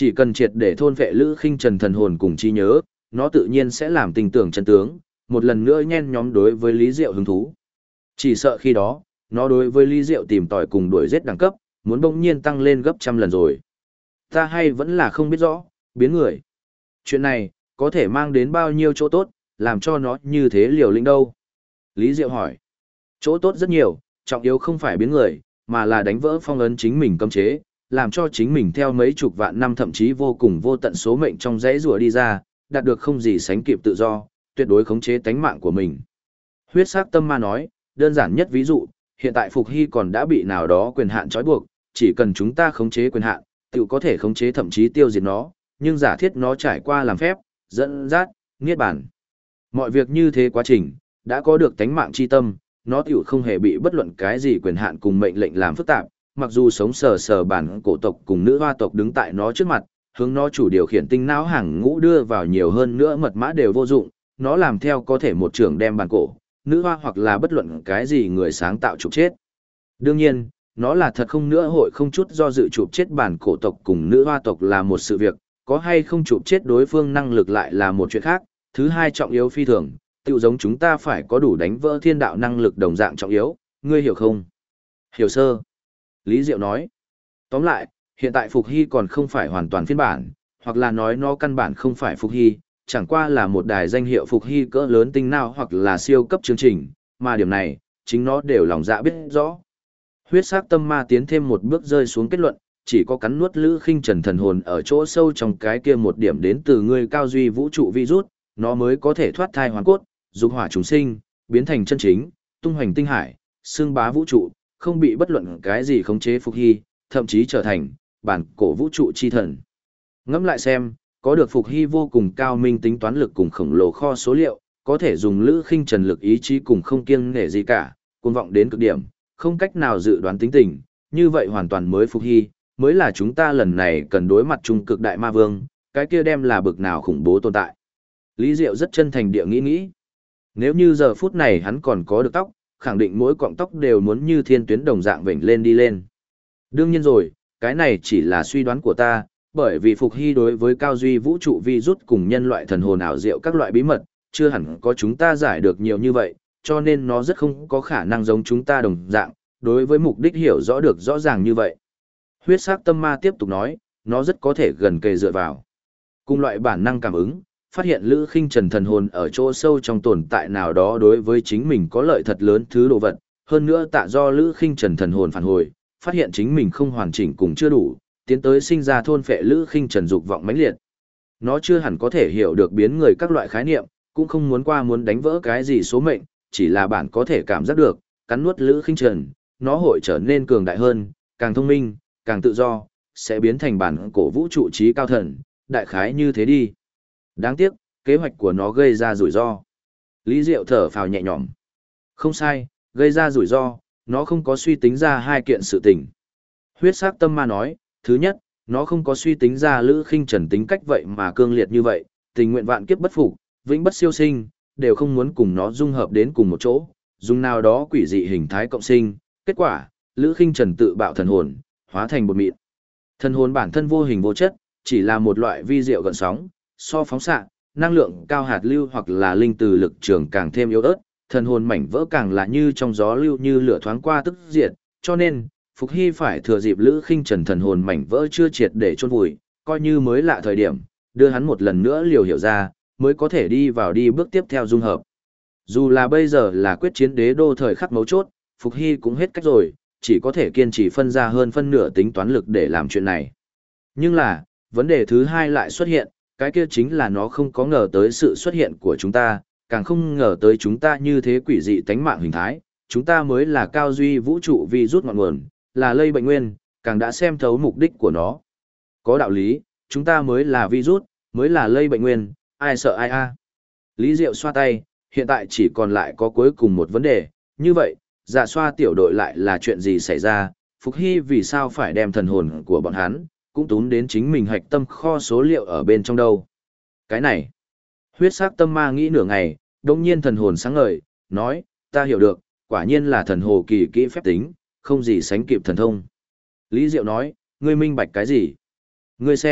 Chỉ cần triệt để thôn vệ Lữ Khinh Trần thần hồn cùng trí nhớ, nó tự nhiên sẽ làm tình tưởng chân tướng, một lần nữa nhen nhóm đối với Lý Diệu hứng thú. Chỉ sợ khi đó, nó đối với Lý Diệu tìm tòi cùng đuổi giết đẳng cấp, muốn bỗng nhiên tăng lên gấp trăm lần rồi. Ta hay vẫn là không biết rõ, biến người. Chuyện này, có thể mang đến bao nhiêu chỗ tốt, làm cho nó như thế liều lĩnh đâu? Lý Diệu hỏi. Chỗ tốt rất nhiều, trọng yếu không phải biến người, mà là đánh vỡ phong ấn chính mình cấm chế, làm cho chính mình theo mấy chục vạn năm thậm chí vô cùng vô tận số mệnh trong dãy rùa đi ra, đạt được không gì sánh kịp tự do, tuyệt đối khống chế tánh mạng của mình. Huyết sắc tâm ma nói, đơn giản nhất ví dụ, hiện tại Phục Hy còn đã bị nào đó quyền hạn trói buộc, chỉ cần chúng ta khống chế quyền hạn, tự có thể khống chế thậm chí tiêu diệt nó, nhưng giả thiết nó trải qua làm phép, dẫn dắt, niết bàn. Mọi việc như thế quá trình, đã có được tánh mạng chi tâm, nó tiểu không hề bị bất luận cái gì quyền hạn cùng mệnh lệnh làm phức tạp, mặc dù sống sờ sờ bản cổ tộc cùng nữ hoa tộc đứng tại nó trước mặt, hướng nó chủ điều khiển tinh não hàng ngũ đưa vào nhiều hơn nữa mật mã đều vô dụng, nó làm theo có thể một trưởng đem bản cổ, nữ hoa hoặc là bất luận cái gì người sáng tạo trục chết. Đương nhiên, nó là thật không nữa hội không chút do dự chụp chết bản cổ tộc cùng nữ hoa tộc là một sự việc, có hay không chụp chết đối phương năng lực lại là một chuyện khác. Thứ hai trọng yếu phi thường, tự giống chúng ta phải có đủ đánh vỡ thiên đạo năng lực đồng dạng trọng yếu, ngươi hiểu không? Hiểu sơ. Lý Diệu nói. Tóm lại, hiện tại Phục Hy còn không phải hoàn toàn phiên bản, hoặc là nói nó căn bản không phải Phục Hy, chẳng qua là một đài danh hiệu Phục Hy cỡ lớn tinh nào hoặc là siêu cấp chương trình, mà điểm này, chính nó đều lòng dạ biết rõ. Huyết sắc tâm ma tiến thêm một bước rơi xuống kết luận, chỉ có cắn nuốt Lữ Khinh Trần thần hồn ở chỗ sâu trong cái kia một điểm đến từ ngươi cao duy vũ trụ virus, nó mới có thể thoát thai hoàn cốt, dục hỏa chúng sinh, biến thành chân chính, tung hoành tinh hải, xương bá vũ trụ, không bị bất luận cái gì khống chế Phục Hy, thậm chí trở thành bản cổ vũ trụ chi thần. Ngẫm lại xem, có được Phục Hy vô cùng cao minh tính toán lực cùng khổng lồ kho số liệu, có thể dùng Lữ Khinh Trần lực ý chí cùng không kiêng nể gì cả, cuồng vọng đến cực điểm, không cách nào dự đoán tính tình, như vậy hoàn toàn mới Phục Hy, mới là chúng ta lần này cần đối mặt trung cực đại ma vương, cái kia đem là bực nào khủng bố tồn tại. Lý Diệu rất chân thành địa nghĩ. Nếu như giờ phút này hắn còn có được tóc, khẳng định mỗi cọng tóc đều muốn như thiên tuyến đồng dạng vểnh lên đi lên. Đương nhiên rồi, cái này chỉ là suy đoán của ta, bởi vì Phục Hy đối với cao duy vũ trụ vi rút cùng nhân loại thần hồn ảo diệu các loại bí mật, chưa hẳn có chúng ta giải được nhiều như vậy, cho nên nó rất không có khả năng giống chúng ta đồng dạng, đối với mục đích hiểu rõ được rõ ràng như vậy. Huyết sắc tâm ma tiếp tục nói, nó rất có thể gần kề dựa vào. Cùng loại bản năng cảm ứng, phát hiện Lữ Khinh Trần thần hồn ở chỗ sâu trong tồn tại nào đó đối với chính mình có lợi thật lớn thứ đồ vật, hơn nữa tạ do Lữ Khinh Trần thần hồn phản hồi, phát hiện chính mình không hoàn chỉnh cùng chưa đủ, tiến tới sinh ra thôn phệ Lữ Khinh Trần dục vọng mãnh liệt. Nó chưa hẳn có thể hiểu được biến người các loại khái niệm, cũng không muốn đánh vỡ cái gì số mệnh, chỉ là bản có thể cảm giác được, cắn nuốt Lữ Khinh Trần, nó hội trở nên cường đại hơn, càng thông minh, càng tự do, sẽ biến thành bản cổ vũ trụ trí cao thần, đại khái như thế đi. Đáng tiếc, kế hoạch của nó gây ra rủi ro. Lý Diệu thở phào nhẹ nhõm. Không sai, gây ra rủi ro, nó không có suy tính ra hai kiện sự tình. Huyết sắc tâm ma nói, thứ nhất, nó không có suy tính ra Lữ Khinh Trần tính cách vậy mà cương liệt như vậy, tình nguyện vạn kiếp bất phục, vĩnh bất siêu sinh, đều không muốn cùng nó dung hợp đến cùng một chỗ, dùng nào đó quỷ dị hình thái cộng sinh. Kết quả, Lữ Khinh Trần tự bạo thần hồn, hóa thành bột mịn. Thần hồn bản thân vô hình vô chất, chỉ là một loại vi diệu gợn sóng, so phóng xạ, năng lượng cao hạt lưu hoặc là linh từ lực trường càng thêm yếu ớt, thần hồn mảnh vỡ càng là như trong gió lưu như lửa thoáng qua tức diệt, cho nên, Phục Hy phải thừa dịp Lữ Khinh Trần thần hồn mảnh vỡ chưa triệt để chôn vùi, coi như mới lạ thời điểm, đưa hắn một lần nữa liều hiểu ra, mới có thể đi bước tiếp theo dung hợp. Dù là bây giờ là quyết chiến đế đô thời khắc mấu chốt, Phục Hy cũng hết cách rồi, chỉ có thể kiên trì phân ra hơn phân nửa tính toán lực để làm chuyện này. Nhưng là, vấn đề thứ hai lại xuất hiện, cái kia chính là nó không có ngờ tới sự xuất hiện của chúng ta, càng không ngờ tới chúng ta như thế quỷ dị tánh mạng hình thái, chúng ta mới là cao duy vũ trụ vi rút ngọn nguồn, là lây bệnh nguyên, càng đã xem thấu mục đích của nó. Có đạo lý, chúng ta mới là virus, mới là lây bệnh nguyên, ai sợ ai a. Lý Diệu xoa tay, hiện tại chỉ còn lại có cuối cùng một vấn đề, như vậy, dạ xoa tiểu đội lại là chuyện gì xảy ra, Phục Hy vì sao phải đem thần hồn của bọn hắn, cũng túm đến chính mình hạch tâm kho số liệu ở bên trong đâu. Cái này, huyết sắc tâm ma nghĩ nửa ngày, đồng nhiên thần hồn sáng ngời, nói, ta hiểu được, quả nhiên là thần hồ kỳ kỹ phép tính, không gì sánh kịp thần thông. Lý Diệu nói, ngươi minh bạch cái gì? Ngươi xem,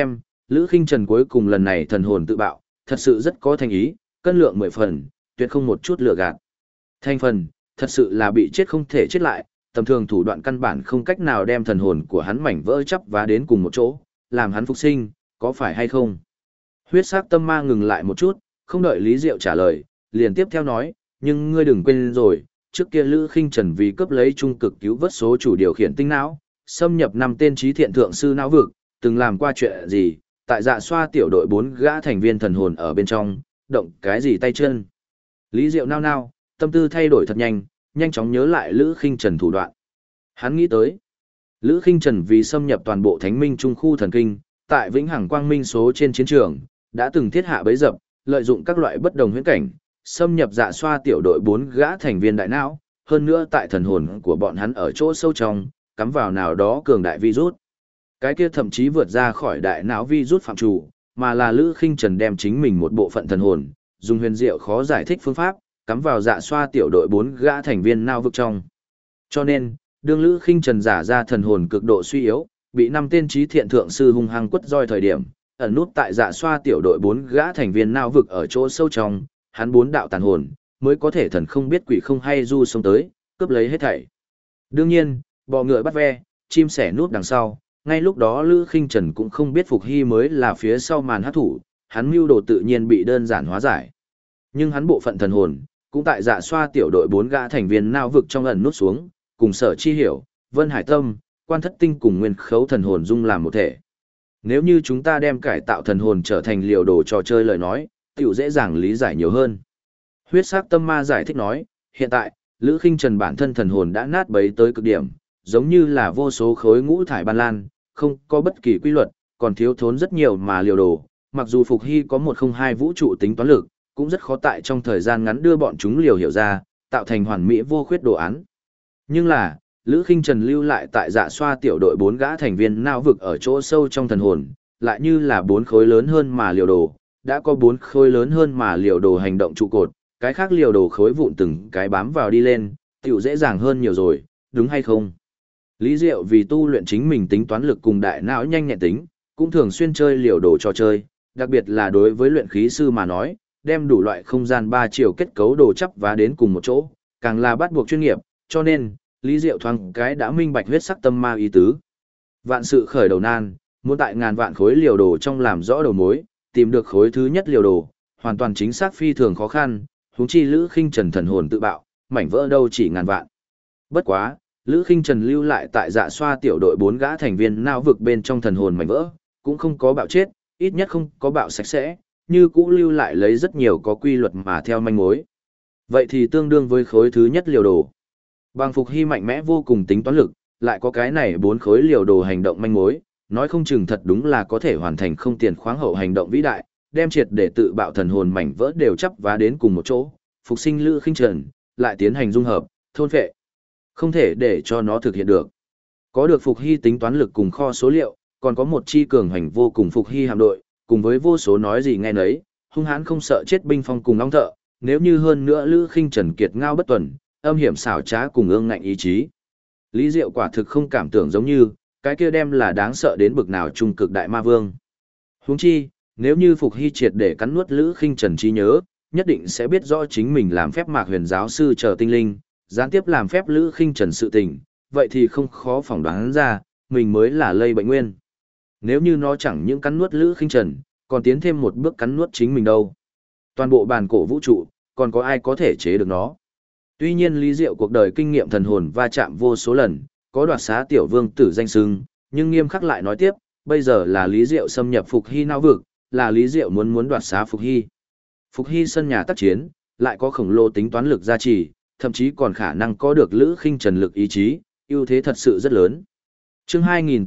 Lữ Khinh Trần cuối cùng lần này thần hồn tự bạo, thật sự rất có thành ý, cân lượng 10 phần, tuyệt không một chút lừa gạt. Thành phần, thật sự là bị chết không thể chết lại, tầm thường thủ đoạn căn bản không cách nào đem thần hồn của hắn mảnh vỡ chắp vá đến cùng một chỗ, làm hắn phục sinh, có phải hay không? Huyết sắc tâm ma ngừng lại một chút, không đợi Lý Diệu trả lời, liền tiếp theo nói, nhưng ngươi đừng quên rồi, trước kia Lữ Khinh Trần vì cướp lấy trung cực cứu vớt số chủ điều khiển tinh não, xâm nhập 5 tên trí thiện thượng sư não vực, từng làm qua chuyện gì, tại Dạ Xoa tiểu đội 4 gã thành viên thần hồn ở bên trong, động cái gì tay chân. Lý Diệu nao nao, tâm tư thay đổi thật nhanh, nhanh chóng nhớ lại Lữ Khinh Trần thủ đoạn. Hắn nghĩ tới, Lữ Khinh Trần vì xâm nhập toàn bộ Thánh Minh Trung khu thần kinh, tại Vĩnh Hằng Quang Minh số trên chiến trường, đã từng thiết hạ bẫy dập, lợi dụng các loại bất đồng huyễn cảnh, xâm nhập Dạ Xoa tiểu đội 4 gã thành viên đại não, hơn nữa tại thần hồn của bọn hắn ở chỗ sâu trong, cắm vào nào đó cường đại virus. Cái kia thậm chí vượt ra khỏi đại não virus phạm chủ, mà là Lữ Khinh Trần đem chính mình một bộ phận thần hồn, dùng huyền diệu khó giải thích phương pháp, cắm vào Dạ Xoa tiểu đội 4 gã thành viên não vực trong. Cho nên, đương Lữ Khinh Trần giả ra thần hồn cực độ suy yếu, bị 5 tên trí thiện thượng sư hung hăng quất roi thời điểm, ẩn nút tại Dạ Xoa tiểu đội 4 gã thành viên não vực ở chỗ sâu trong, hắn 4 đạo tàn hồn, mới có thể thần không biết quỷ không hay du xông tới, cướp lấy hết thảy. Đương nhiên, bò ngựa bắt ve, chim sẻ nút đằng sau, ngay lúc đó Lữ Khinh Trần cũng không biết Phục Hy mới là phía sau màn hắc thủ, hắn mưu đồ tự nhiên bị đơn giản hóa giải. Nhưng hắn bộ phận thần hồn, cũng tại Dạ Xoa tiểu đội 4 gã thành viên não vực trong ẩn nút xuống, cùng Sở Chi Hiểu, Vân Hải Tâm, Quan Thất Tinh cùng Nguyên Khấu thần hồn dung làm một thể. Nếu như chúng ta đem cải tạo thần hồn trở thành liều đồ trò chơi lời nói, tiểu dễ dàng lý giải nhiều hơn. Huyết sắc tâm ma giải thích nói, hiện tại, Lữ Khinh Trần bản thân thần hồn đã nát bấy tới cực điểm, giống như là vô số khối ngũ thải ban lan, không có bất kỳ quy luật, còn thiếu thốn rất nhiều mà liều đồ. Mặc dù Phục Hy có 102 vũ trụ tính toán lực, cũng rất khó tại trong thời gian ngắn đưa bọn chúng liều hiểu ra, tạo thành hoàn mỹ vô khuyết đồ án. Nhưng là, Lữ Khinh Trần lưu lại tại Dạ Xoa tiểu đội 4 gã thành viên não vực ở chỗ sâu trong thần hồn, lại như là 4 khối lớn hơn mà liều đồ, đã có 4 khối lớn hơn mà liều đồ hành động trụ cột, cái khác liều đồ khối vụn từng cái bám vào đi lên, tiểu dễ dàng hơn nhiều rồi, đúng hay không? Lý Diệu vì tu luyện chính mình tính toán lực cùng đại não nhanh nhẹn tính, cũng thường xuyên chơi liều đồ trò chơi, đặc biệt là đối với luyện khí sư mà nói, đem đủ loại không gian 3 chiều kết cấu đồ chắp vá đến cùng một chỗ, càng là bắt buộc chuyên nghiệp, cho nên, Lý Diệu thoáng cái đã minh bạch huyết sắc tâm ma ý tứ. Vạn sự khởi đầu nan, muốn tại ngàn vạn khối liều đồ trong làm rõ đầu mối, tìm được khối thứ nhất liều đồ, hoàn toàn chính xác phi thường khó khăn, huống chi Lữ Khinh Trần thần hồn tự bạo, mảnh vỡ đâu chỉ ngàn vạn. Bất quá, Lữ Khinh Trần lưu lại tại Dạ Xoa tiểu đội 4 gã thành viên não vực bên trong thần hồn mảnh vỡ, cũng không có bạo chết, ít nhất không có bạo sạch sẽ, như cũ lưu lại lấy rất nhiều có quy luật mà theo manh mối. Vậy thì tương đương với khối thứ nhất liều đồ. Bằng Phục Hy mạnh mẽ vô cùng tính toán lực, lại có cái này 4 khối liều đồ hành động manh mối, nói không chừng thật đúng là có thể hoàn thành không tiền khoáng hậu hành động vĩ đại, đem triệt để tự bạo thần hồn mảnh vỡ đều chắp vá đến cùng một chỗ, phục sinh Lữ Khinh Trần, lại tiến hành dung hợp, thôn phệ. Không thể để cho nó thực hiện được. Có được Phục Hy tính toán lực cùng kho số liệu, còn có một chi cường hành vô cùng Phục Hy hạm đội, cùng với vô số nói gì nghe nấy, hung hãn không sợ chết binh phong cùng long thợ, nếu như hơn nữa Lữ Khinh Trần kiệt ngao bất tuần, âm hiểm xảo trá cùng ương ngạnh ý chí. Lý Diệu quả thực không cảm tưởng giống như, cái kia đem là đáng sợ đến bực nào trung cực đại ma vương. Huống chi, nếu như Phục Hy triệt để cắn nuốt Lữ Khinh Trần trí nhớ, nhất định sẽ biết rõ chính mình làm phép Mạc Huyền giáo sư chờ tinh linh, gián tiếp làm phép Lữ Khinh Trần sự tình, vậy thì không khó phỏng đoán ra, mình mới là lây bệnh nguyên. Nếu như nó chẳng những cắn nuốt Lữ Khinh Trần, còn tiến thêm một bước cắn nuốt chính mình đâu. Toàn bộ bàn cổ vũ trụ, còn có ai có thể chế được nó. Tuy nhiên Lý Diệu cuộc đời kinh nghiệm thần hồn va chạm vô số lần, có đoạt xá tiểu vương tử danh xưng, nhưng nghiêm khắc lại nói tiếp, bây giờ là Lý Diệu xâm nhập Phục Hy não vực, là Lý Diệu muốn đoạt xá Phục Hy. Phục Hy sân nhà tác chiến, lại có khổng lồ tính toán lực gia trì, thậm chí còn khả năng có được Lữ Khinh Trần lực ý chí, ưu thế thật sự rất lớn. Chương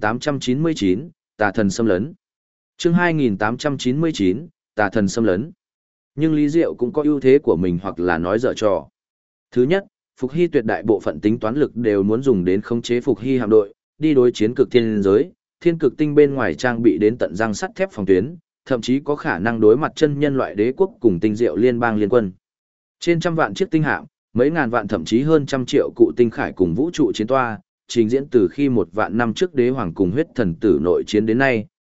2899, Tà thần xâm lấn. Chương 2899, Tà thần xâm lấn. Nhưng Lý Diệu cũng có ưu thế của mình hoặc là nói dở trò. Thứ nhất, Phục Hy tuyệt đại bộ phận tính toán lực đều muốn dùng đến khống chế Phục Hy hạm đội, đi đối chiến cực thiên giới, thiên cực tinh bên ngoài trang bị đến tận răng sắt thép phòng tuyến, thậm chí có khả năng đối mặt chân nhân loại đế quốc cùng tinh diệu liên bang liên quân. Trên trăm vạn chiếc tinh hạm, mấy ngàn vạn thậm chí hơn trăm triệu cụ tinh khải cùng vũ trụ chiến toa, trình diễn từ khi 1 vạn năm trước đế hoàng cùng huyết thần tử nội chiến đến nay,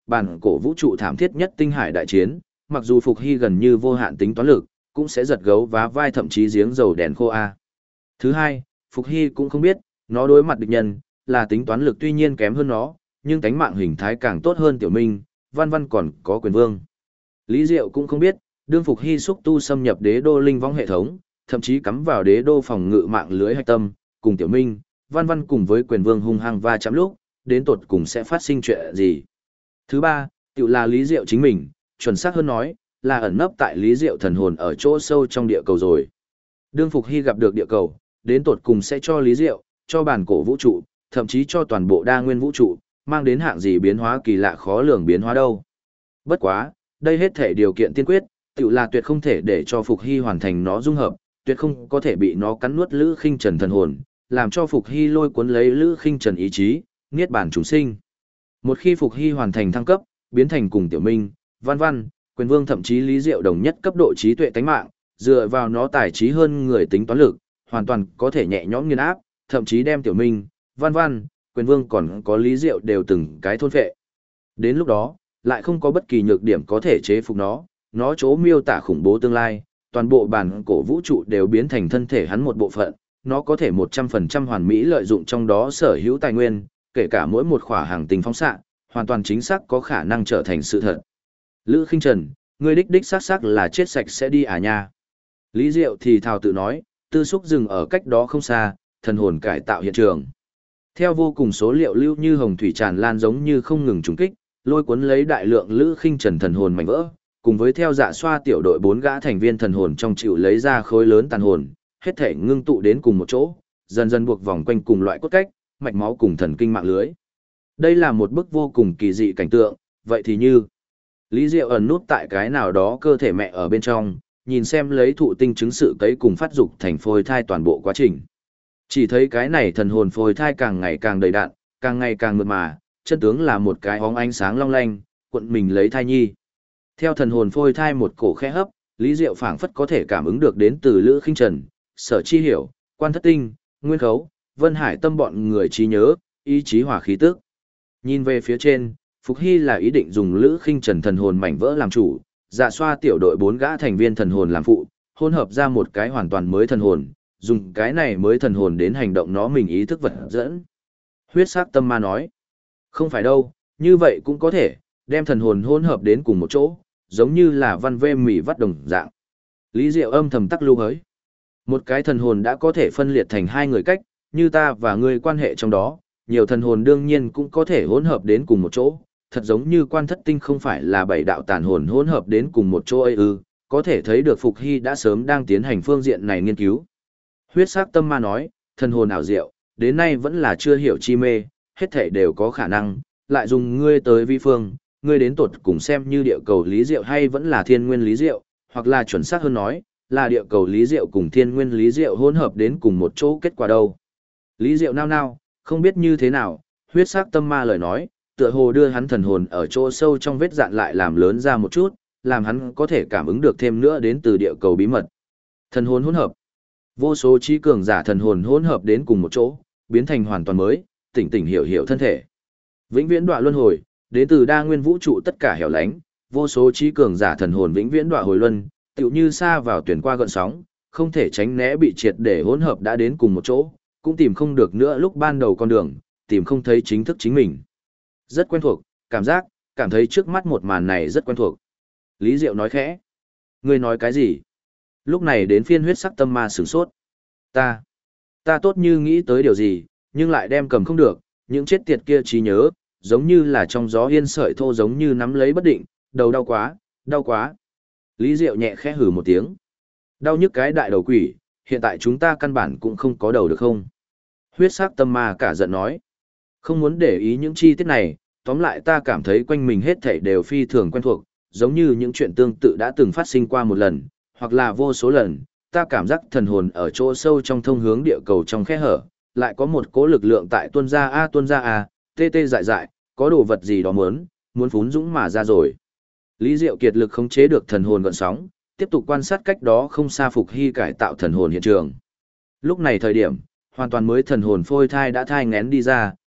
bản cổ vũ trụ thảm thiết nhất tinh hải đại chiến, mặc dù Phục Hy gần như vô hạn tính toán lực, cũng sẽ giật gấu vá vai thậm chí giếng dầu đèn khô a. Thứ hai, Phục Hy cũng không biết, nó đối mặt địch nhân, là tính toán lực tuy nhiên kém hơn nó, nhưng tánh mạng hình thái càng tốt hơn Tiểu Minh, Văn Văn còn có quyền vương. Lý Diệu cũng không biết, đương Phục Hy xúc tu xâm nhập đế đô linh vong hệ thống, thậm chí cắm vào đế đô phòng ngự mạng lưới hạch tâm, cùng Tiểu Minh, Văn Văn cùng với quyền vương hung hăng va chạm lúc, đến tột cùng sẽ phát sinh chuyện gì. Thứ ba, tự là Lý Diệu chính mình, chuẩn xác hơn nói, là ẩn nấp tại Lý Diệu thần hồn ở chỗ sâu trong địa cầu rồi. Đương Phục Hy gặp được địa cầu, đến tột cùng sẽ cho Lý Diệu, cho bản cổ vũ trụ, thậm chí cho toàn bộ đa nguyên vũ trụ, mang đến hạng gì biến hóa kỳ lạ khó lường biến hóa đâu. Bất quá, đây hết thể điều kiện tiên quyết, tự là tuyệt không thể để cho Phục Hy hoàn thành nó dung hợp, tuyệt không có thể bị nó cắn nuốt Lữ Khinh Trần thần hồn, làm cho Phục Hy lôi cuốn lấy Lữ Khinh Trần ý chí, niết bàn chúng sinh. Một khi Phục Hy hoàn thành thăng cấp, biến thành cùng Tiểu Minh, Văn Văn, quyền vương thậm chí Lý Diệu đồng nhất cấp độ trí tuệ tánh mạng, dựa vào nó tài trí hơn người tính toán lực, hoàn toàn có thể nhẹ nhõm nghiền áp, thậm chí đem Tiểu Minh, Văn Văn, quyền vương còn có Lý Diệu đều từng cái thôn phệ. Đến lúc đó, lại không có bất kỳ nhược điểm có thể chế phục nó chỗ miêu tả khủng bố tương lai, toàn bộ bản cổ vũ trụ đều biến thành thân thể hắn một bộ phận, nó có thể 100% hoàn mỹ lợi dụng trong đó sở hữu tài nguyên, kể cả mỗi một khỏa hàng tinh phóng xạ, hoàn toàn chính xác có khả năng trở thành sự thật. Lữ Khinh Trần, ngươi đích xác là chết sạch sẽ đi à nha. Lý Diệu thì thào tự nói, tư xúc dừng ở cách đó không xa, thần hồn cải tạo hiện trường. Theo vô cùng số liệu lưu như hồng thủy tràn lan giống như không ngừng trùng kích, lôi cuốn lấy đại lượng Lữ Khinh Trần thần hồn mảnh vỡ, cùng với theo dạ xoa tiểu đội 4 gã thành viên thần hồn trong chịu lấy ra khối lớn tàn hồn, hết thể ngưng tụ đến cùng một chỗ, dần dần buộc vòng quanh cùng loại cốt cách, mạch máu cùng thần kinh mạng lưới. Đây là một bức vô cùng kỳ dị cảnh tượng, vậy thì như Lý Diệu ẩn nút tại cái nào đó cơ thể mẹ ở bên trong, nhìn xem lấy thụ tinh chứng sự cấy cùng phát dục thành phôi thai toàn bộ quá trình. Chỉ thấy cái này thần hồn phôi thai càng ngày càng đầy đặn, càng ngày càng mượt mà, chân tướng là một cái óng ánh sáng long lanh, cuộn mình lấy thai nhi. Theo thần hồn phôi thai một cổ khẽ hấp, Lý Diệu phảng phất có thể cảm ứng được đến từ Lữ Khinh Trần, Sở Chi Hiểu, Quan Thất Tinh, Nguyên Khấu, Vân Hải Tâm bọn người trí nhớ, ý chí hỏa khí tức. Nhìn về phía trên, Phục Hy là ý định dùng Lữ Khinh Trần thần hồn mảnh vỡ làm chủ, dạ xoa tiểu đội 4 gã thành viên thần hồn làm phụ, hỗn hợp ra một cái hoàn toàn mới thần hồn, dùng cái này mới thần hồn đến hành động nó mình ý thức vật dẫn. Huyết sắc tâm ma nói, không phải đâu, như vậy cũng có thể, đem thần hồn hỗn hợp đến cùng một chỗ, giống như là văn vê mỉ vắt đồng dạng. Lý Diệu âm thầm tắc lưu hới. Một cái thần hồn đã có thể phân liệt thành hai người cách, như ta và ngươi quan hệ trong đó, nhiều thần hồn đương nhiên cũng có thể hỗn hợp đến cùng một chỗ, thật giống như Quan Thất Tinh không phải là 7 đạo tàn hồn hỗn hợp đến cùng một chỗ ấy ư, có thể thấy được Phục Hy đã sớm đang tiến hành phương diện này nghiên cứu. Huyết sắc tâm ma nói, thần hồn ảo diệu, đến nay vẫn là chưa hiểu chi mê, hết thể đều có khả năng, lại dùng ngươi tới vi phương, ngươi đến tột cùng xem như địa cầu Lý Diệu hay vẫn là thiên nguyên Lý Diệu, hoặc là chuẩn xác hơn nói, là địa cầu Lý Diệu cùng thiên nguyên Lý Diệu hỗn hợp đến cùng một chỗ kết quả đâu. Lý Diệu nao nao, không biết như thế nào, huyết sắc tâm ma lời nói, tựa hồ đưa hắn thần hồn ở chỗ sâu trong vết dạn lại làm lớn ra một chút, làm hắn có thể cảm ứng được thêm nữa đến từ địa cầu bí mật. Thần hồn hỗn hợp. Vô số trí cường giả thần hồn hỗn hợp đến cùng một chỗ, biến thành hoàn toàn mới, tỉnh tỉnh hiểu hiểu thân thể. Vĩnh viễn đọa luân hồi, đến từ đa nguyên vũ trụ tất cả hẻo lánh, vô số trí cường giả thần hồn vĩnh viễn đọa hồi luân, tựu như xa vào tuyển qua gợn sóng, không thể tránh né bị triệt để hỗn hợp đã đến cùng một chỗ, cũng tìm không được nữa lúc ban đầu con đường, tìm không thấy chính thức chính mình. Rất quen thuộc, cảm thấy trước mắt một màn này rất quen thuộc. Lý Diệu nói khẽ. Ngươi nói cái gì? Lúc này đến phiên huyết sắc tâm ma sửng sốt. Ta tốt như nghĩ tới điều gì, nhưng lại đem cầm không được, những chết tiệt kia trí nhớ, giống như là trong gió yên sợi thô giống như nắm lấy bất định, đầu đau quá, đau quá. Lý Diệu nhẹ khẽ hừ một tiếng. Đau nhức cái đại đầu quỷ, hiện tại chúng ta căn bản cũng không có đầu được không? Huyết sắc tâm ma cả giận nói. Không muốn để ý những chi tiết này, tóm lại ta cảm thấy quanh mình hết thảy đều phi thường quen thuộc, giống như những chuyện tương tự đã từng phát sinh qua một lần, hoặc là vô số lần, ta cảm giác thần hồn ở chỗ sâu trong thông hướng địa cầu trong khe hở, lại có một cỗ lực lượng tại tuôn ra tê tê dại dại, có đồ vật gì đó muốn phún dũng mà ra rồi. Lý Diệu kiệt lực khống chế được thần hồn gợn sóng, tiếp tục quan sát cách đó không xa Phục Hy cải tạo thần hồn hiện trường. Lúc này thời điểm, hoàn toàn mới thần hồn phôi thai đã thai ngén đi ra,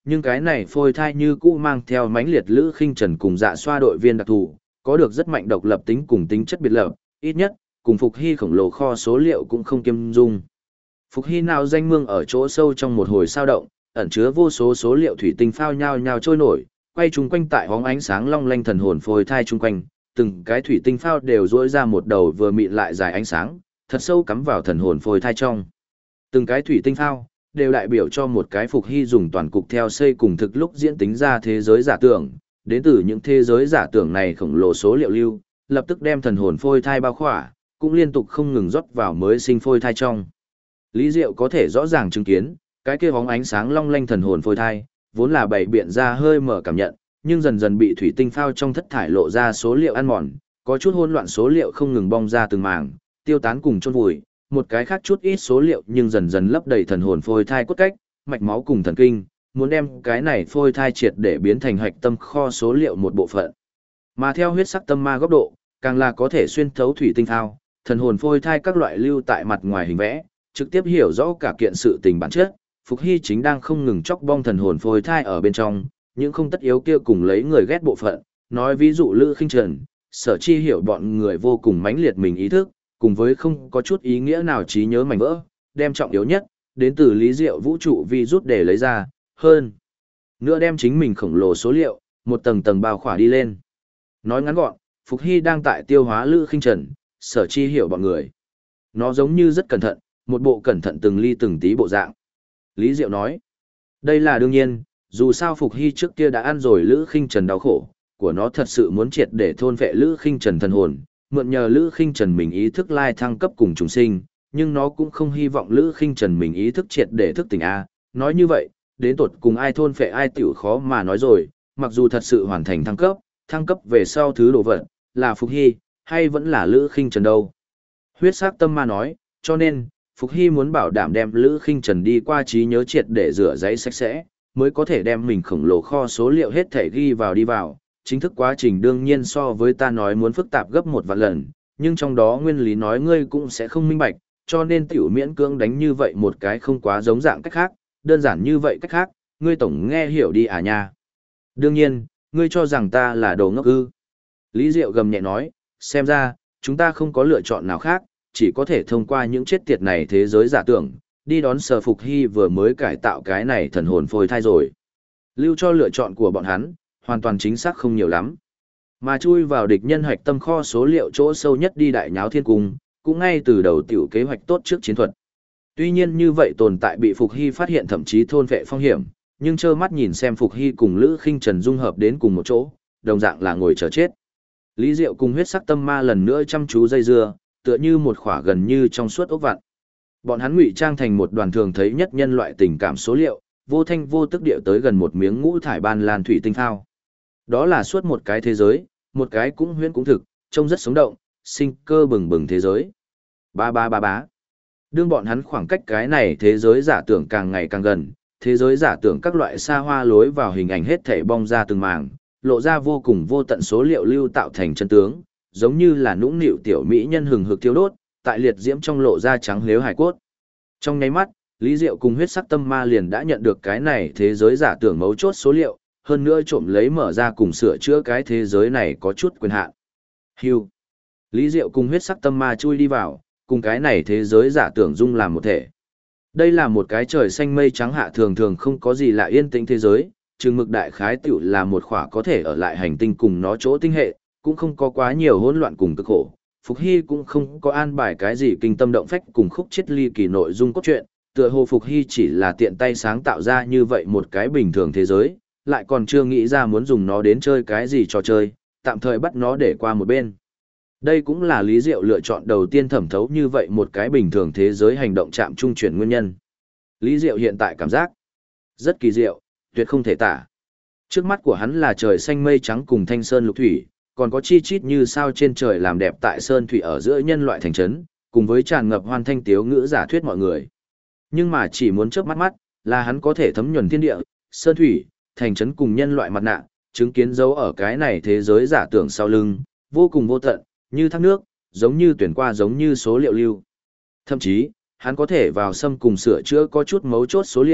Nhưng cái này phôi thai như cũ mang theo mãnh liệt lữ khinh trần cùng dạ xoa đội viên đặc thù, có được rất mạnh độc lập tính cùng tính chất biệt lập, ít nhất, cùng Phục Hy khổng lồ kho số liệu cũng không kiêm dung. Phục Hy nào danh mương ở chỗ sâu trong một hồi sao động, ẩn chứa vô số số liệu thủy tinh phao nhao nhao trôi nổi, quay chung quanh tại hóng ánh sáng long lanh thần hồn phôi thai chung quanh, từng cái thủy tinh phao đều rỗi ra một đầu vừa mịn lại dài ánh sáng, thật sâu cắm vào thần hồn phôi thai trong. Từng cái thủy tinh phao đều đại biểu cho một cái Phục Hy dùng toàn cục theo xây cùng thực lúc diễn tính ra thế giới giả tưởng, đến từ những thế giới giả tưởng này khổng lồ số liệu lưu, lập tức đem thần hồn phôi thai bao khỏa, cũng liên tục không ngừng rót vào mới sinh phôi thai trong. Lý Diệu có thể rõ ràng chứng kiến, cái kia bóng ánh sáng long lanh thần hồn phôi thai, vốn là bày biện ra hơi mở cảm nhận, nhưng dần dần bị thủy tinh phao trong thất thải lộ ra số liệu ăn mòn, có chút hỗn loạn số liệu không ngừng bong ra từng mảng, tiêu tán cùng chôn vùi, một cái khác chút ít số liệu nhưng dần dần lấp đầy thần hồn phôi thai cốt cách, mạch máu cùng thần kinh, muốn đem cái này phôi thai triệt để biến thành hạch tâm kho số liệu một bộ phận. Mà theo huyết sắc tâm ma góc độ, càng là có thể xuyên thấu thủy tinh phao, thần hồn phôi thai các loại lưu tại mặt ngoài hình vẽ, trực tiếp hiểu rõ cả kiện sự tình bản chất. Phục Hy chính đang không ngừng chóc bong thần hồn phôi thai ở bên trong, những không tất yếu kia cùng lấy người ghét bộ phận, nói ví dụ Lữ Khinh Trần, Sở Chi hiểu bọn người vô cùng mãnh liệt mình ý thức, cùng với không có chút ý nghĩa nào trí nhớ mảnh vỡ, đem trọng yếu nhất, đến từ lý diệu vũ trụ vi rút để lấy ra, hơn. Nữa đem chính mình khổng lồ số liệu, một tầng tầng bao khỏa đi lên. Nói ngắn gọn, Phục Hy đang tại tiêu hóa Lữ Khinh Trần, Sở Chi hiểu bọn người. Nó giống như rất cẩn thận, một bộ cẩn thận từng ly từng tí bộ dạng. Lý Diệu nói, đây là đương nhiên, dù sao Phục Hy trước kia đã ăn rồi Lữ Khinh Trần đau khổ, của nó thật sự muốn triệt để thôn vệ Lữ Khinh Trần thần hồn, mượn nhờ Lữ Khinh Trần mình ý thức lai thăng cấp cùng trùng sinh, nhưng nó cũng không hy vọng Lữ Khinh Trần mình ý thức triệt để thức tỉnh a. Nói như vậy, đến tột cùng ai thôn phệ ai tiểu khó mà nói rồi, mặc dù thật sự hoàn thành thăng cấp về sau thứ đồ vật, là Phục Hy, hay vẫn là Lữ Khinh Trần đâu. Huyết sắc tâm ma nói, cho nên, Phục Hy muốn bảo đảm đem Lữ Khinh Trần đi qua trí nhớ triệt để rửa giấy sạch sẽ, mới có thể đem mình khổng lồ kho số liệu hết thể ghi vào đi vào. Chính thức quá trình đương nhiên so với ta nói muốn phức tạp gấp một vạn lần, nhưng trong đó nguyên lý nói ngươi cũng sẽ không minh bạch, cho nên tiểu miễn cưỡng đánh như vậy một cái không quá giống dạng cách khác, đơn giản như vậy cách khác, ngươi tổng nghe hiểu đi à nha. Đương nhiên, ngươi cho rằng ta là đồ ngốc ư. Lý Diệu gầm nhẹ nói, xem ra, chúng ta không có lựa chọn nào khác, chỉ có thể thông qua những chết tiệt này thế giới giả tưởng, đi đón Sở Phục Hy vừa mới cải tạo cái này thần hồn phôi thai rồi. Lưu cho lựa chọn của bọn hắn, hoàn toàn chính xác không nhiều lắm. Mà chui vào địch nhân hoạch tâm kho số liệu chỗ sâu nhất đi đại nháo thiên cung, cũng ngay từ đầu tiểu kế hoạch tốt trước chiến thuật. Tuy nhiên như vậy tồn tại bị Phục Hy phát hiện thậm chí thôn vệ phong hiểm, nhưng trơ mắt nhìn xem Phục Hy cùng Lữ Khinh Trần dung hợp đến cùng một chỗ, đồng dạng là ngồi chờ chết. Lý Diệu cùng huyết sắc tâm ma lần nữa chăm chú dây dưa, tựa như một khỏa gần như trong suốt ốc vặn. Bọn hắn ngụy trang thành một đoàn thường thấy nhất nhân loại tình cảm số liệu, vô thanh vô tức điệu tới gần một miếng ngũ thải ban lan thủy tinh phao. Đó là suốt một cái thế giới, một cái cũng huyễn cũng thực, trông rất sống động, sinh cơ bừng bừng thế giới. Ba ba ba bá. Đương bọn hắn khoảng cách cái này thế giới giả tưởng càng ngày càng gần, thế giới giả tưởng các loại xa hoa lối vào hình ảnh hết thảy bong ra từng mảng, lộ ra vô cùng vô tận số liệu lưu tạo thành chân tướng, giống như là nũng nịu tiểu mỹ nhân hừng hực thiêu đốt, tại liệt diễm trong lộ ra trắng lếu hài cốt. Trong nháy mắt, Lý Diệu cùng huyết sắc tâm ma liền đã nhận được cái này thế giới giả tưởng mấu chốt số liệu, hơn nữa trộm lấy mở ra cùng sửa chữa cái thế giới này có chút quyền hạn. Hưu. Lý Diệu cùng huyết sắc tâm ma chui đi vào, cùng cái này thế giới giả tưởng dung làm một thể. Đây là một cái trời xanh mây trắng hạ thường thường không có gì lạ yên tĩnh thế giới, chừng mực đại khái tiểu là một khỏa có thể ở lại hành tinh cùng nó chỗ tinh hệ, cũng không có quá nhiều hỗn loạn cùng cực khổ. Phục Hy cũng không có an bài cái gì kinh tâm động phách cùng khúc chiết ly kỳ nội dung cốt truyện, tựa hồ Phục Hy chỉ là tiện tay sáng tạo ra như vậy một cái bình thường thế giới, lại còn chưa nghĩ ra muốn dùng nó đến chơi cái gì trò chơi, tạm thời bắt nó để qua một bên. Đây cũng là Lý Diệu lựa chọn đầu tiên thẩm thấu như vậy một cái bình thường thế giới hành động chạm trung chuyển nguyên nhân. Lý Diệu hiện tại cảm giác rất kỳ diệu, tuyệt không thể tả. Trước mắt của hắn là trời xanh mây trắng cùng thanh sơn lục thủy, còn có chi chít như sao trên trời làm đẹp tại sơn thủy ở giữa nhân loại thành trấn, cùng với tràn ngập hoan thanh tiếu ngữ giả thuyết mọi người. Nhưng mà chỉ muốn chớp mắt là hắn có thể thấm nhuần thiên địa, sơn thủy, thành trấn cùng nhân loại mặt nạ, chứng kiến dấu ở cái này thế giới giả tưởng sau lưng, vô cùng vô tận, như thác nước, giống như tuyển qua giống như số liệu lưu. Thậm chí, hắn có thể vào xâm cùng sửa chữa có chút mấu chốt số liệu,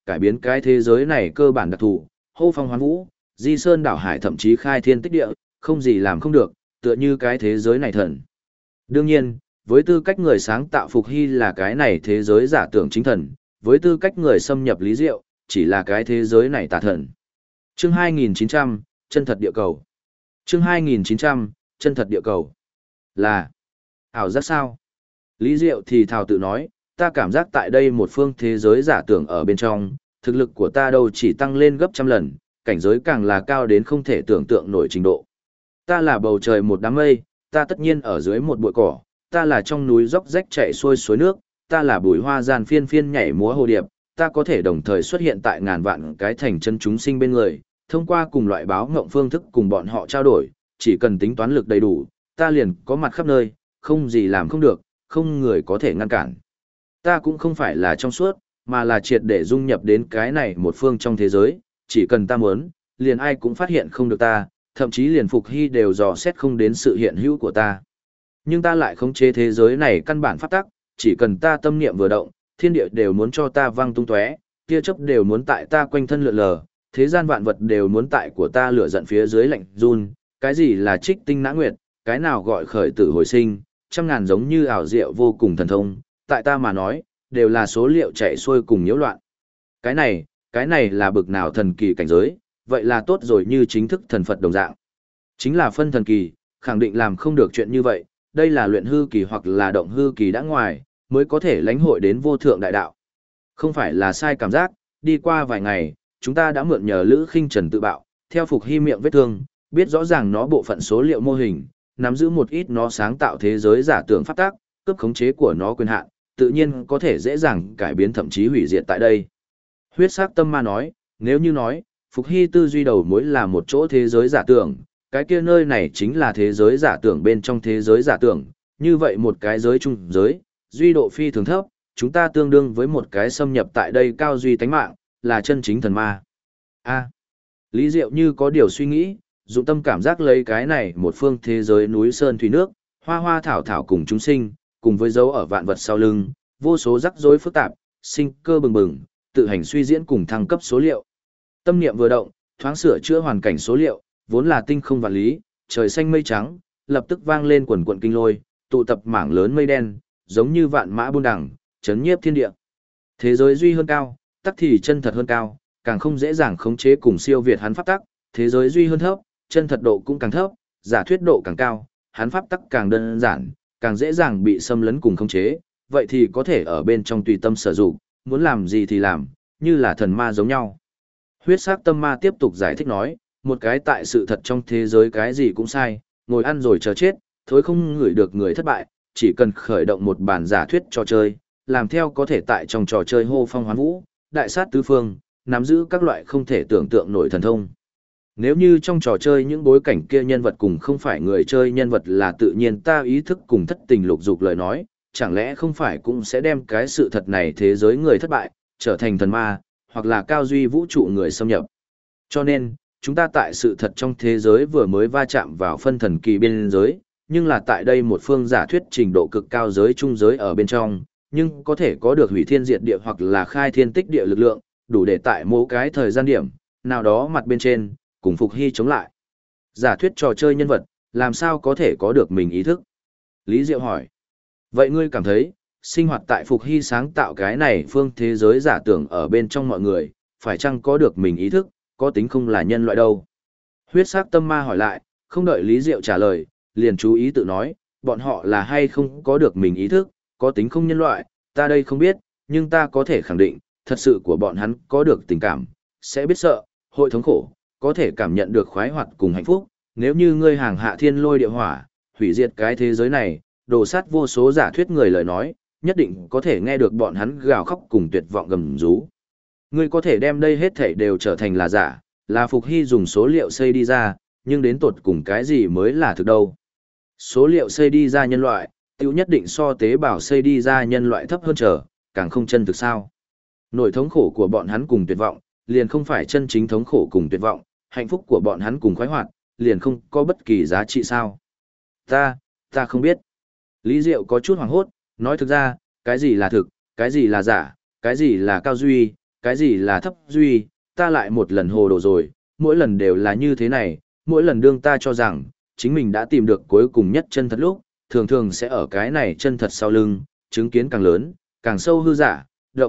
cải biến cái thế giới này cơ bản đặc thù, hô phong hoán vũ, di sơn đảo hải thậm chí khai thiên tích địa, không gì làm không được, tựa như cái thế giới này thần. Đương nhiên, với tư cách người sáng tạo Phục Hy là cái này thế giới giả tưởng chính thần, với tư cách người xâm nhập Lý Diệu, chỉ là cái thế giới này tà thần. Chương 2900, chân thật địa cầu. Chương 2900, chân thật địa cầu. Là ảo giác sao? Lý Diệu thì thào tự nói, ta cảm giác tại đây một phương thế giới giả tưởng ở bên trong, thực lực của ta đâu chỉ tăng lên gấp trăm lần, cảnh giới càng là cao đến không thể tưởng tượng nổi trình độ. Ta là bầu trời một đám mây, ta tất nhiên ở dưới một bụi cỏ, ta là trong núi dốc rách chảy xuôi suối nước, ta là bụi hoa gian phiên phiên nhảy múa hồ điệp, ta có thể đồng thời xuất hiện tại ngàn vạn cái thành chân chúng sinh bên người, thông qua cùng loại báo ngộng phương thức cùng bọn họ trao đổi, chỉ cần tính toán lực đầy đủ, ta liền có mặt khắp nơi, không gì làm không được, không người có thể ngăn cản. Ta cũng không phải là trong suốt, mà là triệt để dung nhập đến cái này một phương trong thế giới, chỉ cần ta muốn, liền ai cũng phát hiện không được ta, thậm chí liền Phục Hy đều dò xét không đến sự hiện hữu của ta. Nhưng ta lại khống chế thế giới này căn bản pháp tắc, chỉ cần ta tâm niệm vừa động, thiên địa đều muốn cho ta văng tung tóe, tia chớp đều muốn tại ta quanh thân lượn lờ, thế gian vạn vật đều muốn tại của ta lửa giận phía dưới lạnh run, cái gì là trích tinh nã nguyệt, cái nào gọi khởi tử hồi sinh, trăm ngàn giống như ảo diệu vô cùng thần thông, tại ta mà nói, đều là số liệu chạy xuôi cùng nhiễu loạn. Cái này là bực nào thần kỳ cảnh giới, vậy là tốt rồi như chính thức thần Phật đồng dạng. Chính là phân thần kỳ, khẳng định làm không được chuyện như vậy, đây là luyện hư kỳ hoặc là động hư kỳ đã ngoài, mới có thể lãnh hội đến vô thượng đại đạo. Không phải là sai cảm giác, đi qua vài ngày, chúng ta đã mượn nhờ Lữ Khinh Trần tự bạo, theo Phục Hy miệng vết thương, biết rõ ràng nó bộ phận số liệu mô hình, nắm giữ một ít nó sáng tạo thế giới giả tưởng pháp tác, cướp khống chế của nó quyền hạn, tự nhiên có thể dễ dàng cải biến thậm chí hủy diệt tại đây. Huyết sắc tâm ma nói, nếu như nói, Phục Hy tư duy đầu mối là một chỗ thế giới giả tưởng, cái kia nơi này chính là thế giới giả tưởng bên trong thế giới giả tưởng, như vậy một cái giới trung giới, duy độ phi thường thấp, chúng ta tương đương với một cái xâm nhập tại đây cao duy tánh mạng, là chân chính thần ma. Lý Diệu như có điều suy nghĩ, dụng tâm cảm giác lấy cái này một phương thế giới núi sơn thủy nước, hoa hoa thảo thảo cùng chúng sinh, cùng với dấu ở vạn vật sau lưng, vô số rắc rối phức tạp, sinh cơ bừng bừng, tự hành suy diễn cùng thăng cấp số liệu. Tâm niệm vừa động, thoáng sửa chữa hoàn cảnh số liệu, vốn là tinh không vạn lý, trời xanh mây trắng, lập tức vang lên quần quần kinh lôi, tụ tập mảng lớn mây đen, giống như vạn mã buôn đằng, chấn nhiếp thiên địa. Thế giới duy hơn cao, tắc thì chân thật hơn cao, càng không dễ dàng khống chế cùng siêu việt hắn pháp tắc, thế giới duy hơn thấp, chân thật độ cũng càng thấp, giả thuyết độ càng cao, hắn pháp tắc càng đơn giản, càng dễ dàng bị xâm lấn cùng khống chế, vậy thì có thể ở bên trong tùy tâm sử dụng, muốn làm gì thì làm, như là thần ma giống nhau. Huyết sắc tâm ma tiếp tục giải thích nói, một cái tại sự thật trong thế giới cái gì cũng sai, ngồi ăn rồi chờ chết, thối không ngửi được người thất bại, chỉ cần khởi động một bản giả thuyết trò chơi, làm theo có thể tại trong trò chơi hô phong hoán vũ, đại sát tứ phương, nắm giữ các loại không thể tưởng tượng nổi thần thông. Nếu như trong trò chơi những bối cảnh kia nhân vật cùng không phải người chơi nhân vật là tự nhiên ta ý thức cùng thất tình lục dục lời nói, chẳng lẽ không phải cũng sẽ đem cái sự thật này thế giới người thất bại, trở thành thần ma, hoặc là cao duy vũ trụ người xâm nhập. Cho nên, chúng ta tại sự thật trong thế giới vừa mới va chạm vào phân thần kỳ biên giới, nhưng là tại đây một phương giả thuyết trình độ cực cao giới trung giới ở bên trong, nhưng có thể có được hủy thiên diệt địa hoặc là khai thiên tích địa lực lượng, đủ để tại mỗi cái thời gian điểm, nào đó mặt bên trên, cùng Phục Hy chống lại. Giả thuyết trò chơi nhân vật, làm sao có thể có được mình ý thức? Lý Diệu hỏi. Vậy ngươi cảm thấy, sinh hoạt tại Phục Hy sáng tạo cái này phương thế giới giả tưởng ở bên trong mọi người, phải chăng có được mình ý thức, có tính không là nhân loại đâu? Huyết sắc tâm ma hỏi lại, không đợi Lý Diệu trả lời, liền chú ý tự nói, bọn họ là hay không có được mình ý thức, có tính không nhân loại, ta đây không biết, nhưng ta có thể khẳng định, thật sự của bọn hắn có được tình cảm, sẽ biết sợ, hội thống khổ, có thể cảm nhận được khoái hoạt cùng hạnh phúc, nếu như ngươi hàng hạ thiên lôi địa hỏa, hủy diệt cái thế giới này, đổ sát vô số giả thuyết người lời nói, nhất định có thể nghe được bọn hắn gào khóc cùng tuyệt vọng gầm rú. Ngươi có thể đem đây hết thảy đều trở thành là giả, là Phục Hy dùng số liệu xây đi ra, nhưng đến tột cùng cái gì mới là thực đâu. Số liệu xây đi ra nhân loại, tiêu nhất định so tế bào xây đi ra nhân loại thấp hơn trở, càng không chân thực sao. Nỗi thống khổ của bọn hắn cùng tuyệt vọng, liền không phải chân chính thống khổ cùng tuyệt vọng, hạnh phúc của bọn hắn cùng khoái hoạt, liền không có bất kỳ giá trị sao. Ta không biết. Lý Diệu có chút hoảng hốt, nói thực ra, cái gì là thực, cái gì là giả, cái gì là cao duy, cái gì là thấp duy, ta lại một lần hồ đồ rồi, mỗi lần đều là như thế này, mỗi lần đương ta cho rằng, chính mình đã tìm được cuối cùng nhất chân thật lúc, thường thường sẽ ở cái này chân thật sau lưng, chứng kiến càng lớn, càng sâu hư giả,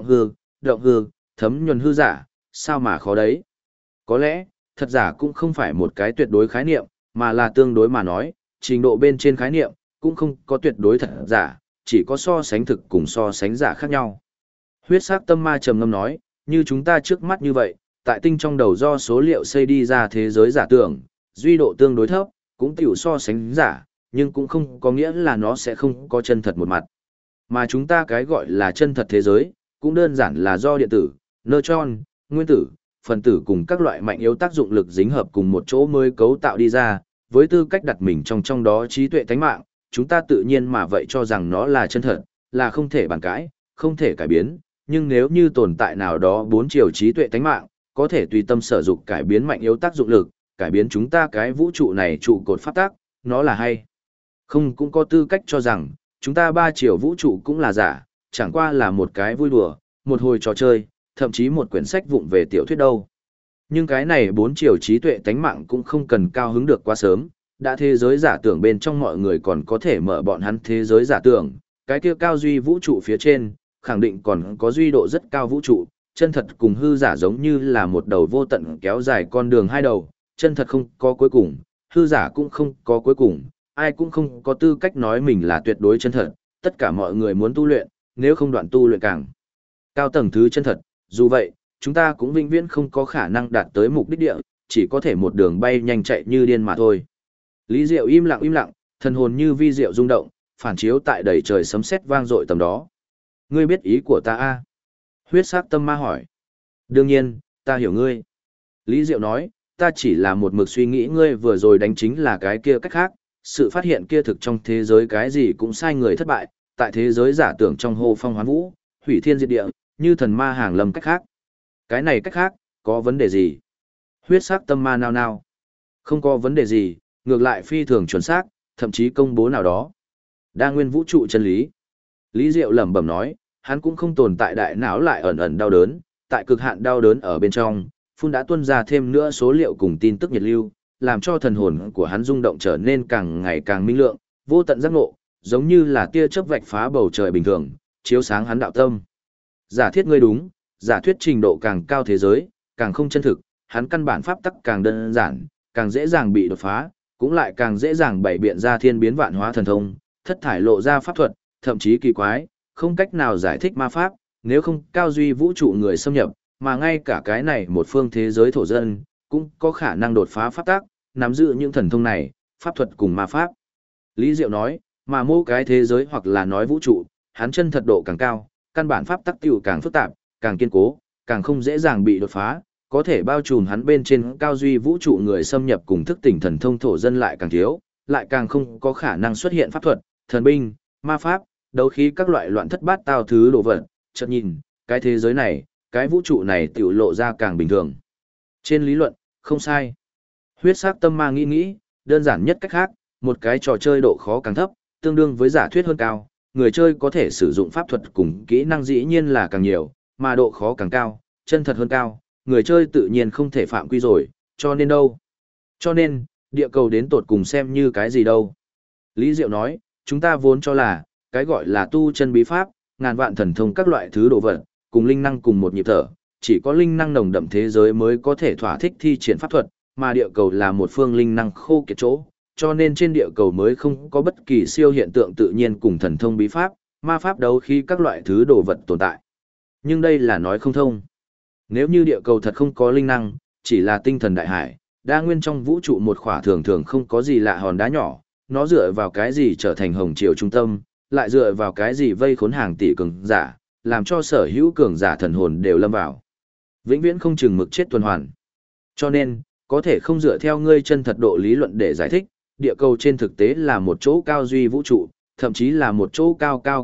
động hư, thấm nhuần hư giả, sao mà khó đấy. Có lẽ, thật giả cũng không phải một cái tuyệt đối khái niệm, mà là tương đối mà nói, trình độ bên trên khái niệm, cũng không có tuyệt đối thật giả, chỉ có so sánh thực cùng so sánh giả khác nhau. Huyết sắc tâm ma trầm ngâm nói, như chúng ta trước mắt như vậy, tại tinh trong đầu do số liệu xây đi ra thế giới giả tưởng, duy độ tương đối thấp, cũng tiểu so sánh giả, nhưng cũng không có nghĩa là nó sẽ không có chân thật một mặt. Mà chúng ta cái gọi là chân thật thế giới, cũng đơn giản là do điện tử, neutron, nguyên tử, phần tử cùng các loại mạnh yếu tác dụng lực dính hợp cùng một chỗ mới cấu tạo đi ra, với tư cách đặt mình trong đó trí tuệ tánh mạng, chúng ta tự nhiên mà vậy cho rằng nó là chân thật, là không thể bàn cãi, không thể cải biến, nhưng nếu như tồn tại nào đó bốn chiều trí tuệ tánh mạng, có thể tùy tâm sở dụng cải biến mạnh yếu tác dụng lực, cải biến chúng ta cái vũ trụ này trụ cột pháp tác, nó là hay. Không cũng có tư cách cho rằng, chúng ta ba chiều vũ trụ cũng là giả, chẳng qua là một cái vui đùa, một hồi trò chơi, thậm chí một quyển sách vụng về tiểu thuyết đâu. Nhưng cái này bốn chiều trí tuệ tánh mạng cũng không cần cao hứng được quá sớm, đã thế giới giả tưởng bên trong mọi người còn có thể mở bọn hắn thế giới giả tưởng, cái kia cao duy vũ trụ phía trên, khẳng định còn có duy độ rất cao vũ trụ, chân thật cùng hư giả giống như là một đầu vô tận kéo dài con đường hai đầu, chân thật không có cuối cùng, hư giả cũng không có cuối cùng, ai cũng không có tư cách nói mình là tuyệt đối chân thật, tất cả mọi người muốn tu luyện, nếu không đoạn tu luyện càng cao tầng thứ chân thật, dù vậy, chúng ta cũng vĩnh viễn không có khả năng đạt tới mục đích địa, chỉ có thể một đường bay nhanh chạy như điên mà thôi. Lý Diệu im lặng, thần hồn như vi diệu rung động, phản chiếu tại đầy trời sấm sét vang dội tầm đó. Ngươi biết ý của ta a? Huyết sắc tâm ma hỏi. Đương nhiên, ta hiểu ngươi. Lý Diệu nói, ta chỉ là một mực suy nghĩ ngươi vừa rồi đánh chính là cái kia cách khác, sự phát hiện kia thực trong thế giới cái gì cũng sai người thất bại, tại thế giới giả tưởng trong hô phong hoán vũ, hủy thiên diệt địa, như thần ma hàng lâm cách khác. Cái này cách khác, có vấn đề gì? Huyết sắc tâm ma nao nao. Không có vấn đề gì, ngược lại phi thường chuẩn xác, thậm chí công bố nào đó. Đa nguyên vũ trụ chân lý. Lý Diệu lẩm bẩm nói, hắn cũng không tồn tại đại não lại ẩn ẩn đau đớn, tại cực hạn đau đớn ở bên trong, phun đã tuôn ra thêm nữa số liệu cùng tin tức nhiệt lưu, làm cho thần hồn của hắn rung động trở nên càng ngày càng minh lượng, vô tận giác ngộ, giống như là tia chớp vạch phá bầu trời bình thường, chiếu sáng hắn đạo tâm. Giả thiết ngươi đúng, giả thuyết trình độ càng cao thế giới, càng không chân thực, hắn căn bản pháp tắc càng đơn giản, càng dễ dàng bị đột phá, cũng lại càng dễ dàng bày biện ra thiên biến vạn hóa thần thông, thất thải lộ ra pháp thuật, thậm chí kỳ quái, không cách nào giải thích ma pháp, nếu không cao duy vũ trụ người xâm nhập, mà ngay cả cái này một phương thế giới thổ dân, cũng có khả năng đột phá pháp tắc, nắm giữ những thần thông này, pháp thuật cùng ma pháp. Lý Diệu nói, mà mô cái thế giới hoặc là nói vũ trụ, hắn chân thật độ càng cao, căn bản pháp tắc tiểu càng phức tạp, càng kiên cố, càng không dễ dàng bị đột phá, có thể bao trùm hắn bên trên cao duy vũ trụ người xâm nhập cùng thức tỉnh thần thông thổ dân lại càng thiếu, lại càng không có khả năng xuất hiện pháp thuật, thần binh, ma pháp, đấu khí các loại loạn thất bát tao thứ đồ vật, chợt nhìn, cái thế giới này, cái vũ trụ này tiểu lộ ra càng bình thường. Trên lý luận, không sai. Huyết sắc tâm ma nghĩ, đơn giản nhất cách khác, một cái trò chơi độ khó càng thấp, tương đương với giả thuyết hơn cao, người chơi có thể sử dụng pháp thuật cùng kỹ năng dĩ nhiên là càng nhiều, mà độ khó càng cao, chân thật hơn cao, người chơi tự nhiên không thể phạm quy rồi, cho nên đâu? Cho nên, địa cầu đến tột cùng xem như cái gì đâu? Lý Diệu nói, chúng ta vốn cho là, cái gọi là tu chân bí pháp, ngàn vạn thần thông các loại thứ đồ vật, cùng linh năng cùng một nhịp thở, chỉ có linh năng nồng đậm thế giới mới có thể thỏa thích thi triển pháp thuật, mà địa cầu là một phương linh năng khô kiệt chỗ, cho nên trên địa cầu mới không có bất kỳ siêu hiện tượng tự nhiên cùng thần thông bí pháp, ma pháp đấu khi các loại thứ đồ vật tồn tại. Nhưng đây là nói không thông. Nếu như địa cầu thật không có linh năng, chỉ là tinh thần đại hải, đa nguyên trong vũ trụ một khỏa thường thường không có gì lạ hòn đá nhỏ, nó dựa vào cái gì trở thành hồng triều trung tâm, lại dựa vào cái gì vây khốn hàng tỷ cường giả, làm cho sở hữu cường giả thần hồn đều lâm vào. Vĩnh viễn không chừng mực chết tuần hoàn. Cho nên, có thể không dựa theo ngươi chân thật độ lý luận để giải thích, địa cầu trên thực tế là một chỗ cao duy vũ trụ, thậm chí là một chỗ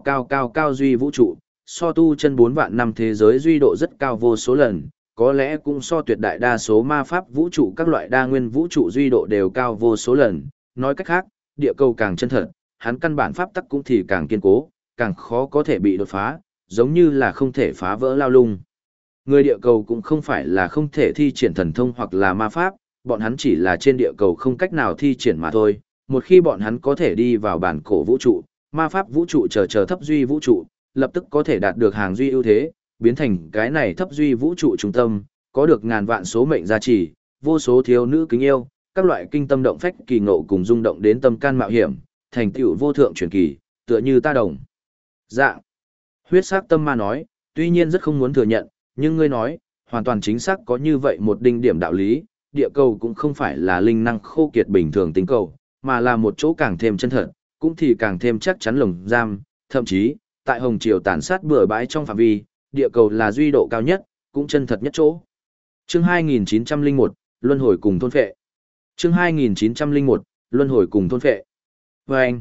cao duy vũ trụ, so tu chân 4 vạn năm thế giới duy độ rất cao vô số lần, có lẽ cũng so tuyệt đại đa số ma pháp vũ trụ các loại đa nguyên vũ trụ duy độ đều cao vô số lần, nói cách khác, địa cầu càng chân thật, hắn căn bản pháp tắc cũng thì càng kiên cố, càng khó có thể bị đột phá, giống như là không thể phá vỡ lao lung. Người địa cầu cũng không phải là không thể thi triển thần thông hoặc là ma pháp, bọn hắn chỉ là trên địa cầu không cách nào thi triển mà thôi. Một khi bọn hắn có thể đi vào bản cổ vũ trụ, ma pháp vũ trụ chờ thấp duy vũ trụ, lập tức có thể đạt được hàng duy ưu thế, biến thành cái này thấp duy vũ trụ trung tâm, có được ngàn vạn số mệnh gia trì, vô số thiếu nữ kính yêu, các loại kinh tâm động phách kỳ ngộ cùng rung động đến tâm can mạo hiểm, thành tựu vô thượng truyền kỳ, tựa như ta đồng. Dạng. Huyết sắc tâm ma nói, tuy nhiên rất không muốn thừa nhận, nhưng ngươi nói, hoàn toàn chính xác có như vậy một đinh điểm đạo lý, địa cầu cũng không phải là linh năng khô kiệt bình thường tính cầu, mà là một chỗ càng thêm chân thật, cũng thì càng thêm chắc chắn lồng giam, thậm chí, tại Hồng Triều tàn sát bừa bãi trong phạm vi, địa cầu là duy độ cao nhất, cũng chân thật nhất chỗ. Chương 2901, Luân hồi cùng thôn phệ. Chương 2901, Luân hồi cùng thôn phệ. Vâng!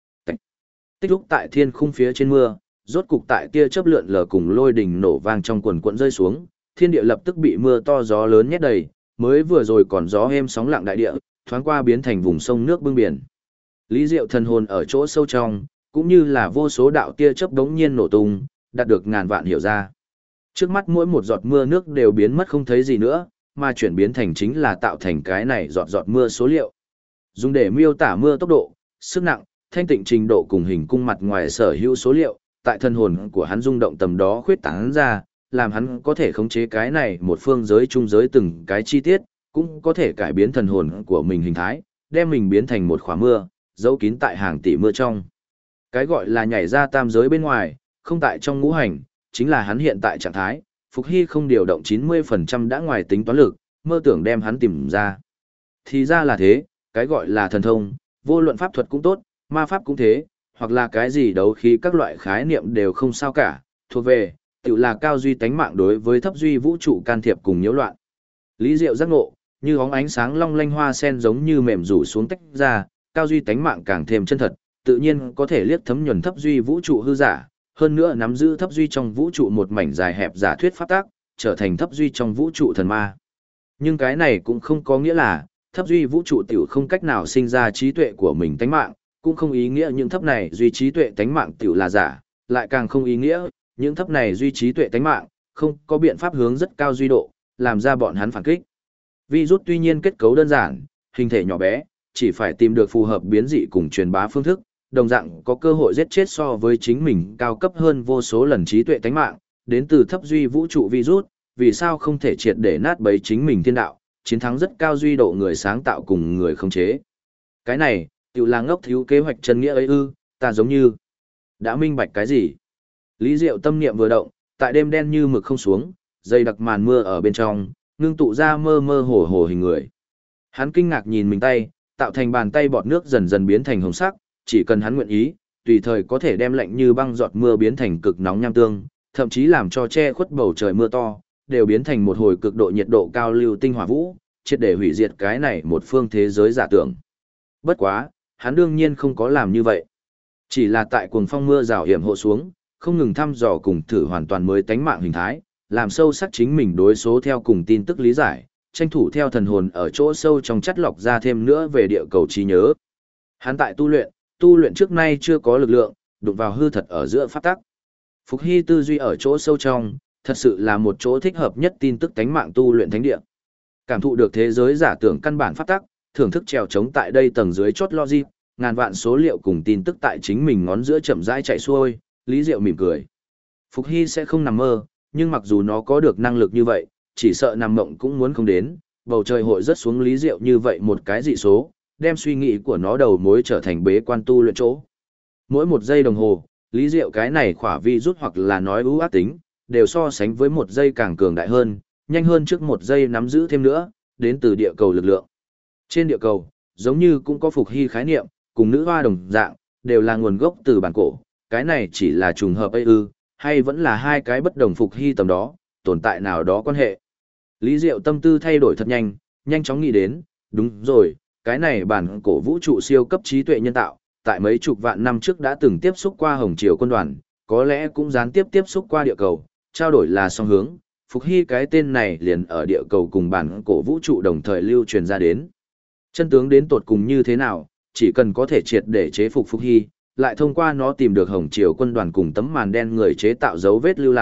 Tích lúc tại thiên khung phía trên mưa, rốt cục tại tia chớp lượn lờ cùng lôi đỉnh nổ vang trong quần quận rơi xuống, thiên địa lập tức bị mưa to gió lớn nhét đầy, mới vừa rồi còn gió êm sóng lặng đại địa, thoáng qua biến thành vùng sông nước bưng biển. Lý Diệu thần hồn ở chỗ sâu trong, cũng như là vô số đạo tia chớp đống nhiên nổ tung, đạt được ngàn vạn hiểu ra. Trước mắt mỗi một giọt mưa nước đều biến mất không thấy gì nữa, mà chuyển biến thành chính là tạo thành cái này giọt giọt mưa số liệu. Dùng để miêu tả mưa tốc độ, sức nặng, thanh tịnh trình độ cùng hình cung mặt ngoài sở hữu số liệu, tại thân hồn của hắn rung động tầm đó khuyết tán ra, làm hắn có thể khống chế cái này một phương giới trung giới từng cái chi tiết, cũng có thể cải biến thần hồn của mình hình thái, đem mình biến thành một khóa mưa, giấu kín tại hàng tỷ mưa trong. Cái gọi là nhảy ra tam giới bên ngoài, không tại trong ngũ hành, chính là hắn hiện tại trạng thái, Phục Hy không điều động 90% đã ngoài tính toán lực, mơ tưởng đem hắn tìm ra. Thì ra là thế, cái gọi là thần thông, vô luận pháp thuật cũng tốt, ma pháp cũng thế, hoặc là cái gì đấu khí các loại khái niệm đều không sao cả, thuộc về, tự là cao duy tánh mạng đối với thấp duy vũ trụ can thiệp cùng nhiễu loạn. Lý Diệu giác ngộ, như bóng ánh sáng long lanh hoa sen giống như mềm rủ xuống tách ra, cao duy tánh mạng càng thêm chân thật, tự nhiên có thể liếc thấm nhuần thấp duy vũ trụ hư giả, hơn nữa nắm giữ thấp duy trong vũ trụ một mảnh dài hẹp giả thuyết pháp tác, trở thành thấp duy trong vũ trụ thần ma. Nhưng cái này cũng không có nghĩa là, thấp duy vũ trụ tiểu không cách nào sinh ra trí tuệ của mình tánh mạng, cũng không ý nghĩa những thấp này duy trí tuệ tánh mạng tiểu là giả, lại càng không ý nghĩa, những thấp này duy trí tuệ tánh mạng, không có biện pháp hướng rất cao duy độ, làm ra bọn hắn phản kích. Virus tuy nhiên kết cấu đơn giản, hình thể nhỏ bé, chỉ phải tìm được phù hợp biến dị cùng truyền bá phương thức, đồng dạng có cơ hội giết chết so với chính mình cao cấp hơn vô số lần trí tuệ tánh mạng, đến từ thấp duy vũ trụ virus, vì sao không thể triệt để nát bấy chính mình thiên đạo, chiến thắng rất cao duy độ người sáng tạo cùng người khống chế. Cái này, tiểu là ngốc thiếu kế hoạch chân nghĩa ấy ư, ta giống như đã minh bạch cái gì. Lý Diệu tâm niệm vừa động, tại đêm đen như mực không xuống, dày đặc màn mưa ở bên trong, ngưng tụ ra mơ mơ hồ hồ hình người. Hắn kinh ngạc nhìn mình tay, tạo thành bàn tay bọt nước dần dần biến thành hồng sắc, chỉ cần hắn nguyện ý, tùy thời có thể đem lạnh như băng giọt mưa biến thành cực nóng nham tương, thậm chí làm cho che khuất bầu trời mưa to, đều biến thành một hồi cực độ nhiệt độ cao lưu tinh hỏa vũ, triệt để hủy diệt cái này một phương thế giới giả tưởng. Bất quá, hắn đương nhiên không có làm như vậy. Chỉ là tại cuồng phong mưa rào hiểm hộ xuống, không ngừng thăm dò cùng thử hoàn toàn mới tánh mạng hình thái, làm sâu sắc chính mình đối số theo cùng tin tức lý giải, tranh thủ theo thần hồn ở chỗ sâu trong chất lọc ra thêm nữa về địa cầu trí nhớ. Hắn tại tu luyện trước nay chưa có lực lượng, đụng vào hư thật ở giữa pháp tắc. Phục Hy tư duy ở chỗ sâu trong, thật sự là một chỗ thích hợp nhất tin tức tánh mạng tu luyện thánh địa. Cảm thụ được thế giới giả tưởng căn bản pháp tắc, thưởng thức trèo trống tại đây tầng dưới chốt logic, ngàn vạn số liệu cùng tin tức tại chính mình ngón giữa chậm rãi chạy xuôi, Lý Diệu mỉm cười. Phục Hy sẽ không nằm mơ, nhưng mặc dù nó có được năng lực như vậy, chỉ sợ nằm mộng cũng muốn không đến, bầu trời hội rớt xuống Lý Diệu như vậy một cái dị số, đem suy nghĩ của nó đầu mối trở thành bế quan tu luyện chỗ. Mỗi một giây đồng hồ, Lý Diệu cái này khỏa vi rút hoặc là nói ưu ác tính, đều so sánh với một giây càng cường đại hơn, nhanh hơn trước một giây nắm giữ thêm nữa, đến từ địa cầu lực lượng. Trên địa cầu, giống như cũng có Phục Hy khái niệm, cùng nữ hoa đồng dạng, đều là nguồn gốc từ bản cổ, cái này chỉ là trùng hợp ấy ư, hay vẫn là hai cái bất đồng Phục Hy tầm đó, tồn tại nào đó quan hệ. Lý Diệu tâm tư thay đổi thật nhanh, nhanh chóng nghĩ đến, đúng rồi, cái này bản cổ vũ trụ siêu cấp trí tuệ nhân tạo, tại mấy chục vạn năm trước đã từng tiếp xúc qua Hồng Triều quân đoàn, có lẽ cũng gián tiếp tiếp xúc qua địa cầu, trao đổi là song hướng, Phục Hy cái tên này liền ở địa cầu cùng bản cổ vũ trụ đồng thời lưu truyền ra đến. Chân tướng đến tột cùng như thế nào, chỉ cần có thể triệt để chế phục Phục Hy, lại thông qua nó tìm được Hồng Triều quân đoàn cùng tấm màn đen người chế tạo dấu vết lưu lại,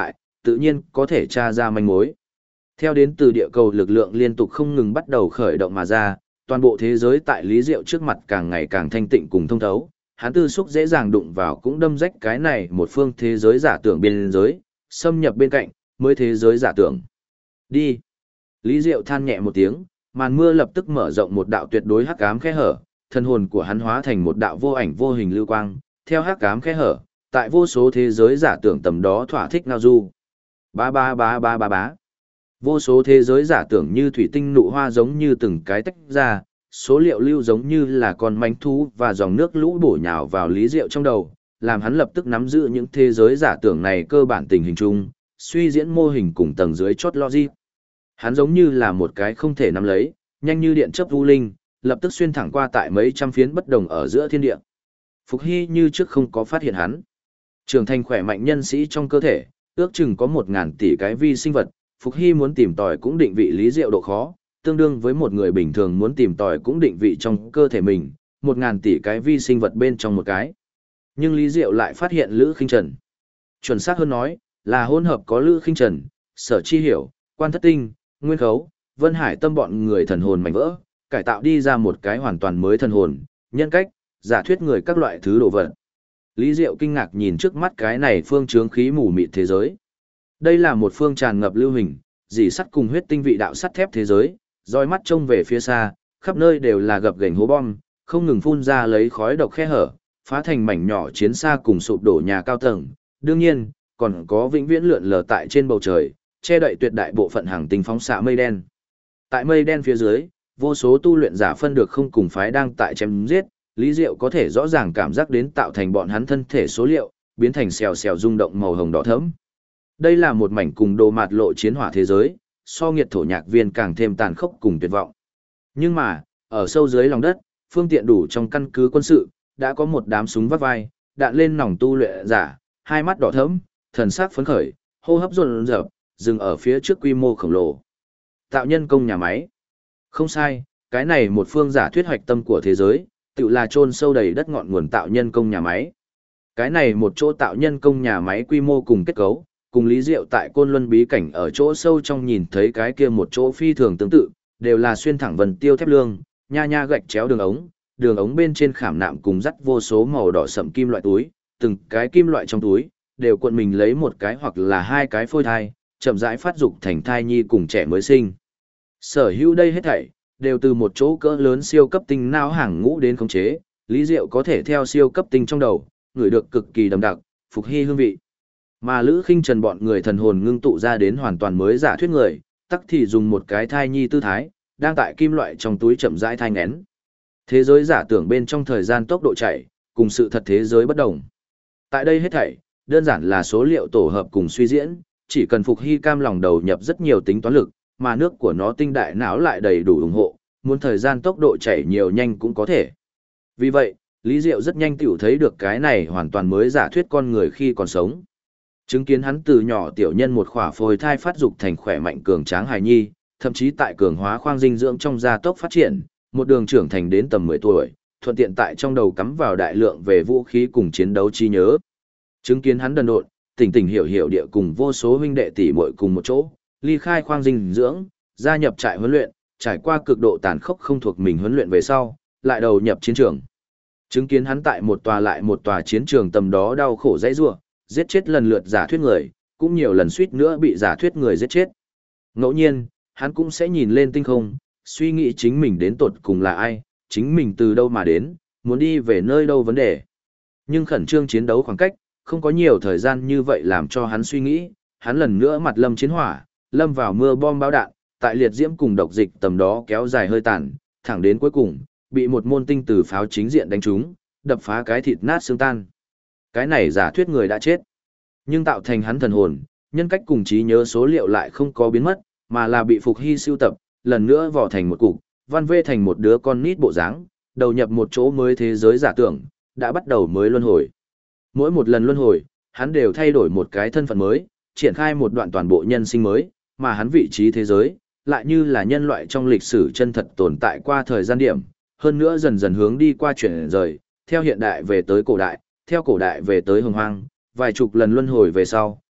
tự nhiên có thể tra ra manh mối. Theo đến từ địa cầu lực lượng liên tục không ngừng bắt đầu khởi động mà ra, toàn bộ thế giới tại Lý Diệu trước mặt càng ngày càng thanh tịnh cùng thông thấu, hắn tư xúc dễ dàng đụng vào cũng đâm rách cái này một phương thế giới giả tưởng biên giới, xâm nhập bên cạnh, mới thế giới giả tưởng. Đi. Lý Diệu than nhẹ một tiếng, màn mưa lập tức mở rộng một đạo tuyệt đối hắc ám khe hở, thân hồn của hắn hóa thành một đạo vô ảnh vô hình lưu quang, theo hắc ám khe hở, tại vô số thế giới giả tưởng tầm đó thỏa thích ngao du. Ba ba ba ba ba ba. Vô số thế giới giả tưởng như thủy tinh nụ hoa giống như từng cái tách ra, số liệu lưu giống như là con manh thú và dòng nước lũ bổ nhào vào Lý Diệu trong đầu, làm hắn lập tức nắm giữ những thế giới giả tưởng này cơ bản tình hình chung, suy diễn mô hình cùng tầng dưới chốt logic. Hắn giống như là một cái không thể nắm lấy, nhanh như điện chớp u linh, lập tức xuyên thẳng qua tại mấy trăm phiến bất đồng ở giữa thiên địa. Phục Hy như trước không có phát hiện hắn. Trưởng thành khỏe mạnh nhân sĩ trong cơ thể, ước chừng có 1.000 tỷ cái vi sinh vật, Phục Hy muốn tìm tòi cũng định vị Lý Diệu độ khó, tương đương với một người bình thường muốn tìm tòi cũng định vị trong cơ thể mình, 1.000 tỷ cái vi sinh vật bên trong một cái. Nhưng Lý Diệu lại phát hiện Lữ Khinh Trần. Chuẩn xác hơn nói, là hỗn hợp có Lữ Khinh Trần, Sở Chi Hiểu, Quan Thất Tinh, Nguyên Khấu, Vân Hải Tâm bọn người thần hồn mảnh vỡ, cải tạo đi ra một cái hoàn toàn mới thần hồn, nhân cách, giả thuyết người các loại thứ đồ vật. Lý Diệu kinh ngạc nhìn trước mắt cái này phương chướng khí mù mịt thế giới. Đây là một phương tràn ngập lưu hình, dì sắt cùng huyết tinh vị đạo sắt thép thế giới, roi mắt trông về phía xa, khắp nơi đều là gập ghềnh hố bom, không ngừng phun ra lấy khói độc khe hở, phá thành mảnh nhỏ chiến xa cùng sụp đổ nhà cao tầng. Đương nhiên, còn có vĩnh viễn lượn lờ tại trên bầu trời, che đậy tuyệt đại bộ phận hàng tinh phóng xạ mây đen. Tại mây đen phía dưới, vô số tu luyện giả phân được không cùng phái đang tại chém giết, Lý Diệu có thể rõ ràng cảm giác đến tạo thành bọn hắn thân thể số liệu, biến thành xèo xèo rung động màu hồng đỏ thẫm. Đây là một mảnh cùng đồ mạt lộ chiến hỏa thế giới, so nghiệt thổ nhạc viên càng thêm tàn khốc cùng tuyệt vọng. Nhưng mà, ở sâu dưới lòng đất, phương tiện đủ trong căn cứ quân sự, đã có một đám súng vắt vai, đạn lên nòng tu luyện giả, hai mắt đỏ thẫm, thần sắc phấn khởi, hô hấp dồn dập, dừng ở phía trước quy mô khổng lồ. Tạo nhân công nhà máy. Không sai, cái này một phương giả thuyết hoạch tâm của thế giới, tự là chôn sâu đầy đất ngọn nguồn tạo nhân công nhà máy. Cái này một chỗ tạo nhân công nhà máy quy mô cùng kết cấu, cùng Lý Diệu tại Côn Luân bí cảnh ở chỗ sâu trong nhìn thấy cái kia một chỗ phi thường tương tự, đều là xuyên thẳng vần tiêu thép lương, nha nha gạch chéo đường ống bên trên khảm nạm cùng dắt vô số màu đỏ sẫm kim loại túi, từng cái kim loại trong túi đều cuộn mình lấy một cái hoặc là hai cái phôi thai, chậm rãi phát dục thành thai nhi cùng trẻ mới sinh. Sở hữu đây hết thảy đều từ một chỗ cỡ lớn siêu cấp tinh não hàng ngũ đến khống chế, Lý Diệu có thể theo siêu cấp tinh trong đầu, ngửi được cực kỳ đậm đặc, Phục Hy hương vị. Mà Lữ Khinh Trần bọn người thần hồn ngưng tụ ra đến hoàn toàn mới giả thuyết người, tắc thì dùng một cái thai nhi tư thái, đang tại kim loại trong túi chậm rãi thai nghén. Thế giới giả tưởng bên trong thời gian tốc độ chạy, cùng sự thật thế giới bất đồng. Tại đây hết thảy, đơn giản là số liệu tổ hợp cùng suy diễn, chỉ cần Phục Hy cam lòng đầu nhập rất nhiều tính toán lực, mà nước của nó tinh đại não lại đầy đủ ủng hộ, muốn thời gian tốc độ chạy nhiều nhanh cũng có thể. Vì vậy, Lý Diệu rất nhanh tiểu thấy được cái này hoàn toàn mới giả thuyết con người khi còn sống. Chứng kiến hắn từ nhỏ tiểu nhân một khỏa phôi thai phát dục thành khỏe mạnh cường tráng hài nhi, thậm chí tại cường hóa khoang dinh dưỡng trong gia tốc phát triển, một đường trưởng thành đến tầm 10 tuổi, thuận tiện tại trong đầu cắm vào đại lượng về vũ khí cùng chiến đấu trí nhớ. Chứng kiến hắn đần độn, tỉnh tỉnh hiểu hiểu địa cùng vô số huynh đệ tỷ muội cùng một chỗ, ly khai khoang dinh dưỡng, gia nhập trại huấn luyện, trải qua cực độ tàn khốc không thuộc mình huấn luyện về sau, lại đầu nhập chiến trường. Chứng kiến hắn tại một tòa lại một tòa chiến trường tầm đó đau khổ dãy rủa, giết chết lần lượt giả thuyết người, cũng nhiều lần suýt nữa bị giả thuyết người giết chết. Ngẫu nhiên, hắn cũng sẽ nhìn lên tinh không, suy nghĩ chính mình đến tột cùng là ai, chính mình từ đâu mà đến, muốn đi về nơi đâu vấn đề. Nhưng khẩn trương chiến đấu khoảng cách, không có nhiều thời gian như vậy làm cho hắn suy nghĩ, hắn lần nữa mặt lâm chiến hỏa, lâm vào mưa bom bão đạn, tại liệt diễm cùng độc dịch tầm đó kéo dài hơi tàn, thẳng đến cuối cùng, bị một môn tinh từ pháo chính diện đánh trúng, đập phá cái thịt nát xương tan. Cái này giả thuyết người đã chết, nhưng tạo thành hắn thần hồn, nhân cách cùng trí nhớ số liệu lại không có biến mất, mà là bị Phục Hy sưu tập, lần nữa vỏ thành một cục, văn vê thành một đứa con nít bộ dáng, đầu nhập một chỗ mới thế giới giả tưởng, đã bắt đầu mới luân hồi. Mỗi một lần luân hồi, hắn đều thay đổi một cái thân phận mới, triển khai một đoạn toàn bộ nhân sinh mới, mà hắn vị trí thế giới, lại như là nhân loại trong lịch sử chân thật tồn tại qua thời gian điểm, hơn nữa dần dần hướng đi qua chuyển rời, theo hiện đại về tới cổ đại, theo cổ đại về tới hồng hoang, vài chục lần luân hồi về sau,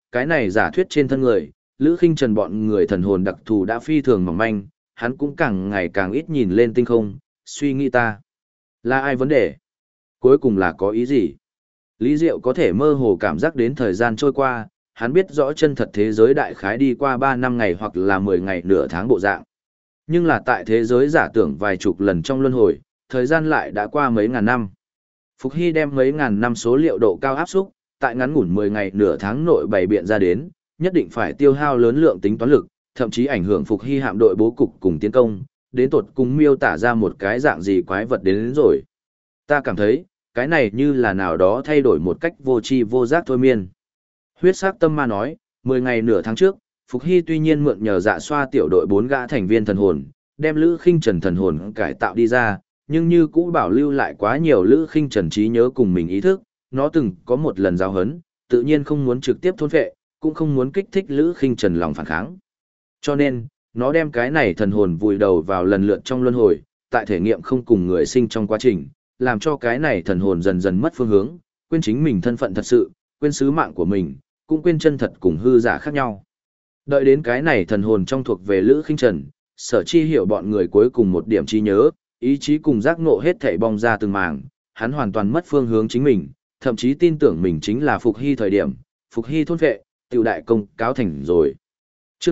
cái này giả thuyết trên thân người, Lữ Khinh Trần bọn người thần hồn đặc thù đã phi thường mỏng manh, hắn cũng càng ngày càng ít nhìn lên tinh không, suy nghĩ ta. Là ai vấn đề? Cuối cùng là có ý gì? Lý Diệu có thể mơ hồ cảm giác đến thời gian trôi qua, hắn biết rõ chân thật thế giới đại khái đi qua 3 năm ngày hoặc là 10 ngày nửa tháng bộ dạng. Nhưng là tại thế giới giả tưởng vài chục lần trong luân hồi, thời gian lại đã qua mấy ngàn năm. Phục Hy đem mấy ngàn năm số liệu độ cao áp xúc, tại ngắn ngủn 10 ngày nửa tháng nội bày biện ra đến, nhất định phải tiêu hao lớn lượng tính toán lực, thậm chí ảnh hưởng Phục Hy hạm đội bố cục cùng tiến công, đến tột cùng miêu tả ra một cái dạng gì quái vật đến rồi. Ta cảm thấy, cái này như là nào đó thay đổi một cách vô tri vô giác thôi miên. Huyết sắc tâm ma nói, 10 ngày nửa tháng trước, Phục Hy tuy nhiên mượn nhờ dạ xoa tiểu đội 4 gã thành viên thần hồn, đem Lữ Khinh Trần thần hồn cải tạo đi ra, nhưng như cũ bảo lưu lại quá nhiều Lữ Khinh Trần trí nhớ cùng mình ý thức, nó từng có một lần giao hấn, tự nhiên không muốn trực tiếp thôn phệ, cũng không muốn kích thích Lữ Khinh Trần lòng phản kháng. Cho nên, nó đem cái này thần hồn vùi đầu vào lần lượt trong luân hồi, tại thể nghiệm không cùng người sinh trong quá trình, làm cho cái này thần hồn dần dần mất phương hướng, quên chính mình thân phận thật sự, quên sứ mạng của mình, cũng quên chân thật cùng hư giả khác nhau. Đợi đến cái này thần hồn trong thuộc về Lữ Khinh Trần, Sở Chi hiểu bọn người cuối cùng một điểm trí nhớ, ý chí cùng giác ngộ hết thảy bong ra từng mảng, hắn hoàn toàn mất phương hướng chính mình, thậm chí tin tưởng mình chính là Phục Hy thời điểm, Phục Hy thôn vệ, tiểu đại công cáo thành rồi. Chương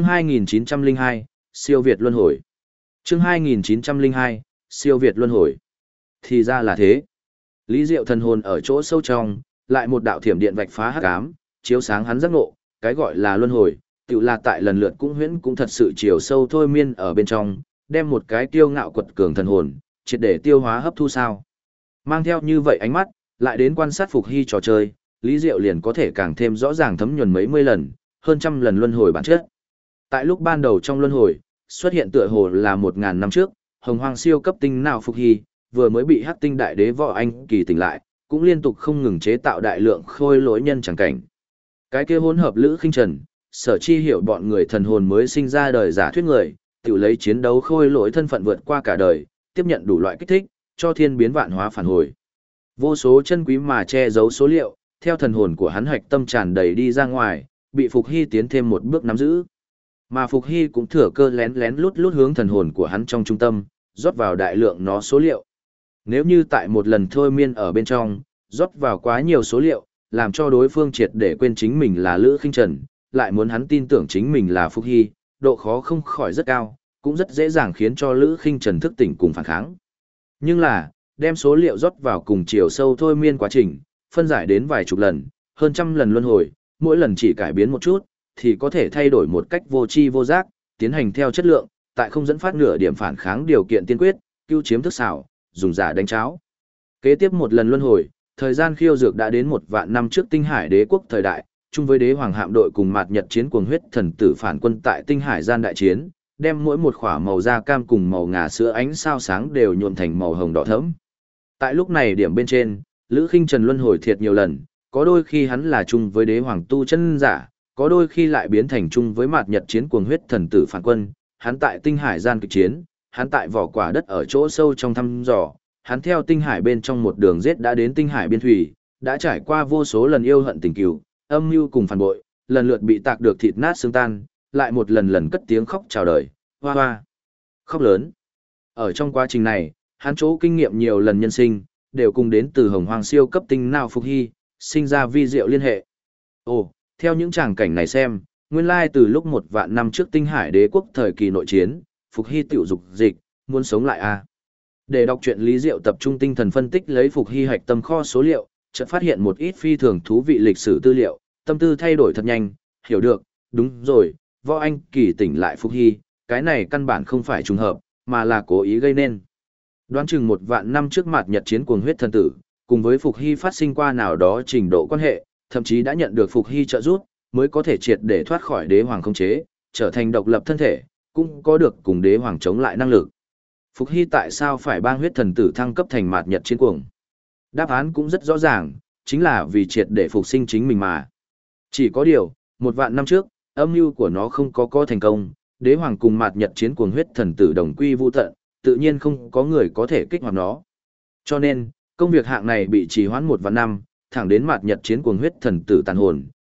2902, siêu Việt luân hồi. Chương 2902, siêu Việt luân hồi. Thì ra là thế. Lý Diệu thần hồn ở chỗ sâu trong, lại một đạo thiểm điện vạch phá hắc ám, chiếu sáng hắn giác ngộ, cái gọi là luân hồi, tự là tại lần lượt cũng huyễn cũng thật sự chiều sâu thôi miên ở bên trong, đem một cái kiêu ngạo quật cường thần hồn, triệt để tiêu hóa hấp thu sao. Mang theo như vậy ánh mắt, lại đến quan sát Phục Hy trò chơi, Lý Diệu liền có thể càng thêm rõ ràng thấm nhuần mấy mươi lần, hơn trăm lần luân hồi bản chất. Tại lúc ban đầu trong luân hồi, xuất hiện tựa hồ là 1000 năm trước, hồng hoang siêu cấp tinh nào Phục Hy, vừa mới bị Hắc Tinh Đại Đế Võ Anh Kỳ tỉnh lại, cũng liên tục không ngừng chế tạo đại lượng khôi lỗi nhân chẳng cảnh. Cái kia hỗn hợp Lữ Khinh Trần, Sở Chi hiểu bọn người thần hồn mới sinh ra đời giả thuyết người, tự lấy chiến đấu khôi lỗi thân phận vượt qua cả đời, tiếp nhận đủ loại kích thích, cho thiên biến vạn hóa phản hồi. Vô số chân quý mà che giấu số liệu, theo thần hồn của hắn hạch tâm tràn đầy đi ra ngoài, bị Phục Hy tiến thêm một bước nắm giữ. Mà Phục Hy cũng thừa cơ lén lén lút lút hướng thần hồn của hắn trong trung tâm, rót vào đại lượng nó số liệu. Nếu như tại một lần thôi miên ở bên trong, rót vào quá nhiều số liệu, làm cho đối phương triệt để quên chính mình là Lữ Khinh Trần, lại muốn hắn tin tưởng chính mình là Phục Hy, độ khó không khỏi rất cao, cũng rất dễ dàng khiến cho Lữ Khinh Trần thức tỉnh cùng phản kháng. Nhưng là, đem số liệu rót vào cùng chiều sâu thôi miên quá trình, phân giải đến vài chục lần, hơn trăm lần luân hồi, mỗi lần chỉ cải biến một chút, thì có thể thay đổi một cách vô tri vô giác, tiến hành theo chất lượng, tại không dẫn phát nửa điểm phản kháng điều kiện tiên quyết, cứu chiếm thức xảo, dùng giả đánh cháo. Kế tiếp một lần luân hồi, thời gian khiêu dược đã đến 1 vạn năm trước Tinh Hải Đế quốc thời đại, chung với Đế Hoàng hạm đội cùng Mạt Nhật chiến cuồng huyết thần tử phản quân tại Tinh Hải gian đại chiến, đem mỗi một khỏa màu da cam cùng màu ngà sữa ánh sao sáng đều nhuộm thành màu hồng đỏ thẫm. Tại lúc này điểm bên trên, Lữ Khinh Trần luân hồi thiệt nhiều lần, có đôi khi hắn là chung với Đế Hoàng tu chân giả, có đôi khi lại biến thành chung với Mạt Nhật chiến cuồng huyết thần tử phản quân, hắn tại Tinh Hải gian kịch chiến, hắn tại vỏ quả đất ở chỗ sâu trong thăm dò, hắn theo Tinh Hải bên trong một đường giết đã đến Tinh Hải biên thủy, đã trải qua vô số lần yêu hận tình cừu, âm mưu cùng phản bội, lần lượt bị tạc được thịt nát xương tan, lại một lần lần cất tiếng khóc chào đời, hoa hoa, khóc lớn. Ở trong quá trình này, hắn chỗ kinh nghiệm nhiều lần nhân sinh, đều cùng đến từ hồng hoang siêu cấp tinh nào Phục Hy, sinh ra vi diệu liên hệ. Ồ, theo những tràng cảnh này xem, nguyên lai từ lúc 1 vạn năm trước Tinh Hải Đế quốc thời kỳ nội chiến, Phục Hy tiểu dục dịch, muốn sống lại à. Để đọc truyện Lý Diệu tập trung tinh thần phân tích lấy Phục Hy hạch tâm kho số liệu, chợt phát hiện một ít phi thường thú vị lịch sử tư liệu, tâm tư thay đổi thật nhanh, hiểu được, đúng rồi, Võ Anh Kỳ tỉnh lại Phục Hy, cái này căn bản không phải trùng hợp, mà là cố ý gây nên. Đoán chừng 1 vạn năm trước Mạt Nhật chiến cuồng huyết thần tử, cùng với Phục Hy phát sinh qua nào đó trình độ quan hệ, thậm chí đã nhận được Phục Hy trợ giúp, mới có thể triệt để thoát khỏi Đế Hoàng khống chế, trở thành độc lập thân thể, cũng có được cùng Đế Hoàng chống lại năng lực. Phục Hy tại sao phải bang huyết thần tử thăng cấp thành Mạt Nhật chiến cuồng? Đáp án cũng rất rõ ràng, chính là vì triệt để phục sinh chính mình mà. Chỉ có điều, 1 vạn năm trước, âm mưu của nó không có thành công, Đế Hoàng cùng Mạt Nhật chiến cuồng huyết thần tử đồng quy vu tận, tự nhiên không có người có thể kích hoạt nó. Cho nên, công việc hạng này bị trì hoãn 1 vạn năm, thẳng đến Mạt Nhật chiến cuồng huyết thần tử tàn hồn,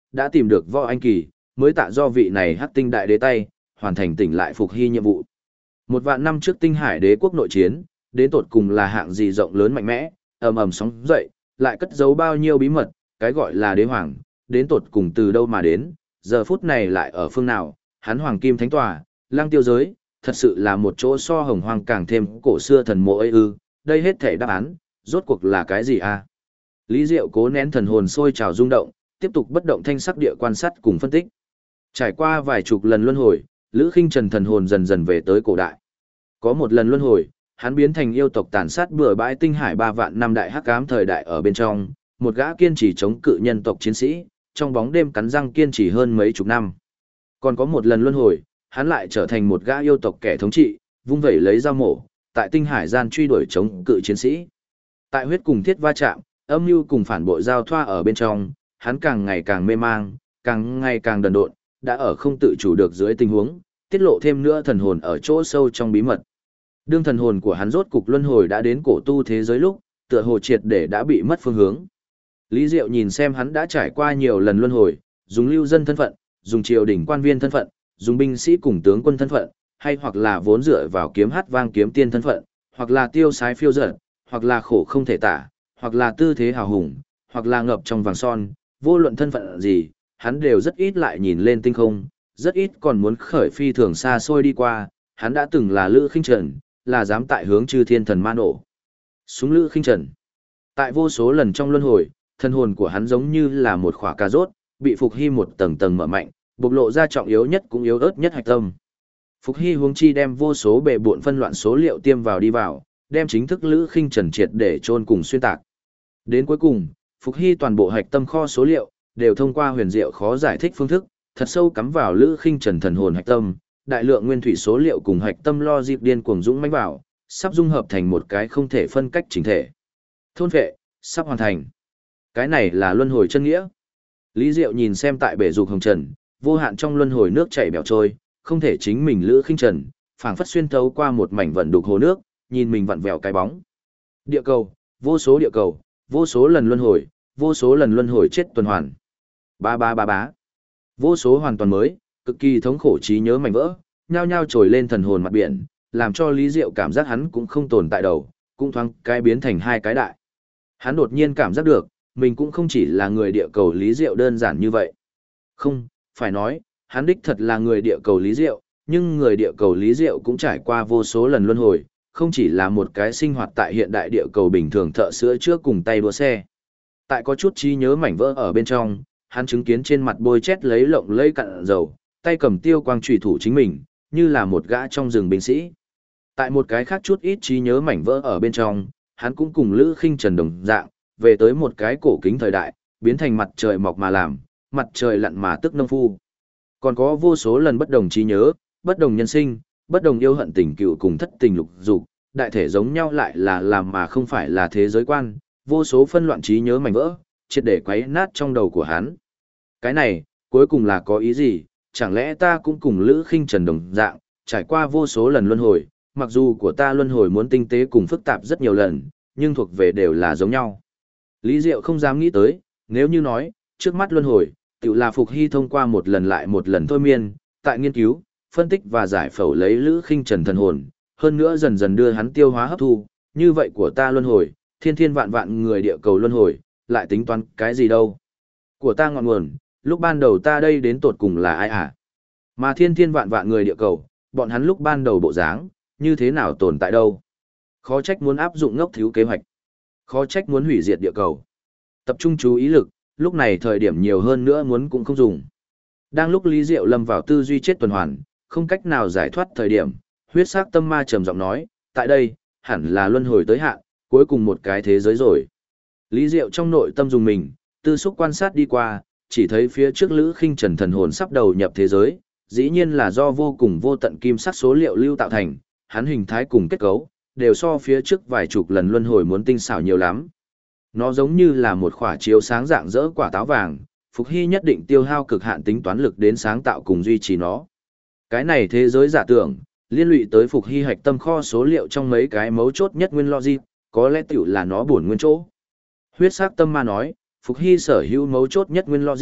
đã tìm được Võ Anh Kỳ, mới tạ do vị này Hắc Tinh đại đế tay, hoàn thành tỉnh lại Phục Hy nhiệm vụ. Một vạn năm trước Tinh Hải đế quốc nội chiến, đến tột cùng là hạng gì rộng lớn mạnh mẽ, ầm ầm sóng dậy, lại cất giấu bao nhiêu bí mật, cái gọi là đế hoàng, đến tột cùng từ đâu mà đến, giờ phút này lại ở phương nào, hắn hoàng kim thánh tòa, lăng tiêu giới, thật sự là một chỗ so hồng hoang càng thêm cổ xưa thần mộ ấy ư, đây hết thể đáp án, rốt cuộc là cái gì a? Lý Diệu cố nén thần hồn sôi trào rung động, tiếp tục bất động thanh sắc địa quan sát cùng phân tích. Trải qua vài chục lần luân hồi, Lữ Khinh Trần thần hồn dần dần về tới cổ đại. Có một lần luân hồi, hắn biến thành yêu tộc tàn sát bừa bãi Tinh Hải 3 vạn năm đại hắc ám thời đại ở bên trong, một gã kiên trì chống cự nhân tộc chiến sĩ, trong bóng đêm cắn răng kiên trì hơn mấy chục năm. Còn có một lần luân hồi, hắn lại trở thành một gã yêu tộc kẻ thống trị, vung vẩy lấy dao mổ, tại Tinh Hải gian truy đuổi chống cự chiến sĩ. Tại huyết cùng thiết va chạm, âm mưu cùng phản bội giao thoa ở bên trong, hắn càng ngày càng mê mang, càng ngày càng đần độn, đã ở không tự chủ được dưới tình huống, tiết lộ thêm nữa thần hồn ở chỗ sâu trong bí mật. Đương thần hồn của hắn rốt cục luân hồi đã đến cổ tu thế giới lúc, tựa hồ triệt để đã bị mất phương hướng. Lý Diệu nhìn xem hắn đã trải qua nhiều lần luân hồi, dùng lưu dân thân phận, dùng triều đình quan viên thân phận, dùng binh sĩ cùng tướng quân thân phận, hay hoặc là vốn dựa vào kiếm hát vang kiếm tiên thân phận, hoặc là tiêu sái phiêu dật, hoặc là khổ không thể tả, hoặc là tư thế hào hùng, hoặc là ngập trong vàng son, vô luận thân phận gì, hắn đều rất ít lại nhìn lên tinh không, rất ít còn muốn khởi phi thường xa xôi đi qua, hắn đã từng là Lữ Khinh Trần, là dám tại hướng chư thiên thần man nổ. Súng Lữ Khinh Trần. Tại vô số lần trong luân hồi, thân hồn của hắn giống như là một khỏa cà rốt, bị Phục Hy một tầng tầng mở mạnh, bộc lộ ra trọng yếu nhất cũng yếu ớt nhất hạch tâm. Phục Hy huống chi đem vô số bệ bộn phân loạn số liệu tiêm vào đi vào, đem chính thức Lữ Khinh Trần triệt để chôn cùng xuyên tạc. Đến cuối cùng, Phục Hy toàn bộ hạch tâm kho số liệu đều thông qua huyền diệu khó giải thích phương thức, thật sâu cắm vào Lữ Khinh Trần thần hồn hạch tâm, đại lượng nguyên thủy số liệu cùng hạch tâm logic điên cuồng dũng mãnh vào, sắp dung hợp thành một cái không thể phân cách chỉnh thể. Thôn phệ, sắp hoàn thành. Cái này là luân hồi chân nghĩa. Lý Diệu nhìn xem tại bể dục hồng trần, vô hạn trong luân hồi nước chảy bèo trôi, không thể chính mình Lữ Khinh Trần, phảng phất xuyên thấu qua một mảnh vận đục hồ nước, nhìn mình vặn vẹo cái bóng. Địa cầu, vô số lần luân hồi, vô số lần luân hồi chết tuần hoàn. Ba. Vô số hoàn toàn mới, cực kỳ thống khổ trí nhớ mảnh vỡ, nhao nhao trồi lên thần hồn mặt biển, làm cho Lý Diệu cảm giác hắn cũng không tồn tại đầu, cũng thoáng cái biến thành hai cái đại. Hắn đột nhiên cảm giác được, mình cũng không chỉ là người địa cầu Lý Diệu đơn giản như vậy. Không, phải nói, hắn đích thật là người địa cầu Lý Diệu, nhưng người địa cầu Lý Diệu cũng trải qua vô số lần luân hồi, không chỉ là một cái sinh hoạt tại hiện đại địa cầu bình thường thợ sữa trước cùng tay đua xe. Tại có chút trí nhớ mảnh vỡ ở bên trong, hắn chứng kiến trên mặt bôi chét lấy lộng lẫy cặn dầu, tay cầm tiêu quang chủy thủ chính mình, như là một gã trong rừng binh sĩ. Tại một cái khác chút ít trí nhớ mảnh vỡ ở bên trong, hắn cũng cùng Lữ Khinh Trần đồng dạng, về tới một cái cổ kính thời đại, biến thành mặt trời mọc mà làm, mặt trời lặn mà tức nông phu. Còn có vô số lần bất đồng trí nhớ, bất đồng nhân sinh, bất đồng yêu hận tình cựu cùng thất tình lục dục, đại thể giống nhau lại là làm mà không phải là thế giới quan, vô số phân loạn trí nhớ mảnh vỡ, triệt để quấy nát trong đầu của hắn. Cái này, cuối cùng là có ý gì, chẳng lẽ ta cũng cùng Lữ Khinh Trần đồng dạng, trải qua vô số lần luân hồi, mặc dù của ta luân hồi muốn tinh tế cùng phức tạp rất nhiều lần, nhưng thuộc về đều là giống nhau. Lý Diệu không dám nghĩ tới, nếu như nói, trước mắt luân hồi, tự là Phục Hy thông qua một lần lại một lần thôi miên, tại nghiên cứu, phân tích và giải phẫu lấy Lữ Khinh Trần thần hồn, hơn nữa dần dần đưa hắn tiêu hóa hấp thu, như vậy của ta luân hồi, thiên thiên vạn vạn người địa cầu luân hồi, lại tính toán cái gì đâu. Của ta ngọn nguồn, lúc ban đầu ta đây đến tột cùng là ai à? Mà thiên thiên vạn vạn người địa cầu, bọn hắn lúc ban đầu bộ dáng, như thế nào tồn tại đâu? Khó trách muốn áp dụng ngốc thiếu kế hoạch. Khó trách muốn hủy diệt địa cầu. Tập trung chú ý lực, lúc này thời điểm nhiều hơn nữa muốn cũng không dùng. Đang lúc Lý Diệu lâm vào tư duy chết tuần hoàn, không cách nào giải thoát thời điểm, huyết sắc tâm ma trầm giọng nói, tại đây, hẳn là luân hồi tới hạn, cuối cùng một cái thế giới rồi. Lý Diệu trong nội tâm dùng mình, tư xúc quan sát đi qua, chỉ thấy phía trước Lữ Khinh Trần thần hồn sắp đầu nhập thế giới, dĩ nhiên là do vô cùng vô tận kim sắc số liệu lưu tạo thành, hắn hình thái cùng kết cấu, đều so phía trước vài chục lần luân hồi muốn tinh xảo nhiều lắm. Nó giống như là một quả chiếu sáng dạng dỡ quả táo vàng, Phục Hy nhất định tiêu hao cực hạn tính toán lực đến sáng tạo cùng duy trì nó. Cái này thế giới giả tưởng, liên lụy tới Phục Hy hạch tâm kho số liệu trong mấy cái mấu chốt nhất nguyên logic, có lẽ tiểu là nó buồn nguyên chỗ. Huyết sắc tâm ma nói, Phục Hy sở hữu mấu chốt nhất nguyên logic,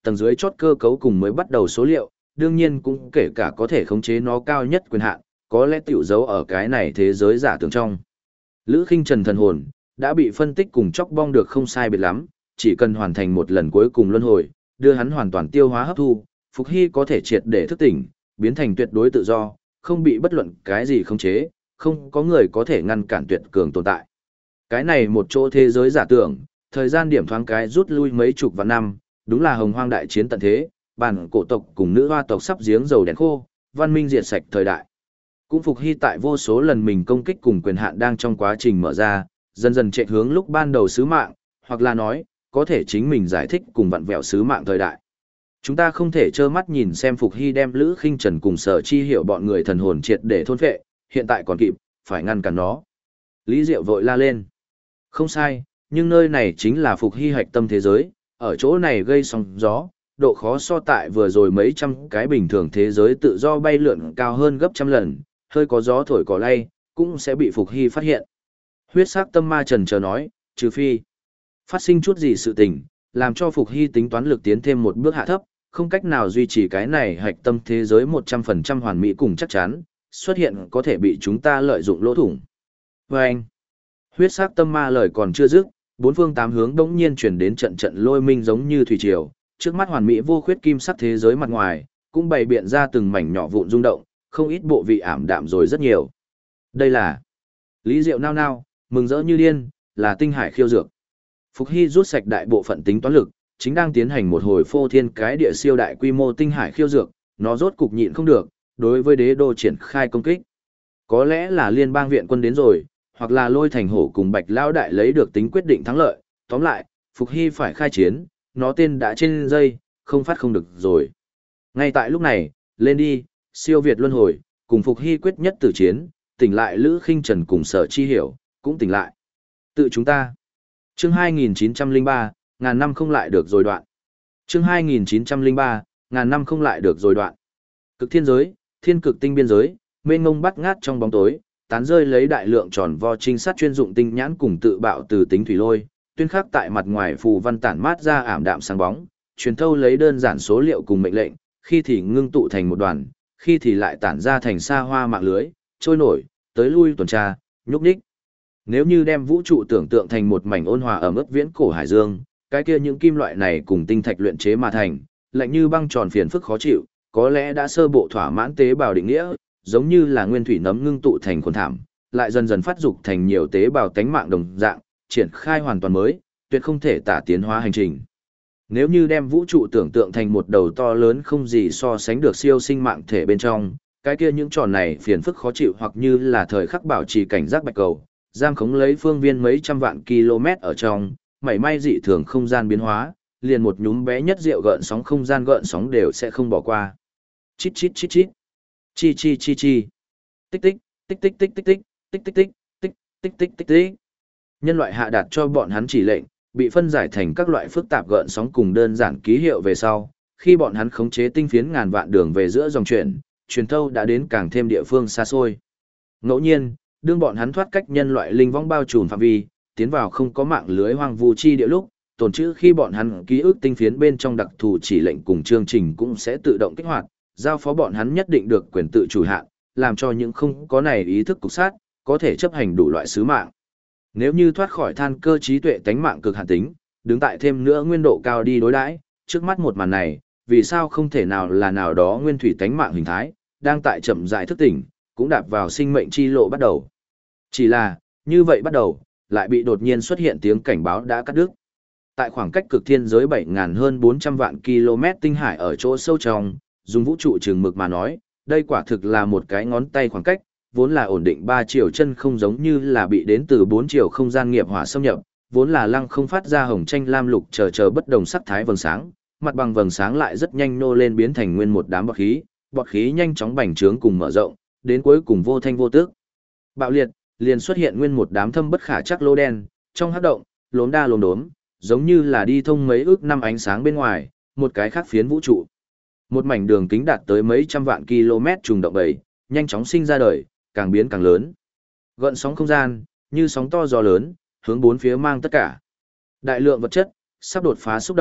tầng dưới chốt cơ cấu cùng mới bắt đầu số liệu, đương nhiên cũng kể cả có thể khống chế nó cao nhất quyền hạn, có lẽ tiểu dấu ở cái này thế giới giả tưởng trong. Lữ Khinh Trần thần hồn đã bị phân tích cùng chóc bong được không sai biệt lắm, chỉ cần hoàn thành một lần cuối cùng luân hồi, đưa hắn hoàn toàn tiêu hóa hấp thu, Phục Hy có thể triệt để thức tỉnh, biến thành tuyệt đối tự do, không bị bất luận cái gì khống chế, không có người có thể ngăn cản tuyệt cường tồn tại. Cái này một chỗ thế giới giả tưởng, thời gian điểm thoáng cái rút lui mấy chục vạn năm, đúng là hồng hoang đại chiến tận thế, bản cổ tộc cùng nữ hoa tộc sắp giếng dầu đèn khô, văn minh diệt sạch thời đại. Cũng Phục Hy tại vô số lần mình công kích cùng quyền hạn đang trong quá trình mở ra, dần dần chạy hướng lúc ban đầu sứ mạng, hoặc là nói, có thể chính mình giải thích cùng vặn vẹo sứ mạng thời đại. Chúng ta không thể trơ mắt nhìn xem Phục Hy đem Lữ Khinh Trần cùng Sở Chi Hiểu bọn người thần hồn triệt để thôn phệ, hiện tại còn kịp, phải ngăn cản nó. Lý Diệu vội la lên. Không sai, nhưng nơi này chính là Phục Hy hạch tâm thế giới, ở chỗ này gây sóng gió, độ khó so tại vừa rồi mấy trăm cái bình thường thế giới tự do bay lượn cao hơn gấp trăm lần, hơi có gió thổi cỏ lay, cũng sẽ bị Phục Hy phát hiện. Huyết sắc tâm ma trần chờ nói, trừ phi phát sinh chút gì sự tình, làm cho Phục Hy tính toán lực tiến thêm một bước hạ thấp, không cách nào duy trì cái này hạch tâm thế giới 100% hoàn mỹ cùng chắc chắn, xuất hiện có thể bị chúng ta lợi dụng lỗ thủng. Và anh, huyết sắc tâm ma lời còn chưa dứt, bốn phương tám hướng đống nhiên chuyển đến trận trận lôi minh giống như thủy triều, trước mắt hoàn mỹ vô khuyết kim sắc thế giới mặt ngoài, cũng bày biện ra từng mảnh nhỏ vụn rung động, không ít bộ vị ảm đạm rồi rất nhiều. Đây là Lý Diệu nao nao, mừng rỡ như điên, là tinh hải khiêu dược. Phục Hy rút sạch đại bộ phận tính toán lực, chính đang tiến hành một hồi phô thiên cái địa siêu đại quy mô tinh hải khiêu dược, nó rốt cục nhịn không được, đối với đế đô triển khai công kích. Có lẽ là liên bang viện quân đến rồi, hoặc là Lôi Thành Hổ cùng Bạch Lão Đại lấy được tính quyết định thắng lợi, tóm lại, Phục Hy phải khai chiến, nó tên đã trên dây, không phát không được rồi. Ngay tại lúc này, lên đi, siêu việt luân hồi, cùng Phục Hy quyết nhất tử chiến, tỉnh lại Lữ Khinh Trần cùng Sở Chi Hiểu, cũng tỉnh lại. Tự chúng ta. Chương 2903, ngàn năm không lại được rồi đoạn. Chương 2903, ngàn năm không lại được rồi đoạn. Cực thiên giới, thiên cực tinh biên giới, mênh mông bắt ngát trong bóng tối, tán rơi lấy đại lượng tròn vo trinh sát chuyên dụng tinh nhãn cùng tự bạo từ tính thủy lôi, tuyên khắc tại mặt ngoài phù văn tản mát ra ảm đạm sáng bóng, truyền thâu lấy đơn giản số liệu cùng mệnh lệnh, khi thì ngưng tụ thành một đoàn, khi thì lại tản ra thành xa hoa mạng lưới, trôi nổi, tới lui tuần tra, nhúc nhích. Nếu như đem vũ trụ tưởng tượng thành một mảnh ôn hòa ẩm ướt viễn cổ hải dương, cái kia những kim loại này cùng tinh thạch luyện chế mà thành, lạnh như băng tròn phiền phức khó chịu, có lẽ đã sơ bộ thỏa mãn tế bào định nghĩa, giống như là nguyên thủy nấm ngưng tụ thành khuôn thảm, lại dần dần phát dục thành nhiều tế bào tánh mạng đồng dạng, triển khai hoàn toàn mới, tuyệt không thể tả tiến hóa hành trình. Nếu như đem vũ trụ tưởng tượng thành một đầu to lớn không gì so sánh được siêu sinh mạng thể bên trong, cái kia những tròn này phiền phức khó chịu hoặc như là thời khắc bảo trì cảnh giác bạch cầu, giam khống lấy phương viên mấy trăm vạn km ở trong, mảy may dị thường không gian biến hóa, liền một nhúm bé nhất rượu gợn sóng không gian gợn sóng đều sẽ không bỏ qua. Chít chít chít chít. Chi chi chi chi. Tích tích, tích tích tích tích tích, tích tích tích, tích tích tích tích tích. Nhân loại hạ đạt cho bọn hắn chỉ lệnh, bị phân giải thành các loại phức tạp gợn sóng cùng đơn giản ký hiệu về sau, khi bọn hắn khống chế tinh phiến ngàn vạn đường về giữa dòng chuyển, truyền thâu đã đến càng thêm địa phương xa xôi. Ngẫu nhiên, đương bọn hắn thoát cách nhân loại linh vong bao trùm phạm vi, tiến vào không có mạng lưới hoang vu chi địa lúc, tồn trữ khi bọn hắn ký ức tinh phiến bên trong đặc thù chỉ lệnh cùng chương trình cũng sẽ tự động kích hoạt, giao phó bọn hắn nhất định được quyền tự chủ hạn, làm cho những không có này ý thức cục sát, có thể chấp hành đủ loại sứ mạng. Nếu như thoát khỏi than cơ trí tuệ tánh mạng cực hạn tính, đứng tại thêm nữa nguyên độ cao đi đối đãi, trước mắt một màn này, vì sao không thể nào là nào đó nguyên thủy tánh mạng hình thái, đang tại chậm rãi thức tỉnh, cũng đạp vào sinh mệnh chi lộ bắt đầu. Chỉ là, như vậy bắt đầu, lại bị đột nhiên xuất hiện tiếng cảnh báo đã cắt đứt. Tại khoảng cách cực thiên giới 7.000 hơn 400 vạn km tinh hải ở chỗ sâu trong, dùng vũ trụ trường mực mà nói, đây quả thực là một cái ngón tay khoảng cách, vốn là ổn định 3 chiều chân không giống như là bị đến từ 4 chiều không gian nghiệp hỏa xâm nhập, vốn là lăng không phát ra hồng tranh lam lục chờ bất đồng sắc thái vầng sáng, mặt bằng vầng sáng lại rất nhanh nô lên biến thành nguyên một đám bọt khí nhanh chóng bành trướng cùng mở rộng, đến cuối cùng vô thanh vô tức. Bạo liệt, liền xuất hiện nguyên một đám thâm bất khả chắc lô đen, trong hắc động, lốm đa lốm đốm, giống như là đi thông mấy ước năm ánh sáng bên ngoài, một cái khác phiến vũ trụ. Một mảnh đường kính đạt tới mấy trăm vạn km trùng động bầy, nhanh chóng sinh ra đời, càng biến càng lớn. Gợn sóng không gian, như sóng to gió lớn, hướng bốn phía mang tất cả. Đại lượng vật chất, sắp đột phá xúc động,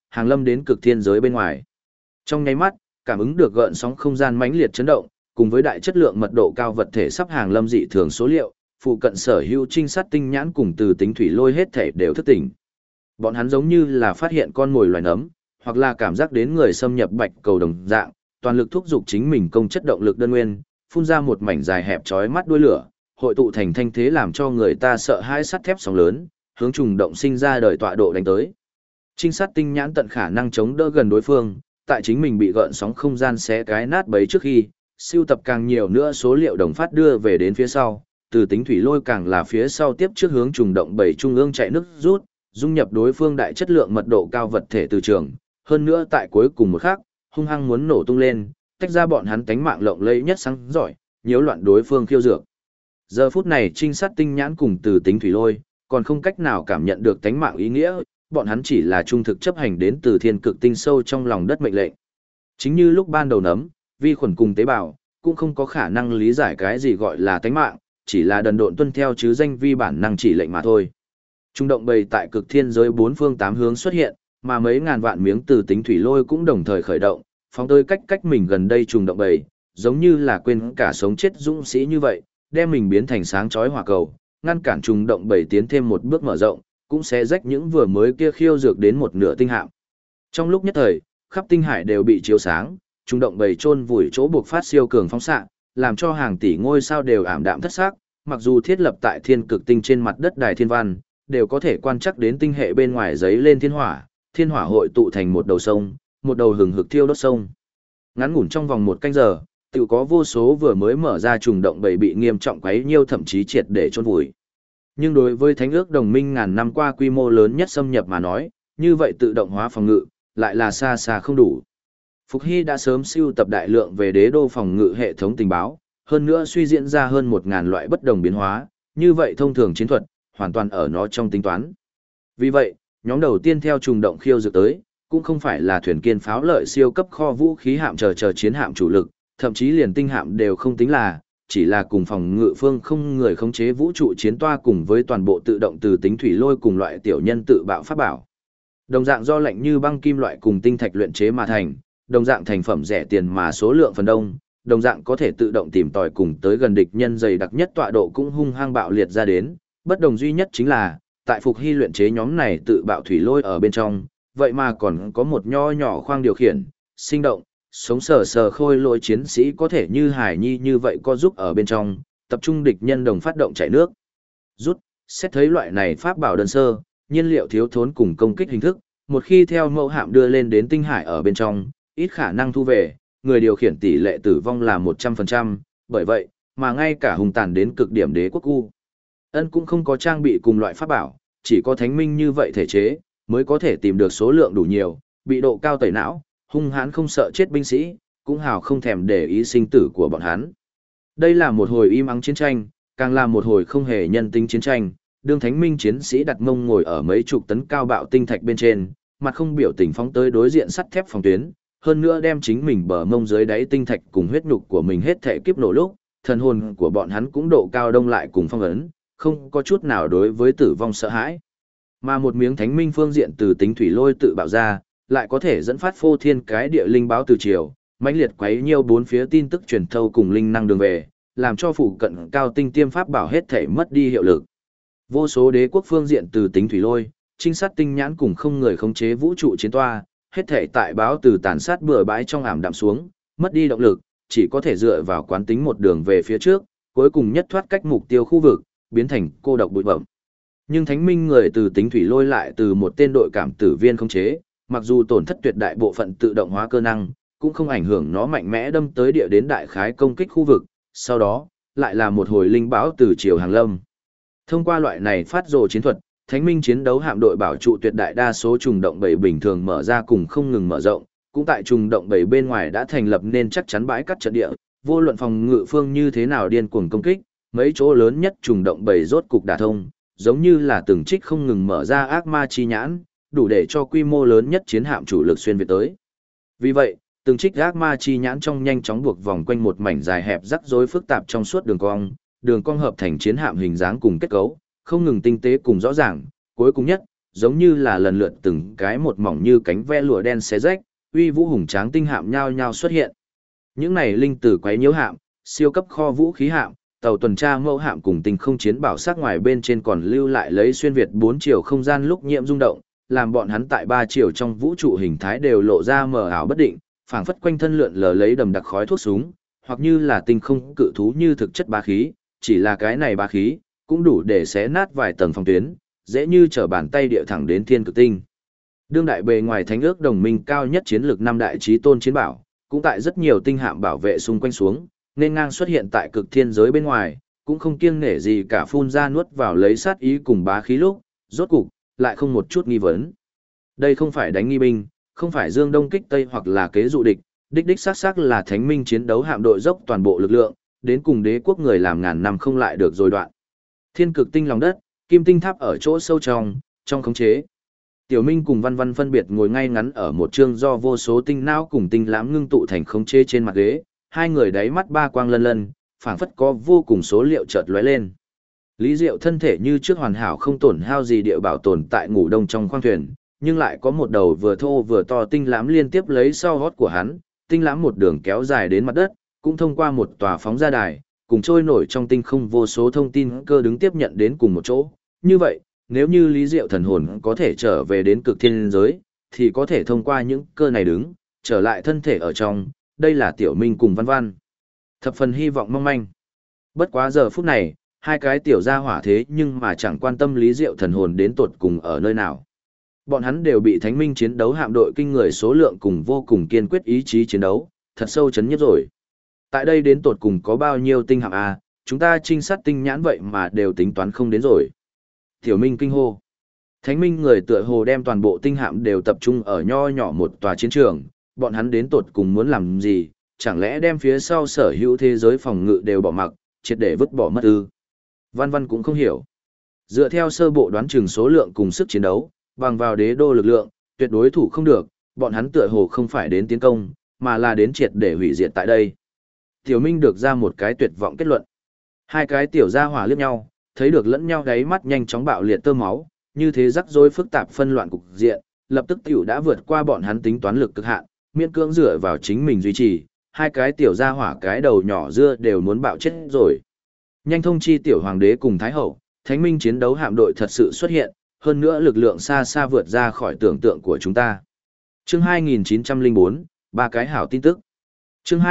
hàng lâm đến cực thiên giới bên ngoài. Trong nháy mắt, cảm ứng được gợn sóng không gian mãnh liệt chấn động, cùng với đại chất lượng mật độ cao vật thể sắp hàng lâm dị thường số liệu, phụ cận sở hữu trinh sát tinh nhãn cùng từ tính thủy lôi hết thể đều thức tỉnh. Bọn hắn giống như là phát hiện con mồi loài nấm, hoặc là cảm giác đến người xâm nhập bạch cầu đồng dạng, toàn lực thúc giục chính mình công chất động lực đơn nguyên, phun ra một mảnh dài hẹp chói mắt đuôi lửa, hội tụ thành thanh thế làm cho người ta sợ hãi sắt thép sóng lớn, hướng trùng động sinh ra đời tọa độ đánh tới. Trinh sát tinh nhãn tận khả năng chống đỡ gần đối phương, tại chính mình bị gợn sóng không gian xé cái nát bấy trước khi, siêu tập càng nhiều nữa số liệu đồng phát đưa về đến phía sau, từ tính thủy lôi càng là phía sau tiếp trước hướng trùng động bảy trung ương chạy nước rút, dung nhập đối phương đại chất lượng mật độ cao vật thể từ trường, hơn nữa tại cuối cùng một khắc, hung hăng muốn nổ tung lên, tách ra bọn hắn tánh mạng lộng lẫy nhất sáng giỏi, nhiễu loạn đối phương khiêu dược. Giờ phút này trinh sát tinh nhãn cùng từ tính thủy lôi, còn không cách nào cảm nhận được tánh mạng ý nghĩa, bọn hắn chỉ là trung thực chấp hành đến từ thiên cực tinh sâu trong lòng đất mệnh lệnh. Chính như lúc ban đầu nấm, vi khuẩn cùng tế bào, cũng không có khả năng lý giải cái gì gọi là tánh mạng, chỉ là đần độn tuân theo chứ danh vi bản năng chỉ lệnh mà thôi. Trung động bầy tại cực thiên giới bốn phương tám hướng xuất hiện, mà mấy ngàn vạn miếng từ tính thủy lôi cũng đồng thời khởi động, phóng tới cách mình gần đây trùng động bầy, giống như là quên cả sống chết dũng sĩ như vậy, đem mình biến thành sáng chói hỏa cầu, ngăn cản trùng động bầy tiến thêm một bước mở rộng, cũng sẽ rách những vừa mới kia khiêu dược đến một nửa tinh hạm. Trong lúc nhất thời, khắp tinh hải đều bị chiếu sáng, trùng động bầy chôn vùi chỗ buộc phát siêu cường phóng xạ, làm cho hàng tỷ ngôi sao đều ảm đạm thất sắc, mặc dù thiết lập tại thiên cực tinh trên mặt đất đài thiên văn, đều có thể quan trắc đến tinh hệ bên ngoài giấy lên thiên hỏa hội tụ thành một đầu sông, một đầu hừng hực thiêu đốt sông. Ngắn ngủn trong vòng một canh giờ, tự có vô số vừa mới mở ra trùng động bầy bị nghiêm trọng quấy nhiêu thậm chí triệt để chôn vùi. Nhưng đối với thánh ước đồng minh ngàn năm qua quy mô lớn nhất xâm nhập mà nói, như vậy tự động hóa phòng ngự, lại là xa xa không đủ. Phục Hy đã sớm sưu tập đại lượng về đế đô phòng ngự hệ thống tình báo, hơn nữa suy diễn ra hơn 1000 loại bất đồng biến hóa, như vậy thông thường chiến thuật, hoàn toàn ở nó trong tính toán. Vì vậy, nhóm đầu tiên theo trùng động khiêu dược tới, cũng không phải là thuyền kiên pháo lợi siêu cấp kho vũ khí hạm chờ chiến hạm chủ lực, thậm chí liền tinh hạm đều không tính là, chỉ là cùng phòng ngự phương không người khống chế vũ trụ chiến toa cùng với toàn bộ tự động từ tính thủy lôi cùng loại tiểu nhân tự bạo pháp bảo. Đồng dạng do lạnh như băng kim loại cùng tinh thạch luyện chế mà thành, đồng dạng thành phẩm rẻ tiền mà số lượng phần đông, đồng dạng có thể tự động tìm tòi cùng tới gần địch nhân dày đặc nhất tọa độ cũng hung hăng bạo liệt ra đến, bất đồng duy nhất chính là, tại Phục Hy luyện chế nhóm này tự bạo thủy lôi ở bên trong, vậy mà còn có một nho nhỏ khoang điều khiển, sinh động, sống sờ sờ khôi lỗi chiến sĩ có thể như hải nhi như vậy có giúp ở bên trong, tập trung địch nhân đồng phát động chạy nước. Rút, xét thấy loại này pháp bảo đơn sơ, nhiên liệu thiếu thốn cùng công kích hình thức, một khi theo mẫu hạm đưa lên đến tinh hải ở bên trong, ít khả năng thu về, người điều khiển tỷ lệ tử vong là 100%, bởi vậy, mà ngay cả hùng tàn đến cực điểm đế quốc U. Ân cũng không có trang bị cùng loại pháp bảo, chỉ có thánh minh như vậy thể chế, mới có thể tìm được số lượng đủ nhiều, bị độ cao tẩy não, hung hãn không sợ chết binh sĩ, cũng hào không thèm để ý sinh tử của bọn hắn. Đây là một hồi im ắng chiến tranh, càng là một hồi không hề nhân tính chiến tranh, đương thánh minh chiến sĩ đặt mông ngồi ở mấy chục tấn cao bạo tinh thạch bên trên, mặt không biểu tình phóng tới đối diện sắt thép phòng tuyến, hơn nữa đem chính mình bờ mông dưới đáy tinh thạch cùng huyết nhục của mình hết thể kiếp nổ lúc, thần hồn của bọn hắn cũng độ cao đông lại cùng phong ấn, không có chút nào đối với tử vong sợ hãi. Mà một miếng thánh minh phương diện từ tính thủy lôi tự bạo ra, lại có thể dẫn phát phô thiên cái địa linh báo từ chiều, mãnh liệt quấy nhiều bốn phía tin tức truyền thâu cùng linh năng đường về, làm cho phụ cận cao tinh tiêm pháp bảo hết thể mất đi hiệu lực. Vô số đế quốc phương diện từ tính thủy lôi, trinh sát tinh nhãn cùng không người khống chế vũ trụ chiến toa, hết thể tại báo từ tàn sát bừa bãi trong ảm đạm xuống, mất đi động lực, chỉ có thể dựa vào quán tính một đường về phía trước, cuối cùng nhất thoát cách mục tiêu khu vực, biến thành cô độc bụi bẩm. Nhưng thánh minh người từ tính thủy lôi lại từ một tên đội cảm tử viên khống chế, mặc dù tổn thất tuyệt đại bộ phận tự động hóa cơ năng, cũng không ảnh hưởng nó mạnh mẽ đâm tới địa đến đại khái công kích khu vực, sau đó, lại là một hồi linh báo từ chiều hàng lâm. Thông qua loại này phát rồ chiến thuật, thánh minh chiến đấu hạm đội bảo trụ tuyệt đại đa số trùng động bầy bình thường mở ra cùng không ngừng mở rộng, cũng tại trùng động bầy bên ngoài đã thành lập nên chắc chắn bãi cắt trận địa, vô luận phòng ngự phương như thế nào điên cuồng công kích, mấy chỗ lớn nhất trùng động bầy rốt cục đả thông, giống như là từng trích không ngừng mở ra ác ma chi nhãn, đủ để cho quy mô lớn nhất chiến hạm chủ lực xuyên việt tới. Vì vậy, từng trích ác ma chi nhãn trong nhanh chóng buộc vòng quanh một mảnh dài hẹp rắc rối phức tạp trong suốt đường cong hợp thành chiến hạm hình dáng cùng kết cấu, không ngừng tinh tế cùng rõ ràng, cuối cùng nhất, giống như là lần lượt từng cái một mỏng như cánh ve lụa đen xé rách, uy vũ hùng tráng tinh hạm nhao nhao xuất hiện. Những này linh tử quấy nhiễu hạm, siêu cấp kho vũ khí hạm, tàu tuần tra mẫu hạm cùng tinh không chiến bảo sát ngoài bên trên còn lưu lại lấy xuyên việt 4 chiều không gian lúc nhiễm rung động, làm bọn hắn tại 3 chiều trong vũ trụ hình thái đều lộ ra mờ ảo bất định, phảng phất quanh thân lượn lờ lấy đầm đặc khói thuốc súng, hoặc như là tinh không cự thú như thực chất bá khí, chỉ là cái này bá khí cũng đủ để xé nát vài tầng phòng tuyến, dễ như trở bàn tay địa thẳng đến thiên cực tinh. Đương đại bề ngoài thánh ước đồng minh cao nhất chiến lược năm đại chí tôn chiến bảo, cũng tại rất nhiều tinh hạm bảo vệ xung quanh xuống, nên ngang xuất hiện tại cực thiên giới bên ngoài, cũng không kiêng nể gì cả phun ra nuốt vào lấy sát ý cùng bá khí lúc, rốt cục lại không một chút nghi vấn. Đây không phải đánh nghi binh, không phải dương đông kích tây hoặc là kế dụ địch, đích đích xác xác là thánh minh chiến đấu hạm đội dốc toàn bộ lực lượng, đến cùng đế quốc người làm ngàn năm không lại được rồi đoạn. Thiên cực tinh lòng đất, kim tinh tháp ở chỗ sâu trong khống chế. Tiểu Minh cùng Văn Văn phân biệt ngồi ngay ngắn ở một chương do vô số tinh não cùng tinh lãm ngưng tụ thành khống chế trên mặt ghế, hai người đáy mắt ba quang lân lân, phảng phất có vô cùng số liệu chợt lóe lên. Lý Diệu thân thể như trước hoàn hảo không tổn hao gì địa bảo tồn tại ngủ đông trong khoang thuyền, nhưng lại có một đầu vừa thô vừa to tinh lãm liên tiếp lấy sau gót của hắn, tinh lãm một đường kéo dài đến mặt đất, cũng thông qua một tòa phóng ra đài, cùng trôi nổi trong tinh không vô số thông tin cơ đứng tiếp nhận đến cùng một chỗ. Như vậy, nếu như Lý Diệu thần hồn có thể trở về đến cực thiên giới, thì có thể thông qua những cơ này đứng, trở lại thân thể ở trong, đây là Tiểu Minh cùng Văn Văn. Thập phần hy vọng mong manh. Bất quá giờ phút này, hai cái tiểu gia hỏa thế nhưng mà chẳng quan tâm Lý Diệu thần hồn đến tột cùng ở nơi nào. Bọn hắn đều bị Thánh Minh chiến đấu hạm đội kinh người số lượng cùng vô cùng kiên quyết ý chí chiến đấu, thật sâu chấn nhất rồi. Tại đây đến tột cùng có bao nhiêu tinh hạm à, chúng ta trinh sát tinh nhãn vậy mà đều tính toán không đến rồi. Tiểu Minh kinh hô. Thánh Minh người tựa hồ đem toàn bộ tinh hạm đều tập trung ở nho nhỏ một tòa chiến trường, bọn hắn đến tột cùng muốn làm gì, chẳng lẽ đem phía sau sở hữu thế giới phòng ngự đều bỏ mặc, triệt để vứt bỏ mất ư? Văn Văn cũng không hiểu. Dựa theo sơ bộ đoán chừng số lượng cùng sức chiến đấu, bằng vào đế đô lực lượng, tuyệt đối thủ không được, bọn hắn tựa hồ không phải đến tiến công, mà là đến triệt để hủy diệt tại đây. Tiểu Minh được ra một cái tuyệt vọng kết luận. Hai cái tiểu gia hỏa liếc nhau, thấy được lẫn nhau đáy mắt nhanh chóng bạo liệt tơ máu, như thế rắc rối phức tạp phân loạn cục diện, lập tức tiểu đã vượt qua bọn hắn tính toán lực cực hạn, miễn cưỡng dựa vào chính mình duy trì, hai cái tiểu gia hỏa cái đầu nhỏ dưa đều muốn bạo chết rồi. Nhanh thông chi tiểu hoàng đế cùng thái hậu, Thánh Minh chiến đấu hạm đội thật sự xuất hiện, hơn nữa lực lượng xa xa vượt ra khỏi tưởng tượng của chúng ta. Chương 2904, ba cái hảo tin tức. Chương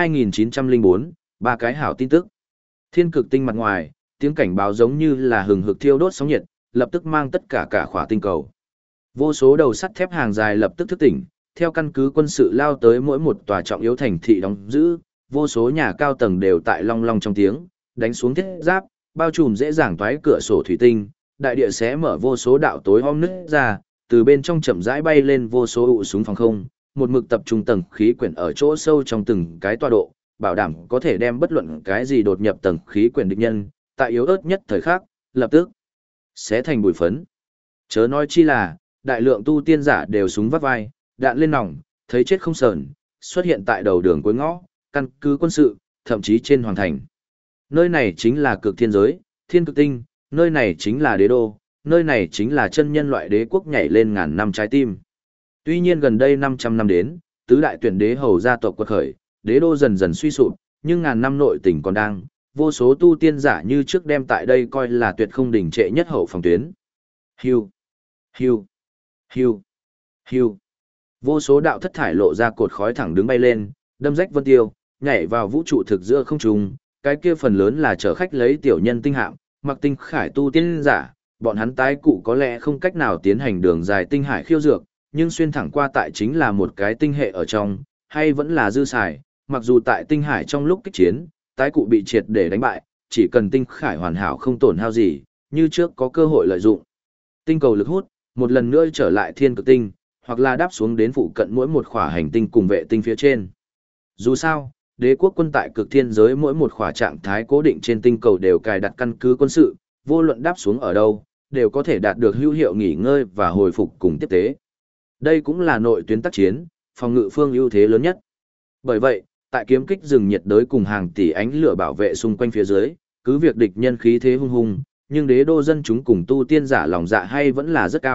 2904, ba cái hảo tin tức. Thiên cực tinh mặt ngoài, tiếng cảnh báo giống như là hừng hực thiêu đốt sóng nhiệt, lập tức mang tất cả khỏa tinh cầu. Vô số đầu sắt thép hàng dài lập tức thức tỉnh, theo căn cứ quân sự lao tới mỗi một tòa trọng yếu thành thị đóng giữ, vô số nhà cao tầng đều tại long long trong tiếng, đánh xuống thiết giáp, bao trùm dễ dàng toái cửa sổ thủy tinh, đại địa xé mở vô số đạo tối om nứt ra, từ bên trong chậm rãi bay lên vô số ụ súng phòng không, một mực tập trung tầng khí quyển ở chỗ sâu trong từng cái tọa độ, bảo đảm có thể đem bất luận cái gì đột nhập tầng khí quyển địch nhân, tại yếu ớt nhất thời khắc, lập tức sẽ thành bụi phấn. Chớ nói chi là, đại lượng tu tiên giả đều súng vắt vai, đạn lên nòng, thấy chết không sờn, xuất hiện tại đầu đường cuối ngõ, căn cứ quân sự, thậm chí trên hoàng thành. Nơi này chính là cực thiên giới, thiên cực tinh, nơi này chính là đế đô, nơi này chính là chân nhân loại đế quốc nhảy lên ngàn năm trái tim. Tuy nhiên gần đây 500 năm đến, tứ đại tuyển đế hầu gia tộc quật khởi, đế đô dần dần suy sụp, nhưng ngàn năm nội tình còn đang, vô số tu tiên giả như trước đem tại đây coi là tuyệt không đỉnh trệ nhất hậu phòng tuyến. Hưu, hưu, hưu, hưu. Vô số đạo thất thải lộ ra cột khói thẳng đứng bay lên, đâm rách vân tiêu, nhảy vào vũ trụ thực giữa không trung, cái kia phần lớn là chở khách lấy tiểu nhân tinh hạm, mặc tinh khải tu tiên giả, bọn hắn tái cụ có lẽ không cách nào tiến hành đường dài tinh hải khiêu dược, nhưng xuyên thẳng qua tại chính là một cái tinh hệ ở trong, hay vẫn là dư xài, mặc dù tại tinh hải trong lúc kích chiến, tái cụ bị triệt để đánh bại, chỉ cần tinh khải hoàn hảo không tổn hao gì, như trước có cơ hội lợi dụng. Tinh cầu lực hút, một lần nữa trở lại thiên cực tinh, hoặc là đáp xuống đến phụ cận mỗi một khỏa hành tinh cùng vệ tinh phía trên. Dù sao, đế quốc quân tại cực thiên giới mỗi một khỏa trạng thái cố định trên tinh cầu đều cài đặt căn cứ quân sự, vô luận đáp xuống ở đâu, đều có thể đạt được hữu hiệu nghỉ ngơi và hồi phục cùng tiếp tế. Đây cũng là nội tuyến tác chiến, phòng ngự phương ưu thế lớn nhất. Bởi vậy, tại kiếm kích rừng nhiệt đới cùng hàng tỷ ánh lửa bảo vệ xung quanh phía dưới, cứ việc địch nhân khí thế hung hùng, nhưng đế đô dân chúng cùng tu tiên giả lòng dạ hay vẫn là rất cao,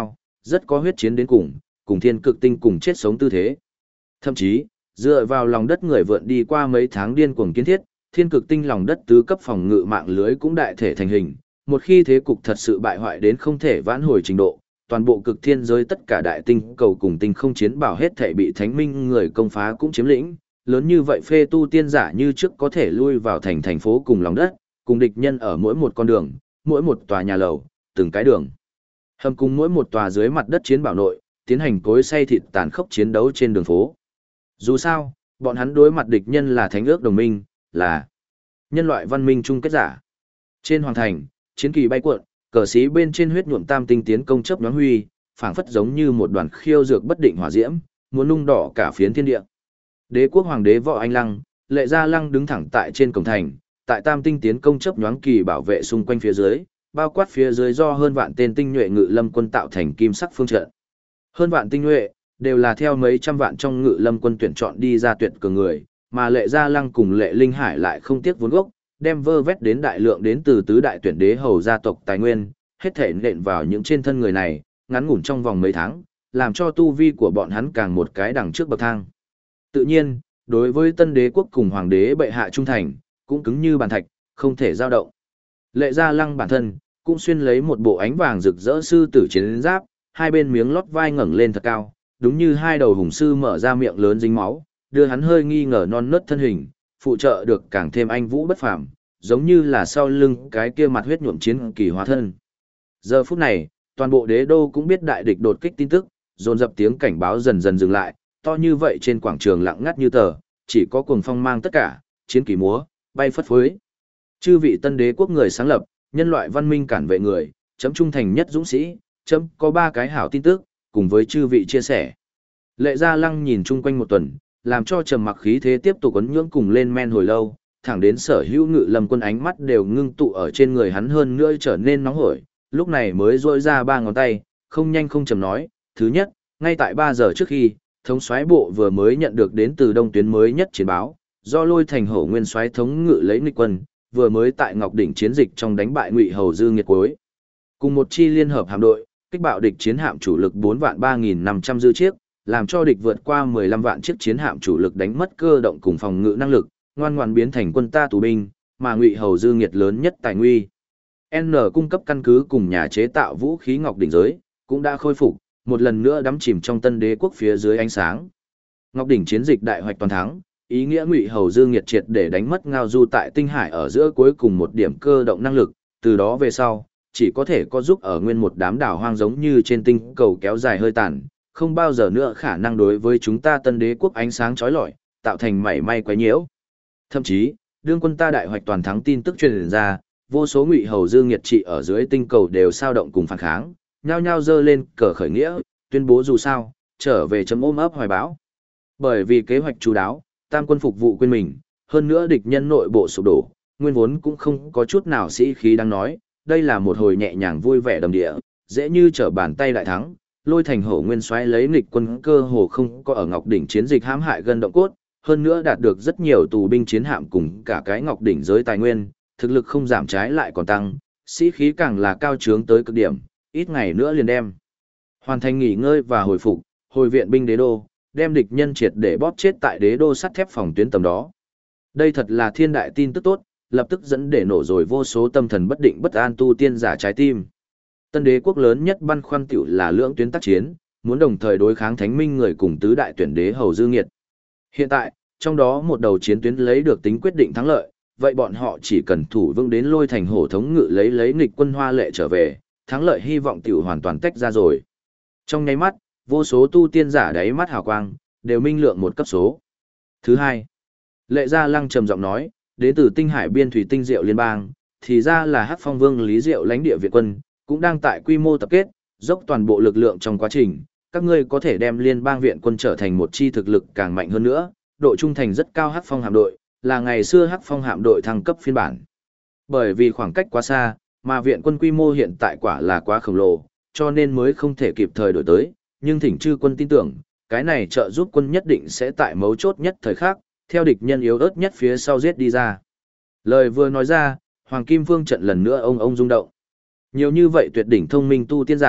rất có huyết chiến đến cùng thiên cực tinh cùng chết sống tư thế. Thậm chí, dựa vào lòng đất người vượn đi qua mấy tháng điên cuồng kiến thiết, thiên cực tinh lòng đất tứ cấp phòng ngự mạng lưới cũng đại thể thành hình. Một khi thế cục thật sự bại hoại đến không thể vãn hồi trình độ, toàn bộ cực thiên giới tất cả đại tinh cầu cùng tinh không chiến bảo hết thể bị thánh minh người công phá cũng chiếm lĩnh, lớn như vậy phê tu tiên giả như trước có thể lui vào thành phố cùng lòng đất, cùng địch nhân ở mỗi một con đường, mỗi một tòa nhà lầu, từng cái đường hầm cùng mỗi một tòa dưới mặt đất chiến bảo nội, tiến hành cối xay thịt tàn khốc chiến đấu trên đường phố. Dù sao, bọn hắn đối mặt địch nhân là thánh ước đồng minh, là nhân loại văn minh chung kết giả. Trên hoàng thành, chiến kỳ bay cuộn, cờ xí bên trên huyết nhuộm tam tinh tiến công chớp nhoáng huy, phảng phất giống như một đoàn khiêu dược bất định hỏa diễm, muốn nung đỏ cả phiến thiên địa. Đế quốc hoàng đế Võ Anh Lăng, Lệ Gia Lăng đứng thẳng tại trên cổng thành, tại tam tinh tiến công chớp nhoáng kỳ bảo vệ xung quanh phía dưới, bao quát phía dưới do hơn vạn tên tinh nhuệ ngự lâm quân tạo thành kim sắc phương trận. Hơn vạn tinh nhuệ đều là theo mấy trăm vạn trong ngự lâm quân tuyển chọn đi ra tuyệt cường người, mà Lệ Gia Lăng cùng Lệ Linh Hải lại không tiếc vốn gốc, đem vơ vét đến đại lượng đến từ tứ đại tuyển đế hầu gia tộc tài nguyên, hết thể nện vào những trên thân người này, ngắn ngủn trong vòng mấy tháng, làm cho tu vi của bọn hắn càng một cái đằng trước bậc thang. Tự nhiên, đối với tân đế quốc cùng hoàng đế bệ hạ trung thành, cũng cứng như bàn thạch, không thể dao động. Lệ Gia Lăng bản thân, cũng xuyên lấy một bộ ánh vàng rực rỡ sư tử chiến giáp, hai bên miếng lót vai ngẩng lên thật cao, đúng như hai đầu hùng sư mở ra miệng lớn dính máu, đưa hắn hơi nghi ngờ non nớt thân hình, phụ trợ được càng thêm anh vũ bất phàm, giống như là sau lưng cái kia mặt huyết nhuộm chiến kỳ hóa thân. Giờ phút này, toàn bộ đế đô cũng biết đại địch đột kích tin tức, dồn dập tiếng cảnh báo dần dần dừng lại, to như vậy trên quảng trường lặng ngắt như tờ, chỉ có cuồng phong mang tất cả, chiến kỳ múa, bay phất phới. Chư vị tân đế quốc người sáng lập, nhân loại văn minh cản vệ người, chấm trung thành nhất dũng sĩ, chấm có 3 cái hảo tin tức, cùng với chư vị chia sẻ. Lệ Gia Lăng nhìn chung quanh một tuần, làm cho trầm mặc khí thế tiếp tục ấn nhưỡng cùng lên men hồi lâu, thẳng đến sở hữu ngự lâm quân ánh mắt đều ngưng tụ ở trên người hắn hơn nữa trở nên nóng hổi, lúc này mới rỗi ra 3 ngón tay, không nhanh không chậm nói, thứ nhất, ngay tại 3 giờ trước khi, thống soái bộ vừa mới nhận được đến từ đông tuyến mới nhất chiến báo, do Lôi Thành Hổ nguyên soái thống ngự lấy nghịch quân, vừa mới tại Ngọc Đỉnh chiến dịch trong đánh bại Ngụy Hầu Dư Nghiệt cuối. Cùng một chi liên hợp hạm đội, kích bạo địch chiến hạm chủ lực 4.3500 dư chiếc, làm cho địch vượt qua 15 vạn chiếc chiến hạm chủ lực đánh mất cơ động cùng phòng ngự năng lực, ngoan ngoãn biến thành quân ta tù binh, mà Ngụy Hầu Dư Nghiệt lớn nhất tài nguy. N cung cấp căn cứ cùng nhà chế tạo vũ khí Ngọc Đỉnh giới, cũng đã khôi phục, một lần nữa đắm chìm trong tân đế quốc phía dưới ánh sáng. Ngọc Đỉnh chiến dịch đại hoạch toàn thắng, ý nghĩa Ngụy Hầu Dư Nghiệt triệt để đánh mất ngao du tại tinh hải ở giữa cuối cùng một điểm cơ động năng lực, từ đó về sau, chỉ có thể có giúp ở nguyên một đám đảo hoang giống như trên tinh cầu kéo dài hơi tàn, không bao giờ nữa khả năng đối với chúng ta tân đế quốc ánh sáng chói lọi, tạo thành mảy may quấy nhiễu. Thậm chí, đương quân ta đại hoạch toàn thắng tin tức truyền ra, vô số Ngụy Hầu Dư Nghiệt trị ở dưới tinh cầu đều sao động cùng phản kháng, nhao nhao giơ lên cờ khởi nghĩa, tuyên bố dù sao, trở về chấm ôm ấp hoài bão. Bởi vì kế hoạch chú đáo, tam quân phục vụ quên mình, hơn nữa địch nhân nội bộ sụp đổ, nguyên vốn cũng không có chút nào sĩ khí đang nói, đây là một hồi nhẹ nhàng vui vẻ đầm địa, dễ như trở bàn tay đại thắng, Lôi Thành Hổ nguyên soái lấy nghịch quân cơ hồ không có ở Ngọc Đỉnh chiến dịch hãm hại gân động cốt, hơn nữa đạt được rất nhiều tù binh chiến hạm cùng cả cái Ngọc Đỉnh giới tài nguyên, thực lực không giảm trái lại còn tăng, sĩ khí càng là cao trướng tới cực điểm, ít ngày nữa liền đem hoàn thành nghỉ ngơi và hồi phục, hồi viện binh đế đô, đem địch nhân triệt để bóp chết tại đế đô sắt thép phòng tuyến tầm đó. Đây thật là thiên đại tin tức tốt, lập tức dẫn để nổ rồi vô số tâm thần bất định bất an tu tiên giả trái tim. Tân đế quốc lớn nhất băn khoăn tiểu là lưỡng tuyến tác chiến, muốn đồng thời đối kháng thánh minh người cùng tứ đại tuyển đế Hầu Dư Nghiệt. Hiện tại, trong đó một đầu chiến tuyến lấy được tính quyết định thắng lợi, vậy bọn họ chỉ cần thủ vững đến Lôi Thành Hổ thống ngự lấy nghịch quân Hoa Lệ trở về, thắng lợi hy vọng tiểu hoàn toàn tách ra rồi. Trong nháy mắt, vô số tu tiên giả đáy mắt hào quang, đều minh lượng một cấp số. Thứ hai, Lệ Gia Lăng trầm giọng nói, đến từ tinh hải biên thủy tinh diệu liên bang, thì ra là Hắc Phong Vương Lý Diệu lãnh địa Việt quân, cũng đang tại quy mô tập kết, dốc toàn bộ lực lượng trong quá trình, các ngươi có thể đem liên bang viện quân trở thành một chi thực lực càng mạnh hơn nữa, độ trung thành rất cao Hắc Phong hạm đội, là ngày xưa Hắc Phong hạm đội thăng cấp phiên bản. Bởi vì khoảng cách quá xa, mà viện quân quy mô hiện tại quả là quá khổng lồ, cho nên mới không thể kịp thời đổi tới, nhưng thỉnh chư quân tin tưởng, cái này trợ giúp quân nhất định sẽ tại mấu chốt nhất thời khắc, theo địch nhân yếu ớt nhất phía sau giết đi ra. Lời vừa nói ra, Hoàng Kim Vương trận lần nữa ông rung động. Nhiều như vậy tuyệt đỉnh thông minh tu tiên giả,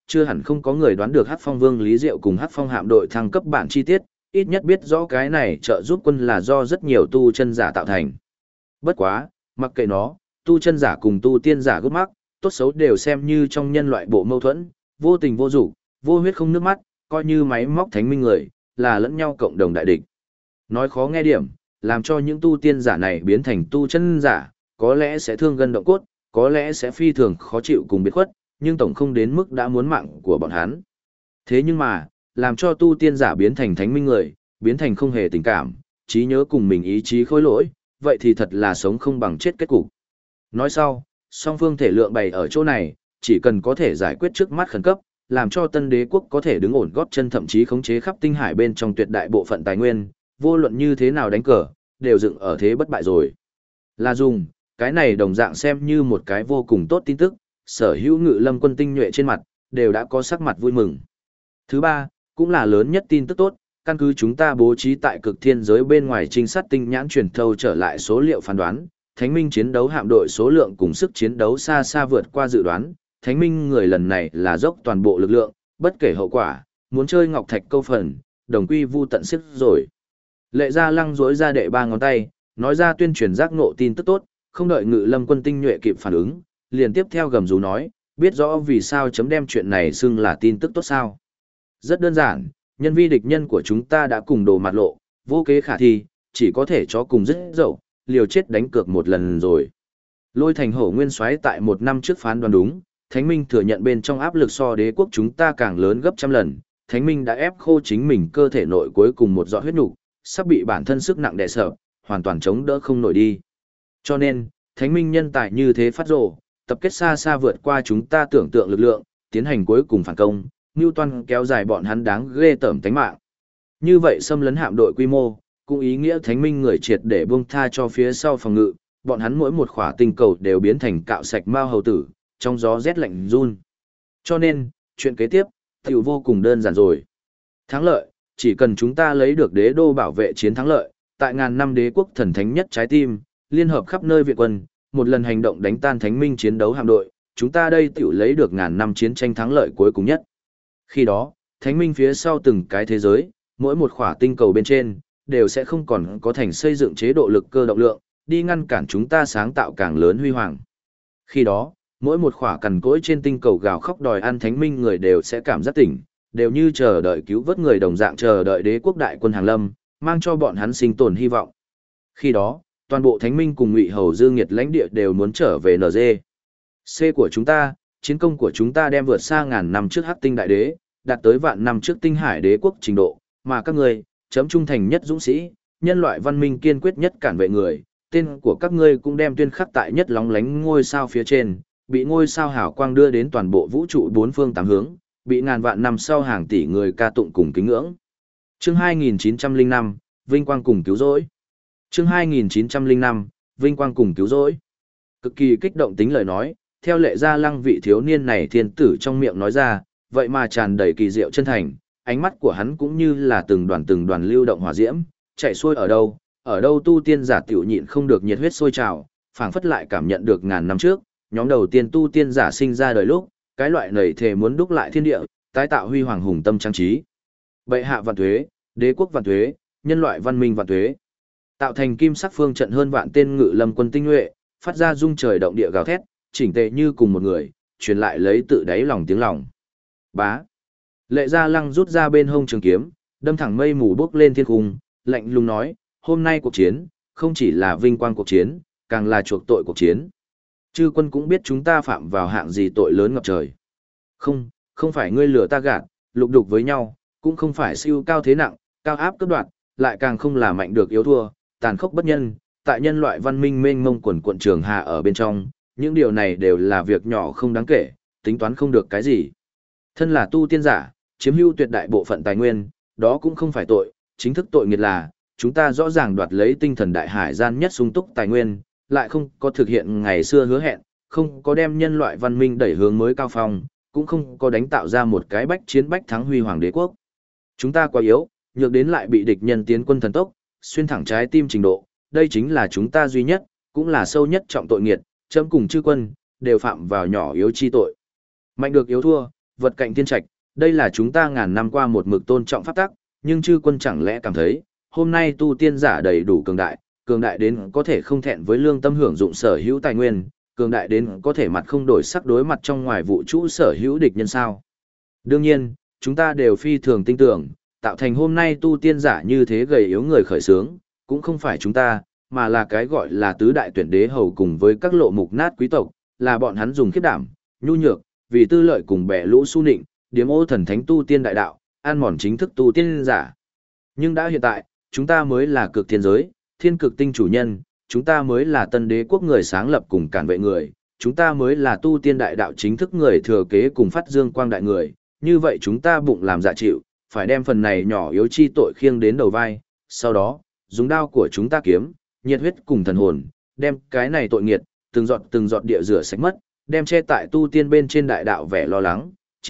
chưa hẳn không có người đoán được Hắc Phong Vương Lý Diệu cùng Hắc Phong hạm đội thăng cấp bản chi tiết, ít nhất biết rõ cái này trợ giúp quân là do rất nhiều tu chân giả tạo thành. Bất quá, mặc kệ nó, tu chân giả cùng tu tiên giả gút mắc, tốt xấu đều xem như trong nhân loại bộ mâu thuẫn, vô tình vô dục, vô huyết không nước mắt, coi như máy móc thánh minh người, là lẫn nhau cộng đồng đại địch. Nói khó nghe điểm, làm cho những tu tiên giả này biến thành tu chân giả, có lẽ sẽ thương gân động cốt, có lẽ sẽ phi thường khó chịu cùng biệt khuất, nhưng tổng không đến mức đã muốn mạng của bọn hắn. Thế nhưng mà, làm cho tu tiên giả biến thành thánh minh người, biến thành không hề tình cảm, trí nhớ cùng mình ý chí khối lỗi, vậy thì thật là sống không bằng chết kết cục. Nói sau, song phương thể lượng bày ở chỗ này, chỉ cần có thể giải quyết trước mắt khẩn cấp, làm cho tân đế quốc có thể đứng ổn góp chân thậm chí khống chế khắp tinh hải bên trong tuyệt đại bộ phận tài nguyên, vô luận như thế nào đánh cờ, đều dựng ở thế bất bại rồi. Là dùng, cái này đồng dạng xem như một cái vô cùng tốt tin tức, sở hữu ngự lâm quân tinh nhuệ trên mặt, đều đã có sắc mặt vui mừng. Thứ ba, cũng là lớn nhất tin tức tốt, căn cứ chúng ta bố trí tại cực thiên giới bên ngoài trinh sát tinh nhãn truyền thâu trở lại số liệu phán đoán, Thánh minh chiến đấu hạm đội số lượng cùng sức chiến đấu xa xa vượt qua dự đoán, Thánh minh người lần này là dốc toàn bộ lực lượng, bất kể hậu quả, muốn chơi ngọc thạch câu phần, đồng quy vu tận sức rồi. Lệ Gia Lăng rỗi ra đệ ba ngón tay, nói ra tuyên truyền giác ngộ tin tức tốt, không đợi ngự lâm quân tinh nhuệ kịp phản ứng, liền tiếp theo gầm rú nói, biết rõ vì sao chấm đem chuyện này xưng là tin tức tốt sao. Rất đơn giản, nhân vi địch nhân của chúng ta đã cùng đồ mặt lộ, vô kế khả thi, chỉ có thể cho cùng dứt dậu, liều chết đánh cược một lần rồi. Lôi Thành Hổ nguyên soái tại một năm trước phán đoán đúng, Thánh Minh thừa nhận bên trong áp lực so đế quốc chúng ta càng lớn gấp trăm lần, Thánh Minh đã ép khô chính mình cơ thể nội cuối cùng một giọt huyết nhục, sắp bị bản thân sức nặng đè sợ, hoàn toàn chống đỡ không nổi đi. Cho nên, Thánh Minh nhân tài như thế phát rồ, tập kết xa xa vượt qua chúng ta tưởng tượng lực lượng, tiến hành cuối cùng phản công, Newton kéo dài bọn hắn đáng ghê tởm tánh mạng. Như vậy xâm lấn hạm đội quy mô, cũng ý nghĩa Thánh Minh người triệt để buông tha cho phía sau phòng ngự, bọn hắn mỗi một khỏa tinh cầu đều biến thành cạo sạch mao hầu tử, trong gió rét lạnh run. Cho nên, chuyện kế tiếp, tiểu vô cùng đơn giản rồi. Thắng lợi, chỉ cần chúng ta lấy được đế đô bảo vệ chiến thắng lợi, tại ngàn năm đế quốc thần thánh nhất trái tim, liên hợp khắp nơi viện quân, một lần hành động đánh tan Thánh Minh chiến đấu hạm đội, chúng ta đây tiểu lấy được ngàn năm chiến tranh thắng lợi cuối cùng nhất. Khi đó, Thánh Minh phía sau từng cái thế giới, mỗi một khỏa tinh cầu bên trên, đều sẽ không còn có thành xây dựng chế độ lực cơ động lượng, đi ngăn cản chúng ta sáng tạo càng lớn huy hoàng. Khi đó, mỗi một khỏa cằn cỗi trên tinh cầu gào khóc đòi ăn Thánh Minh người đều sẽ cảm giác tỉnh, đều như chờ đợi cứu vớt người đồng dạng chờ đợi đế quốc đại quân hàng lâm, mang cho bọn hắn sinh tồn hy vọng. Khi đó, toàn bộ Thánh Minh cùng Ngụy Hầu Dương Nghiệt lãnh địa đều muốn trở về NG. C của chúng ta, chiến công của chúng ta đem vượt xa ngàn năm trước Hắc Tinh đại đế, đạt tới vạn năm trước Tinh Hải đế quốc trình độ, mà các ngươi, chấm trung thành nhất dũng sĩ, nhân loại văn minh kiên quyết nhất cản vệ người, tên của các ngươi cũng đem tuyên khắc tại nhất lóng lánh ngôi sao phía trên, bị ngôi sao hào quang đưa đến toàn bộ vũ trụ bốn phương tám hướng, bị ngàn vạn năm sau hàng tỷ người ca tụng cùng kính ngưỡng. Chương 2905, Vinh quang cùng cứu rỗi. Chương 2905, Vinh quang cùng cứu rỗi. Cực kỳ kích động tính lời nói, theo Lệ Gia Lăng vị thiếu niên này thiên tử trong miệng nói ra, vậy mà tràn đầy kỳ diệu chân thành, ánh mắt của hắn cũng như là từng đoàn lưu động hỏa diễm, chạy xuôi ở đâu tu tiên giả tiểu nhịn không được nhiệt huyết sôi trào, phảng phất lại cảm nhận được ngàn năm trước, nhóm đầu tiên tu tiên giả sinh ra đời lúc, cái loại nảy thề muốn đúc lại thiên địa, tái tạo huy hoàng hùng tâm trang trí. Bệ hạ vạn tuế, đế quốc vạn tuế, nhân loại văn minh vạn tuế. Tạo thành kim sắc phương trận hơn vạn tên ngự lâm quân tinh nhuệ, phát ra rung trời động địa gào thét, chỉnh tề như cùng một người, truyền lại lấy tự đáy lòng tiếng lòng. Bá. Lệ Gia Lăng rút ra bên hông trường kiếm, đâm thẳng mây mù bốc lên thiên cung, lạnh lùng nói, hôm nay cuộc chiến, không chỉ là vinh quang cuộc chiến, càng là chuộc tội cuộc chiến. Chư quân cũng biết chúng ta phạm vào hạng gì tội lớn ngập trời. Không phải ngươi lừa ta gạt, lục đục với nhau, cũng không phải siêu cao thế nặng, cao áp cấp đoạt, lại càng không là mạnh được yếu thua, tàn khốc bất nhân, tại nhân loại văn minh mênh mông quần quận trường hạ ở bên trong, những điều này đều là việc nhỏ không đáng kể, tính toán không được cái gì. Thân là tu tiên giả, chiếm hữu tuyệt đại bộ phận tài nguyên, đó cũng không phải tội, chính thức tội nghiệt là, chúng ta rõ ràng đoạt lấy tinh thần đại hải gian nhất sung túc tài nguyên, lại không có thực hiện ngày xưa hứa hẹn, không có đem nhân loại văn minh đẩy hướng mới cao phong, cũng không có đánh tạo ra một cái bách chiến bách thắng huy hoàng đế quốc. Chúng ta quá yếu, nhược đến lại bị địch nhân tiến quân thần tốc, xuyên thẳng trái tim trình độ, đây chính là chúng ta duy nhất, cũng là sâu nhất trọng tội nghiệt, chấm cùng chư quân, đều phạm vào nhỏ yếu chi tội. Mạnh được yếu thua, vật cạnh thiên trạch, đây là chúng ta ngàn năm qua một mực tôn trọng pháp tắc, nhưng chư quân chẳng lẽ cảm thấy, hôm nay tu tiên giả đầy đủ cường đại đến có thể không thẹn với lương tâm hưởng dụng sở hữu tài nguyên, cường đại đến có thể mặt không đổi sắc đối mặt trong ngoài vũ trụ sở hữu địch nhân sao. Đương nhiên, chúng ta đều phi thường tin tưởng, tạo thành hôm nay tu tiên giả như thế gầy yếu người khởi sướng, cũng không phải chúng ta, mà là cái gọi là tứ đại tuyển đế hầu cùng với các lộ mục nát quý tộc, là bọn hắn dùng khiếp đảm, nhu nhược, vì tư lợi cùng bẻ lũ su nịnh, điếm ô thần thánh tu tiên đại đạo, an mòn chính thức tu tiên giả. Nhưng đã hiện tại, chúng ta mới là cực thiên giới, thiên cực tinh chủ nhân, chúng ta mới là tân đế quốc người sáng lập cùng cản vệ người, chúng ta mới là tu tiên đại đạo chính thức người thừa kế cùng phát dương quang đại người, như vậy chúng ta bụng làm dạ chịu, phải đem phần này nhỏ yếu chi tội khiêng đến đầu vai, sau đó, dùng đao của chúng ta kiếm, nhiệt huyết cùng thần hồn, đem cái này tội nghiệt, từng giọt địa rửa sạch mất, đem che tại tu tiên bên trên đại đạo vẻ lo lắng,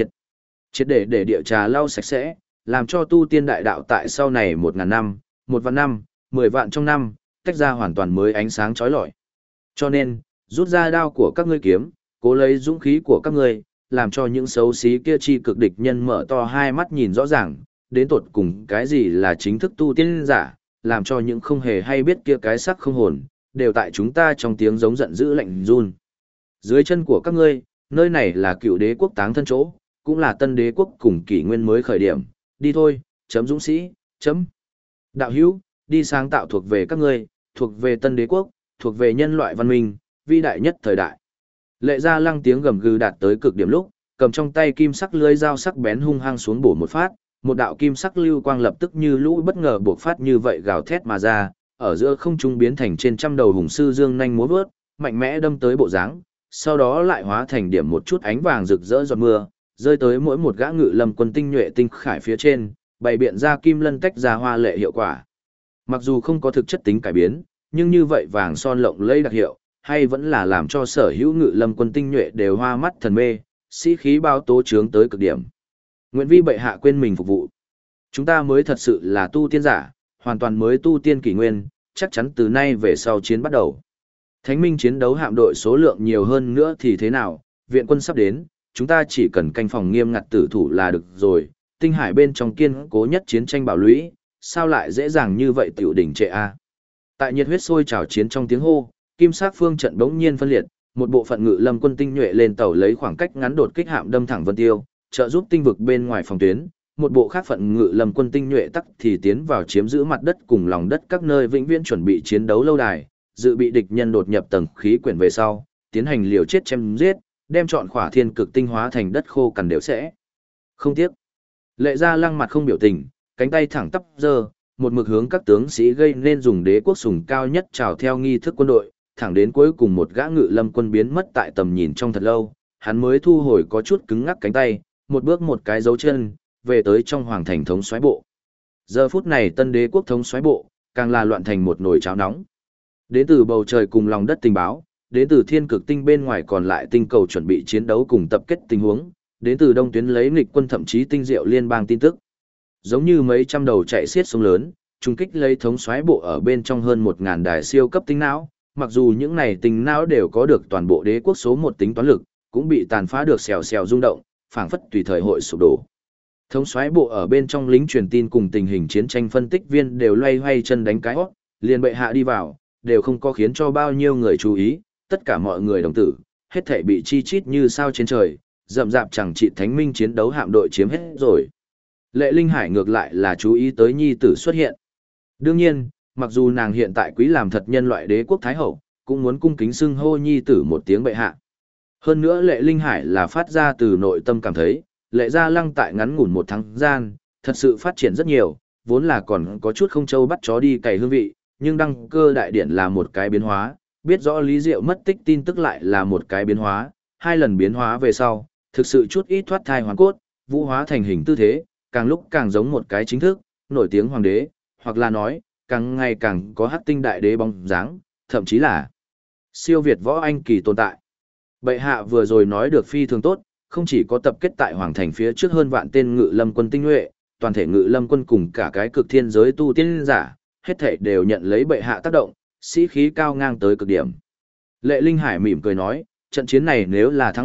triệt để địa trà lau sạch sẽ, làm cho tu tiên đại đạo tại sau này 1000 năm, 1 vạn năm, 10 vạn trong năm, tách ra hoàn toàn mới ánh sáng chói lọi. Cho nên, rút ra đao của các ngươi kiếm, cố lấy dũng khí của các ngươi, làm cho những xấu xí kia chi cực địch nhân mở to hai mắt nhìn rõ ràng, đến tột cùng cái gì là chính thức tu tiên giả, làm cho những không hề hay biết kia cái sắc không hồn, đều tại chúng ta trong tiếng giống giận dữ lạnh run. Dưới chân của các ngươi, nơi này là cựu đế quốc táng thân chỗ, cũng là tân đế quốc cùng kỷ nguyên mới khởi điểm, đi thôi, chấm dũng sĩ, chấm. Đạo hữu, đi sáng tạo thuộc về các ngươi, thuộc về tân đế quốc, thuộc về nhân loại văn minh, vĩ đại nhất thời đại. Lệ Gia Lăng tiếng gầm gừ đạt tới cực điểm lúc, cầm trong tay kim sắc lưỡi dao sắc bén hung hăng xuống bổ một phát, một đạo kim sắc lưu quang lập tức như lũ bất ngờ bộc phát như vậy gào thét mà ra, ở giữa không trung biến thành trên trăm đầu hùng sư dương nhanh múa vớt, mạnh mẽ đâm tới bộ dáng, sau đó lại hóa thành điểm một chút ánh vàng rực rỡ giọt mưa, rơi tới mỗi một gã ngự lâm quân tinh nhuệ tinh khải phía trên, bày biện ra kim lân tách ra hoa lệ hiệu quả. Mặc dù không có thực chất tính cải biến, nhưng như vậy vàng son lộng lẫy đặc hiệu, hay vẫn là làm cho sở hữu ngự lâm quân tinh nhuệ đều hoa mắt thần mê, sĩ khí bao tố trướng tới cực điểm. Nguyện vi bệ hạ quên mình phục vụ. Chúng ta mới thật sự là tu tiên giả, hoàn toàn mới tu tiên kỷ nguyên, chắc chắn từ nay về sau chiến bắt đầu. Thánh minh chiến đấu hạm đội số lượng nhiều hơn nữa thì thế nào, viện quân sắp đến, chúng ta chỉ cần canh phòng nghiêm ngặt tử thủ là được rồi, tinh hải bên trong kiên cố nhất chiến tranh bảo lũy, sao lại dễ dàng như vậy tiểu đỉnh trệ a. Tại nhiệt huyết sôi trào chiến trong tiếng hô, kim sắc phương trận bỗng nhiên phân liệt, một bộ phận ngự lâm quân tinh nhuệ lên tàu lấy khoảng cách ngắn đột kích hạm đâm thẳng Vân Tiêu, trợ giúp tinh vực bên ngoài phòng tuyến, một bộ khác phận ngự lâm quân tinh nhuệ tắc thì tiến vào chiếm giữ mặt đất cùng lòng đất các nơi vĩnh viễn chuẩn bị chiến đấu lâu đài, dự bị địch nhân đột nhập tầng khí quyển về sau, tiến hành liều chết chém giết, đem chọn khỏa thiên cực tinh hóa thành đất khô cằn đều sẽ. Không tiếc. Lệ Gia Lăng mặt không biểu tình, cánh tay thẳng tắp giơ, một mực hướng các tướng sĩ gây nên dùng đế quốc sùng cao nhất chào theo nghi thức quân đội, thẳng đến cuối cùng một gã ngự lâm quân biến mất tại tầm nhìn trong thật lâu, hắn mới thu hồi có chút cứng ngắc cánh tay, một bước một cái dấu chân, về tới trong hoàng thành thống soái bộ. Giờ phút này tân đế quốc thống soái bộ, càng là loạn thành một nồi cháo nóng. Đến từ bầu trời cùng lòng đất tình báo, đến từ thiên cực tinh bên ngoài còn lại tinh cầu chuẩn bị chiến đấu cùng tập kết tình huống, đến từ đông tuyến lấy nghịch quân thậm chí tinh diệu liên bang tin tức. Giống như mấy trăm đầu chạy xiết sông lớn, trung kích lấy thống soái bộ ở bên trong hơn 1000 đài siêu cấp tinh não, mặc dù những này tinh não đều có được toàn bộ đế quốc số 1 tính toán lực, cũng bị tàn phá được xèo xèo rung động, phảng phất tùy thời hội sụp đổ. Thống soái bộ ở bên trong lính truyền tin cùng tình hình chiến tranh phân tích viên đều loay hoay chân đánh cái hót, liền bệ hạ đi vào, đều không có khiến cho bao nhiêu người chú ý, tất cả mọi người đồng tử, hết thảy bị chi chít như sao trên trời, rậm rạp chẳng trị thánh minh chiến đấu hạm đội chiếm hết rồi. Lệ Linh Hải ngược lại là chú ý tới nhi tử xuất hiện. Đương nhiên, mặc dù nàng hiện tại quý làm thật nhân loại đế quốc thái hậu, cũng muốn cung kính xưng hô nhi tử một tiếng bệ hạ. Hơn nữa Lệ Linh Hải là phát ra từ nội tâm cảm thấy, Lệ Gia Lăng tại ngắn ngủn 1 tháng gian, thật sự phát triển rất nhiều, vốn là còn có chút không châu bắt chó đi cày hương vị, nhưng đăng cơ đại điển là một cái biến hóa, biết rõ Lý Diệu mất tích tin tức lại là một cái biến hóa, 2 lần biến hóa về sau, thực sự chút ít thoát thai hoàn cốt, vũ hóa thành hình tư thế, càng lúc càng giống một cái chính thức, nổi tiếng hoàng đế, hoặc là nói, càng ngày càng có hắc tinh đại đế bóng dáng, thậm chí là siêu việt võ anh kỳ tồn tại. Bệ hạ vừa rồi nói được phi thường tốt, không chỉ có tập kết tại hoàng thành phía trước hơn vạn tên ngự lâm quân tinh nhuệ, toàn thể ngự lâm quân cùng cả cái cực thiên giới tu tiên giả, hết thảy đều nhận lấy bệ hạ tác động, sĩ khí cao ngang tới cực điểm. Lệ Linh Hải mỉm cười nói, trận chiến này nếu là thắng lợi,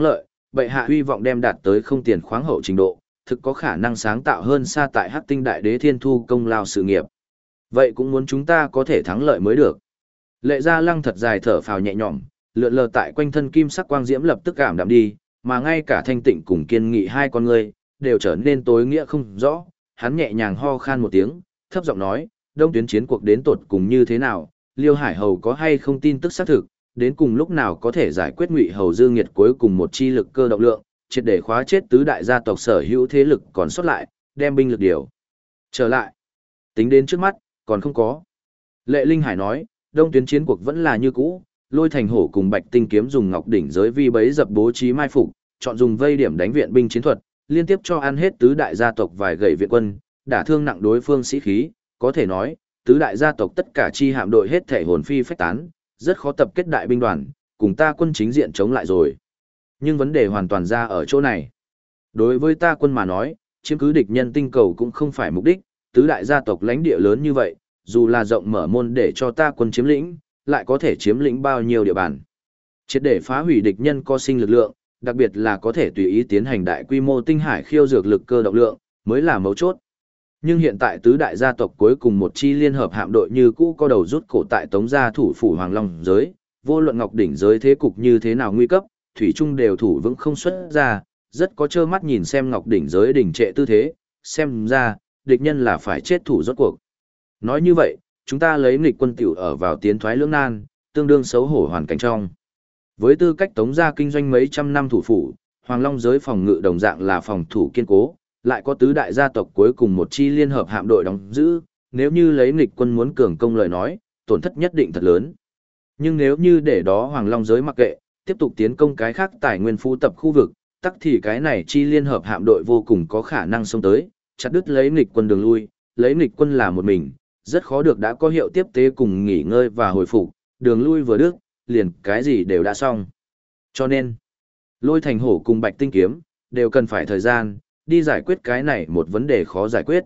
bệ hạ hy vọng đem đạt tới không tiền khoáng hậu trình độ, thực có khả năng sáng tạo hơn xa tại Hắc Tinh Đại Đế Thiên Thu công lao sự nghiệp. Vậy cũng muốn chúng ta có thể thắng lợi mới được. Lệ Gia Lăng thật dài thở phào nhẹ nhõm, lượn lờ tại quanh thân kim sắc quang diễm lập tức cảm đạm đi, mà ngay cả thanh tịnh cùng kiên nghị hai con người đều trở nên tối nghĩa không rõ. Hắn nhẹ nhàng ho khan một tiếng, thấp giọng nói, Đông tuyến chiến cuộc đến tột cùng như thế nào, Liêu Hải Hầu có hay không tin tức xác thực, đến cùng lúc nào có thể giải quyết Ngụy Hầu Dương Nghiệt cuối cùng một chi lực cơ động lượng, triệt để khóa chết tứ đại gia tộc sở hữu thế lực còn sót lại, đem binh lực điều trở lại. Tính đến trước mắt, còn không có. Lệ Linh Hải nói, đông tuyến chiến cuộc vẫn là như cũ, Lôi Thành Hổ cùng Bạch Tinh Kiếm dùng ngọc đỉnh giới vi bấy dập bố trí mai phục, chọn dùng vây điểm đánh viện binh chiến thuật, liên tiếp cho ăn hết tứ đại gia tộc vài gậy viện quân, đả thương nặng đối phương sĩ khí, có thể nói, tứ đại gia tộc tất cả chi hạm đội hết thể hồn phi phách tán, rất khó tập kết đại binh đoàn, cùng ta quân chính diện chống lại rồi. Nhưng vấn đề hoàn toàn ra ở chỗ này. Đối với ta quân mà nói, chiếm cứ địch nhân tinh cầu cũng không phải mục đích, tứ đại gia tộc lãnh địa lớn như vậy, dù là rộng mở môn để cho ta quân chiếm lĩnh, lại có thể chiếm lĩnh bao nhiêu địa bàn. Triệt để phá hủy địch nhân có sinh lực lượng, đặc biệt là có thể tùy ý tiến hành đại quy mô tinh hải khiêu dược lực cơ động lượng, mới là mấu chốt. Nhưng hiện tại tứ đại gia tộc cuối cùng một chi liên hợp hạm đội như cũ có đầu rút cổ tại Tống gia thủ phủ Hoàng Long giới, vô luận Ngọc đỉnh giới thế cục như thế nào nguy cấp, thủy trung đều thủ vững không xuất ra, rất có trơ mắt nhìn xem Ngọc đỉnh giới đỉnh trệ tư thế, xem ra, địch nhân là phải chết thủ rốt cuộc. Nói như vậy, chúng ta lấy nghịch quân tiểu ở vào tiến thoái lưỡng nan, tương đương xấu hổ hoàn cảnh trong. Với tư cách Tống gia kinh doanh mấy trăm năm thủ phủ, Hoàng Long giới phòng ngự đồng dạng là phòng thủ kiên cố, lại có tứ đại gia tộc cuối cùng một chi liên hợp hạm đội đóng giữ, nếu như lấy nghịch quân muốn cường công lời nói, tổn thất nhất định thật lớn. Nhưng nếu như để đó Hoàng Long giới mặc kệ, tiếp tục tiến công cái khác tài nguyên phú tập khu vực, tắc thì cái này chi liên hợp hạm đội vô cùng có khả năng xông tới, chặt đứt lấy nghịch quân đường lui, lấy nghịch quân là một mình, rất khó được đã có hiệu tiếp tế cùng nghỉ ngơi và hồi phục, đường lui vừa đứt, liền cái gì đều đã xong. Cho nên, Lôi Thành Hổ cùng Bạch Tinh Kiếm, đều cần phải thời gian, đi giải quyết cái này một vấn đề khó giải quyết.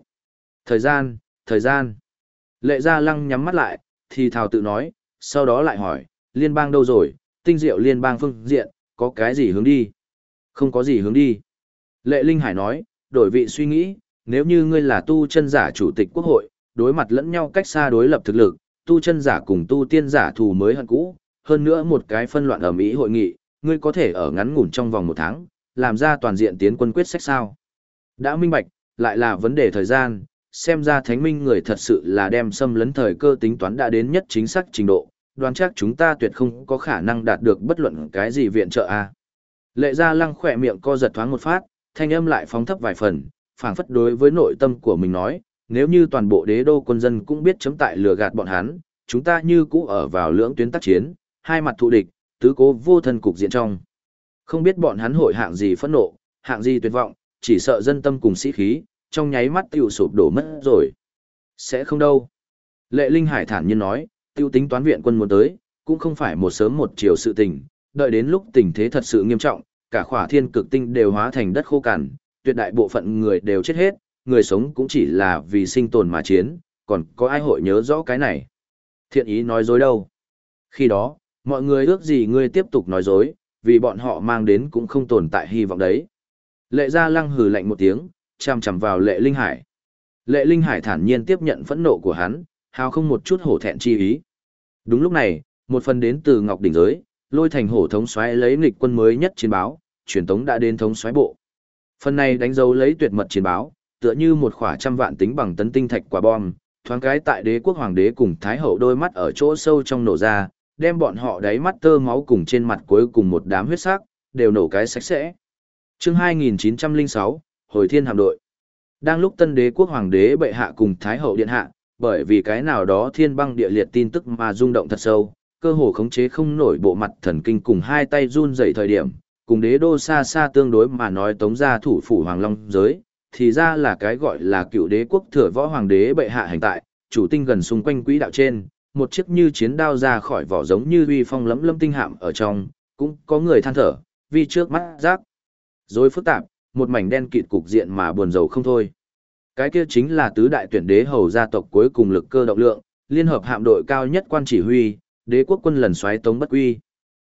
Thời gian. Lệ Gia Lăng nhắm mắt lại, thì thào tự nói, sau đó lại hỏi, liên bang đâu rồi, tinh diệu liên bang phương diện, có cái gì hướng đi? Không có gì hướng đi. Lệ Linh Hải nói, đổi vị suy nghĩ, nếu như ngươi là tu chân giả chủ tịch quốc hội, đối mặt lẫn nhau cách xa đối lập thực lực, tu chân giả cùng tu tiên giả thù mới hận cũ, hơn nữa một cái phân loạn ầm ĩ hội nghị, ngươi có thể ở ngắn ngủn trong vòng 1 tháng, làm ra toàn diện tiến quân quyết sách sao? Đã minh bạch, lại là vấn đề thời gian, xem ra thánh minh người thật sự là đem xâm lấn thời cơ tính toán đã đến nhất chính xác trình độ, đoán chắc chúng ta tuyệt không có khả năng đạt được bất luận cái gì viện trợ a. Lệ Gia Lăng khỏe miệng co giật thoáng một phát, thanh âm lại phóng thấp vài phần, phảng phất đối với nội tâm của mình nói, nếu như toàn bộ đế đô quân dân cũng biết chấm tại lừa gạt bọn hắn, chúng ta như cũ ở vào lưỡng tuyến tác chiến, hai mặt thù địch, tứ cố vô thân cục diện trong. Không biết bọn hắn hội hạng gì phẫn nộ, hạng gì tuyệt vọng, chỉ sợ dân tâm cùng sĩ khí, trong nháy mắt tiêu sụp đổ mất rồi. Sẽ không đâu. Lệ Linh Hải thản nhiên nói, tiêu tính toán viện quân muốn tới, cũng không phải một sớm một chiều sự tình, đợi đến lúc tình thế thật sự nghiêm trọng, cả khỏa thiên cực tinh đều hóa thành đất khô cằn, tuyệt đại bộ phận người đều chết hết, người sống cũng chỉ là vì sinh tồn mà chiến, còn có ai hội nhớ rõ cái này. Thiện ý nói dối đâu. Khi đó, mọi người ước gì ngươi tiếp tục nói dối, vì bọn họ mang đến cũng không tồn tại hy vọng đấy. Lệ Gia Lăng hừ lạnh một tiếng, chằm chằm vào Lệ Linh Hải. Lệ Linh Hải thản nhiên tiếp nhận phẫn nộ của hắn, hào không một chút hổ thẹn chi ý. Đúng lúc này, một phần đến từ Ngọc đỉnh giới, Lôi Thành Hổ thống soái lấy nghịch quân mới nhất chiến báo, truyền tống đã đến thống soái bộ. Phần này đánh dấu lấy tuyệt mật chiến báo, tựa như một khỏa trăm vạn tính bằng tấn tinh thạch quả bom, thoáng cái tại đế quốc hoàng đế cùng thái hậu đôi mắt ở chỗ sâu trong nổ ra, đem bọn họ đáy mắt tơ máu cùng trên mặt cuối cùng một đám huyết sắc, đều nổ cái sạch sẽ. Chương 2906, Hồi Thiên Hạm đội. Đang lúc Tân Đế quốc hoàng đế bệ hạ cùng thái hậu điện hạ, bởi vì cái nào đó thiên băng địa liệt tin tức mà rung động thật sâu, cơ hồ khống chế không nổi bộ mặt thần kinh cùng hai tay run rẩy thời điểm, cùng đế đô xa xa tương đối mà nói Tống gia thủ phủ Hoàng Long giới, thì ra là cái gọi là cựu đế quốc thừa võ hoàng đế bệ hạ hành tại, chủ tinh gần xung quanh quỹ đạo trên, một chiếc như chiến đao ra khỏi vỏ giống như uy phong lẫm lâm tinh hạm ở trong, cũng có người than thở, vì trước mắt rác rối phức tạp, một mảnh đen kịt cục diện mà buồn rầu không thôi. Cái kia chính là tứ đại tuyển đế hầu gia tộc cuối cùng lực cơ động lượng, liên hợp hạm đội cao nhất quan chỉ huy, đế quốc quân lần xoáy Tống Bất Quy.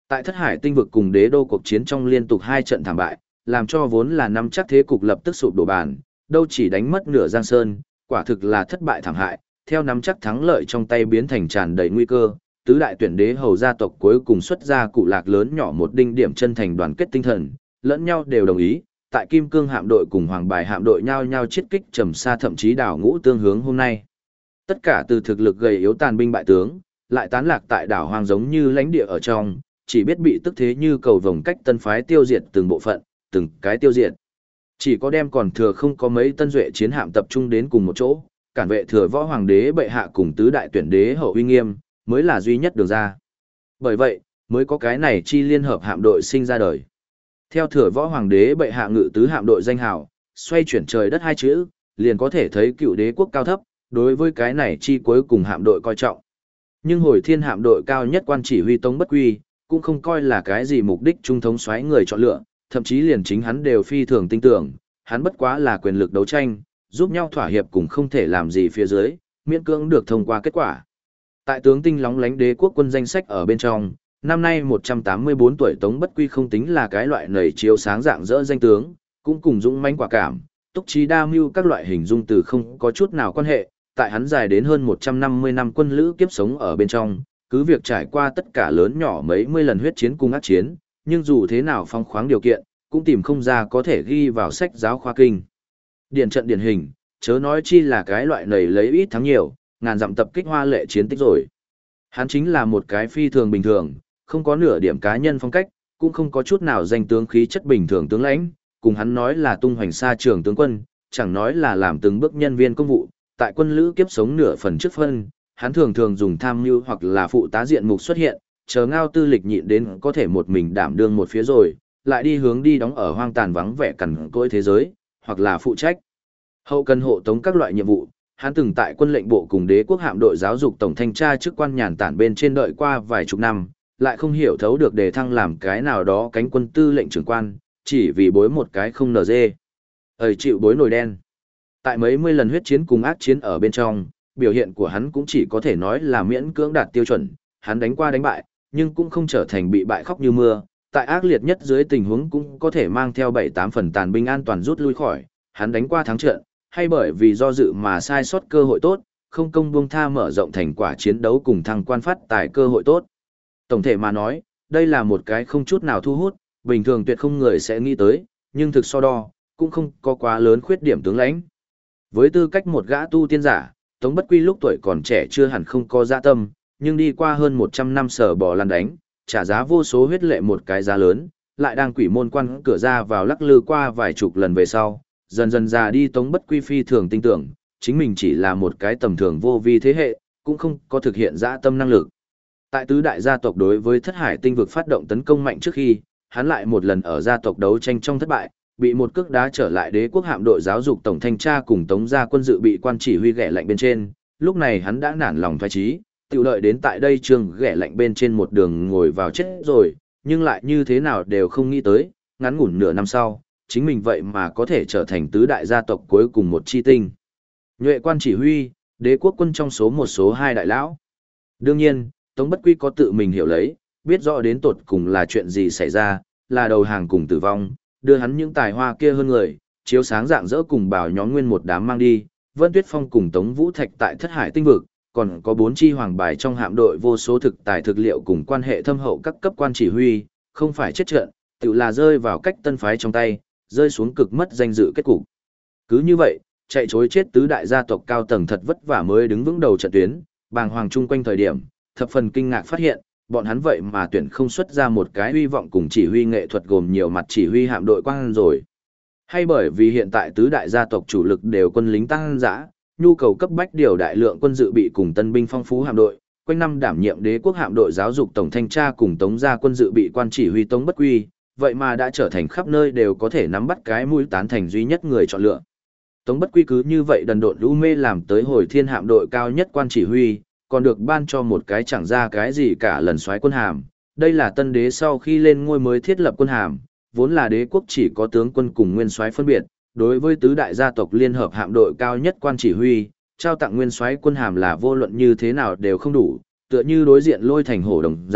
Tại Thất Hải tinh vực cùng Đế đô cuộc chiến trong liên tục 2 trận thảm bại, làm cho vốn là nắm chắc thế cục lập tức sụp đổ bàn, đâu chỉ đánh mất nửa Giang Sơn, quả thực là thất bại thảm hại, theo nắm chắc thắng lợi trong tay biến thành tràn đầy nguy cơ, tứ đại tuyển đế hầu gia tộc cuối cùng xuất ra cụ lạc lớn nhỏ một đinh điểm chân thành đoàn kết tinh thần, lẫn nhau đều đồng ý, tại Kim Cương hạm đội cùng Hoàng Bài hạm đội nhau nhau chiết kích trầm xa thậm chí đảo ngũ tương hướng hôm nay. Tất cả từ thực lực gầy yếu tàn binh bại tướng, lại tán lạc tại đảo hoang giống như lãnh địa ở trong, chỉ biết bị tức thế như cầu vồng cách tân phái tiêu diệt từng bộ phận, từng cái tiêu diệt. Chỉ có đem còn thừa không có mấy tân duệ chiến hạm tập trung đến cùng một chỗ, cản vệ thừa võ hoàng đế bệ hạ cùng tứ đại tuyển đế hậu uy nghiêm, mới là duy nhất đường ra. Bởi vậy, mới có cái này chi liên hợp hạm đội sinh ra đời. Theo thừa võ hoàng đế bệ hạ ngự tứ hạm đội danh hào, xoay chuyển trời đất 2 chữ, liền có thể thấy cựu đế quốc cao thấp, đối với cái này chi cuối cùng hạm đội coi trọng. Nhưng hồi thiên hạm đội cao nhất quan chỉ huy Tống Bất Quy, cũng không coi là cái gì mục đích trung thống soái người chọn lựa, thậm chí liền chính hắn đều phi thường tin tưởng, hắn bất quá là quyền lực đấu tranh, giúp nhau thỏa hiệp cùng không thể làm gì phía dưới, miễn cưỡng được thông qua kết quả. Tại tướng tinh lóng lánh đế quốc quân danh sách ở bên trong, năm nay 184 tuổi Tống Bất Quy không tính là cái loại nảy chiếu sáng dạng dỡ danh tướng, cũng cùng dũng mãnh quả cảm, túc trí đa mưu các loại hình dung từ không có chút nào quan hệ, tại hắn dài đến hơn 150 năm quân lữ kiếp sống ở bên trong, cứ việc trải qua tất cả lớn nhỏ mấy mươi lần huyết chiến cùng ác chiến, nhưng dù thế nào phong khoáng điều kiện, cũng tìm không ra có thể ghi vào sách giáo khoa kinh. Điển trận điển hình, chớ nói chi là cái loại nảy lấy ít thắng nhiều, ngàn dặm tập kích hoa lệ chiến tích rồi. Hắn chính là một cái phi thường bình thường, không có nửa điểm cá nhân phong cách, cũng không có chút nào danh tướng khí chất bình thường tướng lãnh, cùng hắn nói là tung hoành xa trường tướng quân, chẳng nói là làm từng bước nhân viên công vụ, tại quân lữ kiếp sống nửa phần trước phân, hắn thường thường dùng tham mưu hoặc là phụ tá diện mục xuất hiện, chờ ngao tư lịch nhịn đến có thể một mình đảm đương một phía rồi, lại đi hướng đi đóng ở hoang tàn vắng vẻ cằn cỗi thế giới, hoặc là phụ trách hậu cần hộ tống các loại nhiệm vụ. Hắn từng tại quân lệnh bộ cùng đế quốc hạm đội giáo dục tổng thanh tra chức quan nhàn tản bên trên đợi qua vài chục năm, lại không hiểu thấu được đề thăng làm cái nào đó cánh quân tư lệnh trưởng quan, chỉ vì bối một cái không nở dê. Chịu bối nồi đen. Tại mấy mươi lần huyết chiến cùng ác chiến ở bên trong, biểu hiện của hắn cũng chỉ có thể nói là miễn cưỡng đạt tiêu chuẩn, hắn đánh qua đánh bại, nhưng cũng không trở thành bị bại khóc như mưa, tại ác liệt nhất dưới tình huống cũng có thể mang theo 7-8 phần tàn binh an toàn rút lui khỏi, hắn đánh qua thắng trận, hay bởi vì do dự mà sai sót cơ hội tốt, không công buông tha mở rộng thành quả chiến đấu cùng thăng quan phát tài cơ hội tốt. Tổng thể mà nói, đây là một cái không chút nào thu hút, bình thường tuyệt không người sẽ nghĩ tới, nhưng thực so đo, cũng không có quá lớn khuyết điểm tướng lãnh. Với tư cách một gã tu tiên giả, Tống Bất Quy lúc tuổi còn trẻ chưa hẳn không có dạ tâm, nhưng đi qua hơn 100 năm sở bò lăn đánh, trả giá vô số huyết lệ một cái giá lớn, lại đang quỷ môn quan cửa ra vào lắc lư qua vài chục lần về sau, dần dần già đi Tống Bất Quy phi thường tin tưởng, chính mình chỉ là một cái tầm thường vô vi thế hệ, cũng không có thực hiện dã tâm năng lực. Tại tứ đại gia tộc đối với Thất Hải tinh vực phát động tấn công mạnh trước khi, hắn lại một lần ở gia tộc đấu tranh trong thất bại, bị một cước đá trở lại đế quốc hạm đội giáo dục tổng thanh tra cùng Tống gia quân dự bị quan chỉ huy ghẻ lạnh bên trên, lúc này hắn đã nản lòng thoái chí, tiểu đợi đến tại đây trường ghẻ lạnh bên trên một đường ngồi vào chết rồi, nhưng lại như thế nào đều không nghĩ tới, ngắn ngủn nửa năm sau, chính mình vậy mà có thể trở thành tứ đại gia tộc cuối cùng một chi tinh. Nhuệ quan chỉ huy, đế quốc quân trong số một số 2 đại lão. Đương nhiên, Tống Bất Quy có tự mình hiểu lấy, biết rõ đến tột cùng là chuyện gì xảy ra, là đầu hàng cùng tử vong, đưa hắn những tài hoa kia hơn người, chiếu sáng dạng dỡ cùng bảo nhóm nguyên một đám mang đi, Vân Tuyết Phong cùng Tống Vũ Thạch tại Thất Hải tinh vực, còn có 4 chi hoàng bài trong hạm đội vô số thực tài thực liệu cùng quan hệ thâm hậu các cấp quan chỉ huy, không phải chết trận, tự là rơi vào cách tân phái trong tay, rơi xuống cực mất danh dự kết cục. Cứ như vậy, chạy chối chết tứ đại gia tộc cao tầng thật vất vả mới đứng vững đầu trận tuyến, bàng hoàng chung quanh thời điểm, thập phần kinh ngạc phát hiện, bọn hắn vậy mà tuyển không xuất ra một cái uy vọng cùng chỉ huy nghệ thuật gồm nhiều mặt chỉ huy hạm đội quan rồi. Hay bởi vì hiện tại tứ đại gia tộc chủ lực đều quân lính tăng dã, nhu cầu cấp bách điều đại lượng quân dự bị cùng tân binh phong phú hạm đội, quanh năm đảm nhiệm đế quốc hạm đội giáo dục tổng thanh tra cùng Tống gia quân dự bị quan chỉ huy Tống Bất Quy, vậy mà đã trở thành khắp nơi đều có thể nắm bắt cái mũi tán thành duy nhất người chọn lựa. Tống Bất Quy cứ như vậy đần độn lũ mê làm tới hồi thiên hạm đội cao nhất quan chỉ huy, còn được ban cho một cái chẳng ra cái gì cả lần soái quân hàm. Đây là tân đế sau khi lên ngôi mới thiết lập quân hàm, vốn là đế quốc chỉ có tướng quân cùng nguyên soái phân biệt, đối với tứ đại gia tộc liên hợp hạm đội cao nhất quan chỉ huy, trao tặng nguyên soái quân hàm là vô luận như thế nào đều không đủ, tựa như đối diện Lôi Thành Hổ đồng dạng,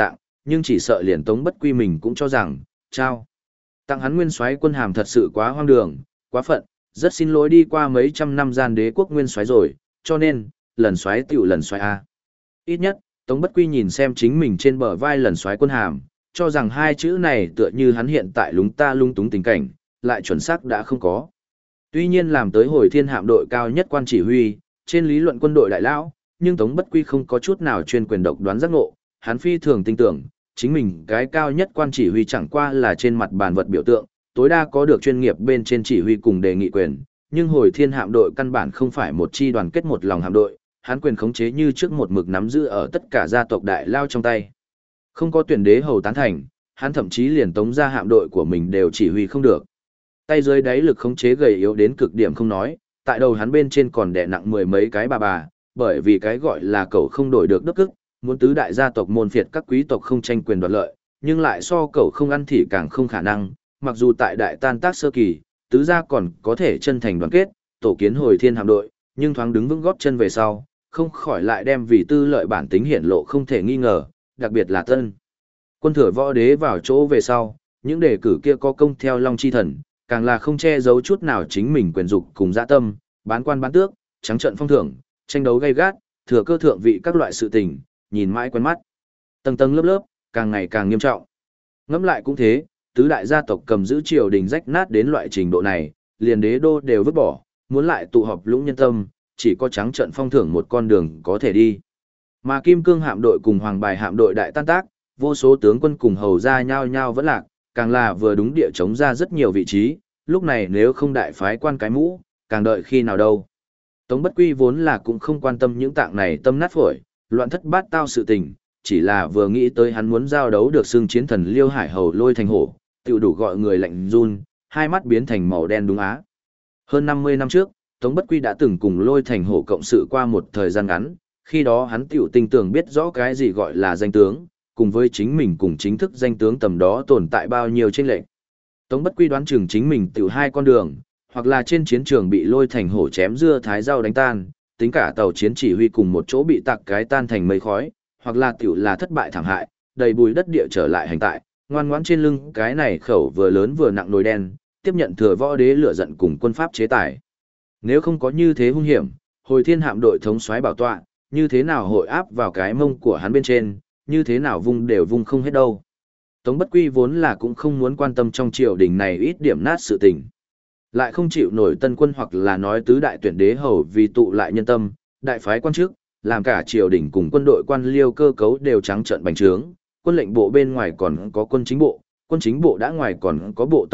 nhưng chỉ sợ liền Tống Bất Quy mình cũng cho rằng, trao tặng hắn nguyên soái quân hàm thật sự quá hoang đường, quá phận, rất xin lỗi đi qua mấy trăm năm gian đế quốc nguyên soái rồi, cho nên, lần soái tiểu lần soái a. Ít nhất, Tống Bất Quy nhìn xem chính mình trên bờ vai lần soái quân hàm, cho rằng hai chữ này tựa như hắn hiện tại lúng ta lung túng tình cảnh, lại chuẩn xác đã không có. Tuy nhiên làm tới hồi thiên hạm đội cao nhất quan chỉ huy, trên lý luận quân đội đại lão, nhưng Tống Bất Quy không có chút nào chuyên quyền độc đoán giác ngộ, hắn phi thường tin tưởng, chính mình cái cao nhất quan chỉ huy chẳng qua là trên mặt bàn vật biểu tượng, tối đa có được chuyên nghiệp bên trên chỉ huy cùng đề nghị quyền, nhưng hồi thiên hạm đội căn bản không phải một chi đoàn kết một lòng hạm đội, hắn quyền khống chế như trước một mực nắm giữ ở tất cả gia tộc đại lao trong tay. Không có tuyển đế hầu tán thành, hắn thậm chí liền Tống gia hạm đội của mình đều chỉ huy không được. Tay dưới đáy lực khống chế gầy yếu đến cực điểm không nói, tại đầu hắn bên trên còn đè nặng mười mấy cái bà, bởi vì cái gọi là cậu không đổi được đức ức, muốn tứ đại gia tộc môn phiệt các quý tộc không tranh quyền đoạt lợi, nhưng lại so cậu không ăn thì càng không khả năng, mặc dù tại đại tan tác sơ kỳ, tứ gia còn có thể chân thành đoàn kết, tổ kiến hồi thiên hạm đội, nhưng thoáng đứng vững góp chân về sau, không khỏi lại đem vì tư lợi bản tính hiển lộ không thể nghi ngờ, đặc biệt là tân quân thừa võ đế vào chỗ về sau, những đề cử kia có công theo Long Chi Thần, càng là không che giấu chút nào chính mình quyền dục cùng dã tâm, bán quan bán tước, trắng trận phong thưởng, tranh đấu gay gắt, thừa cơ thượng vị các loại sự tình, nhìn mãi quen mắt. Tầng tầng lớp lớp, càng ngày càng nghiêm trọng. Ngẫm lại cũng thế, tứ đại gia tộc cầm giữ triều đình rách nát đến loại trình độ này, liền đế đô đều vứt bỏ, muốn lại tụ họp lũng nhân tâm, chỉ có trắng trận phong thưởng một con đường có thể đi. Mà Kim Cương hạm đội cùng Hoàng Bài hạm đội đại tan tác, vô số tướng quân cùng hầu ra nhau nhau vẫn lạc, càng là vừa đúng địa chống ra rất nhiều vị trí, lúc này nếu không đại phái quan cái mũ, càng đợi khi nào đâu. Tống Bất Quy vốn là cũng không quan tâm những tạng này tâm nát phổi, loạn thất bát tao sự tình, chỉ là vừa nghĩ tới hắn muốn giao đấu được xưng chiến thần Liêu Hải Hầu Lôi Thành Hổ, tiểu đủ gọi người lạnh run, hai mắt biến thành màu đen đúng á. Hơn 50 năm trước, Tống Bất Quy đã từng cùng Lôi Thành Hổ cộng sự qua một thời gian ngắn, khi đó hắn tiểu tinh tường biết rõ cái gì gọi là danh tướng, cùng với chính mình cùng chính thức danh tướng tầm đó tồn tại bao nhiêu chênh lệch. Tống Bất Quy đoán chừng chính mình tiểu hai con đường, hoặc là trên chiến trường bị Lôi Thành Hổ chém dưa thái rau đánh tan, tính cả tàu chiến chỉ huy cùng một chỗ bị tạc cái tan thành mây khói, hoặc là tiểu là thất bại thảm hại, đầy bùi đất địa trở lại hành tại, ngoan ngoãn trên lưng cái này khẩu vừa lớn vừa nặng nồi đen, tiếp nhận thừa võ đế lửa giận cùng quân pháp chế tài. Nếu không có như thế hung hiểm, hồi thiên hạm đội thống soái bảo tọa, như thế nào hội áp vào cái mông của hắn bên trên, như thế nào vung đều vung không hết đâu. Tống Bất Quy vốn là cũng không muốn quan tâm trong triều đình này ít điểm nát sự tình. Lại không chịu nổi tân quân hoặc là nói tứ đại tuyển đế hầu vì tụ lại nhân tâm, đại phái quan chức, làm cả triều đình cùng quân đội quan liêu cơ cấu đều trắng trợn bành trướng, quân lệnh bộ bên ngoài còn có quân chính bộ đã ngoài còn có bộ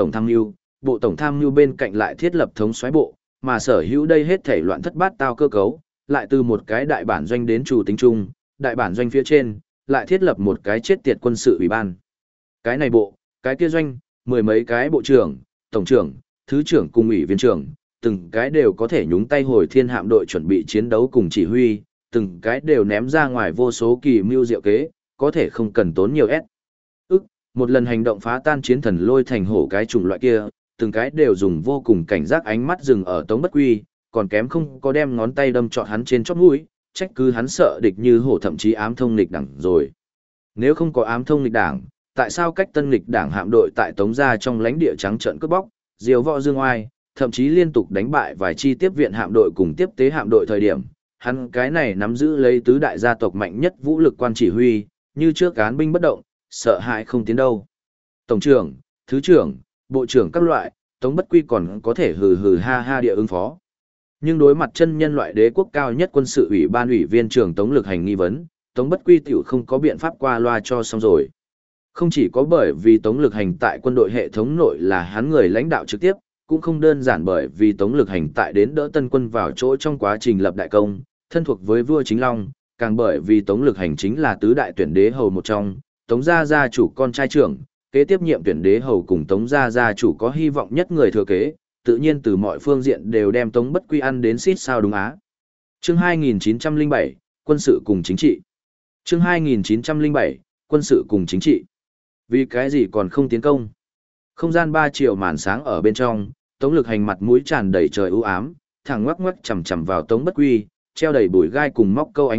tổng tham mưu bên cạnh lại thiết lập thống soái bộ, mà sở hữu đây hết thảy loạn thất bát tao cơ cấu, lại từ một cái đại bản doanh đến chủ tính trung, đại bản doanh phía trên, lại thiết lập một cái chết tiệt quân sự ủy ban. Cái này bộ, cái kia doanh, mười mấy cái bộ trưởng, tổng trưởng, thứ trưởng cùng ủy viên trưởng, từng cái đều có thể nhúng tay hồi thiên hạm đội chuẩn bị chiến đấu cùng chỉ huy, từng cái đều ném ra ngoài vô số kỳ mưu diệu kế, có thể không cần tốn nhiều một lần hành động phá tan chiến thần Lôi Thành Hổ cái chủng loại kia, từng cái đều dùng vô cùng cảnh giác ánh mắt dừng ở Tống Bất Quy, còn kém không có đem ngón tay đâm trọt hắn trên chóp mũi, trách cứ hắn sợ địch như hổ, thậm chí ám thông nghịch đảng rồi. Nếu không có ám thông nghịch đảng, tại sao cách tân nghịch đảng hạm đội tại Tống gia trong lãnh địa trắng trợn cướp bóc, diều võ dương oai, thậm chí liên tục đánh bại vài chi tiếp viện hạm đội cùng tiếp tế hạm đội thời điểm, hắn cái này nắm giữ lấy tứ đại gia tộc mạnh nhất vũ lực quan chỉ huy, như trước án binh bất động, sợ hãi không tiến đâu. Tổng trưởng, thứ trưởng, bộ trưởng các loại, Tống Bất Quy còn có thể hừ hừ ha ha địa ứng phó. Nhưng đối mặt chân nhân loại đế quốc cao nhất quân sự ủy ban ủy viên trưởng Tống Lực Hành nghi vấn, Tống Bất Quy tiểu không có biện pháp qua loa cho xong rồi. Không chỉ có bởi vì Tống Lực Hành tại quân đội hệ thống nội là hắn người lãnh đạo trực tiếp, cũng không đơn giản bởi vì Tống Lực Hành tại đến đỡ tân quân vào chỗ trong quá trình lập đại công, thân thuộc với vua Chính Long, càng bởi vì Tống Lực Hành chính là tứ đại tuyển đế hầu một trong, Tống gia gia chủ con trai trưởng, kế tiếp nhiệm tuyển đế hầu cùng Tống gia gia chủ có hy vọng nhất người thừa kế, tự nhiên từ mọi phương diện đều đem Tống Bất Quy ăn đến xít sao đúng á. Chương 2907, quân sự cùng chính trị. Chương 2907, quân sự cùng chính trị. Vì cái gì còn không tiến công? Không gian 3 triệu màn sáng ở bên trong, Tống Lực Hành mặt mũi tràn đầy trời u ám, thẳng ngoắc ngoắc chằm chằm vào Tống Bất Quy, treo đầy bụi gai cùng móc câu ánh mắt,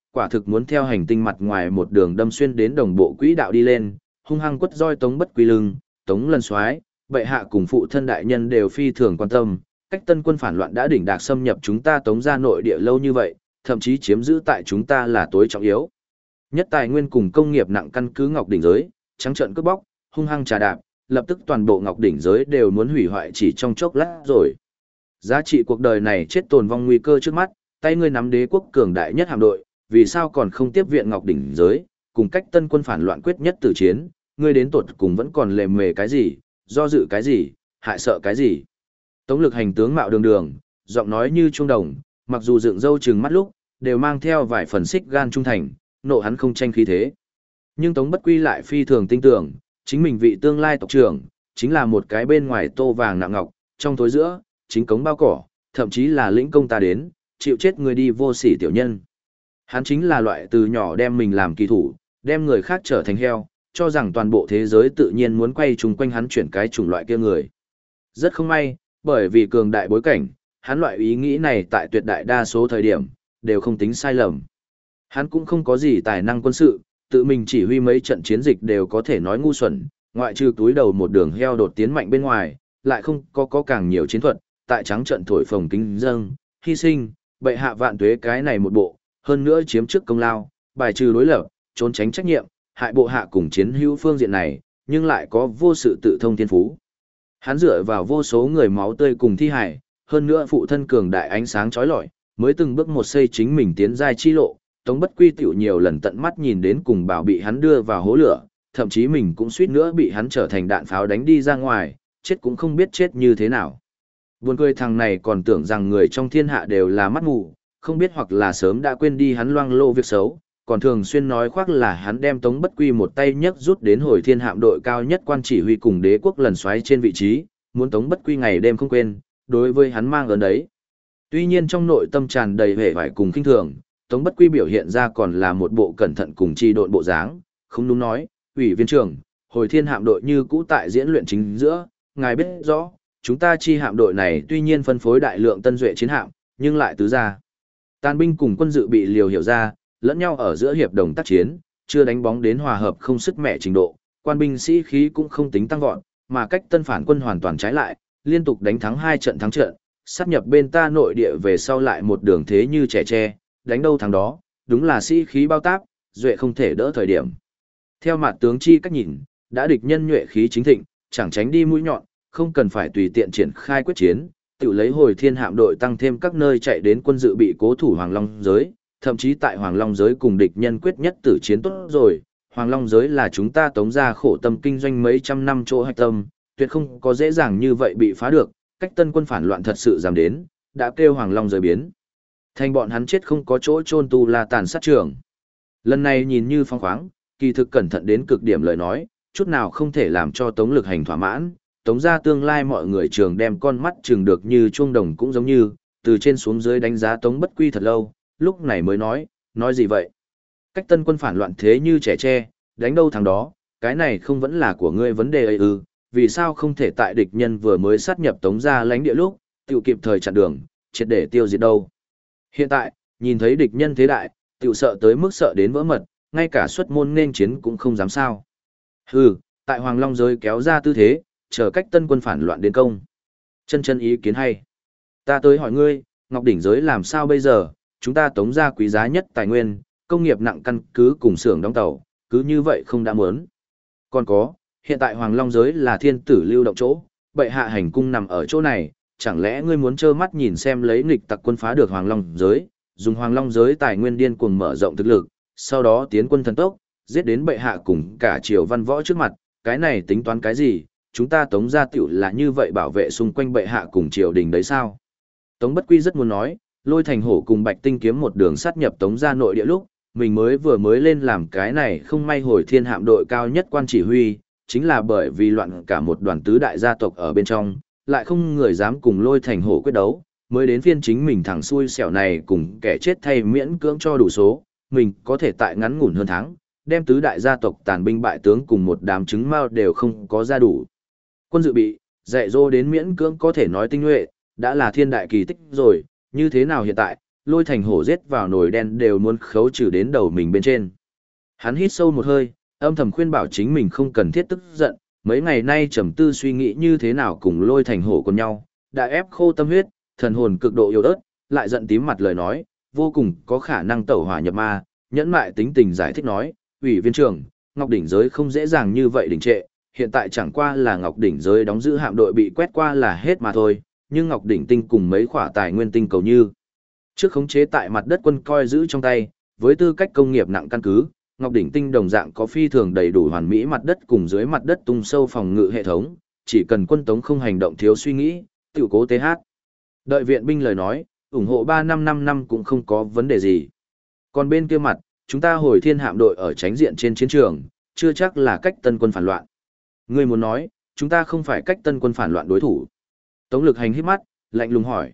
quả thực muốn theo hành tinh mặt ngoài một đường đâm xuyên đến đồng bộ quỹ đạo đi lên, hung hăng quất roi Tống Bất Quy lưng, Tống Lân Soái, bệ hạ cùng phụ thân đại nhân đều phi thường quan tâm, cách Tân quân phản loạn đã đỉnh đạc xâm nhập chúng ta Tống gia nội địa lâu như vậy, thậm chí chiếm giữ tại chúng ta là tối trọng yếu nhất tài nguyên cùng công nghiệp nặng căn cứ Ngọc Đỉnh giới, trắng trợn cướp bóc, hung hăng trà đạp, lập tức toàn bộ Ngọc Đỉnh giới đều muốn hủy hoại chỉ trong chốc lát rồi. Giá trị cuộc đời này chết tồn vong nguy cơ trước mắt, tay ngươi nắm đế quốc cường đại nhất hạm đội, vì sao còn không tiếp viện Ngọc Đỉnh giới, cùng cách Tân quân phản loạn quyết nhất tử chiến, ngươi đến tột cùng vẫn còn lề mề cái gì, do dự cái gì, hại sợ cái gì. Tống Lực Hành tướng mạo đường đường, giọng nói như trung đồng, mặc dù dựng râu trừng mắt lúc, đều mang theo vài phần xích gan trung thành, nộ hắn không tranh khí thế. Nhưng Tống Bất Quy lại phi thường tin tưởng, chính mình vị tương lai tộc trưởng, chính là một cái bên ngoài tô vàng nặng ngọc, trong tối giữa, chính cống bao cỏ, thậm chí là lĩnh công ta đến, chịu chết người đi vô sỉ tiểu nhân. Hắn chính là loại từ nhỏ đem mình làm kỳ thủ, đem người khác trở thành heo, cho rằng toàn bộ thế giới tự nhiên muốn quay chung quanh hắn chuyển cái chủng loại kia người. Rất không may, bởi vì cường đại bối cảnh, hắn loại ý nghĩ này tại tuyệt đại đa số thời điểm, đều không tính sai lầm. Hắn cũng không có gì tài năng quân sự, tự mình chỉ huy mấy trận chiến dịch đều có thể nói ngu xuẩn, ngoại trừ túi đầu một đường heo đột tiến mạnh bên ngoài, lại không có càng nhiều chiến thuật, tại trắng trận thổi phồng kính dâng, hy sinh, bệ hạ vạn tuế cái này một bộ, hơn nữa chiếm trước công lao, bài trừ đối lập, trốn tránh trách nhiệm, hại bộ hạ cùng chiến hữu phương diện này, nhưng lại có vô sự tự thông thiên phú. Hắn dựa vào vô số người máu tươi cùng thi hải, hơn nữa phụ thân cường đại ánh sáng chói lọi, mới từng bước một xây chính mình tiến giai chi lộ. Tống Bất Quy tiểu nhiều lần tận mắt nhìn đến cùng bảo bị hắn đưa vào hố lửa, thậm chí mình cũng suýt nữa bị hắn trở thành đạn pháo đánh đi ra ngoài, chết cũng không biết chết như thế nào. Buồn cười thằng này còn tưởng rằng người trong thiên hạ đều là mắt mù, không biết hoặc là sớm đã quên đi hắn loang lô việc xấu, còn thường xuyên nói khoác là hắn đem Tống Bất Quy một tay nhấc rút đến hồi thiên hạm đội cao nhất quan chỉ huy cùng đế quốc lần xoáy trên vị trí, muốn Tống Bất Quy ngày đêm không quên, đối với hắn mang ơn đấy. Tuy nhiên trong nội tâm tràn đầy vẻ vải cùng khinh thường, Tống Bất Quy biểu hiện ra còn là một bộ cẩn thận cùng chi độn bộ dáng, không đúng nói, ủy viên trưởng, hồi thiên hạm đội như cũ tại diễn luyện chính giữa, ngài biết rõ, chúng ta chi hạm đội này tuy nhiên phân phối đại lượng tân duệ chiến hạm, nhưng lại tứ gia. Tàn binh cùng quân dự bị liều hiểu ra, lẫn nhau ở giữa hiệp đồng tác chiến, chưa đánh bóng đến hòa hợp không sức mẻ trình độ, quan binh sĩ khí cũng không tính tăng vọt, mà cách tân phản quân hoàn toàn trái lại, liên tục đánh thắng 2 trận thắng trận, sát nhập bên ta nội địa về sau lại một đường thế như trẻ tre, đánh đâu thắng đó, đúng là sĩ khí bao táp, duệ không thể đỡ thời điểm. Theo mặt tướng chi cách nhìn, đã địch nhân nhuệ khí chính thịnh, chẳng tránh đi mũi nhọn, không cần phải tùy tiện triển khai quyết chiến, tự lấy hồi thiên hạm đội tăng thêm các nơi chạy đến quân dự bị cố thủ Hoàng Long giới, thậm chí tại Hoàng Long giới cùng địch nhân quyết nhất tử chiến tốt rồi. Hoàng Long giới là chúng ta Tống gia khổ tâm kinh doanh mấy trăm năm chỗ hạch tâm, tuyệt không có dễ dàng như vậy bị phá được, cách tân quân phản loạn thật sự dám đến, đã kêu Hoàng Long giới biến. Thành bọn hắn chết không có chỗ chôn tu là tàn sát trường. Lần này nhìn như phong khoáng, kỳ thực cẩn thận đến cực điểm lời nói, chút nào không thể làm cho Tống Lực Hành thỏa mãn. Tống gia tương lai mọi người trường đem con mắt trường được như chuông đồng cũng giống như, từ trên xuống dưới đánh giá Tống Bất Quy thật lâu, lúc này mới nói gì vậy? Cách tân quân phản loạn thế như trẻ tre, đánh đâu thằng đó, cái này không vẫn là của ngươi vấn đề ấy ư, vì sao không thể tại địch nhân vừa mới sát nhập Tống gia lãnh địa lúc, tiêu kịp thời chặn đường, triệt để tiêu diệt đâu. Hiện tại, nhìn thấy địch nhân thế đại, tiêu sợ tới mức sợ đến vỡ mật, ngay cả xuất môn nên chiến cũng không dám sao. Hừ, tại Hoàng Long giới kéo ra tư thế, chờ cách tân quân phản loạn đến công. Chân ý kiến hay. Ta tới hỏi ngươi, Ngọc Đỉnh giới làm sao bây giờ, chúng ta Tống gia quý giá nhất tài nguyên, công nghiệp nặng căn cứ cùng xưởng đóng tàu, cứ như vậy không đã muốn. Còn có, hiện tại Hoàng Long giới là thiên tử lưu động chỗ, bệ hạ hành cung nằm ở chỗ này, chẳng lẽ ngươi muốn trơ mắt nhìn xem lấy nghịch tặc quân phá được Hoàng Long giới, dùng Hoàng Long giới tài nguyên điên cuồng mở rộng thực lực, sau đó tiến quân thần tốc, giết đến bệ hạ cùng cả triều văn võ trước mặt, cái này tính toán cái gì, chúng ta Tống gia tiểu là như vậy bảo vệ xung quanh bệ hạ cùng triều đình đấy sao? Tống Bất Quy rất muốn nói, Lôi Thành Hổ cùng Bạch Tinh kiếm một đường sát nhập Tống gia nội địa lúc, mình vừa mới lên làm cái này không may hồi thiên hạm đội cao nhất quan chỉ huy, chính là bởi vì loạn cả một đoàn tứ đại gia tộc ở bên trong, lại không người dám cùng Lôi Thành Hổ quyết đấu, mới đến phiên chính mình thẳng xui xẻo này cùng kẻ chết thay miễn cưỡng cho đủ số, mình có thể tại ngắn ngủn hơn tháng, đem tứ đại gia tộc tàn binh bại tướng cùng một đám trứng mao đều không có ra đủ. Quân dự bị, dạy dỗ đến miễn cưỡng có thể nói tinh nhuệ, đã là thiên đại kỳ tích rồi, như thế nào hiện tại, Lôi Thành Hổ giết vào nồi đen đều muốn khấu trừ đến đầu mình bên trên. Hắn hít sâu một hơi, âm thầm khuyên bảo chính mình không cần thiết tức giận, mấy ngày nay trầm tư suy nghĩ như thế nào cùng Lôi Thành Hổ cùng nhau, đã ép khô tâm huyết, thần hồn cực độ yếu ớt, lại giận tím mặt lời nói, vô cùng có khả năng tẩu hỏa nhập ma, nhẫn mại tính tình giải thích nói, ủy viên trưởng, Ngọc Đỉnh giới không dễ dàng như vậy đình trệ, hiện tại chẳng qua là Ngọc Đỉnh giới đóng giữ hạm đội bị quét qua là hết mà thôi, nhưng Ngọc Đỉnh tinh cùng mấy khỏa tài nguyên tinh cầu như trước khống chế tại mặt đất quân coi giữ trong tay, với tư cách công nghiệp nặng căn cứ, Ngọc Đỉnh tinh đồng dạng có phi thường đầy đủ hoàn mỹ mặt đất cùng dưới mặt đất tung sâu phòng ngự hệ thống, chỉ cần quân tống không hành động thiếu suy nghĩ, tiểu cố TH. Đợi viện binh lời nói, ủng hộ 3-5 năm cũng không có vấn đề gì. Còn bên kia mặt, chúng ta hồi thiên hạm đội ở tránh diện trên chiến trường, chưa chắc là cách tân quân phản loạn. Ngươi muốn nói, chúng ta không phải cách tân quân phản loạn đối thủ. Tống Lực Hành hít mắt, lạnh lùng hỏi.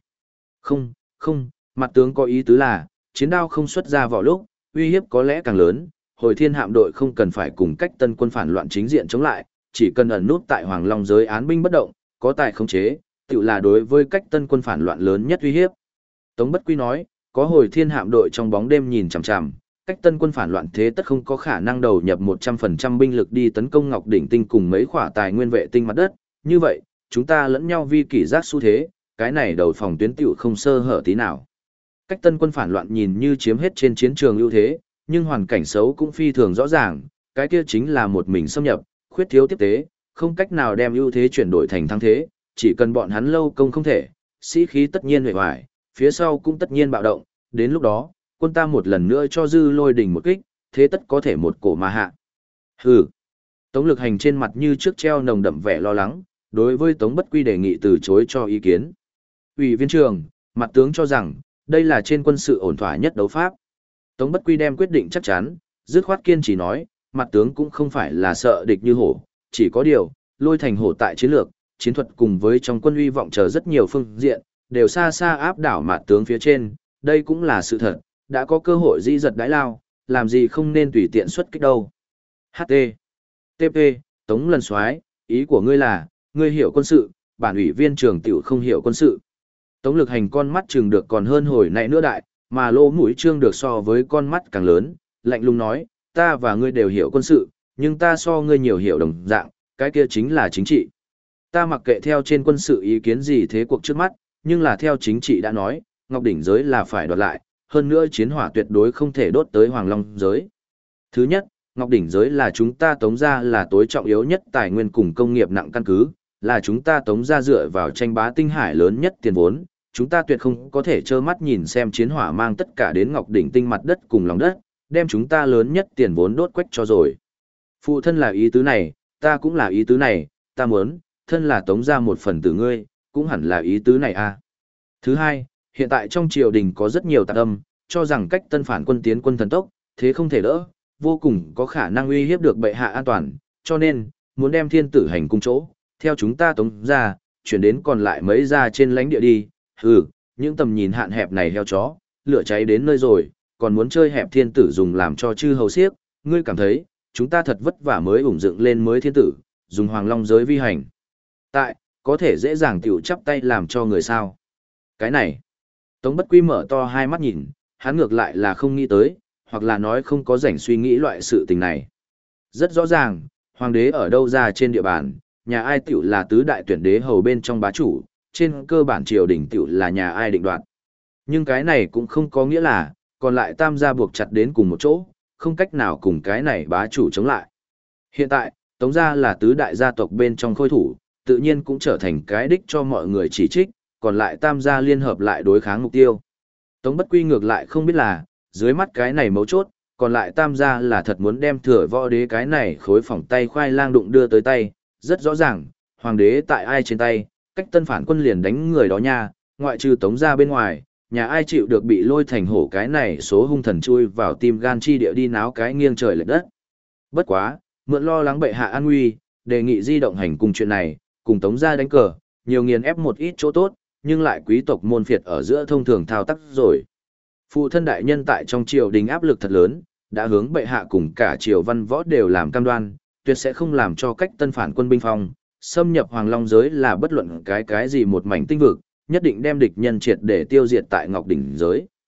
Không, mặt tướng có ý tứ là, chiến đao không xuất ra vào lúc, uy hiếp có lẽ càng lớn, hồi thiên hạm đội không cần phải cùng cách tân quân phản loạn chính diện chống lại, chỉ cần ẩn nút tại Hoàng Long giới án binh bất động, có tài khống chế, tự là đối với cách tân quân phản loạn lớn nhất uy hiếp. Tống Bất Quy nói, có hồi thiên hạm đội trong bóng đêm nhìn chằm chằm, cách tân quân phản loạn thế tất không có khả năng đầu nhập 100% binh lực đi tấn công Ngọc Đỉnh tinh cùng mấy khỏa tài nguyên vệ tinh mặt đất, như vậy, chúng ta lẫn nhau vi kỷ giác xu thế, cái này đầu phòng tuyến tiểu không sơ hở tí nào. Cách tân quân phản loạn nhìn như chiếm hết trên chiến trường ưu thế, nhưng hoàn cảnh xấu cũng phi thường rõ ràng, cái kia chính là một mình xâm nhập, khuyết thiếu tiếp tế, không cách nào đem ưu thế chuyển đổi thành thắng thế, chỉ cần bọn hắn lâu công không thể, sĩ khí tất nhiên huệ hoài, phía sau cũng tất nhiên bạo động, đến lúc đó, quân ta một lần nữa cho Dư Lôi Đình một kích, thế tất có thể một cổ mà hạ. Hừ. Tống Lực Hành trên mặt như trước treo nồng đậm vẻ lo lắng, đối với Tống Bất Quy đề nghị từ chối cho ý kiến. Ủy viên trưởng, mặt tướng cho rằng, đây là trên quân sự ổn thỏa nhất đấu pháp. Tống Bất Quy đem quyết định chắc chắn, dứt khoát kiên trì nói, mặt tướng cũng không phải là sợ địch như hổ, chỉ có điều, Lôi Thành Hổ tại chiến lược, chiến thuật cùng với trong quân uy vọng chờ rất nhiều phương diện, đều xa xa áp đảo mặt tướng phía trên, đây cũng là sự thật, đã có cơ hội dĩ giật đái lao, làm gì không nên tùy tiện xuất kích đâu. HT. TP, Tống Lần Soái, ý của ngươi là, ngươi hiểu quân sự, bản ủy viên trưởng tiểu không hiểu quân sự. Tống Lực Hành con mắt trừng được còn hơn hồi nãy nữa đại, mà lỗ mũi trương được so với con mắt càng lớn, lạnh lùng nói, ta và ngươi đều hiểu quân sự, nhưng ta so ngươi nhiều hiểu đồng dạng, cái kia chính là chính trị. Ta mặc kệ theo trên quân sự ý kiến gì thế cuộc trước mắt, nhưng là theo chính trị đã nói, Ngọc Đỉnh giới là phải đoạt lại, hơn nữa chiến hỏa tuyệt đối không thể đốt tới Hoàng Long giới. Thứ nhất, Ngọc Đỉnh giới là chúng ta Tống gia là tối trọng yếu nhất tài nguyên cùng công nghiệp nặng căn cứ, là chúng ta Tống gia dựa vào tranh bá tinh hải lớn nhất tiền vốn, chúng ta tuyệt không có thể trơ mắt nhìn xem chiến hỏa mang tất cả đến Ngọc Đỉnh tinh mặt đất cùng lòng đất, đem chúng ta lớn nhất tiền vốn đốt quách cho rồi. Phụ thân là ý tứ này, ta cũng là ý tứ này, ta muốn, thân là Tống gia một phần tử ngươi, cũng hẳn là ý tứ này à. Thứ hai, hiện tại trong triều đình có rất nhiều tạc âm, cho rằng cách tân phản quân tiến quân thần tốc, thế không thể đỡ, vô cùng có khả năng uy hiếp được bệ hạ an toàn, cho nên, muốn đem thiên tử hành cung chỗ, theo chúng ta Tống gia, chuyển đến còn lại mấy gia trên lãnh địa đi, những tầm nhìn hạn hẹp này heo chó, lửa cháy đến nơi rồi, còn muốn chơi hẹp thiên tử dùng làm cho chư hầu siếc, ngươi cảm thấy, chúng ta thật vất vả mới ủng dựng lên mới thiên tử, dùng Hoàng Long giới vi hành. Tại, có thể dễ dàng tiểu chắp tay làm cho người sao. Cái này, Tống Bất Quy mở to hai mắt nhìn, hắn ngược lại là không nghĩ tới, hoặc là nói không có rảnh suy nghĩ loại sự tình này. Rất rõ ràng, hoàng đế ở đâu ra trên địa bàn, nhà ai tiểu là tứ đại tuyển đế hầu bên trong bá chủ, trên cơ bản triều đình tiểu là nhà ai định đoạt. Nhưng cái này cũng không có nghĩa là, còn lại tam gia buộc chặt đến cùng một chỗ, không cách nào cùng cái này bá chủ chống lại. Hiện tại, Tống gia là tứ đại gia tộc bên trong khôi thủ, tự nhiên cũng trở thành cái đích cho mọi người chỉ trích, còn lại tam gia liên hợp lại đối kháng mục tiêu. Tống Bất Quy ngược lại không biết là, dưới mắt cái này mấu chốt, còn lại tam gia là thật muốn đem thừa võ đế cái này khối phỏng tay khoai lang đụng đưa tới tay, rất rõ ràng, hoàng đế tại ai trên tay, cách tân phản quân liền đánh người đó nha, ngoại trừ Tống gia bên ngoài, nhà ai chịu được bị Lôi Thành Hổ cái này số hung thần chui vào tim gan chi địa đi náo cái nghiêng trời lệch đất. Bất quá, mượn lo lắng bệ hạ an nguy, đề nghị di động hành cùng chuyện này, cùng Tống gia đánh cờ, nhiều nghiền ép một ít chỗ tốt, nhưng lại quý tộc môn phiệt ở giữa thông thường thao tác rồi. Phụ thân đại nhân tại trong triều đình áp lực thật lớn, đã hướng bệ hạ cùng cả triều văn võ đều làm cam đoan, tuyệt sẽ không làm cho cách tân phản quân binh phong, xâm nhập Hoàng Long giới là bất luận cái gì một mảnh tinh vực, nhất định đem địch nhân triệt để tiêu diệt tại Ngọc Đỉnh giới.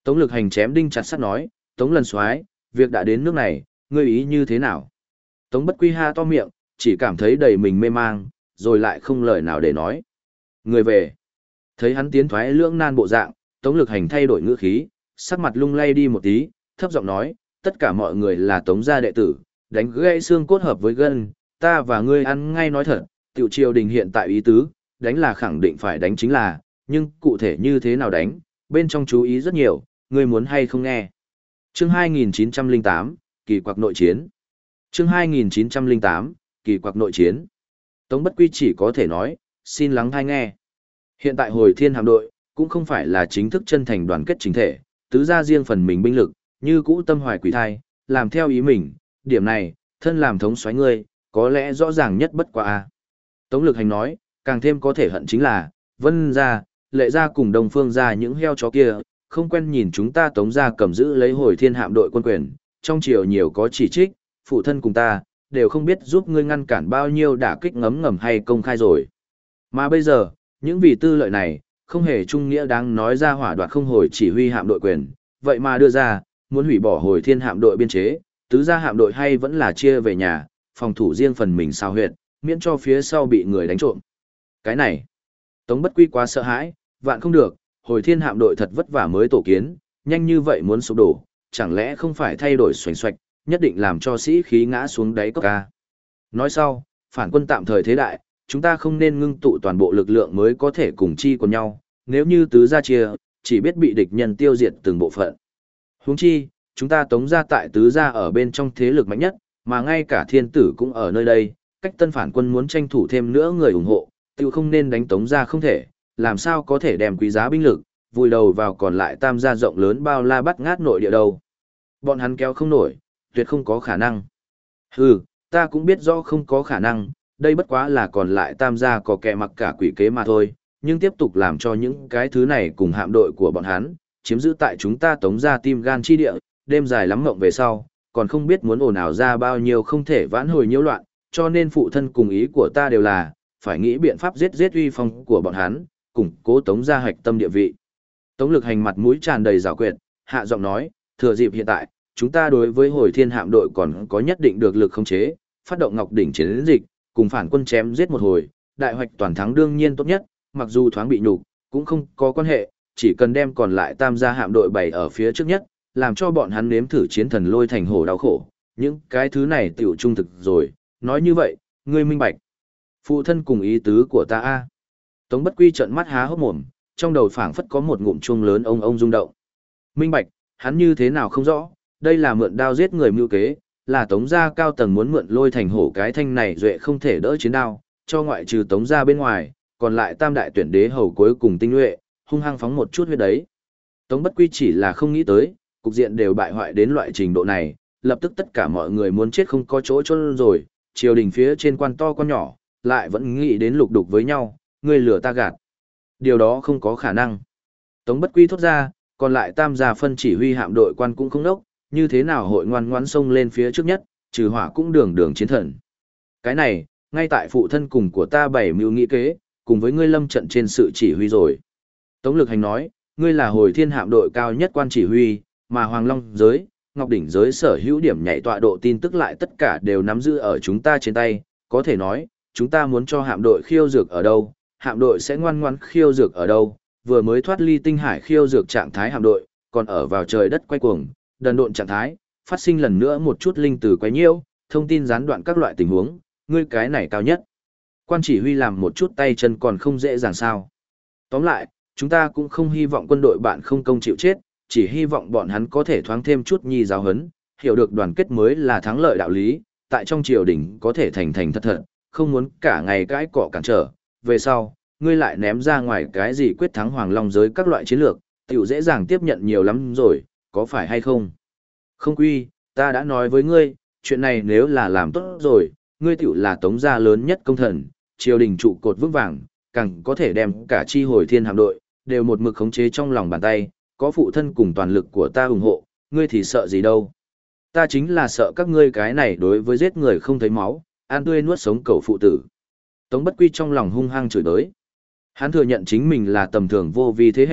Tống Lực Hành chém đinh chặt sắt nói, Tống Lần Soái, việc đã đến nước này, ngươi ý như thế nào? Tống Bất Quy ha to miệng, chỉ cảm thấy đầy mình mê mang, rồi lại không lời nào để nói. Người về. Thấy hắn tiến thoái lưỡng nan bộ dạng, Tống Lực Hành thay đổi ngữ khí, sắc mặt lung lay đi một tí, thấp giọng nói, tất cả mọi người là Tống gia đệ tử, đánh gãy xương cốt hợp với gân, ta và ngươi ăn ngay nói thật, tiểu triều đình hiện tại ý tứ, đánh là khẳng định phải đánh chính là, nhưng cụ thể như thế nào đánh, bên trong chú ý rất nhiều, ngươi muốn hay không nghe. Chương 2908, kỳ quặc nội chiến. Chương 2908, kỳ quặc nội chiến. Tống Bất Quy chỉ có thể nói, xin lắng tai nghe. Hiện tại Hồi Thiên hạm đội, cũng không phải là chính thức chân thành đoàn kết chính thể, tứ gia riêng phần mình binh lực, như cũ tâm hoài quỷ thai, làm theo ý mình, điểm này, thân làm thống soái ngươi, có lẽ rõ ràng nhất bất quá a. Tống Lực Hành nói, càng thêm có thể hận chính là, Vân gia, Lệ gia cùng Đông Phương gia những heo chó kia, không quen nhìn chúng ta Tống gia cầm giữ lấy Hồi Thiên hạm đội quân quyền, trong triều nhiều có chỉ trích, phụ thân cùng ta, đều không biết giúp ngươi ngăn cản bao nhiêu đả kích ngấm ngầm hay công khai rồi. Mà bây giờ, những vì tư lợi này, không hề trung nghĩa đáng nói ra hỏa đoạt không hồi chỉ huy hạm đội quyền, vậy mà đưa ra, muốn hủy bỏ Hồi Thiên hạm đội biên chế, tứ gia hạm đội hay vẫn là chia về nhà, phòng thủ riêng phần mình sao huyệt, miễn cho phía sau bị người đánh trộm. Cái này, Tống Bất Quy quá sợ hãi, vạn không được, Hồi Thiên hạm đội thật vất vả mới tổ kiến, nhanh như vậy muốn sụp đổ, chẳng lẽ không phải thay đổi xoành xoạch, nhất định làm cho sĩ khí ngã xuống đáy cốc ca. Nói sau, phản quân tạm thời thế đại, chúng ta không nên ngưng tụ toàn bộ lực lượng mới có thể cùng chi của nhau, nếu như tứ gia chia, chỉ biết bị địch nhân tiêu diệt từng bộ phận. Huống chi, chúng ta Tống gia tại tứ gia ở bên trong thế lực mạnh nhất, mà ngay cả thiên tử cũng ở nơi đây, cách tân phản quân muốn tranh thủ thêm nữa người ủng hộ, tiêu không nên đánh Tống gia không thể, làm sao có thể đem quý giá binh lực, vùi đầu vào còn lại tam gia rộng lớn bao la bắt ngát nội địa đâu. Bọn hắn kéo không nổi, tuyệt không có khả năng. Hừ, ta cũng biết rõ không có khả năng, đây bất quá là còn lại tam gia có kẻ mặc cả quỷ kế mà thôi, nhưng tiếp tục làm cho những cái thứ này cùng hạm đội của bọn hắn, chiếm giữ tại chúng ta Tống gia tim gan chi địa, đêm dài lắm ngộng về sau, còn không biết muốn ồn ào ra bao nhiêu không thể vãn hồi nhiễu loạn, cho nên phụ thân cùng ý của ta đều là, phải nghĩ biện pháp giết uy phong của bọn hắn, củng cố Tống gia hạch tâm địa vị. Tống Lực Hành mặt mũi tràn đầy giảo quyệt, hạ giọng nói, thừa dịp hiện tại, chúng ta đối với Hồi Thiên hạm đội còn có nhất định được lực khống chế, phát động Ngọc đỉnh chiến dịch, cùng phản quân chém giết một hồi, đại hoạch toàn thắng đương nhiên tốt nhất, mặc dù thoáng bị nhục, cũng không có quan hệ, chỉ cần đem còn lại tam gia hạm đội bày ở phía trước nhất, làm cho bọn hắn nếm thử chiến thần lôi thành hổ đau khổ, những cái thứ này tiểu trung thực rồi, nói như vậy, ngươi minh bạch. Phụ thân cùng ý tứ của ta a. Tống Bất Quy trợn mắt há hốc mồm, trong đầu phảng phất có một ngụm chuông lớn ông rung động. Minh bạch, hắn như thế nào không rõ, đây là mượn đao giết người mưu kế, là Tống gia cao tầng muốn mượn lôi thành hổ cái thanh này duệ không thể đỡ chiến đao, cho ngoại trừ Tống gia bên ngoài, còn lại tam đại tuyển đế hầu cuối cùng tinh nhuệ, hung hăng phóng một chút huyết đấy. Tống Bất Quy chỉ là không nghĩ tới, cục diện đều bại hoại đến loại trình độ này, lập tức tất cả mọi người muốn chết không có chỗ chôn rồi, triều đình phía trên quan to quan nhỏ, lại vẫn nghĩ đến lục đục với nhau, ngươi lừa ta gạt. Điều đó không có khả năng. Tống Bất Quy thốt ra, còn lại tam gia phân chỉ huy hạm đội quan cũng không đốc, như thế nào hội ngoan ngoãn xông lên phía trước nhất, trừ hỏa cũng đường chiến thần. Cái này, ngay tại phụ thân cùng của ta bảy mưu nghĩ kế, cùng với ngươi lâm trận trên sự chỉ huy rồi. Tống Lực Hành nói, ngươi là Hồi Thiên hạm đội cao nhất quan chỉ huy, mà Hoàng Long giới, Ngọc đỉnh giới sở hữu điểm nhảy tọa độ tin tức lại tất cả đều nắm giữ ở chúng ta trên tay, có thể nói, chúng ta muốn cho hạm đội khiêu dược ở đâu, hạm đội sẽ ngoan ngoãn khiêu dược ở đâu, vừa mới thoát ly tinh hải khiêu dược trạng thái hạm đội, còn ở vào trời đất quay cuồng, đần độn trạng thái, phát sinh lần nữa một chút linh từ quấy nhiễu, thông tin gián đoạn các loại tình huống, ngươi cái này cao nhất. Quan chỉ huy làm một chút tay chân còn không dễ dàng sao. Tóm lại, chúng ta cũng không hy vọng quân đội bạn không công chịu chết, chỉ hy vọng bọn hắn có thể thoáng thêm chút nhi giáo hấn, hiểu được đoàn kết mới là thắng lợi đạo lý, tại trong triều đình có thể thành thật thật, không muốn cả ngày cãi cọ cản trở, về sau, ngươi lại ném ra ngoài cái gì quyết thắng Hoàng Long giới các loại chiến lược, tiểu dễ dàng tiếp nhận nhiều lắm rồi, có phải hay không? Không quy, ta đã nói với ngươi, chuyện này nếu là làm tốt rồi, ngươi tiểu là Tống gia lớn nhất công thần, triều đình trụ cột vững vàng, càng có thể đem cả chi Hồi Thiên hạm đội, đều một mực khống chế trong lòng bàn tay, có phụ thân cùng toàn lực của ta ủng hộ, ngươi thì sợ gì đâu. Ta chính là sợ các ngươi cái này đối với giết người không thấy máu, ăn tươi nuốt sống cẩu phụ tử. Tống Bất Quy trong lòng hung hăng chửi đới. Hắn thừa nhận chính mình là tầm thường vô vi thế hệ,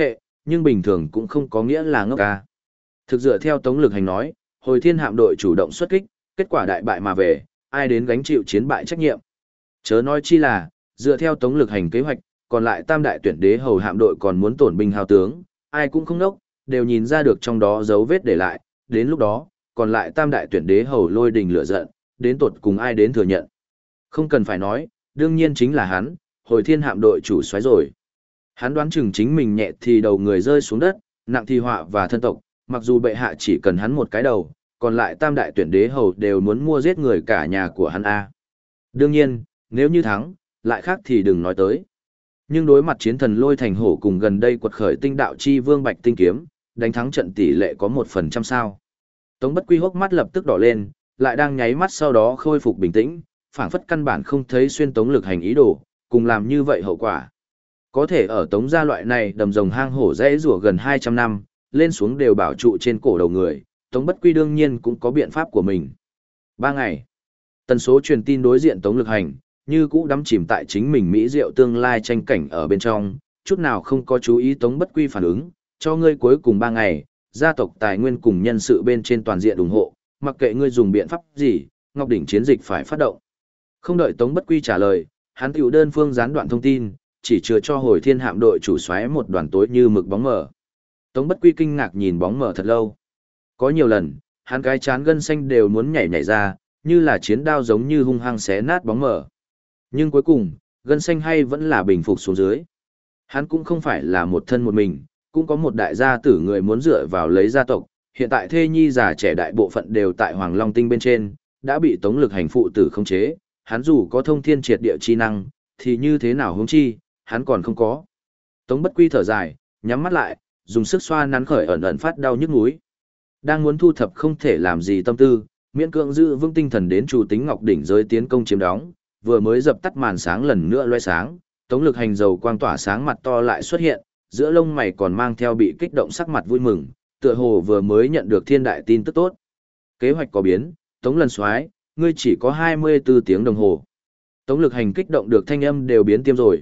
nhưng bình thường cũng không có nghĩa là ngốc ca. Thực dựa theo Tống Lực Hành nói, Hồi Thiên hạm đội chủ động xuất kích, kết quả đại bại mà về, ai đến gánh chịu chiến bại trách nhiệm. Chớ nói chi là, dựa theo Tống Lực Hành kế hoạch, còn lại tam đại tuyển đế hầu hạm đội còn muốn tổn binh hao tướng, ai cũng không ngốc, đều nhìn ra được trong đó dấu vết để lại, đến lúc đó, còn lại tam đại tuyển đế hầu lôi đình lửa giận, đến tột cùng ai đến thừa nhận. Không cần phải nói, đương nhiên chính là hắn, Hồi Thiên hạm đội chủ soái rồi. Hắn đoán chừng chính mình nhẹ thì đầu người rơi xuống đất, nặng thì họa và thân tộc, mặc dù bệ hạ chỉ cần hắn một cái đầu, còn lại tam đại tuyển đế hầu đều muốn mua giết người cả nhà của hắn a. Đương nhiên, nếu như thắng, lại khác thì đừng nói tới. Nhưng đối mặt chiến thần Lôi Thành Hổ cùng gần đây quật khởi tinh đạo chi vương Bạch Tinh Kiếm, đánh thắng trận tỷ lệ có 1% sao. Tống Bất Quy hốc mắt lập tức đỏ lên, lại đang nháy mắt sau đó khôi phục bình tĩnh, phảng phất căn bản không thấy xuyên Tống Lực Hành ý đồ, cùng làm như vậy hậu quả. Có thể ở Tống gia loại này đầm rồng hang hổ dễ rủa gần 200 năm, lên xuống đều bảo trụ trên cổ đầu người, Tống Bất Quy đương nhiên cũng có biện pháp của mình. 3 ngày, tần số truyền tin đối diện Tống Lực Hành, như cũ đắm chìm tại chính mình mỹ diệu tương lai tranh cảnh ở bên trong, chút nào không có chú ý Tống Bất Quy phản ứng, cho ngươi cuối cùng 3 ngày, gia tộc tài nguyên cùng nhân sự bên trên toàn diện ủng hộ, mặc kệ ngươi dùng biện pháp gì, Ngọc Đỉnh chiến dịch phải phát động. Không đợi Tống Bất Quy trả lời, hắn tiểu đơn phương gián đoạn thông tin, chỉ chừa cho Hồi Thiên hạm đội chủ soái một đoàn tối như mực bóng mờ. Tống Bất Quy kinh ngạc nhìn bóng mờ thật lâu. Có nhiều lần, hắn cái chán gân xanh đều muốn nhảy nhảy ra, như là chiến đao giống như hung hăng xé nát bóng mờ. Nhưng cuối cùng, gân xanh hay vẫn là bình phục xuống dưới. Hắn cũng không phải là một thân một mình, cũng có một đại gia tử người muốn dựa vào lấy gia tộc. Hiện tại thê nhi già trẻ đại bộ phận đều tại Hoàng Long Tinh bên trên, đã bị Tống Lực Hành phụ tử khống chế. Hắn dù có thông thiên triệt địa chi năng, thì như thế nào huống chi, hắn còn không có. Tống Bất Quy thở dài, nhắm mắt lại, dùng sức xoa nắn khởi ẩn ẩn phát đau nhức mũi. Đang muốn thu thập không thể làm gì tâm tư, miễn cưỡng giữ vững tinh thần đến chủ tính Ngọc Đỉnh giới tiến công chiếm đóng, vừa mới dập tắt màn sáng lần nữa loe sáng, Tống Lực Hành dầu quang tỏa sáng mặt to lại xuất hiện, giữa lông mày còn mang theo bị kích động sắc mặt vui mừng, tựa hồ vừa mới nhận được thiên đại tin tức tốt. Kế hoạch có biến, Tống Lần Soái, ngươi chỉ có 24 tiếng đồng hồ. Tống Lực Hành kích động được thanh âm đều biến tiêm rồi,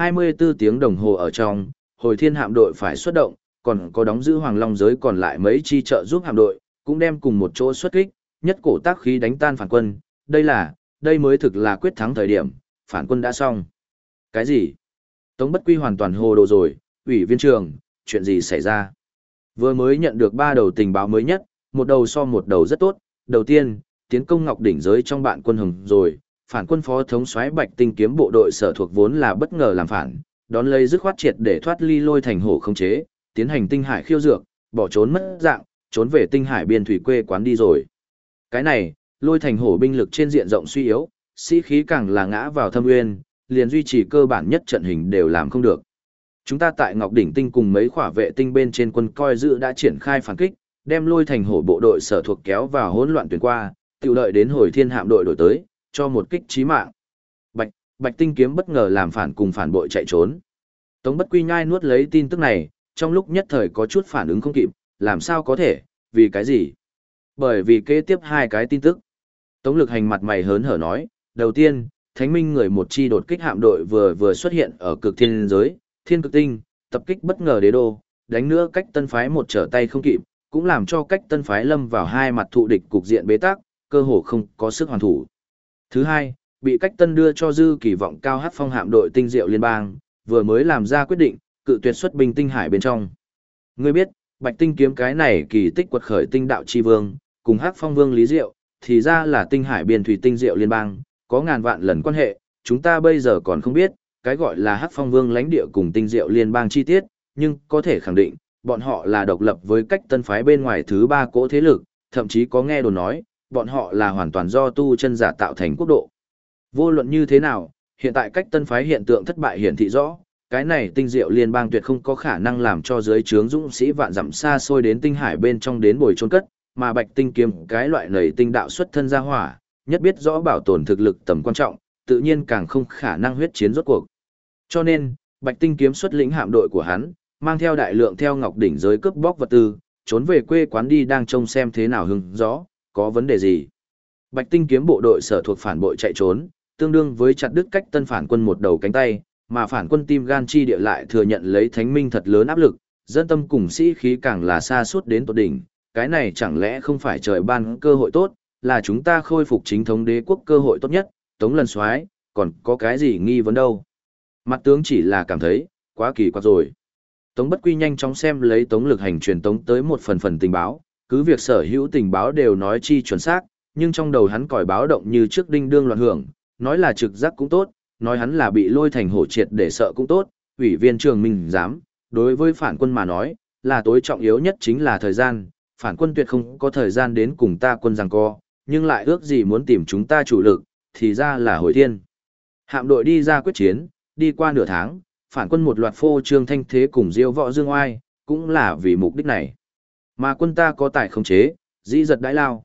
24 tiếng đồng hồ ở trong, Hồi Thiên hạm đội phải xuất động, còn có đóng giữ Hoàng Long giới còn lại mấy chi trợ giúp hạm đội, cũng đem cùng một chỗ xuất kích, nhất cổ tác khí đánh tan phản quân, đây mới thực là quyết thắng thời điểm, phản quân đã xong. Cái gì? Tống Bất Quy hoàn toàn hồ đồ rồi, ủy viên trưởng, chuyện gì xảy ra? Vừa mới nhận được 3 đầu tình báo mới nhất, một đầu so một đầu rất tốt, đầu tiên, tiến công Ngọc Đỉnh giới trong bạn quân hùng rồi, phản quân phó thống soái Bạch Tinh Kiếm bộ đội sở thuộc vốn là bất ngờ làm phản, đón lấy dứt khoát triệt để thoát ly Lôi Thành Hổ khống chế, tiến hành Tinh Hải khiêu dược, bỏ trốn mất dạng, trốn về Tinh Hải biên thủy quê quán đi rồi. Cái này, Lôi Thành Hổ binh lực trên diện rộng suy yếu, sĩ khí càng là ngã vào thâm nguyên, liền duy trì cơ bản nhất trận hình đều làm không được. Chúng ta tại Ngọc Đỉnh Tinh cùng mấy khỏa vệ tinh bên trên quân coi giữ đã triển khai phản kích, đem Lôi Thành Hổ bộ đội sở thuộc kéo vào hỗn loạn tuyển qua, tự đợi đến Hồi Thiên hạm đội đổi tới, cho một kích chí mạng. Bạch Tinh Kiếm bất ngờ làm phản cùng phản bội chạy trốn. Tống Bất Quy nhai nuốt lấy tin tức này, trong lúc nhất thời có chút phản ứng không kịp, làm sao có thể, vì cái gì? Bởi vì kế tiếp 2 cái tin tức. Tống Lực Hành mặt mày hớn hở nói, đầu tiên, Thánh Minh người một chi đột kích hạm đội vừa xuất hiện ở cực thiên giới, Thiên Cực Tinh, tập kích bất ngờ đế đô, đánh nữa cách tân phái một trở tay không kịp, cũng làm cho cách tân phái lâm vào hai mặt thụ địch cục diện bế tắc, cơ hồ không có sức hoàn thủ. Thứ hai, bị cách tân đưa cho dư kỳ vọng cao Hắc Phong hạm đội tinh diệu liên bang, vừa mới làm ra quyết định, cự tuyệt xuất binh Tinh Hải bên trong. Ngươi biết, Bạch Tinh Kiếm cái này kỳ tích quật khởi tinh đạo chi vương, cùng Hắc Phong vương Lý Diệu, thì ra là Tinh Hải biên thủy tinh diệu liên bang, có ngàn vạn lần quan hệ, chúng ta bây giờ còn không biết, cái gọi là Hắc Phong vương lãnh địa cùng tinh diệu liên bang chi tiết, nhưng có thể khẳng định, bọn họ là độc lập với cách tân phái bên ngoài thứ 3 cỗ thế lực, thậm chí có nghe đồn nói, bọn họ là hoàn toàn do tu chân giả tạo thành quốc độ. Vô luận như thế nào, hiện tại cách tân phái hiện tượng thất bại hiển thị rõ, cái này tinh diệu liên bang tuyệt không có khả năng làm cho dưới trướng dũng sĩ vạn dặm xa xôi đến Tinh Hải bên trong đến bồi chôn cất, mà Bạch Tinh Kiếm cái loại nảy tinh đạo xuất thân ra hỏa, nhất biết rõ bảo tồn thực lực tầm quan trọng, tự nhiên càng không khả năng huyết chiến rốt cuộc. Cho nên, Bạch Tinh Kiếm xuất lĩnh hạm đội của hắn, mang theo đại lượng theo Ngọc Đỉnh giới cướp bóc vật tư, trốn về quê quán đi đang trông xem thế nào hứng rõ, có vấn đề gì. Bạch Tinh Kiếm bộ đội sở thuộc phản bội chạy trốn, tương đương với chặt đứt cách tân phản quân một đầu cánh tay, mà phản quân tim gan chi địa lại thừa nhận lấy Thánh Minh thật lớn áp lực, dân tâm cùng sĩ khí càng là xa suốt đến tột đỉnh, cái này chẳng lẽ không phải trời ban cơ hội tốt, là chúng ta khôi phục chính thống đế quốc cơ hội tốt nhất, Tống Lần Soái, còn có cái gì nghi vấn đâu. Mặt tướng chỉ là cảm thấy, quá kỳ quặc rồi. Tống Bất Quy nhanh chóng xem lấy Tống Lực Hành truyền tống tới một phần tình báo, cứ việc sở hữu tình báo đều nói chi chuẩn xác, nhưng trong đầu hắn còi báo động như trước đinh đương loạn hưởng, nói là trực giác cũng tốt, nói hắn là bị lôi thành hổ triệt để sợ cũng tốt, ủy viên Trường Minh dám, đối với phản quân mà nói, là tối trọng yếu nhất chính là thời gian, phản quân tuyệt không có thời gian đến cùng ta quân giằng co, nhưng lại ước gì muốn tìm chúng ta chủ lực, thì ra là hồi thiên. Hạm đội đi ra quyết chiến, đi qua nửa tháng, phản quân một loạt phô trương thanh thế cùng diêu võ dương oai, cũng là vì mục đích này. Mà quân ta có tài khống chế, dĩ giật đãi lao,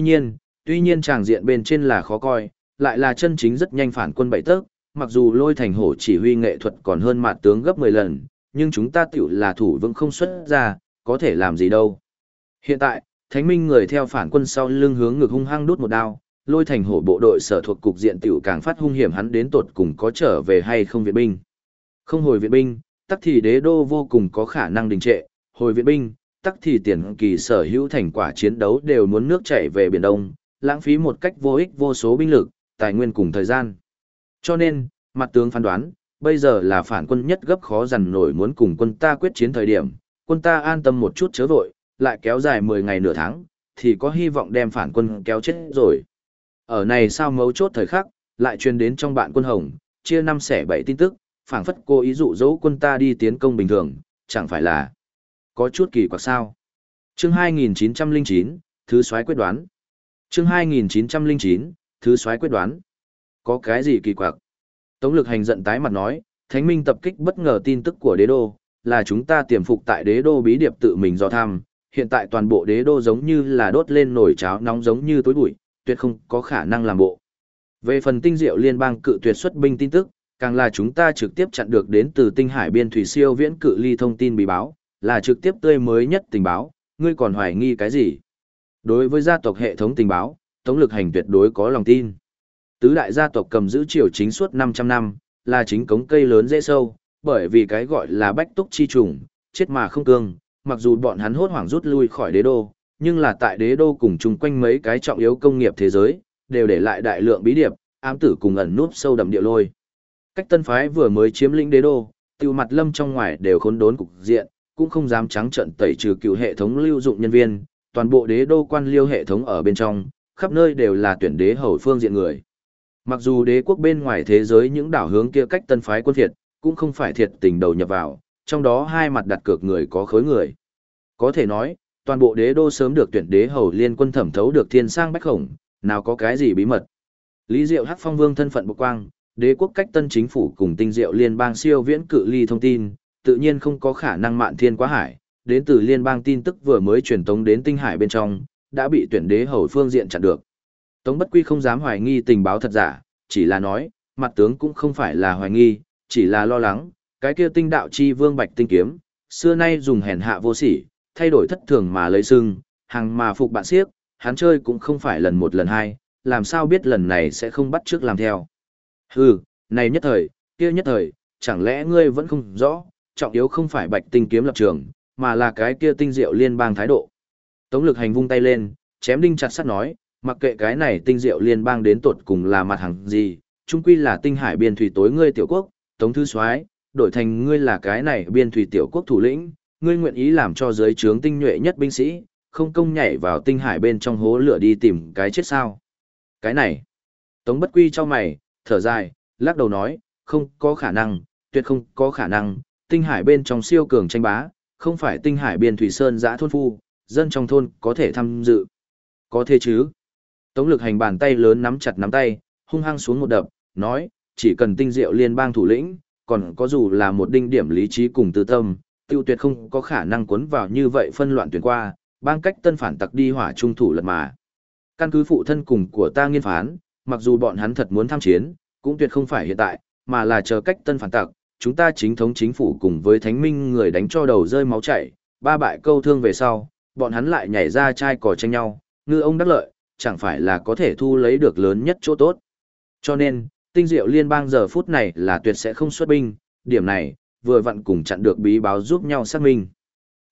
tuy nhiên tràng diện bên trên là khó coi, lại là chân chính rất nhanh phản quân bảy tấc, mặc dù lôi thành hổ chỉ huy nghệ thuật còn hơn mạt tướng gấp 10 lần, nhưng chúng ta tiểu là thủ vững không xuất ra, có thể làm gì đâu. Hiện tại, Thánh Minh người theo phản quân sau lưng hướng ngực hung hăng đút một đao, lôi thành hổ bộ đội sở thuộc cục diện tiểu càng phát hung hiểm, hắn đến tột cùng có trở về hay không viện binh. Không hồi viện binh, tắc thì đế đô vô cùng có khả năng đình trệ, hồi viện binh, tắc thì tiền kỳ sở hữu thành quả chiến đấu đều muốn nước chảy về Biển Đông, lãng phí một cách vô ích vô số binh lực, tài nguyên cùng thời gian. Cho nên, mặt tướng phán đoán, bây giờ là phản quân nhất gấp khó dằn nổi muốn cùng quân ta quyết chiến thời điểm, quân ta an tâm một chút chớ vội, lại kéo dài 10 ngày nửa tháng, thì có hy vọng đem phản quân kéo chết rồi. Ở này sao mấu chốt thời khắc, lại truyền đến trong bạn quân Hồng, chia 5 xẻ 7 tin tức, phảng phất cô ý dụ dỗ quân ta đi tiến công bình thường, chẳng phải là có chút kỳ quặc sao. Chương 2909, Thứ soái quyết đoán. Chương 2909, Thứ soái quyết đoán. Có cái gì kỳ quặc? Tống Lực Hành giận tái mặt nói, Thánh Minh tập kích bất ngờ tin tức của đế đô, là chúng ta tiềm phục tại đế đô bí điệp tự mình do tham, hiện tại toàn bộ đế đô giống như là đốt lên nồi cháo nóng giống như tối bụi, tuyệt không có khả năng làm bộ. Về phần tinh diệu liên bang cự tuyệt xuất binh tin tức, càng là chúng ta trực tiếp chặn được đến từ tinh hải biên thủy siêu viễn cự ly thông tin bí báo, là trực tiếp tươi mới nhất tình báo, ngươi còn hoài nghi cái gì? Đối với gia tộc hệ thống tình báo, Tống Lực Hành tuyệt đối có lòng tin. Tứ đại gia tộc cầm giữ triều chính suốt 500 năm, là chính cống cây lớn dễ sâu, bởi vì cái gọi là bách túc chi trùng, chết mà không cương, mặc dù bọn hắn hốt hoảng rút lui khỏi đế đô, nhưng là tại đế đô cùng chung quanh mấy cái trọng yếu công nghiệp thế giới, đều để lại đại lượng bí điệp, ám tử cùng ẩn núp sâu đậm địa lôi. Cách Tân phái vừa mới chiếm lĩnh đế đô, tiêu mặt lâm trong ngoài đều khốn đốn cục diện, cũng không dám trắng trợn tẩy trừ cựu hệ thống lưu dụng nhân viên, toàn bộ đế đô quan liêu hệ thống ở bên trong, khắp nơi đều là tuyển đế hầu phương diện người. Mặc dù đế quốc bên ngoài thế giới những đảo hướng kia cách Tân phái quân Việt, cũng không phải thiệt tình đầu nhập vào, trong đó hai mặt đặt cược người có khối người. Có thể nói, toàn bộ đế đô sớm được tuyển đế hầu liên quân thẩm thấu được thiên sang bách khổng, nào có cái gì bí mật. Lý Diệu Hắc Phong Vương thân phận bộc quang, đế quốc cách tân chính phủ cùng tinh diệu liên bang siêu viễn cự ly thông tin, tự nhiên không có khả năng mạn thiên quá hải, đến từ liên bang tin tức vừa mới truyền tống đến tinh hải bên trong, đã bị tuyển đế hầu phương diện chặn được. Tống Bất Quy không dám hoài nghi tình báo thật giả, chỉ là nói, mặt tướng cũng không phải là hoài nghi, chỉ là lo lắng, cái kia tinh đạo chi vương bạch tinh kiếm, xưa nay dùng hèn hạ vô sỉ, thay đổi thất thường mà lấy sưng, hàng mà phục bạn siếc, hắn chơi cũng không phải lần một lần hai, làm sao biết lần này sẽ không bắt trước làm theo. Hừ, này nhất thời, kia nhất thời, chẳng lẽ ngươi vẫn không rõ, trọng yếu không phải bạch tinh kiếm lập trường, mà là cái kia tinh diệu liên bang thái độ. Tống Lực Hành vung tay lên, chém đinh chặt sắt nói, mặc kệ cái này tinh diệu liên bang đến tột cùng là mặt hàng gì, chung quy là tinh hải biên thủy tối ngươi tiểu quốc, Tống Thứ Soái, đổi thành ngươi là cái này biên thủy tiểu quốc thủ lĩnh, ngươi nguyện ý làm cho giới trướng tinh nhuệ nhất binh sĩ, không công nhảy vào tinh hải bên trong hố lửa đi tìm cái chết sao. Cái này, Tống Bất Quy cho mày, thở dài, lắc đầu nói, không có khả năng, tuyệt không có khả năng, tinh hải bên trong siêu cường tranh bá, không phải tinh hải biên thủy sơn giã thôn phu, dân trong thôn có thể tham dự. Có thế chứ? Tống Lực Hành bàn tay lớn nắm chặt nắm tay, hung hăng xuống một đập, nói, chỉ cần tinh diệu liên bang thủ lĩnh, còn có dù là một đinh điểm lý trí cùng tư tâm, tiêu tuyệt không có khả năng cuốn vào như vậy phân loạn tuyển qua, bang cách tân phản tặc đi hỏa trung thủ lật mà. Căn cứ phụ thân cùng của ta nghiên phán, mặc dù bọn hắn thật muốn tham chiến, cũng tuyệt không phải hiện tại, mà là chờ cách tân phản tặc, chúng ta chính thống chính phủ cùng với thánh minh người đánh cho đầu rơi máu chảy, ba bại câu thương về sau, bọn hắn lại nhảy ra chai cò tranh nhau, ngư ông đắc lợi, chẳng phải là có thể thu lấy được lớn nhất chỗ tốt. Cho nên, tinh diệu liên bang giờ phút này là tuyệt sẽ không xuất binh, điểm này, vừa vặn cùng chặn được bí báo giúp nhau xác minh.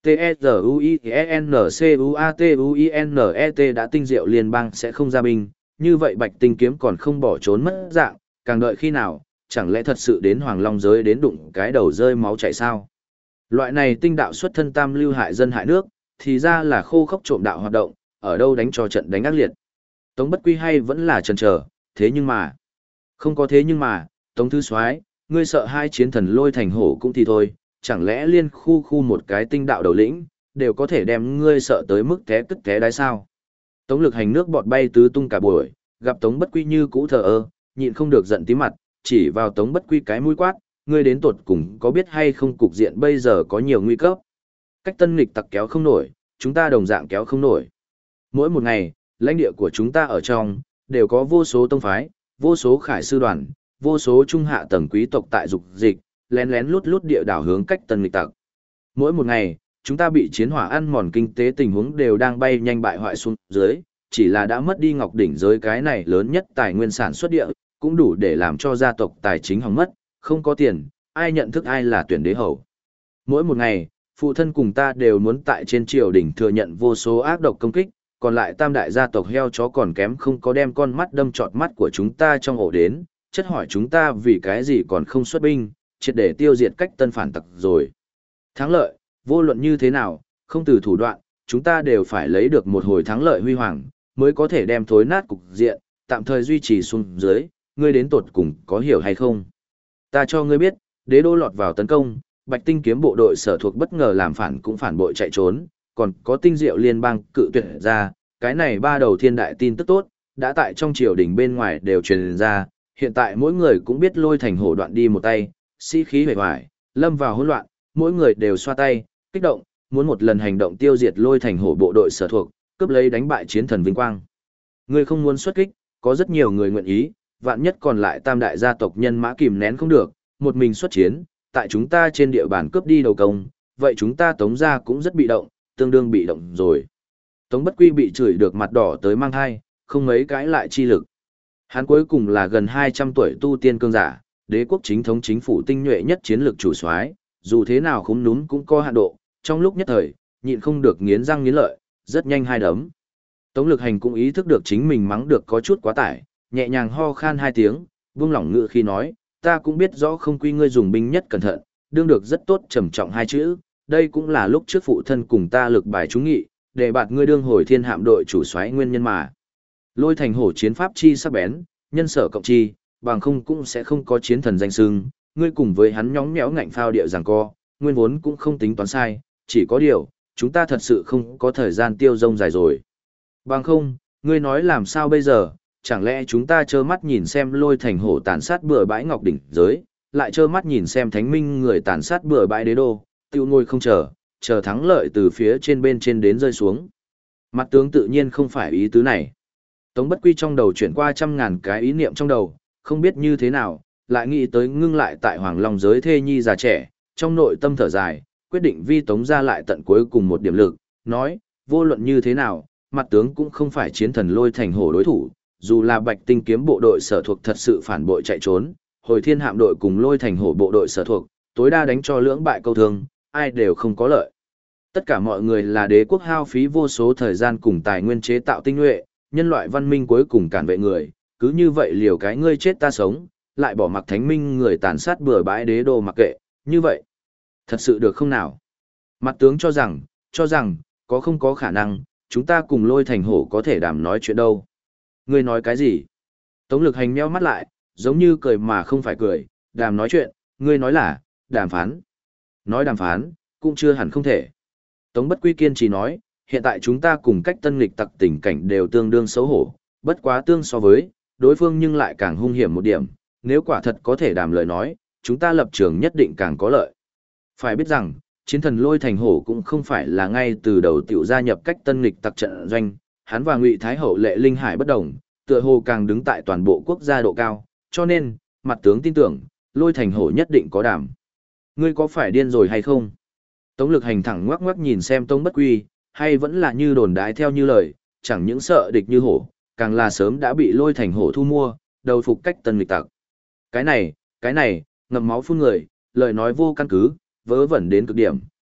T-E-Z-U-I-N-C-U-A-T-U-I-N-E-T đã tinh diệu liên bang sẽ không ra binh, như vậy Bạch Tinh kiếm còn không bỏ trốn mất dạng, càng đợi khi nào, chẳng lẽ thật sự đến Hoàng Long giới đến đụng cái đầu rơi máu chảy sao? Loại này tinh đạo xuất thân tam lưu hại dân hại nước, thì ra là khô khốc trộm đạo hoạt động, ở đâu đánh cho trận đánh ác liệt. Tống Bất Quy hay vẫn là chần chờ, thế nhưng mà, không có thế nhưng mà, Tống Thứ Soái, ngươi sợ hai chiến thần lôi thành hổ cũng thì thôi, chẳng lẽ liên khu khu một cái tinh đạo đầu lĩnh, đều có thể đem ngươi sợ tới mức té tức té đái sao? Tống Lực Hành nước bọt bay tứ tung cả buổi, gặp Tống Bất Quy như cũ thờ ơ, nhịn không được giận tí mặt, chỉ vào Tống Bất Quy cái mũi quát, ngươi đến tột cùng có biết hay không cục diện bây giờ có nhiều nguy cấp. Cách Tân Nghịch tặc kéo không nổi, chúng ta đồng dạng kéo không nổi. Mỗi một ngày, lãnh địa của chúng ta ở trong, đều có vô số tông phái, vô số khải sư đoàn, vô số trung hạ tầng quý tộc tại dục dịch, lén lén lút lút địa đảo hướng cách Tân Nghịch tặc. Mỗi một ngày, chúng ta bị chiến hỏa ăn mòn kinh tế tình huống đều đang bay nhanh bại hoại xuống dưới, chỉ là đã mất đi Ngọc Đỉnh giới cái này lớn nhất tài nguyên sản xuất địa, cũng đủ để làm cho gia tộc tài chính hỏng mất, không có tiền, ai nhận thức ai là tuyển đế hầu. Mỗi một ngày, phụ thân cùng ta đều muốn tại trên triều đình thừa nhận vô số ác độc công kích, còn lại tam đại gia tộc heo chó còn kém không có đem con mắt đâm trọt mắt của chúng ta trong ổ đến, chất hỏi chúng ta vì cái gì còn không xuất binh, triệt để tiêu diệt cách tân phản tặc rồi. Thắng lợi, vô luận như thế nào, không từ thủ đoạn, chúng ta đều phải lấy được một hồi thắng lợi huy hoàng, mới có thể đem thối nát cục diện, tạm thời duy trì xuống dưới, ngươi đến tột cùng có hiểu hay không? Ta cho ngươi biết, đế đô lọt vào tấn công, Bạch Tinh kiếm bộ đội sở thuộc bất ngờ làm phản cũng phản bội chạy trốn, còn có tinh diệu liên bang cự tuyệt ra, cái này ba đầu thiên đại tin tức tốt, đã tại trong triều đình bên ngoài đều truyền ra, hiện tại mỗi người cũng biết lôi thành hổ đoạn đi một tay, sĩ khí hề hoài, lâm vào hỗn loạn, mỗi người đều xoa tay, kích động, muốn một lần hành động tiêu diệt lôi thành hổ bộ đội sở thuộc, cướp lấy đánh bại chiến thần vinh quang. Ngươi không muốn xuất kích, có rất nhiều người nguyện ý, vạn nhất còn lại tam đại gia tộc nhân mã kìm nén không được, một mình xuất chiến, tại chúng ta trên địa bàn cướp đi đầu công, vậy chúng ta Tống gia cũng rất bị động, tương đương bị động rồi. Tống Bất Quy bị chửi được mặt đỏ tới mang hai, không mấy cãi lại chi lực. Hắn cuối cùng là gần 200 tuổi tu tiên cương giả, đế quốc chính thống chính phủ tinh nhuệ nhất chiến lược chủ soái, dù thế nào khúm núm cũng có hạn độ, trong lúc nhất thời, nhịn không được nghiến răng nghiến lợi, rất nhanh hai đấm. Tống Lực Hành cũng ý thức được chính mình mắng được có chút quá tải, nhẹ nhàng ho khan hai tiếng, buông lỏng ngựa khi nói, ta cũng biết rõ không quy ngươi dùng binh nhất cẩn thận, đương được rất tốt trầm trọng hai chữ, đây cũng là lúc trước phụ thân cùng ta lực bài trúng nghị, để bạt ngươi đương hồi thiên hạm đội chủ soái nguyên nhân mà. Lôi thành hổ chiến pháp chi sắc bén, nhân sở cộng chi, bằng không cũng sẽ không có chiến thần danh xưng, ngươi cùng với hắn nhõng nhẽo ngạnh phao địa giằng co, nguyên vốn cũng không tính toán sai, chỉ có điều, chúng ta thật sự không có thời gian tiêu rông dài rồi. Bằng không, ngươi nói làm sao bây giờ, chẳng lẽ chúng ta trơ mắt nhìn xem lôi thành hổ tàn sát bừa bãi Ngọc Đỉnh giới, lại trơ mắt nhìn xem thánh minh người tàn sát bừa bãi đế đô, tiêu ngồi không chờ thắng lợi từ phía trên bên trên đến rơi xuống. Mặt tướng tự nhiên không phải ý tứ này. Tống Bất Quy trong đầu chuyển qua 100.000 cái ý niệm trong đầu, không biết như thế nào, lại nghĩ tới ngưng lại tại Hoàng Long giới thê nhi già trẻ, trong nội tâm thở dài, quyết định vi Tống ra lại tận cuối cùng một điểm lực, nói, vô luận như thế nào, mặt tướng cũng không phải chiến thần lôi thành hổ đối thủ, dù là Bạch Tinh kiếm bộ đội sở thuộc thật sự phản bội chạy trốn, hồi thiên hạm đội cùng lôi thành hổ bộ đội sở thuộc, tối đa đánh cho lưỡng bại câu thương, ai đều không có lợi. Tất cả mọi người là đế quốc hao phí vô số thời gian cùng tài nguyên chế tạo tinh nhuệ, nhân loại văn minh cuối cùng cản vệ người, cứ như vậy liều cái ngươi chết ta sống, lại bỏ mặc thánh minh người tàn sát bừa bãi đế đô mặc kệ, như vậy. Thật sự được không nào? Mặt tướng cho rằng, có không có khả năng, chúng ta cùng lôi thành hổ có thể đàm nói chuyện đâu. Ngươi nói cái gì? Tống Lực Hành nheo mắt lại, giống như cười mà không phải cười, đàm nói chuyện, ngươi nói là, đàm phán. Nói đàm phán, cũng chưa hẳn không thể. Tống Bất Quy kiên trì nói, hiện tại chúng ta cùng cách tân nghịch tặc tình cảnh đều tương đương xấu hổ, bất quá tương so với, đối phương nhưng lại càng hung hiểm một điểm, nếu quả thật có thể đàm lời nói, chúng ta lập trường nhất định càng có lợi. Phải biết rằng, chiến thần lôi thành hổ cũng không phải là ngay từ đầu tiểu gia nhập cách tân nghịch tặc trận doanh, hắn và Ngụy Thái Hậu Lệ Linh Hải bất đồng, tựa hồ càng đứng tại toàn bộ quốc gia độ cao, cho nên, mặt tướng tin tưởng, lôi thành hổ nhất định có đảm. Ngươi có phải điên rồi hay không? Tống Lực Hành thẳng ngoắc ngoắc nhìn xem Tống Bất Quy, hay vẫn là như đồn đái theo như lời, chẳng những sợ địch như hổ, càng là sớm đã bị lôi thành hổ thu mua, đầu phục cách tân nghịch tặc. Cái này, ngậm máu phun người, lời nói vô căn cứ, vớ vẩn đến cực điểm,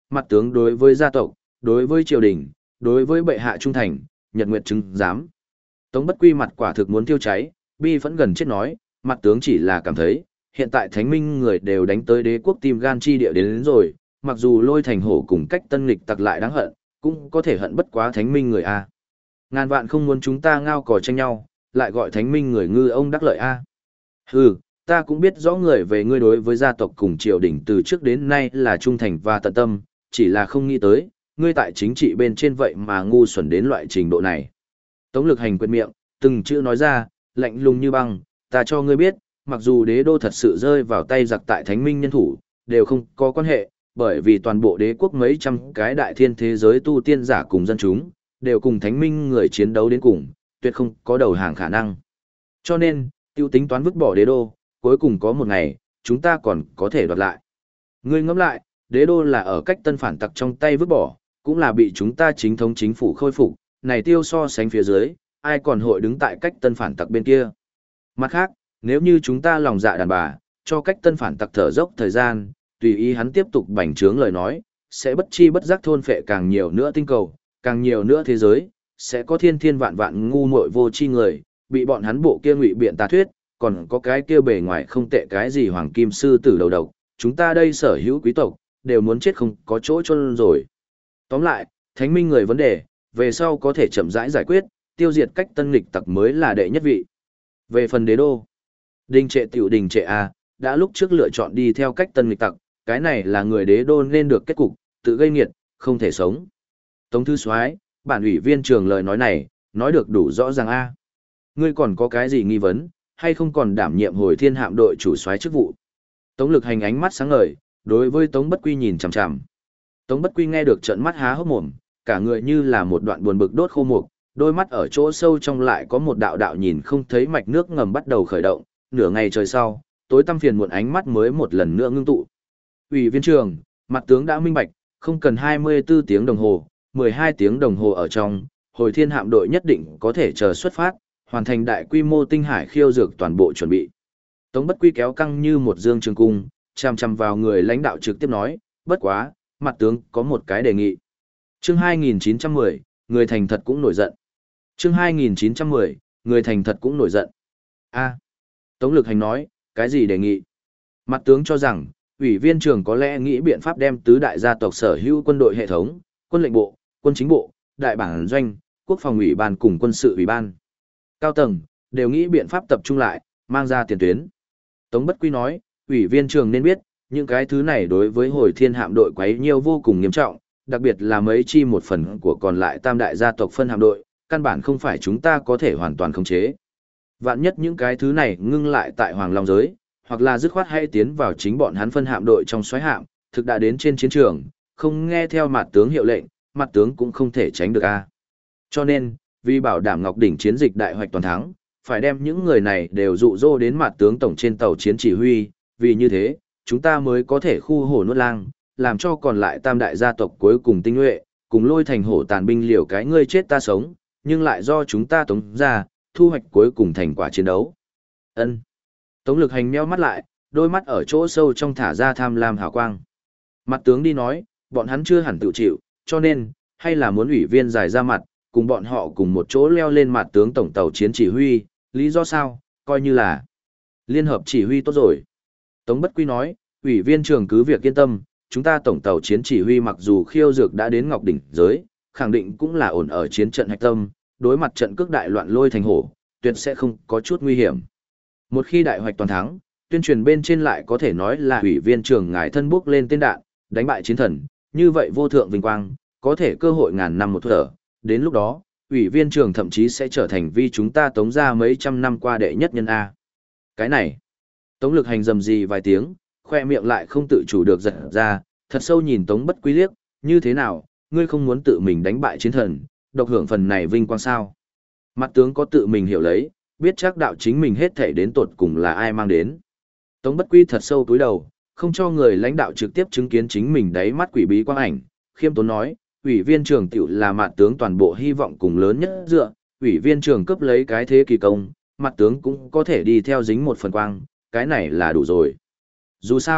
mặt tướng đối với gia tộc, đối với triều đình, đối với bệ hạ trung thành, nhật nguyệt chứng giám. Tống Bất Quy mặt quả thực muốn tiêu cháy, bi phẫn gần chết nói, mặt tướng chỉ là cảm thấy, hiện tại thánh minh người đều đánh tới đế quốc tim gan chi địa đến rồi, mặc dù Lôi Thành Hổ cùng Cách Tân Lịch tặc lại đáng hận, cũng có thể hận bất quá thánh minh người a. Ngàn vạn không muốn chúng ta ngao cò tranh nhau, lại gọi thánh minh người ngư ông đắc lợi a. Hừ, ta cũng biết rõ người về ngươi đối với gia tộc cùng triều đình từ trước đến nay là trung thành và tận tâm, chỉ là không nghĩ tới, ngươi tại chính trị bên trên vậy mà ngu xuẩn đến loại trình độ này. Tống Lực Hành quệt miệng, từng chữ nói ra, lạnh lùng như băng, ta cho ngươi biết, mặc dù đế đô thật sự rơi vào tay giặc tại thánh minh nhân thủ, đều không có quan hệ, bởi vì toàn bộ đế quốc mấy trăm cái đại thiên thế giới tu tiên giả cùng dân chúng, đều cùng thánh minh người chiến đấu đến cùng, tuyệt không có đầu hàng khả năng. Cho nên, tiêu tính toán vứt bỏ đế đô, cuối cùng có một ngày, chúng ta còn có thể đoạt lại. Ngươi ngẫm lại, đế đô là ở cách tân phản tặc trong tay vứt bỏ, cũng là bị chúng ta chính thống chính phủ khôi phục, này tiêu so sánh phía dưới, ai còn hội đứng tại cách tân phản tặc bên kia. Mặt khác, nếu như chúng ta lòng dạ đàn bà, cho cách tân phản tặc thở dốc thời gian, tùy ý hắn tiếp tục bành trướng lời nói, sẽ bất chi bất giác thôn phệ càng nhiều nữa tinh cầu, càng nhiều nữa thế giới, sẽ có thiên thiên vạn vạn ngu muội vô tri người, bị bọn hắn bộ kia ngụy biện tà thuyết, còn có cái kia bề ngoài không tệ cái gì hoàng kim sư tử đầu độc, chúng ta đây sở hữu quý tộc, đều muốn chết không có chỗ chôn rồi. Tóm lại, thánh minh người vấn đề, về sau có thể chậm rãi giải quyết, tiêu diệt cách tân nghịch tặc mới là đệ nhất vị. Về phần đế đô, đình trệ tiểu đình trệ a, đã lúc trước lựa chọn đi theo cách tân nghịch tặc, cái này là người đế đô nên được kết cục, tự gây nghiệt, không thể sống. Tống Thư Soái, bản ủy viên trường lời nói này, nói được đủ rõ ràng a. Ngươi còn có cái gì nghi vấn, hay không còn đảm nhiệm hồi thiên hạm đội chủ soái chức vụ? Tống Lực Hành ánh mắt sáng ngời, đối với Tống Bất Quy nhìn chằm chằm. Tống Bất Quy nghe được trợn mắt há hốc mồm, cả người như là một đoạn buồn bực đốt khô mục, đôi mắt ở chỗ sâu trong lại có một đạo đạo nhìn không thấy mạch nước ngầm bắt đầu khởi động, nửa ngày trời sau, tối tăm phiền muộn ánh mắt mới một lần nữa ngưng tụ. Ủy viên trưởng, mặt tướng đã minh bạch, không cần 24 tiếng đồng hồ, 12 tiếng đồng hồ ở trong, hồi thiên hạm đội nhất định có thể chờ xuất phát, hoàn thành đại quy mô tinh hải khiêu dược toàn bộ chuẩn bị. Tống Bất Quy kéo căng như một dương trường cung, chằm chằm vào người lãnh đạo trực tiếp nói, bất quá, mặt tướng có một cái đề nghị. Chương 2910, người thành thật cũng nổi giận. Chương 2910, người thành thật cũng nổi giận. A. Tống Lực Hành nói, cái gì đề nghị? Mặt tướng cho rằng, ủy viên trưởng có lẽ nghĩ biện pháp đem tứ đại gia tộc sở hữu quân đội hệ thống, quân lệnh bộ, quân chính bộ, đại bản doanh, quốc phòng ủy ban cùng quân sự ủy ban. Cao tầng, đều nghĩ biện pháp tập trung lại, mang ra tiền tuyến. Tống Bất Quy nói, ủy viên trưởng nên biết, những cái thứ này đối với hồi thiên hạm đội quấy nhiêu vô cùng nghiêm trọng, đặc biệt là mấy chi một phần của còn lại tam đại gia tộc phân hạm đội, căn bản không phải chúng ta có thể hoàn toàn khống chế. Vạn nhất những cái thứ này ngưng lại tại Hoàng Long giới, hoặc là dứt khoát hay tiến vào chính bọn hắn phân hạm đội trong xoáy hạm, thực đã đến trên chiến trường, không nghe theo mặt tướng hiệu lệnh, mặt tướng cũng không thể tránh được a. Cho nên, vì bảo đảm Ngọc Đỉnh chiến dịch đại hoạch toàn thắng, phải đem những người này đều dụ dỗ đến mặt tướng tổng trên tàu chiến chỉ huy, vì như thế, chúng ta mới có thể khu hổ nuốt lang, làm cho còn lại tam đại gia tộc cuối cùng tinh nhuệ, cùng Lôi Thành Hổ tàn binh liều cái ngươi chết ta sống, nhưng lại do chúng ta tống ra, thu hoạch cuối cùng thành quả chiến đấu. Ân. Tống Lực Hành nheo mắt lại, đôi mắt ở chỗ sâu trong thả ra tham lam hào quang. Mặt tướng đi nói, bọn hắn chưa hẳn tự chịu, cho nên, hay là muốn ủy viên giải ra mặt, cùng bọn họ cùng một chỗ leo lên mặt tướng tổng tàu chiến chỉ huy, lý do sao, coi như là liên hợp chỉ huy tốt rồi. Tống Bất Quy nói, ủy viên trưởng cứ việc yên tâm, chúng ta tổng tàu chiến chỉ huy mặc dù khiêu dược đã đến Ngọc Đỉnh giới, khẳng định cũng là ổn ở chiến trận hạch tâm, đối mặt trận cước đại loạn Lôi Thành Hổ, tuyệt sẽ không có chút nguy hiểm. Một khi đại hoạch toàn thắng, tuyên truyền bên trên lại có thể nói là ủy viên trưởng ngài thân bước lên tên đạn, đánh bại chiến thần, như vậy vô thượng vinh quang, có thể cơ hội ngàn năm một thở, đến lúc đó, ủy viên trưởng thậm chí sẽ trở thành vi chúng ta tống ra mấy trăm năm qua đệ nhất nhân A. Cái này, Tống Lực Hành rầm rì vài tiếng, khoe miệng lại không tự chủ được giật ra, thật sâu nhìn Tống Bất Quy liếc, như thế nào, ngươi không muốn tự mình đánh bại chiến thần, độc hưởng phần này vinh quang sao? Mặt tướng có tự mình hiểu lấy, biết chắc đạo chính mình hết thể đến tột cùng là ai mang đến. Tống Bất Quy thật sâu túi đầu, không cho người lãnh đạo trực tiếp chứng kiến chính mình đáy mắt quỷ bí quang ảnh, khiêm tốn nói, ủy viên trưởng tiểu là mặt tướng toàn bộ hy vọng cùng lớn nhất dựa, ủy viên trưởng cướp lấy cái thế kỳ công, mặt tướng cũng có thể đi theo dính một phần quang, cái này là đủ rồi. Dù sao,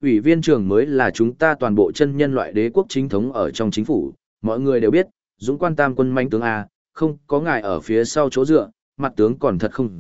Ủy viên trưởng mới là chúng ta toàn bộ chân nhân loại đế quốc chính thống ở trong chính phủ, mọi người đều biết, dũng quan tam quân manh tướng A, không có ngài ở phía sau chỗ dựa, mặt tướng còn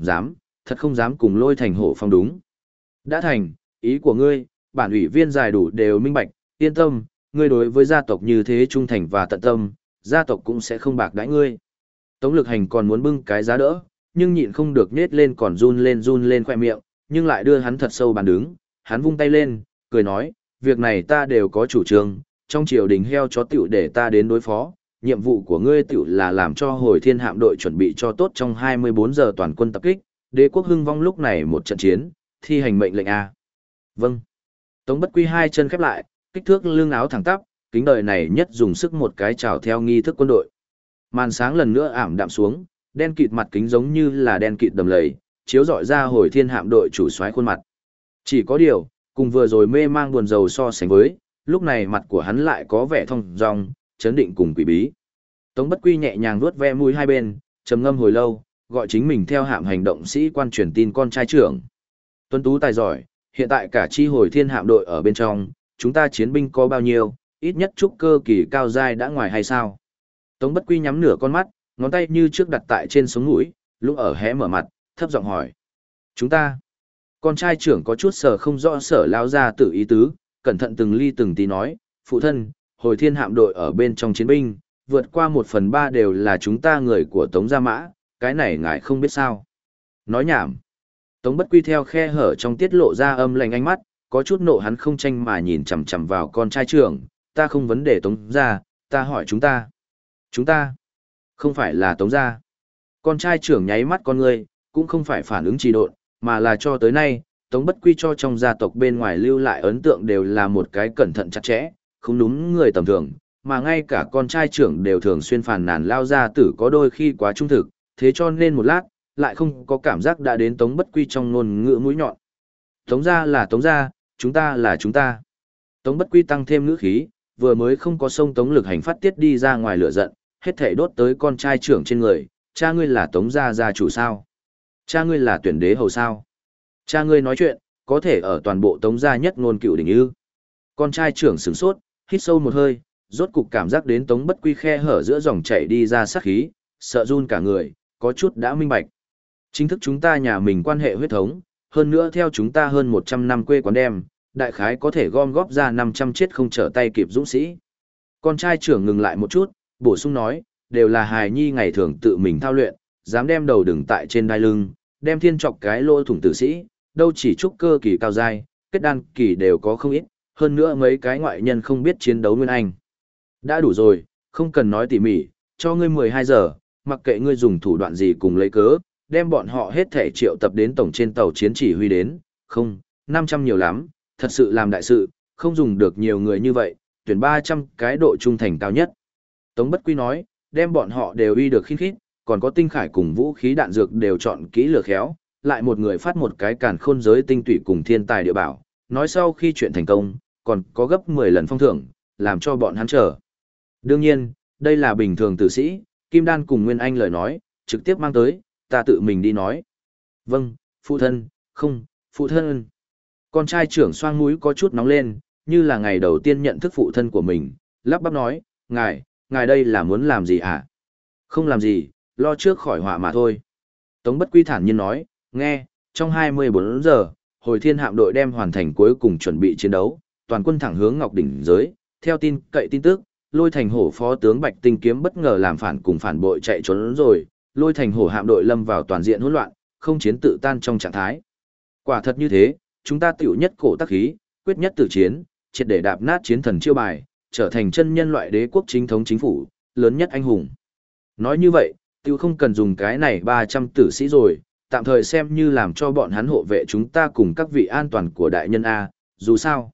thật không dám cùng Lôi Thành Hổ Phong đúng. Đã thành, ý của ngươi, bản ủy viên giải đủ đều minh bạch, yên tâm, ngươi đối với gia tộc như thế trung thành và tận tâm, gia tộc cũng sẽ không bạc đãi ngươi. Tống Lực Hành còn muốn bưng cái giá đỡ, nhưng nhịn không được nết lên còn run lên khoe miệng, nhưng lại đưa hắn thật sâu bàn đứng, hắn vung tay lên, cười nói, việc này ta đều có chủ trương, trong triều đình heo chó tiểu để ta đến đối phó, nhiệm vụ của ngươi tiểu là làm cho hồi thiên hạm đội chuẩn bị cho tốt trong 24 giờ toàn quân tập kích, đế quốc hưng vong lúc này một trận chiến, thi hành mệnh lệnh A. Vâng. Tống Bất Quy hai chân khép lại, kích thước lưng áo thẳng tắp, kính đời này nhất dùng sức một cái chào theo nghi thức quân đội. Màn sáng lần nữa ảm đạm xuống, đen kịt mặt kính giống như là đen kịt đầm lầy, chiếu rọi ra hồi thiên hạm đội chủ soái khuôn mặt. Chỉ có điều, cùng vừa rồi mê mang buồn rầu so sánh với, lúc này mặt của hắn lại có vẻ thông dong, chấn định cùng quỷ bí. Tống Bất Quy nhẹ nhàng vuốt ve mũi hai bên, trầm ngâm hồi lâu, gọi chính mình theo hạm hành động sĩ quan truyền tin con trai trưởng. Tuấn tú tài giỏi, hiện tại cả chi hồi thiên hạm đội ở bên trong, chúng ta chiến binh có bao nhiêu, ít nhất trúc cơ kỳ cao giai đã ngoài hay sao? Tống Bất Quy nhắm nửa con mắt, ngón tay như trước đặt tại trên sống mũi, lúc ở hé mở mặt, thấp giọng hỏi. Chúng ta. Con trai trưởng có chút sở không rõ sở lao ra tự ý tứ, cẩn thận từng ly từng tí nói, phụ thân, hồi thiên hạm đội ở bên trong chiến binh, vượt qua 1/3 đều là chúng ta người của Tống Gia Mã, cái này ngài không biết sao. Nói nhảm. Tống Bất Quy theo khe hở trong tiết lộ ra âm lạnh ánh mắt, có chút nộ hắn không tranh mà nhìn chằm chằm vào con trai trưởng, ta không vấn đề Tống Gia, ta hỏi chúng ta. Chúng ta? Không phải là Tống Gia. Con trai trưởng nháy mắt con ngươi, cũng không phải phản ứng trì độn, mà là cho tới nay, Tống Bất Quy cho trong gia tộc bên ngoài lưu lại ấn tượng đều là một cái cẩn thận chặt chẽ, không đúng người tầm thường, mà ngay cả con trai trưởng đều thường xuyên phàn nàn lao gia tử có đôi khi quá trung thực, thế cho nên một lát, lại không có cảm giác đã đến Tống Bất Quy trong ngôn ngữ mũi nhọn. Tống gia là Tống gia, chúng ta là chúng ta. Tống Bất Quy tăng thêm ngữ khí, vừa mới không có sông Tống Lực Hành phát tiết đi ra ngoài lửa giận, hết thảy đốt tới con trai trưởng trên người, cha ngươi là Tống gia gia chủ sao? Cha ngươi là tuyển đế hầu sao? Cha ngươi nói chuyện, có thể ở toàn bộ Tống gia nhất ngôn cựu đỉnh ư? Con trai trưởng sửng sốt, hít sâu một hơi, rốt cục cảm giác đến Tống Bất Quy khe hở giữa dòng chảy đi ra sát khí, sợ run cả người, có chút đã minh bạch. Chính thức chúng ta nhà mình quan hệ huyết thống, hơn nữa theo chúng ta hơn 100 năm quê quán đem, đại khái có thể gom góp ra 500 chết không trở tay kịp dũng sĩ. Con trai trưởng ngừng lại một chút, bổ sung nói, đều là hài nhi ngày thường tự mình thao luyện, dám đem đầu đừng tại trên đai lưng, đem thiên chọc cái lỗ thủng tử sĩ, đâu chỉ trúc cơ kỳ cao giai, kết đan kỳ đều có không ít, hơn nữa mấy cái ngoại nhân không biết chiến đấu nguyên anh. Đã đủ rồi, không cần nói tỉ mỉ, cho ngươi 12 giờ, mặc kệ ngươi dùng thủ đoạn gì cùng lấy cớ, đem bọn họ hết thể triệu tập đến tổng trên tàu chiến chỉ huy đến, không, 500 nhiều lắm, thật sự làm đại sự, không dùng được nhiều người như vậy, tuyển 300 cái độ trung thành cao nhất. Tống Bất Quy nói, đem bọn họ đều uy được khít khít, còn có tinh khải cùng vũ khí đạn dược đều chọn kỹ lừa khéo, lại một người phát một cái càn khôn giới tinh tụy cùng thiên tài địa bảo, nói sau khi chuyện thành công, còn có gấp 10 lần phong thưởng, làm cho bọn hắn chờ. Đương nhiên, đây là bình thường tử sĩ, Kim Đan cùng Nguyên Anh lời nói, trực tiếp mang tới, ta tự mình đi nói. Vâng, phụ thân, không, phụ thân. Con trai trưởng xoang mũi có chút nóng lên, như là ngày đầu tiên nhận thức phụ thân của mình, lắp bắp nói, ngài đây là muốn làm gì hả? Không làm gì, lo trước khỏi họa mà thôi. Tống Bất Quy thản nhiên nói, nghe, trong 24 giờ, hồi thiên hạm đội đem hoàn thành cuối cùng chuẩn bị chiến đấu, toàn quân thẳng hướng Ngọc Đỉnh giới, theo tin cậy tin tức, Lôi Thành Hổ phó tướng Bạch Tinh Kiếm bất ngờ làm phản cùng phản bội chạy trốn rồi, Lôi Thành Hổ hạm đội lâm vào toàn diện hỗn loạn, không chiến tự tan trong trạng thái. Quả thật như thế, chúng ta tiểu nhất cổ tác khí, quyết nhất tử chiến, triệt để đạp nát chiến thần chiêu bài, trở thành chân nhân loại đế quốc chính thống chính phủ, lớn nhất anh hùng. Nói như vậy, tiêu không cần dùng cái này 300 tử sĩ rồi, tạm thời xem như làm cho bọn hắn hộ vệ chúng ta cùng các vị an toàn của đại nhân A, dù sao,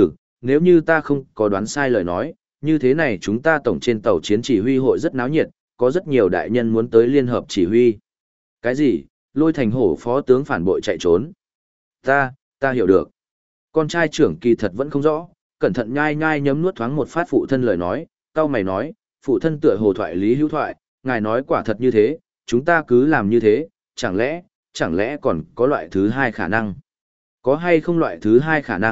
nếu như ta không có đoán sai lời nói, như thế này chúng ta tổng trên tàu chiến chỉ huy hội rất náo nhiệt, có rất nhiều đại nhân muốn tới liên hợp chỉ huy. Cái gì? Lôi Thành Hổ phó tướng phản bội chạy trốn. Ta hiểu được. Con trai trưởng kỳ thật vẫn không rõ, cẩn thận nhai nhai nhấm nuốt thoáng một phát phụ thân lời nói, cau mày nói, phụ thân tựa hồ thoại lý hữu thoại, ngài nói quả thật như thế, chúng ta cứ làm như thế, chẳng lẽ còn có loại thứ hai khả năng? Có hay không loại thứ hai khả năng,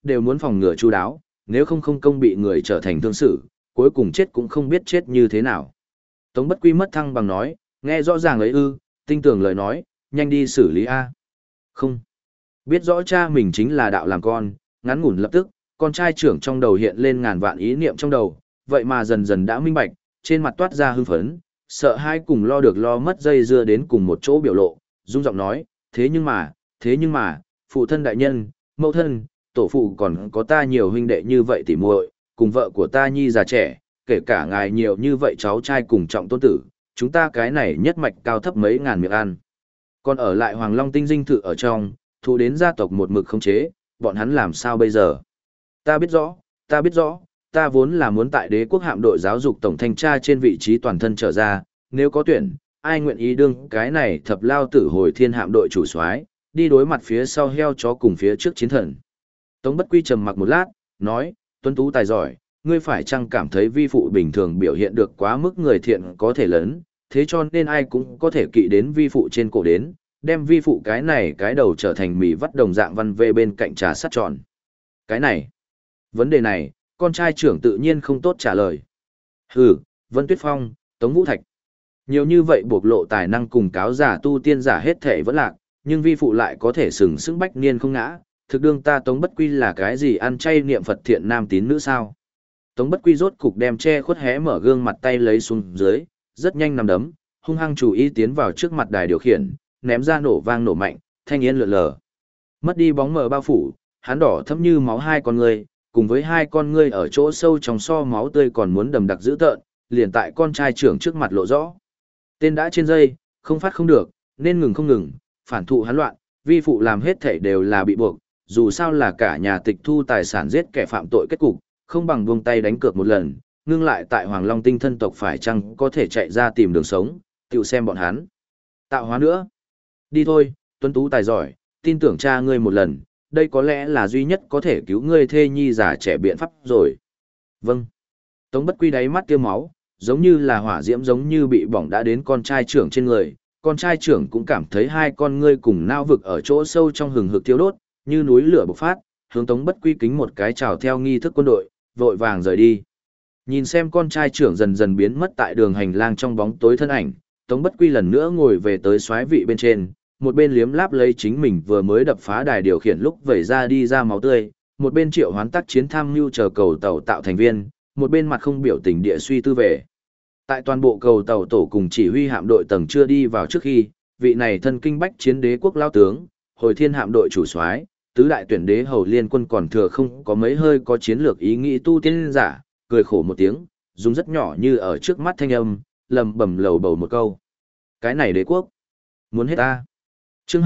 đều muốn phòng ngừa chu đáo, nếu không không công bị người trở thành thương sự, cuối cùng chết cũng không biết chết như thế nào. Tống Bất Quy mất thăng bằng nói, nghe rõ ràng ấy ư, tinh tường lời nói, nhanh đi xử lý A. Không. Biết rõ cha mình chính là đạo làm con, ngắn ngủn lập tức, con trai trưởng trong đầu hiện lên ngàn vạn ý niệm trong đầu, vậy mà dần dần đã minh bạch, trên mặt toát ra hưng phấn, sợ hai cùng lo được lo mất dây dưa đến cùng một chỗ biểu lộ, rung giọng nói, thế nhưng mà, phụ thân đại nhân, mẫu thân, tổ phụ còn có ta nhiều huynh đệ như vậy tỉ muội, cùng vợ của ta nhi già trẻ, kể cả ngài nhiều như vậy cháu trai cùng trọng tôn tử, chúng ta cái này nhất mạch cao thấp mấy ngàn miệng ăn. Còn ở lại Hoàng Long tinh dinh thự ở trong, thụ đến gia tộc một mực khống chế, bọn hắn làm sao bây giờ? Ta biết rõ, ta vốn là muốn tại Đế quốc hạm đội giáo dục tổng thanh tra trên vị trí toàn thân trở ra, nếu có tuyển, ai nguyện ý đương cái này thập lao tử hồi thiên hạm đội chủ soái, đi đối mặt phía sau heo chó cùng phía trước chiến thần. Tống Bất Quy trầm mặc một lát, nói, tuấn tú tài giỏi, ngươi phải chăng cảm thấy vi phụ bình thường biểu hiện được quá mức người thiện có thể lớn, thế cho nên ai cũng có thể kỵ đến vi phụ trên cổ đến, đem vi phụ cái này cái đầu trở thành mì vắt đồng dạng văn vê bên cạnh trà sắt tròn. Cái này, vấn đề này, con trai trưởng tự nhiên không tốt trả lời. Hừ, Vân Tuyết Phong, Tống Vũ Thạch. Nhiều như vậy bộc lộ tài năng cùng cáo giả tu tiên giả hết thể vẫn lạc, nhưng vi phụ lại có thể sừng sững bách niên không ngã, thực đương ta Tống Bất Quy là cái gì ăn chay niệm Phật thiện nam tín nữ sao? Tống Bất Quy rốt cục đem che khuất hé mở gương mặt tay lấy xuống dưới, rất nhanh nằm đấm, hung hăng chủ ý tiến vào trước mặt đài điều khiển, ném ra nổ vang nổ mạnh, thanh yên lượn lờ. Mất đi bóng mờ bao phủ, hắn đỏ thẫm như máu hai con ngươi, cùng với hai con ngươi ở chỗ sâu trong so máu tươi còn muốn đầm đặc dữ tợn, liền tại con trai trưởng trước mặt lộ rõ. Tên đã trên dây, không phát không được, nên ngừng không ngừng, phản thụ hắn loạn, vi phụ làm hết thảy đều là bị buộc, dù sao là cả nhà tịch thu tài sản giết kẻ phạm tội kết cục, không bằng buông tay đánh cược một lần, ngưng lại tại Hoàng Long tinh thân tộc phải chăng có thể chạy ra tìm đường sống, tiểu xem bọn hắn. Tạo hóa nữa. Đi thôi, tuấn tú tài giỏi, tin tưởng cha ngươi một lần, đây có lẽ là duy nhất có thể cứu ngươi thê nhi già trẻ biện pháp rồi. Vâng. Tống Bất Quy đáy mắt tiêu máu, giống như là hỏa diễm giống như bị bỏng đã đến con trai trưởng trên người, con trai trưởng cũng cảm thấy hai con ngươi cùng nao vực ở chỗ sâu trong hừng hực thiêu đốt, như núi lửa bộc phát, hướng Tống Bất Quy kính một cái chào theo nghi thức quân đội, vội vàng rời đi. Nhìn xem con trai trưởng dần dần biến mất tại đường hành lang trong bóng tối thân ảnh, Tống Bất Quy lần nữa ngồi về tới soái vị bên trên, một bên liếm láp lấy chính mình vừa mới đập phá đài điều khiển lúc vẩy ra đi ra máu tươi, một bên triệu hoán tác chiến tham mưu chờ cầu tàu tạo thành viên, một bên mặt không biểu tình địa suy tư về. Tại toàn bộ cầu tàu tổ cùng chỉ huy hạm đội tầng chưa đi vào trước khi, vị này thân kinh bách chiến đế quốc lao tướng, hồi thiên hạm đội chủ soái, tứ đại tuyển đế hầu liên quân còn thừa không có mấy hơi có chiến lược ý nghĩ tu tiên giả, cười khổ một tiếng, dùng rất nhỏ như ở trước mắt thanh âm, lầm bầm lầu bầu một câu. Cái này đế quốc, muốn hết ta. Chương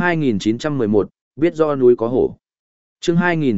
2911, biết do núi có hổ. Chương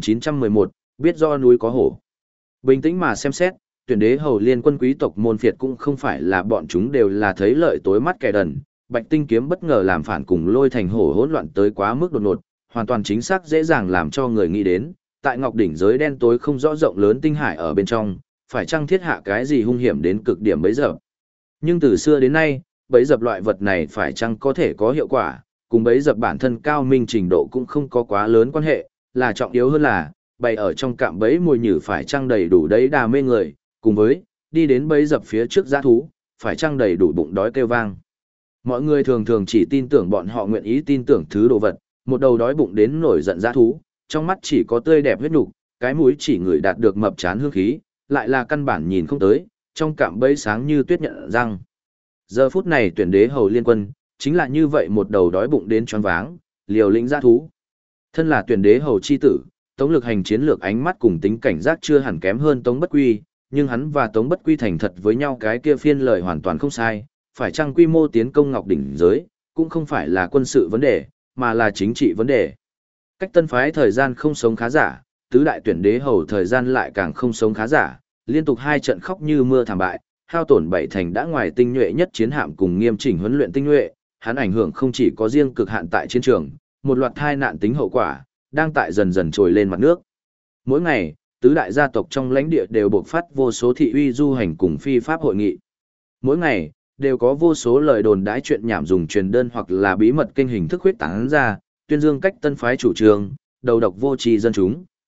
2911, biết do núi có hổ. Bình tĩnh mà xem xét, tuyển đế hầu liên quân quý tộc môn phiệt cũng không phải là bọn chúng đều là thấy lợi tối mắt kẻ đần, Bạch Tinh kiếm bất ngờ làm phản cùng lôi thành hổ hỗn loạn tới quá mức đột ngột, hoàn toàn chính xác dễ dàng làm cho người nghĩ đến, tại ngọc đỉnh giới đen tối không rõ rộng lớn tinh hải ở bên trong, phải chăng thiết hạ cái gì hung hiểm đến cực điểm bấy giờ. Nhưng từ xưa đến nay, bấy dập loại vật này phải chăng có thể có hiệu quả, cùng bấy dập bản thân cao minh trình độ cũng không có quá lớn quan hệ, là trọng yếu hơn là, bày ở trong cạm bẫy mồi nhử phải chăng đầy đủ đấy đà mê người, cùng với, đi đến bấy dập phía trước giã thú, phải chăng đầy đủ bụng đói kêu vang. Mọi người thường thường chỉ tin tưởng bọn họ nguyện ý tin tưởng thứ đồ vật, một đầu đói bụng đến nổi giận giã thú, trong mắt chỉ có tươi đẹp huyết nục, cái mũi chỉ người đạt được mập chán hương khí, lại là căn bản nhìn không tới, trong cạm bẫy sáng như tuyết nhận răng. Giờ phút này tuyển đế hầu liên quân, chính là như vậy một đầu đói bụng đến choáng váng, liều lĩnh giã thú. Thân là tuyển đế hầu chi tử, Tống Lực Hành chiến lược ánh mắt cùng tính cảnh giác chưa hẳn kém hơn Tống Bất Quy, nhưng hắn và Tống Bất Quy thành thật với nhau cái kia phiên lời hoàn toàn không sai, phải chăng quy mô tiến công ngọc đỉnh giới, cũng không phải là quân sự vấn đề, mà là chính trị vấn đề. Cách tân phái thời gian không sống khá giả, tứ đại tuyển đế hầu thời gian lại càng không sống khá giả, liên tục hai trận khóc như mưa thảm bại, hao tổn bảy thành đã ngoài tinh nhuệ nhất chiến hạm cùng nghiêm chỉnh huấn luyện tinh nhuệ, hắn ảnh hưởng không chỉ có riêng cực hạn tại chiến trường, một loạt tai nạn tính hậu quả đang tại dần dần trồi lên mặt nước. Mỗi ngày, tứ đại gia tộc trong lãnh địa đều bộc phát vô số thị uy du hành cùng phi pháp hội nghị. Mỗi ngày, đều có vô số lời đồn đãi chuyện nhảm dùng truyền đơn hoặc là bí mật kênh hình thức huyết tán ra, tuyên dương cách tân phái chủ trương, đầu độc vô tri dân chúng.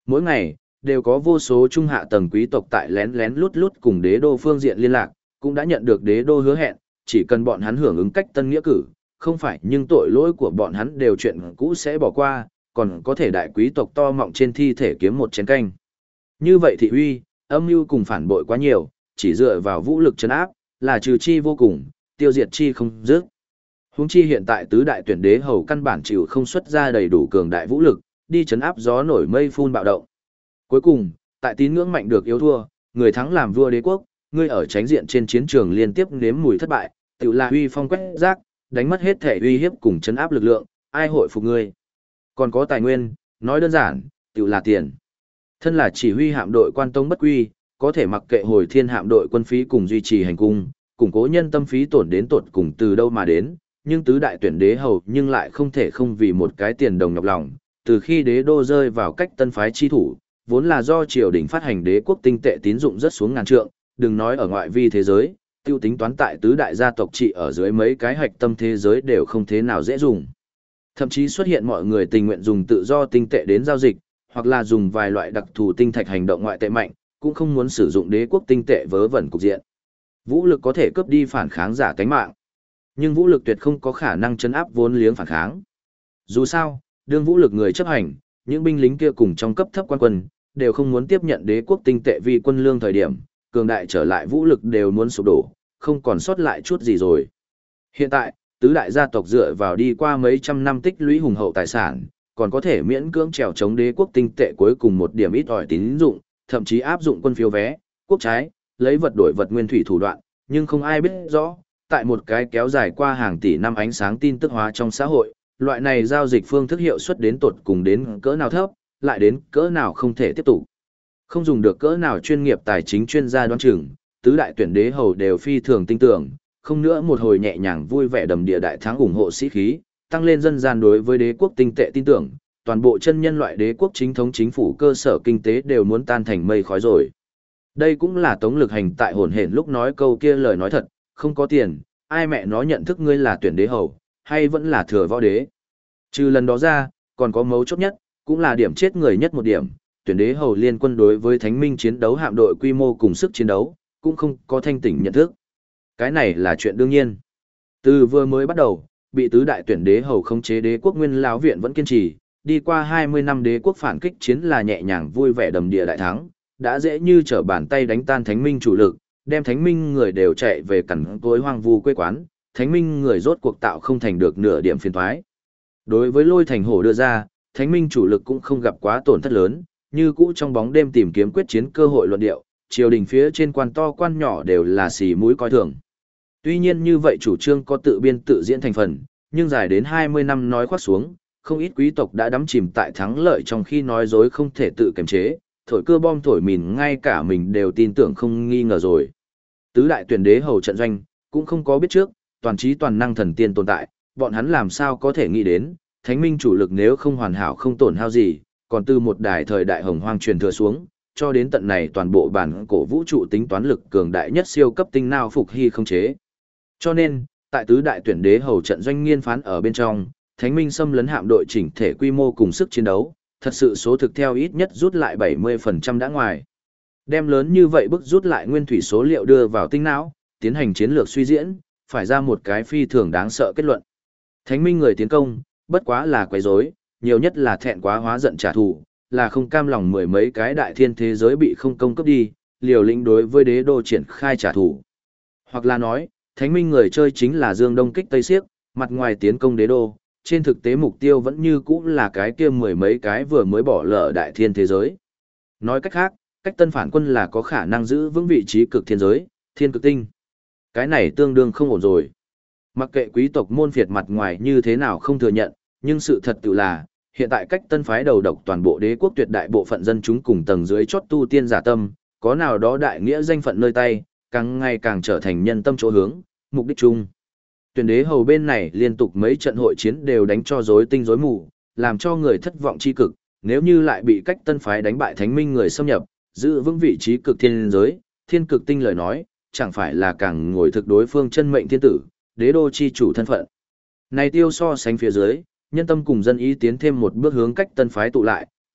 Mỗi ngày, đều có vô số trung hạ tầng quý tộc tại lén lén lút lút cùng đế đô phương diện liên lạc, cũng đã nhận được đế đô hứa hẹn, chỉ cần bọn hắn hưởng ứng cách tân nghĩa cử, không phải nhưng tội lỗi của bọn hắn đều chuyện cũ sẽ bỏ qua, còn có thể đại quý tộc to mọng trên thi thể kiếm một chén canh. Như vậy thị uy, âm mưu cùng phản bội quá nhiều, chỉ dựa vào vũ lực trấn áp, là trừ chi vô cùng, tiêu diệt chi không dứt. Huống chi hiện tại tứ đại tuyển đế hầu căn bản chịu không xuất ra đầy đủ cường đại vũ lực, đi trấn áp gió nổi mây phun bạo động. Cuối cùng, tại tín ngưỡng mạnh được yếu thua, người thắng làm vua đế quốc, ngươi ở tránh diện trên chiến trường liên tiếp nếm mùi thất bại, tự là uy phong quét rác, đánh mất hết thể uy hiếp cùng trấn áp lực lượng, ai hội phục ngươi. Còn có tài nguyên, nói đơn giản, tự là tiền. Thân là chỉ huy hạm đội quan tông bất quy, có thể mặc kệ hồi thiên hạm đội quân phí cùng duy trì hành cung, củng cố nhân tâm phí tổn đến tột cùng từ đâu mà đến, nhưng tứ đại tuyển đế hầu nhưng lại không thể không vì một cái tiền đồng nhọc lòng, từ khi đế đô rơi vào cách tân phái chi thủ, vốn là do triều đình phát hành đế quốc tinh tệ tín dụng rất xuống ngàn trượng, đừng nói ở ngoại vi thế giới, tiêu tính toán tại tứ đại gia tộc trị ở dưới mấy cái hạch tâm thế giới đều không thế nào dễ dùng. Thậm chí xuất hiện mọi người tình nguyện dùng tự do tinh tệ đến giao dịch, hoặc là dùng vài loại đặc thù tinh thạch hành động ngoại tệ mạnh, cũng không muốn sử dụng đế quốc tinh tệ vớ vẩn cục diện. Vũ lực có thể cướp đi phản kháng giả tánh mạng, nhưng vũ lực tuyệt không có khả năng chấn áp vốn liếng phản kháng. Dù sao, đương vũ lực người chấp hành, những binh lính kia cùng trong cấp thấp quan quân, đều không muốn tiếp nhận đế quốc tinh tệ vì quân lương thời điểm, cường đại trở lại vũ lực đều muốn sụp đổ, không còn sót lại chút gì rồi. Hiện tại, tứ đại gia tộc dựa vào đi qua mấy trăm năm tích lũy hùng hậu tài sản, còn có thể miễn cưỡng trèo chống đế quốc tinh tệ cuối cùng một điểm ít ỏi tín dụng, thậm chí áp dụng quân phiếu vé, quốc trái, lấy vật đổi vật nguyên thủy thủ đoạn, nhưng không ai biết rõ, tại một cái kéo dài qua hàng tỷ năm ánh sáng tin tức hóa trong xã hội, loại này giao dịch phương thức hiệu suất đến tột cùng đến cỡ nào thấp, lại đến cỡ nào không thể tiếp tục. Không dùng được cỡ nào chuyên nghiệp tài chính chuyên gia đoán chừng, tứ đại tuyển đế hầu đều phi thường tin tưởng, không nữa một hồi nhẹ nhàng vui vẻ đầm địa đại thắng ủng hộ sĩ khí, tăng lên dân gian đối với đế quốc tinh tệ tin tưởng, toàn bộ chân nhân loại đế quốc chính thống chính phủ cơ sở kinh tế đều muốn tan thành mây khói rồi. Đây cũng là Tống Lực Hành tại hồn hển lúc nói câu kia lời nói thật, không có tiền, ai mẹ nó nhận thức ngươi là tuyển đế hầu, hay vẫn là thừa võ đế. Trừ lần đó ra, còn có mấu chốt nhất, cũng là điểm chết người nhất một điểm, tuyển đế hầu liên quân đối với thánh minh chiến đấu hạm đội quy mô cùng sức chiến đấu, cũng không có thanh tỉnh nhận thức. Cái này là chuyện đương nhiên. Từ vừa mới bắt đầu, bị tứ đại tuyển đế hầu khống chế đế quốc nguyên lão viện vẫn kiên trì, đi qua 20 năm đế quốc phản kích chiến là nhẹ nhàng vui vẻ đầm địa đại thắng, đã dễ như trở bàn tay đánh tan thánh minh chủ lực, đem thánh minh người đều chạy về cẩn tối hoang vu quê quán, thánh minh người rốt cuộc tạo không thành được nửa điểm phiền toái. Đối với lôi thành hổ đưa ra, thánh minh chủ lực cũng không gặp quá tổn thất lớn, như cũ trong bóng đêm tìm kiếm quyết chiến cơ hội luận điệu, triều đình phía trên quan to quan nhỏ đều là xì mũi coi thường. Tuy nhiên như vậy chủ trương có tự biên tự diễn thành phần, nhưng dài đến 20 năm nói khoác xuống, không ít quý tộc đã đắm chìm tại thắng lợi trong khi nói dối không thể tự kiềm chế, thổi cưa bom thổi mìn ngay cả mình đều tin tưởng không nghi ngờ rồi. Tứ đại tuyển đế hầu trận doanh, cũng không có biết trước, toàn trí toàn năng thần tiên tồn tại, bọn hắn làm sao có thể nghĩ đến, thánh minh chủ lực nếu không hoàn hảo không tổn hao gì, còn từ một đài thời đại hồng hoang truyền thừa xuống, cho đến tận này toàn bộ bản cổ vũ trụ tính toán lực cường đại nhất siêu cấp tinh nào phục hy không chế. Cho nên, tại tứ đại tuyển đế hầu trận doanh nghiên phán ở bên trong, thánh minh xâm lấn hạm đội chỉnh thể quy mô cùng sức chiến đấu, thật sự số thực theo ít nhất rút lại 70% đã ngoài. Đem lớn như vậy bức rút lại nguyên thủy số liệu đưa vào tinh não, tiến hành chiến lược suy diễn, phải ra một cái phi thường đáng sợ kết luận. Thánh minh người tiến công, bất quá là quấy rối, nhiều nhất là thẹn quá hóa giận trả thù, là không cam lòng mười mấy cái đại thiên thế giới bị không công cấp đi, liều lĩnh đối với đế đô triển khai trả thù. Hoặc là nói, thánh minh người chơi chính là Dương Đông kích Tây Siếc, mặt ngoài tiến công đế đô, trên thực tế mục tiêu vẫn như cũ là cái kia mười mấy cái vừa mới bỏ lỡ đại thiên thế giới. Nói cách khác, cách tân phản quân là có khả năng giữ vững vị trí cực thiên giới, thiên cực tinh. Cái này tương đương không ổn rồi. Mặc kệ quý tộc môn phiệt mặt ngoài như thế nào không thừa nhận, nhưng sự thật tự là, hiện tại cách tân phái đầu độc toàn bộ đế quốc tuyệt đại bộ phận dân chúng cùng tầng dưới chót tu tiên giả tâm, có nào đó đại nghĩa danh phận nơi tay, càng ngày càng trở thành nhân tâm chỗ hướng, mục đích chung. Tuyển đế hầu bên này liên tục mấy trận hội chiến đều đánh cho rối tinh rối mù, làm cho người thất vọng chi cực, nếu như lại bị cách tân phái đánh bại thánh minh người xâm nhập, giữ vững vị trí cực thiên giới, thiên cực tinh lời nói, chẳng phải là càng ngồi thực đối phương chân mệnh thiên tử, đế đô chi chủ thân phận. Này tiêu so sánh phía dưới, nhân tâm cùng dân ý tiến thêm một bước hướng cách tân phái tụ lại,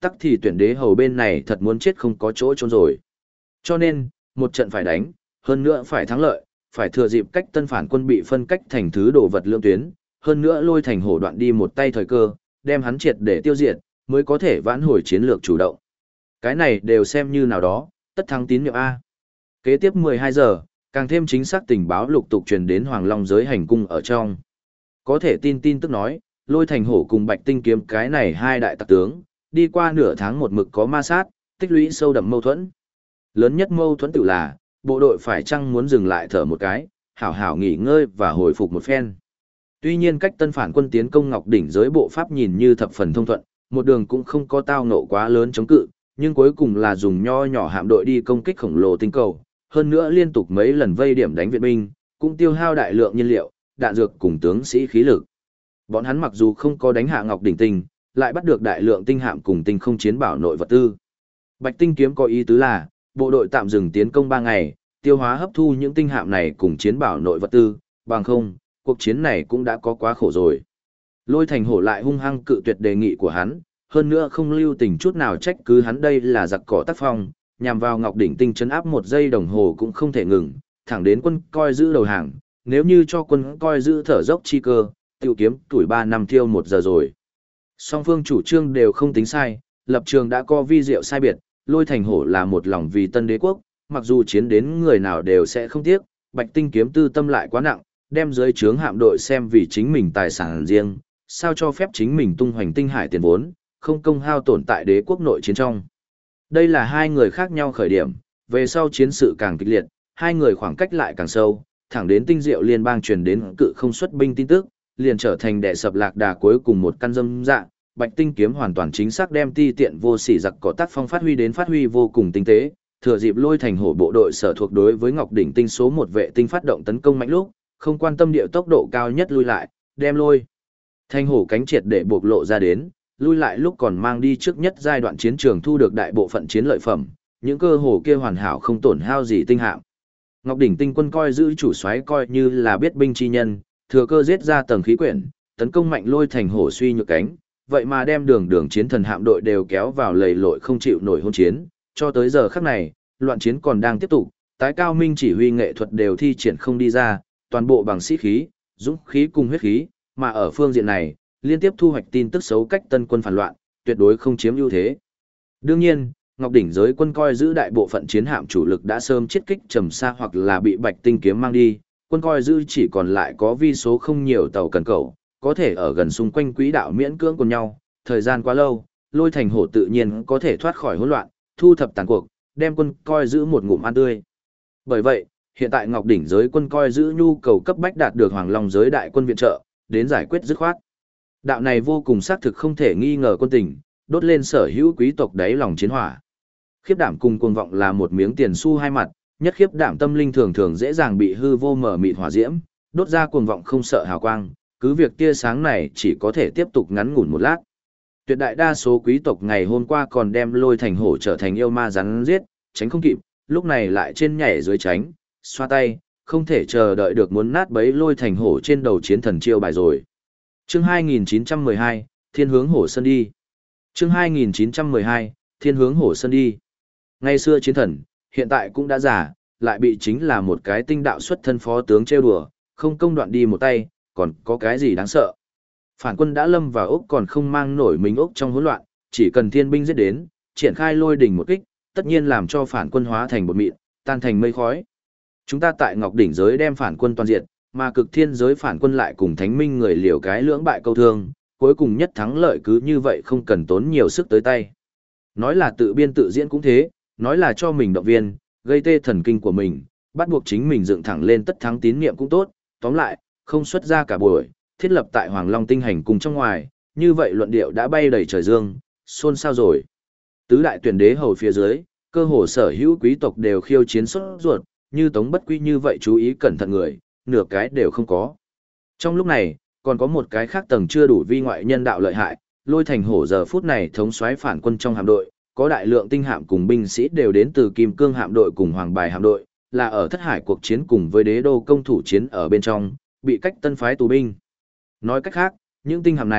tắc thì tuyển đế hầu bên này thật muốn chết không có chỗ trốn rồi. Cho nên, một trận phải đánh, hơn nữa phải thắng lợi, phải thừa dịp cách tân phản quân bị phân cách thành thứ đồ vật lưỡng tuyến, hơn nữa Lôi Thành Hổ đoạn đi một tay thời cơ, đem hắn triệt để tiêu diệt, mới có thể vãn hồi chiến lược chủ động. Cái này đều xem như nào đó, tất thắng tín nhiệm A. Kế tiếp 12 giờ, càng thêm chính xác tình báo lục tục truyền đến Hoàng Long giới hành cung ở trong. Có thể tin tức nói, Lôi Thành Hổ cùng Bạch Tinh Kiếm cái này hai đại tặc tướng, đi qua nửa tháng một mực có ma sát, tích lũy sâu đậm mâu thuẫn. Lớn nhất mâu thuẫn tự là, bộ đội phải chăng muốn dừng lại thở một cái, hảo hảo nghỉ ngơi và hồi phục một phen. Tuy nhiên cách tân phản quân tiến công Ngọc Đỉnh giới bộ pháp nhìn như thập phần thông thuận, một đường cũng không có tao nộ quá lớn chống cự, nhưng cuối cùng là dùng nho nhỏ hạm đội đi công kích khổng lồ tinh cầu, hơn nữa liên tục mấy lần vây điểm đánh viện binh, cũng tiêu hao đại lượng nhiên liệu, đạn dược cùng tướng sĩ khí lực. Bọn hắn mặc dù không có đánh hạ Ngọc Đỉnh tinh, lại bắt được đại lượng tinh hạm cùng tinh không chiến bảo nội vật tư. Bạch Tinh Kiếm có ý tứ là, bộ đội tạm dừng tiến công 3 ngày, tiêu hóa hấp thu những tinh hạm này cùng chiến bảo nội vật tư, bằng không, cuộc chiến này cũng đã có quá khổ rồi. Lôi Thành Hổ lại hung hăng cự tuyệt đề nghị của hắn, hơn nữa không lưu tình chút nào trách cứ hắn đây là giặc cỏ tác phong, nhằm vào Ngọc Đỉnh tinh trấn áp 1 giây đồng hồ cũng không thể ngừng, thẳng đến quân coi giữ đầu hàng, nếu như cho quân coi giữ thở dốc chi cơ, tiêu kiếm tuổi 3 năm thiêu 1 giờ rồi. Song phương chủ trương đều không tính sai, lập trường đã có vi diệu sai biệt, Lôi Thành Hổ là một lòng vì tân đế quốc, mặc dù chiến đến người nào đều sẽ không tiếc, Bạch Tinh Kiếm tư tâm lại quá nặng, đem dưới trướng hạm đội xem vì chính mình tài sản riêng, sao cho phép chính mình tung hoành tinh hải tiền vốn, không công hao tổn tại đế quốc nội chiến trong. Đây là hai người khác nhau khởi điểm, về sau chiến sự càng kịch liệt, hai người khoảng cách lại càng sâu, thẳng đến tinh diệu liên bang truyền đến cự không xuất binh tin tức, liền trở thành đệ sập lạc đà cuối cùng một căn dâm dạ. Bạch Tinh Kiếm hoàn toàn chính xác đem ti tiện vô sỉ giặc cỏ tác phong phát huy vô cùng tinh tế, thừa dịp Lôi Thành Hổ bộ đội sở thuộc đối với Ngọc Đỉnh tinh số 1 vệ tinh phát động tấn công mạnh lúc, không quan tâm địa tốc độ cao nhất lui lại, đem Lôi Thành Hổ cánh triệt để bộc lộ ra đến, lui lại lúc còn mang đi trước nhất giai đoạn chiến trường thu được đại bộ phận chiến lợi phẩm, những cơ hồ kia hoàn hảo không tổn hao gì tinh hạm. Ngọc Đỉnh tinh quân coi giữ chủ soái coi như là biết binh chi nhân, thừa cơ giết ra tầng khí quyển, tấn công mạnh Lôi Thành Hổ suy nhược cánh, vậy mà đem đường chiến thần hạm đội đều kéo vào lầy lội không chịu nổi hôn chiến, cho tới giờ khắc này, loạn chiến còn đang tiếp tục, tái cao minh chỉ huy nghệ thuật đều thi triển không đi ra, toàn bộ bằng sĩ khí, dũng khí cùng huyết khí, mà ở phương diện này, liên tiếp thu hoạch tin tức xấu cách tân quân phản loạn, tuyệt đối không chiếm ưu thế. Đương nhiên, Ngọc Đỉnh giới quân coi giữ đại bộ phận chiến hạm chủ lực đã sớm chết kích trầm xa hoặc là bị Bạch Tinh Kiếm mang đi, quân coi giữ chỉ còn lại có vi số không nhiều tàu cần cầu, có thể ở gần xung quanh quỹ đạo miễn cưỡng cùng nhau, thời gian quá lâu, Lôi Thành Hổ tự nhiên có thể thoát khỏi hỗn loạn, thu thập tàn cuộc, đem quân coi giữ một ngụm ăn tươi. Bởi vậy, hiện tại Ngọc Đỉnh giới quân coi giữ nhu cầu cấp bách đạt được Hoàng Long giới đại quân viện trợ, đến giải quyết dứt khoát. Đạo này vô cùng xác thực không thể nghi ngờ quân tình, đốt lên sở hữu quý tộc đáy lòng chiến hỏa. Khiếp đảm cùng cuồng vọng là một miếng tiền xu hai mặt, nhất khiếp đảm tâm linh thường thường dễ dàng bị hư vô mở mịt hỏa diễm, đốt ra cuồng vọng không sợ hào quang, cứ việc tia sáng này chỉ có thể tiếp tục ngắn ngủn một lát. Tuyệt đại đa số quý tộc ngày hôm qua còn đem Lôi Thành Hổ trở thành yêu ma rắn giết, tránh không kịp, lúc này lại trên nhảy dưới tránh, xoa tay, không thể chờ đợi được muốn nát bấy Lôi Thành Hổ trên đầu chiến thần chiêu bài rồi. Chương 2912, Thiên hướng Hổ Sơn đi. Chương 2912, Thiên hướng Hổ Sơn đi. Ngày xưa chiến thần, hiện tại cũng đã già, lại bị chính là một cái tinh đạo xuất thân phó tướng trêu đùa, không công đoạn đi một tay, còn có cái gì đáng sợ. Phản quân đã lâm vào ốc còn không mang nổi mình ốc trong hỗn loạn, chỉ cần thiên binh giết đến, triển khai lôi đỉnh một kích, tất nhiên làm cho phản quân hóa thành bột mịn, tan thành mây khói. Chúng ta tại Ngọc Đỉnh giới đem phản quân toàn diệt, mà cực thiên giới phản quân lại cùng thánh minh người liều cái lưỡng bại câu thương, cuối cùng nhất thắng lợi cứ như vậy không cần tốn nhiều sức tới tay. Nói là tự biên tự diễn cũng thế, nói là cho mình động viên, gây tê thần kinh của mình, bắt buộc chính mình dựng thẳng lên tất thắng tín niệm cũng tốt, tóm lại, không xuất ra cả buổi, thiết lập tại Hoàng Long tinh hành cùng trong ngoài, như vậy luận điệu đã bay đầy trời dương, xôn xao rồi. Tứ đại tuyển đế hầu phía dưới, cơ hồ sở hữu quý tộc đều khiêu chiến xuất ruột, như Tống Bất Quy như vậy chú ý cẩn thận người, nửa cái đều không có. Trong lúc này, còn có một cái khác tầng chưa đủ vi ngoại nhân đạo lợi hại, Lôi Thành Hổ giờ phút này thống soái phản quân trong hạm đội, có đại lượng tinh hạm cùng binh sĩ đều đến từ Kim Cương hạm đội cùng Hoàng Bài hạm đội, là ở Thất Hải cuộc chiến cùng với Đế Đô công thủ chiến ở bên trong, bị cách tân phái tù binh. Nói cách khác, những tinh hạm này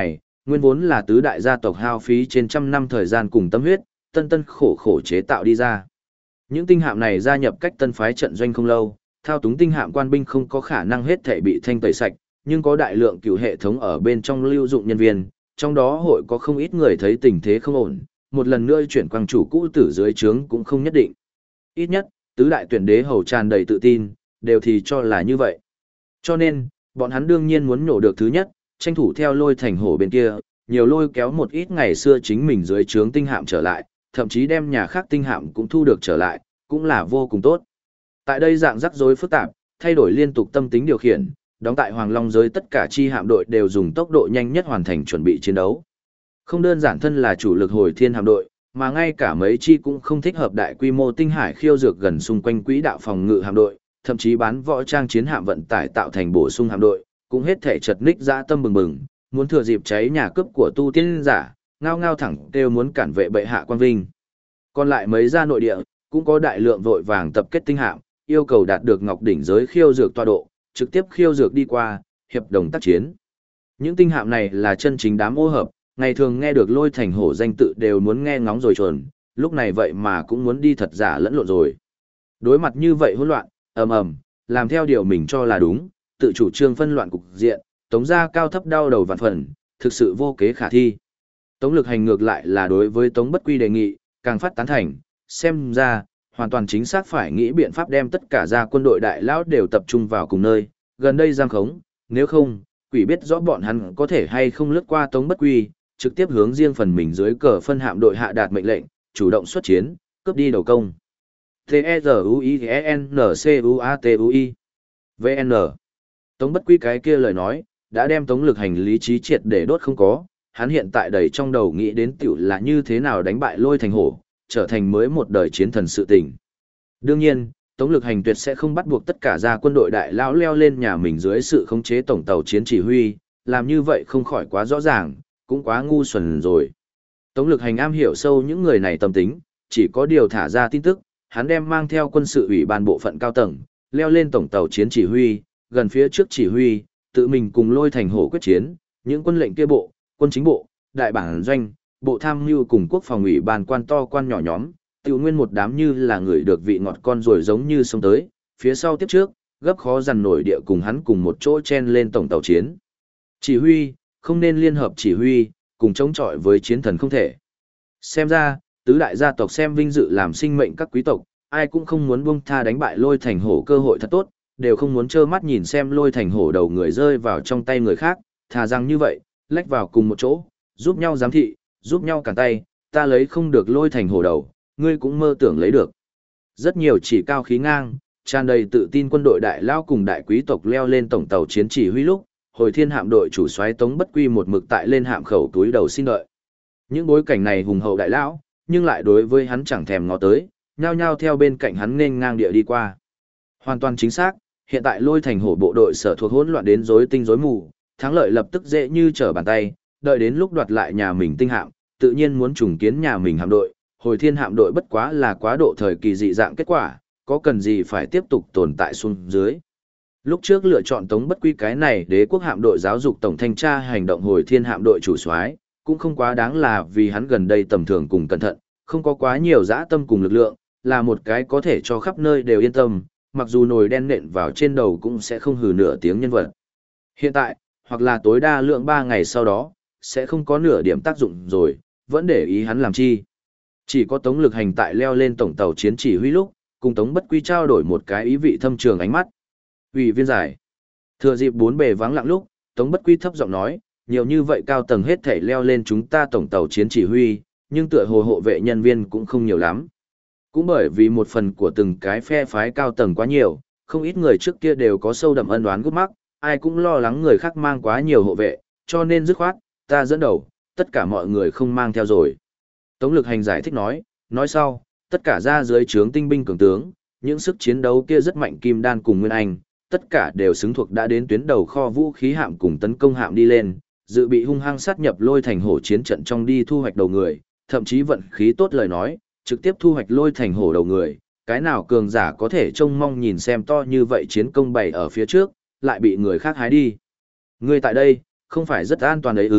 nguyên vốn là tứ đại gia tộc hao phí trên trăm năm thời gian cùng tâm huyết, tân tân khổ khổ chế tạo đi ra. Những tinh hạm này gia nhập cách tân phái trận doanh không lâu, thao túng tinh hạm quan binh không có khả năng hết thể bị thanh tẩy sạch, nhưng có đại lượng cựu hệ thống ở bên trong lưu dụng nhân viên, trong đó hội có không ít người thấy tình thế không ổn, một lần nữa chuyển quang chủ cũ tử dưới trướng cũng không nhất định. Ít nhất, tứ đại tuyển đế hầu tràn đầy tự tin, đều thì cho là như vậy. Cho nên, bọn hắn đương nhiên muốn nhổ được thứ nhất, tranh thủ theo Lôi Thành Hổ bên kia, nhiều lôi kéo một ít ngày xưa chính mình dưới trướng tinh hạm trở lại, thậm chí đem nhà khác tinh hạm cũng thu được trở lại, cũng là vô cùng tốt. Tại đây dạng rắc rối phức tạp, thay đổi liên tục tâm tính điều khiển, đóng tại Hoàng Long giới tất cả chi hạm đội đều dùng tốc độ nhanh nhất hoàn thành chuẩn bị chiến đấu. Không đơn giản thân là chủ lực Hồi Thiên hạm đội, mà ngay cả mấy chi cũng không thích hợp đại quy mô tinh hải khiêu dược gần xung quanh quỹ đạo phòng ngự hạm đội, thậm chí bán võ trang chiến hạm vận tải tạo thành bổ sung hạm đội, cũng hết thể chật ních dã tâm bừng bừng, muốn thừa dịp cháy nhà cướp của tu tiên giả, ngao ngao thẳng đều muốn cản vệ bệ hạ quan vinh. Còn lại mấy gia nội địa, cũng có đại lượng vội vàng tập kết tinh hạm, yêu cầu đạt được ngọc đỉnh giới khiêu dược tọa độ, trực tiếp khiêu dược đi qua, hiệp đồng tác chiến. Những tinh hạm này là chân chính đám ô hợp, ngày thường nghe được Lôi Thành Hổ danh tự đều muốn nghe ngóng rồi chuồn, lúc này vậy mà cũng muốn đi thật giả lẫn lộn rồi. Đối mặt như vậy hỗn loạn, ầm ầm, làm theo điều mình cho là đúng, tự chủ trương phân loạn cục diện, Tống gia cao thấp đau đầu vạn phần, thực sự vô kế khả thi. Tống Lực Hành ngược lại là đối với Tống Bất Quy đề nghị, càng phát tán thành, xem ra, hoàn toàn chính xác phải nghĩ biện pháp đem tất cả gia quân đội đại lão đều tập trung vào cùng nơi, gần đây giam khống, nếu không, quỷ biết rõ bọn hắn có thể hay không lướt qua Tống Bất Quy, trực tiếp hướng riêng phần mình dưới cờ phân hạm đội hạ đạt mệnh lệnh, chủ động xuất chiến, cướp đi đầu công. T-E-Z-U-I-N-C-U-A-T-U-I VN Tống Bất Quy cái kia lời nói, đã đem Tống Lực Hành lý trí triệt để đốt không có, hắn hiện tại đầy trong đầu nghĩ đến tiểu là như thế nào đánh bại Lôi Thành Hổ, trở thành mới một đời chiến thần sự tình. Đương nhiên, Tống Lực Hành tuyệt sẽ không bắt buộc tất cả gia quân đội đại lão leo lên nhà mình dưới sự khống chế tổng tàu chiến chỉ huy, làm như vậy không khỏi quá rõ ràng, cũng quá ngu xuẩn rồi. Tống Lực Hành am hiểu sâu những người này tâm tính, chỉ có điều thả ra tin tức, hắn đem mang theo quân sự ủy ban bộ phận cao tầng, leo lên tổng tàu chiến chỉ huy, gần phía trước chỉ huy, tự mình cùng Lôi Thành Hổ quyết chiến, những quân lệnh kia bộ, quân chính bộ, đại bản doanh, bộ tham mưu cùng quốc phòng ủy ban quan to quan nhỏ nhóm, tiểu nguyên một đám như là người được vị ngọt con rồi giống như sông tới, phía sau tiếp trước, gấp khó dằn nổi địa cùng hắn cùng một chỗ chen lên tổng tàu chiến. Chỉ huy, không nên liên hợp chỉ huy, cùng chống chọi với chiến thần không thể. Xem ra, tứ đại gia tộc xem vinh dự làm sinh mệnh các quý tộc, ai cũng không muốn buông tha đánh bại Lôi Thành Hổ cơ hội thật tốt, đều không muốn trơ mắt nhìn xem Lôi Thành Hổ đầu người rơi vào trong tay người khác, thà rằng như vậy, lách vào cùng một chỗ, giúp nhau giám thị, giúp nhau cản tay, ta lấy không được Lôi Thành Hổ đầu, ngươi cũng mơ tưởng lấy được. Rất nhiều chỉ cao khí ngang, tràn đầy tự tin quân đội đại lao cùng đại quý tộc leo lên tổng tàu chiến chỉ huy lúc, Hồi Thiên hạm đội chủ soái Tống Bất Quy một mực tại lên hạm khẩu túi đầu xin đợi. Những bối cảnh này hùng hậu đại lão, nhưng lại đối với hắn chẳng thèm ngó tới, nhao nhao theo bên cạnh hắn nên ngang địa đi qua. Hoàn toàn chính xác, hiện tại Lôi Thành Hổ bộ đội sở thuộc hỗn loạn đến rối tinh rối mù, thắng lợi lập tức dễ như trở bàn tay, đợi đến lúc đoạt lại nhà mình tinh hạm, tự nhiên muốn trùng kiến nhà mình hạm đội, Hồi Thiên hạm đội bất quá là quá độ thời kỳ dị dạng kết quả, có cần gì phải tiếp tục tồn tại xuống dưới. Lúc trước lựa chọn Tống Bất Quy cái này đế quốc hạm đội giáo dục tổng thanh tra hành động Hồi Thiên hạm đội chủ soái, cũng không quá đáng là vì hắn gần đây tầm thường cùng cẩn thận, không có quá nhiều dã tâm cùng lực lượng, là một cái có thể cho khắp nơi đều yên tâm, mặc dù nồi đen nện vào trên đầu cũng sẽ không hừ nửa tiếng nhân vật. Hiện tại, hoặc là tối đa lượng 3 ngày sau đó, sẽ không có nửa điểm tác dụng rồi, vẫn để ý hắn làm chi. Chỉ có Tống Lực Hành tại leo lên tổng tàu chiến chỉ huy lúc, cùng Tống Bất Quy trao đổi một cái ý vị thâm trường ánh mắt. Ủy viên giải. Thừa dịp bốn bề vắng lặng lúc, Tống Bất Quy thấp giọng nói, nhiều như vậy cao tầng hết thể leo lên chúng ta tổng tàu chiến chỉ huy, nhưng tựa hồ hộ vệ nhân viên cũng không nhiều lắm. Cũng bởi vì một phần của từng cái phe phái cao tầng quá nhiều, không ít người trước kia đều có sâu đậm ân oán gút mắc, ai cũng lo lắng người khác mang quá nhiều hộ vệ, cho nên dứt khoát, ta dẫn đầu, tất cả mọi người không mang theo rồi. Tống Lực Hành giải thích nói sau, tất cả ra dưới trướng tinh binh cường tướng, những sức chiến đấu kia rất mạnh kim đan cùng Nguyên Anh, tất cả đều xứng thuộc đã đến tuyến đầu kho vũ khí hạm cùng tấn công hạm đi lên, dự bị hung hăng sát nhập Lôi Thành Hổ chiến trận trong đi thu hoạch đầu người, thậm chí vận khí tốt lời nói, trực tiếp thu hoạch Lôi Thành Hổ đầu người, cái nào cường giả có thể trông mong nhìn xem to như vậy chiến công bày ở phía trước, lại bị người khác hái đi. Ngươi tại đây, không phải rất an toàn đấy ư,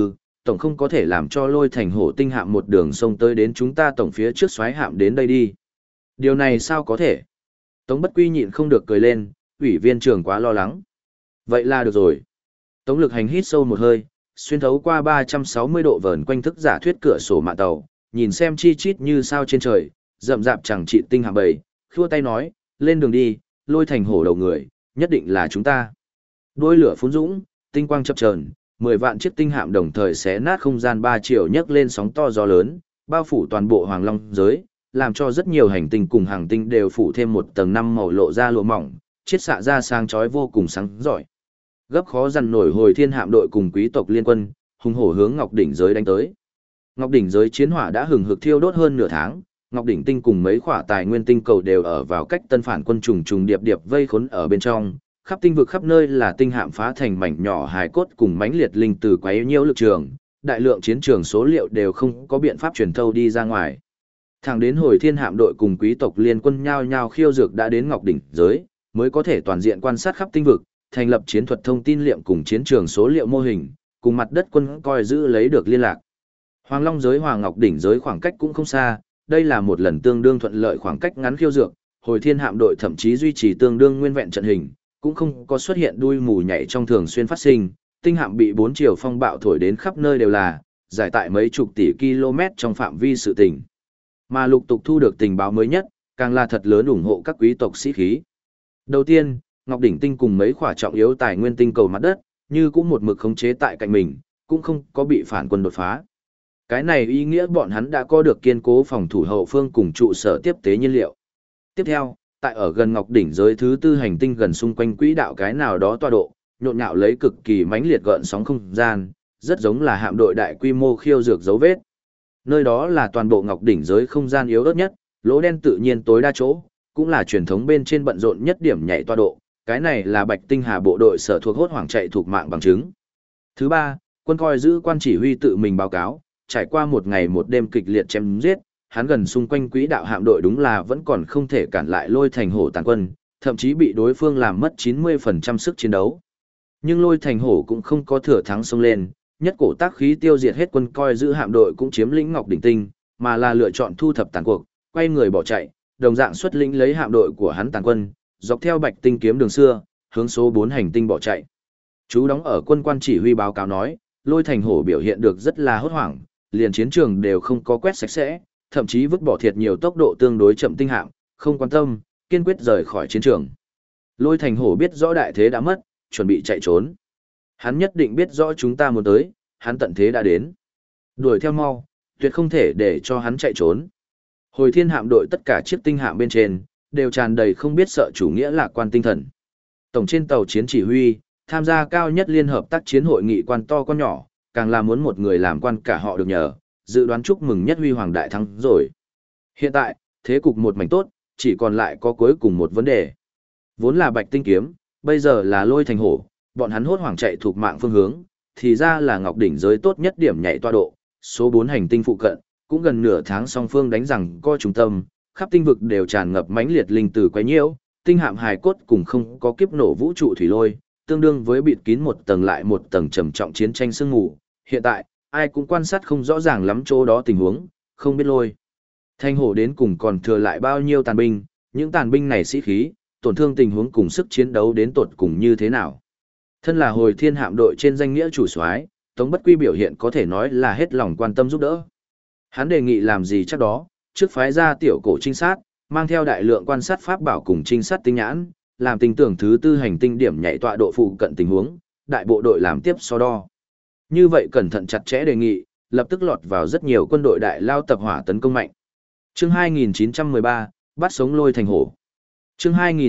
tổng không có thể làm cho Lôi Thành Hổ tinh hạm một đường sông tới đến chúng ta tổng phía trước xoáy hạm đến đây đi. Điều này sao có thể? Tống Bất Quy nhịn không được cười lên, ủy viên trưởng quá lo lắng. Vậy là được rồi. Tống Lực Hành hít sâu một hơi, xuyên thấu qua 360 độ vờn quanh thức giả thuyết cửa sổ mạn tàu, nhìn xem chi chít như sao trên trời, rậm rạp chẳng trị tinh hạm bầy, khua tay nói, lên đường đi, Lôi Thành Hổ đầu người, nhất định là chúng ta. Đôi lửa phun dũng, tinh quang chập chờn, 10 vạn chiếc tinh hạm đồng thời xé nát không gian 3 triệu nhấc lên sóng to gió lớn, bao phủ toàn bộ Hoàng Long giới, làm cho rất nhiều hành tinh cùng hàng tinh đều phủ thêm một tầng năm màu lộ ra lụa mỏng, chiết xạ ra sáng chói vô cùng sáng giỏi. Gấp khó dằn nổi Hồi Thiên hạm đội cùng quý tộc liên quân, hùng hổ hướng Ngọc đỉnh giới đánh tới. Ngọc đỉnh giới chiến hỏa đã hừng hực thiêu đốt hơn nửa tháng, Ngọc đỉnh tinh cùng mấy khỏa tài nguyên tinh cầu đều ở vào cách Tân Phản quân trùng trùng điệp điệp vây khốn ở bên trong, khắp tinh vực khắp nơi là tinh hạm phá thành mảnh nhỏ hài cốt cùng mãnh liệt linh từ quấy nhiễu lực trường, đại lượng chiến trường số liệu đều không có biện pháp truyền thâu đi ra ngoài. Thẳng đến Hồi Thiên hạm đội cùng quý tộc liên quân nhao nhao khiêu dược đã đến Ngọc đỉnh giới, mới có thể toàn diện quan sát khắp tinh vực, thành lập chiến thuật thông tin liệm cùng chiến trường số liệu mô hình, cùng mặt đất quân coi giữ lấy được liên lạc. Hoàng Long giới Hoàng Ngọc đỉnh giới khoảng cách cũng không xa, đây là một lần tương đương thuận lợi khoảng cách ngắn khiêu dược, Hồi Thiên hạm đội thậm chí duy trì tương đương nguyên vẹn trận hình, cũng không có xuất hiện đuôi mù nhảy trong thường xuyên phát sinh, tinh hạm bị 4 chiều phong bạo thổi đến khắp nơi đều là, giải tại mấy chục tỷ km trong phạm vi sự tình. Mà lục tục thu được tình báo mới nhất, càng là thật lớn ủng hộ các quý tộc sĩ khí. Đầu tiên, Ngọc đỉnh tinh cùng mấy khỏa trọng yếu tài nguyên tinh cầu mặt đất, như cũng một mực khống chế tại cạnh mình, cũng không có bị phản quân đột phá. Cái này ý nghĩa bọn hắn đã có được kiên cố phòng thủ hậu phương cùng trụ sở tiếp tế nhiên liệu. Tiếp theo, tại ở gần Ngọc đỉnh giới thứ tư hành tinh gần xung quanh quỹ đạo cái nào đó tọa độ, nhộn nhạo lấy cực kỳ mãnh liệt gợn sóng không gian, rất giống là hạm đội đại quy mô khiêu dược dấu vết. Nơi đó là toàn bộ Ngọc đỉnh giới không gian yếu ớt nhất, lỗ đen tự nhiên tối đa chỗ, cũng là truyền thống bên trên bận rộn nhất điểm nhảy tọa độ, cái này là Bạch Tinh Hà bộ đội sở thuộc hốt hoảng chạy thuộc mạng bằng chứng. Thứ ba, quân coi giữ quan chỉ huy tự mình báo cáo, trải qua một ngày một đêm kịch liệt chém giết, hắn gần xung quanh quỹ đạo hạm đội đúng là vẫn còn không thể cản lại Lôi Thành Hổ tàn quân, thậm chí bị đối phương làm mất 90% sức chiến đấu. Nhưng Lôi Thành Hổ cũng không có thừa thắng xông lên, nhất cổ tác khí tiêu diệt hết quân coi giữ hạm đội cũng chiếm lĩnh Ngọc đỉnh tinh, mà là lựa chọn thu thập tàn cuộc, quay người bỏ chạy, đồng dạng xuất lĩnh lấy hạm đội của hắn tàn quân, dọc theo Bạch Tinh kiếm đường xưa, hướng số 4 hành tinh bỏ chạy. Chú đóng ở quân quan chỉ huy báo cáo nói, Lôi Thành Hổ biểu hiện được rất là hốt hoảng, liền chiến trường đều không có quét sạch sẽ, thậm chí vứt bỏ thiệt nhiều tốc độ tương đối chậm tinh hạm, không quan tâm, kiên quyết rời khỏi chiến trường. Lôi Thành Hổ biết rõ đại thế đã mất, chuẩn bị chạy trốn. Hắn nhất định biết rõ chúng ta muốn tới, hắn tận thế đã đến. Đuổi theo mau, tuyệt không thể để cho hắn chạy trốn. Hồi Thiên hạm đội tất cả chiếc tinh hạm bên trên, đều tràn đầy không biết sợ chủ nghĩa lạc quan tinh thần. Tổng trên tàu chiến chỉ huy, tham gia cao nhất liên hợp tác chiến hội nghị quan to quan nhỏ, càng là muốn một người làm quan cả họ được nhờ, dự đoán chúc mừng nhất huy hoàng đại thắng rồi. Hiện tại, thế cục một mảnh tốt, chỉ còn lại có cuối cùng một vấn đề. Vốn là Bạch Tinh kiếm, bây giờ là Lôi Thành Hổ, bọn hắn hốt hoảng chạy thuộc mạng phương hướng, thì ra là Ngọc đỉnh giới tốt nhất điểm nhảy tọa độ, số 4 hành tinh phụ cận, cũng gần nửa tháng song phương đánh rằng co trung tâm, khắp tinh vực đều tràn ngập mãnh liệt linh từ quấy nhiễu, tinh hạm hài cốt cùng không có kiếp nổ vũ trụ thủy lôi, tương đương với bịt kín một tầng lại một tầng trầm trọng chiến tranh sương mù. Hiện tại, ai cũng quan sát không rõ ràng lắm chỗ đó tình huống, không biết Lôi Thành Hổ đến cùng còn thừa lại bao nhiêu tàn binh, những tàn binh này sĩ khí, tổn thương tình huống cùng sức chiến đấu đến tột cùng như thế nào. Thân là Hồi Thiên hạm đội trên danh nghĩa chủ soái, Tống Bất Quy biểu hiện có thể nói là hết lòng quan tâm giúp đỡ. Hắn đề nghị làm gì chắc đó, trước phái ra tiểu cổ trinh sát, mang theo đại lượng quan sát pháp bảo cùng trinh sát tinh nhãn, làm tình tưởng thứ tư hành tinh điểm nhảy tọa độ phụ cận tình huống, đại bộ đội làm tiếp so đo. Như vậy cẩn thận chặt chẽ đề nghị, lập tức lọt vào rất nhiều quân đội đại lao tập hỏa tấn công mạnh. Chương 2913, bắt sống Lôi Thành Hổ. Chương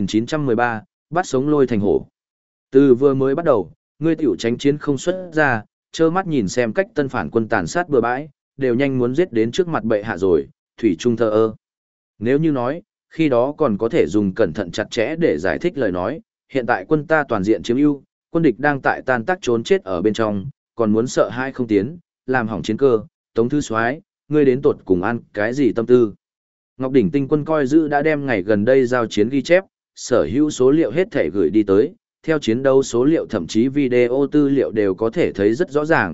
2913, bắt sống Lôi Thành Hổ. Từ vừa mới bắt đầu, ngươi tiểu tránh chiến không xuất ra, trơ mắt nhìn xem cách Tân Phản quân tàn sát bừa bãi, đều nhanh muốn giết đến trước mặt bệ hạ rồi, thủy trung thờ ơ. Nếu như nói, khi đó còn có thể dùng cẩn thận chặt chẽ để giải thích lời nói, hiện tại quân ta toàn diện chiếm ưu, quân địch đang tại tan tác trốn chết ở bên trong, còn muốn sợ hai không tiến, làm hỏng chiến cơ, Tống Thư Soái, ngươi đến tột cùng ăn cái gì tâm tư. Ngọc đỉnh tinh quân coi giữ đã đem ngày gần đây giao chiến ghi chép, sở hữu số liệu hết thể gửi đi tới, theo chiến đấu số liệu thậm chí video tư liệu đều có thể thấy rất rõ ràng,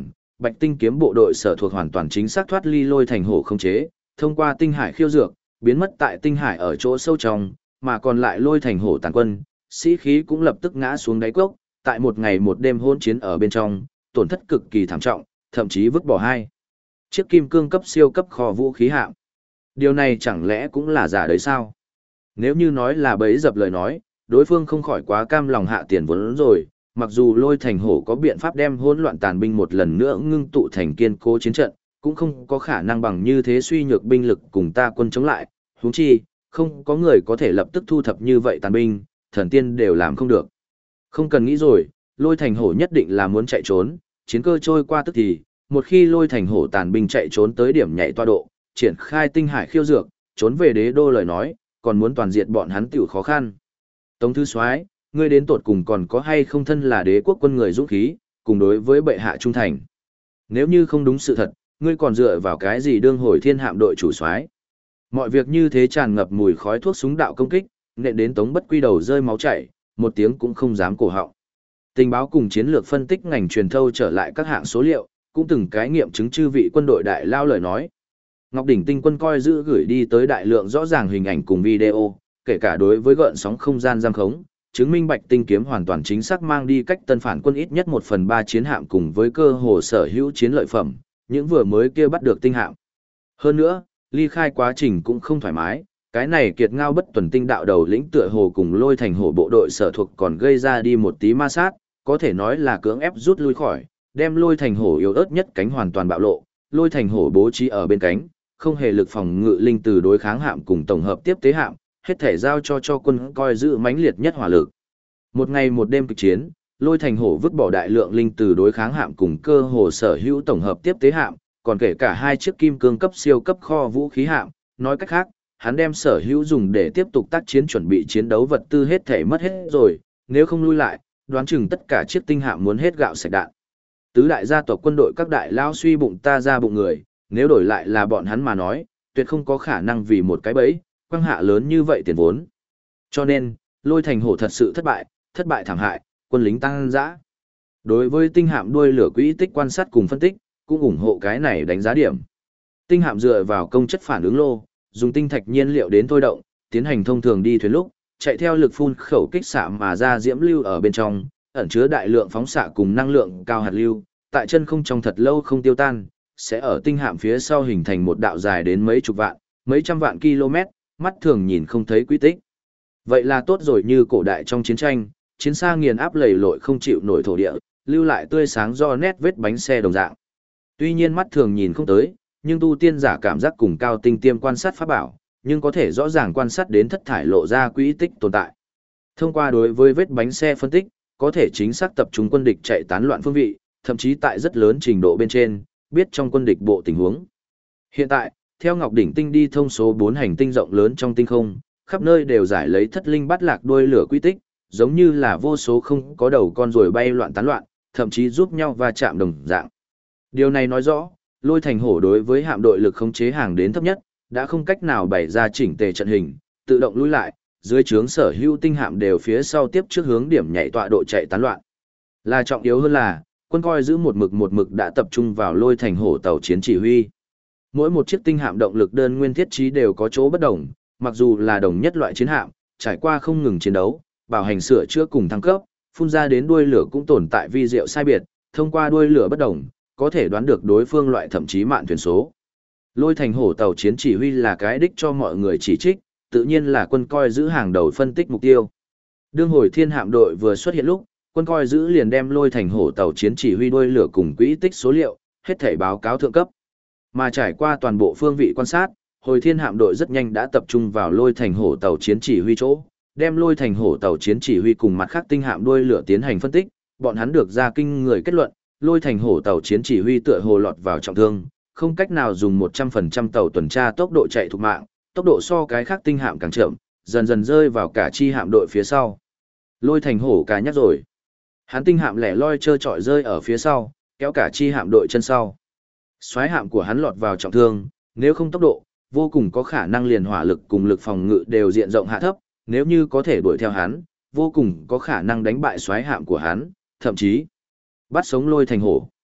Bạch Tinh kiếm bộ đội sở thuộc hoàn toàn chính xác thoát ly Lôi Thành Hổ khống chế, thông qua tinh hải khiêu dược, biến mất tại tinh hải ở chỗ sâu trong, mà còn lại Lôi Thành Hổ tàn quân, sĩ khí cũng lập tức ngã xuống đáy cốc, tại một ngày một đêm hỗn chiến ở bên trong, tổn thất cực kỳ thảm trọng, thậm chí vứt bỏ hai chiếc kim cương cấp siêu cấp kho vũ khí hạm. Điều này chẳng lẽ cũng là giả đấy sao? Nếu như nói là bẫy dập lời nói, đối phương không khỏi quá cam lòng hạ tiền vốn rồi, mặc dù Lôi Thành Hổ có biện pháp đem hỗn loạn tàn binh một lần nữa ngưng tụ thành kiên cố chiến trận, cũng không có khả năng bằng như thế suy nhược binh lực cùng ta quân chống lại, huống chi, không có người có thể lập tức thu thập như vậy tàn binh, thần tiên đều làm không được. Không cần nghĩ rồi, Lôi Thành Hổ nhất định là muốn chạy trốn, chiến cơ trôi qua tức thì, một khi Lôi Thành Hổ tàn binh chạy trốn tới điểm nhảy toa độ, triển khai tinh hải khiêu dược, trốn về đế đô lời nói, còn muốn toàn diệt bọn hắn tiểu khó khăn. Tống Thứ Soái, ngươi đến tột cùng còn có hay không thân là đế quốc quân người dũng khí, cùng đối với bệ hạ trung thành. Nếu như không đúng sự thật, ngươi còn dựa vào cái gì đương hồi thiên hạm đội chủ soái? Mọi việc như thế tràn ngập mùi khói thuốc súng đạo công kích, nện đến Tống Bất Quy đầu rơi máu chảy, một tiếng cũng không dám cổ họng. Tình báo cùng chiến lược phân tích ngành truyền thâu trở lại các hạng số liệu, cũng từng cái nghiệm chứng chư vị quân đội đại lao lời nói. Ngọc Đỉnh Tinh quân coi giữ gửi đi tới đại lượng rõ ràng hình ảnh cùng video, kể cả đối với gợn sóng không gian giam khống, chứng minh Bạch Tinh kiếm hoàn toàn chính xác mang đi cách tân phản quân ít nhất 1/3 chiến hạm cùng với cơ hồ sở hữu chiến lợi phẩm, những vừa mới kia bắt được tinh hạm. Hơn nữa, ly khai quá trình cũng không thoải mái, cái này kiệt ngao bất tuần tinh đạo đầu lĩnh tựa hồ cùng Lôi Thành Hổ bộ đội sở thuộc còn gây ra đi một tí ma sát, có thể nói là cưỡng ép rút lui khỏi, đem Lôi Thành Hổ yếu ớt nhất cánh hoàn toàn bạo lộ, Lôi Thành Hổ bố trí ở bên cánh, không hề lực phòng ngự linh từ đối kháng hạm cùng tổng hợp tiếp tế hạm, hết thể giao cho quân coi giữ mãnh liệt nhất hỏa lực. Một ngày một đêm kịch chiến, Lôi Thành Hổ vứt bỏ đại lượng linh từ đối kháng hạm cùng cơ hồ sở hữu tổng hợp tiếp tế hạm, còn kể cả hai chiếc kim cương cấp siêu cấp kho vũ khí hạm, nói cách khác, hắn đem sở hữu dùng để tiếp tục tác chiến chuẩn bị chiến đấu vật tư hết thể mất hết rồi, nếu không lui lại, đoán chừng tất cả chiếc tinh hạm muốn hết gạo sạch đạn. Tứ đại gia tộc quân đội các đại lao suy bụng ta ra bụng người, nếu đổi lại là bọn hắn mà nói, tuyệt không có khả năng vì một cái bẫy, quăng hạ lớn như vậy tiền vốn. Cho nên, Lôi Thành Hổ thật sự thất bại thảm hại, quân lính tăng dã. Đối với tinh hạm đuôi lửa quỹ tích quan sát cùng phân tích, cũng ủng hộ cái này đánh giá điểm. Tinh hạm dựa vào công chất phản ứng lô, dùng tinh thạch nhiên liệu đến thôi động, tiến hành thông thường đi thuyền lúc, chạy theo lực phun khẩu kích xạ mà ra diễm lưu ở bên trong, ẩn chứa đại lượng phóng xạ cùng năng lượng cao hạt lưu, tại chân không trong thật lâu không tiêu tan, sẽ ở tinh hạm phía sau hình thành một đạo dài đến mấy chục vạn, mấy trăm vạn km, mắt thường nhìn không thấy quy tích. Vậy là tốt rồi, như cổ đại trong chiến tranh, chiến xa nghiền áp lầy lội không chịu nổi thổ địa, lưu lại tươi sáng do nét vết bánh xe đồng dạng. Tuy nhiên mắt thường nhìn không tới, nhưng tu tiên giả cảm giác cùng cao tinh tiêm quan sát pháp bảo, nhưng có thể rõ ràng quan sát đến thất thải lộ ra quỹ tích tồn tại. Thông qua đối với vết bánh xe phân tích, có thể chính xác tập trung quân địch chạy tán loạn phương vị, thậm chí tại rất lớn trình độ bên trên, biết trong quân địch bộ tình huống. Hiện tại, theo Ngọc Đỉnh Tinh đi thông số 4 hành tinh rộng lớn trong tinh không, khắp nơi đều giải lấy thất linh bắt lạc đuôi lửa quy tích, giống như là vô số không có đầu con ruồi bay loạn tán loạn, thậm chí giúp nhau va chạm đồng dạng. Điều này nói rõ, Lôi Thành Hổ đối với hạm đội lực khống chế hàng đến thấp nhất, đã không cách nào bày ra chỉnh tề trận hình, tự động lùi lại, dưới trướng sở hữu tinh hạm đều phía sau tiếp trước hướng điểm nhảy tọa độ chạy tán loạn. Là trọng yếu hơn là, quân coi giữ một mực đã tập trung vào Lôi Thành Hổ tàu chiến chỉ huy. Mỗi một chiếc tinh hạm động lực đơn nguyên thiết trí đều có chỗ bất đồng, mặc dù là đồng nhất loại chiến hạm, trải qua không ngừng chiến đấu, bảo hành sửa chữa cùng thăng cấp, phun ra đến đuôi lửa cũng tồn tại vi diệu sai biệt, thông qua đuôi lửa bất đồng, có thể đoán được đối phương loại thậm chí mạn thuyền số. Lôi Thành Hổ tàu chiến chỉ huy là cái đích cho mọi người chỉ trích, tự nhiên là quân coi giữ hàng đầu phân tích mục tiêu. Đương hồi thiên hạm đội vừa xuất hiện lúc, quân coi giữ liền đem Lôi Thành Hổ tàu chiến chỉ huy đuôi lửa cùng quỹ tích số liệu, hết thảy báo cáo thượng cấp. Mà trải qua toàn bộ phương vị quan sát, hồi thiên hạm đội rất nhanh đã tập trung vào Lôi Thành Hổ tàu chiến chỉ huy chỗ, đem Lôi Thành Hổ tàu chiến chỉ huy cùng mặt khác tinh hạm đuôi lửa tiến hành phân tích, bọn hắn được ra kinh người kết luận, Lôi Thành Hổ tàu chiến chỉ huy tựa hồ lọt vào trọng thương, không cách nào dùng 100% tàu tuần tra tốc độ chạy thục mạng, tốc độ so cái khác tinh hạm càng chậm, dần dần rơi vào cả chi hạm đội phía sau. Lôi Thành Hổ cá nhắc rồi. Hắn tinh hạm lẻ loi trơ trọi rơi ở phía sau, kéo cả chi hạm đội chân sau. Soái hạm của hắn lọt vào trọng thương, nếu không tốc độ, vô cùng có khả năng liền hỏa lực cùng lực phòng ngự đều diện rộng hạ thấp, nếu như có thể đuổi theo hắn, vô cùng có khả năng đánh bại soái hạm của hắn, thậm chí bắt sống Lôi Thành Hổ.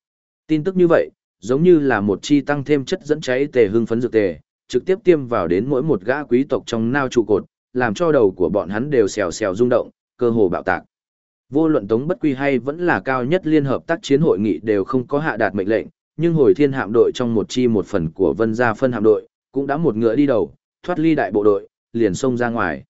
Tin tức như vậy, giống như là một chi tăng thêm chất dẫn cháy tề hưng phấn dược tề, trực tiếp tiêm vào đến mỗi một gã quý tộc trong nao trụ cột, làm cho đầu của bọn hắn đều xèo xèo rung động, cơ hồ bạo tạc. Vô luận Tống Bất Quy hay vẫn là cao nhất liên hợp tác chiến hội nghị đều không có hạ đạt mệnh lệnh, nhưng hồi thiên hạm đội trong một chi một phần của Vân Gia phân hạm đội, cũng đã một ngựa đi đầu, thoát ly đại bộ đội, liền xông ra ngoài.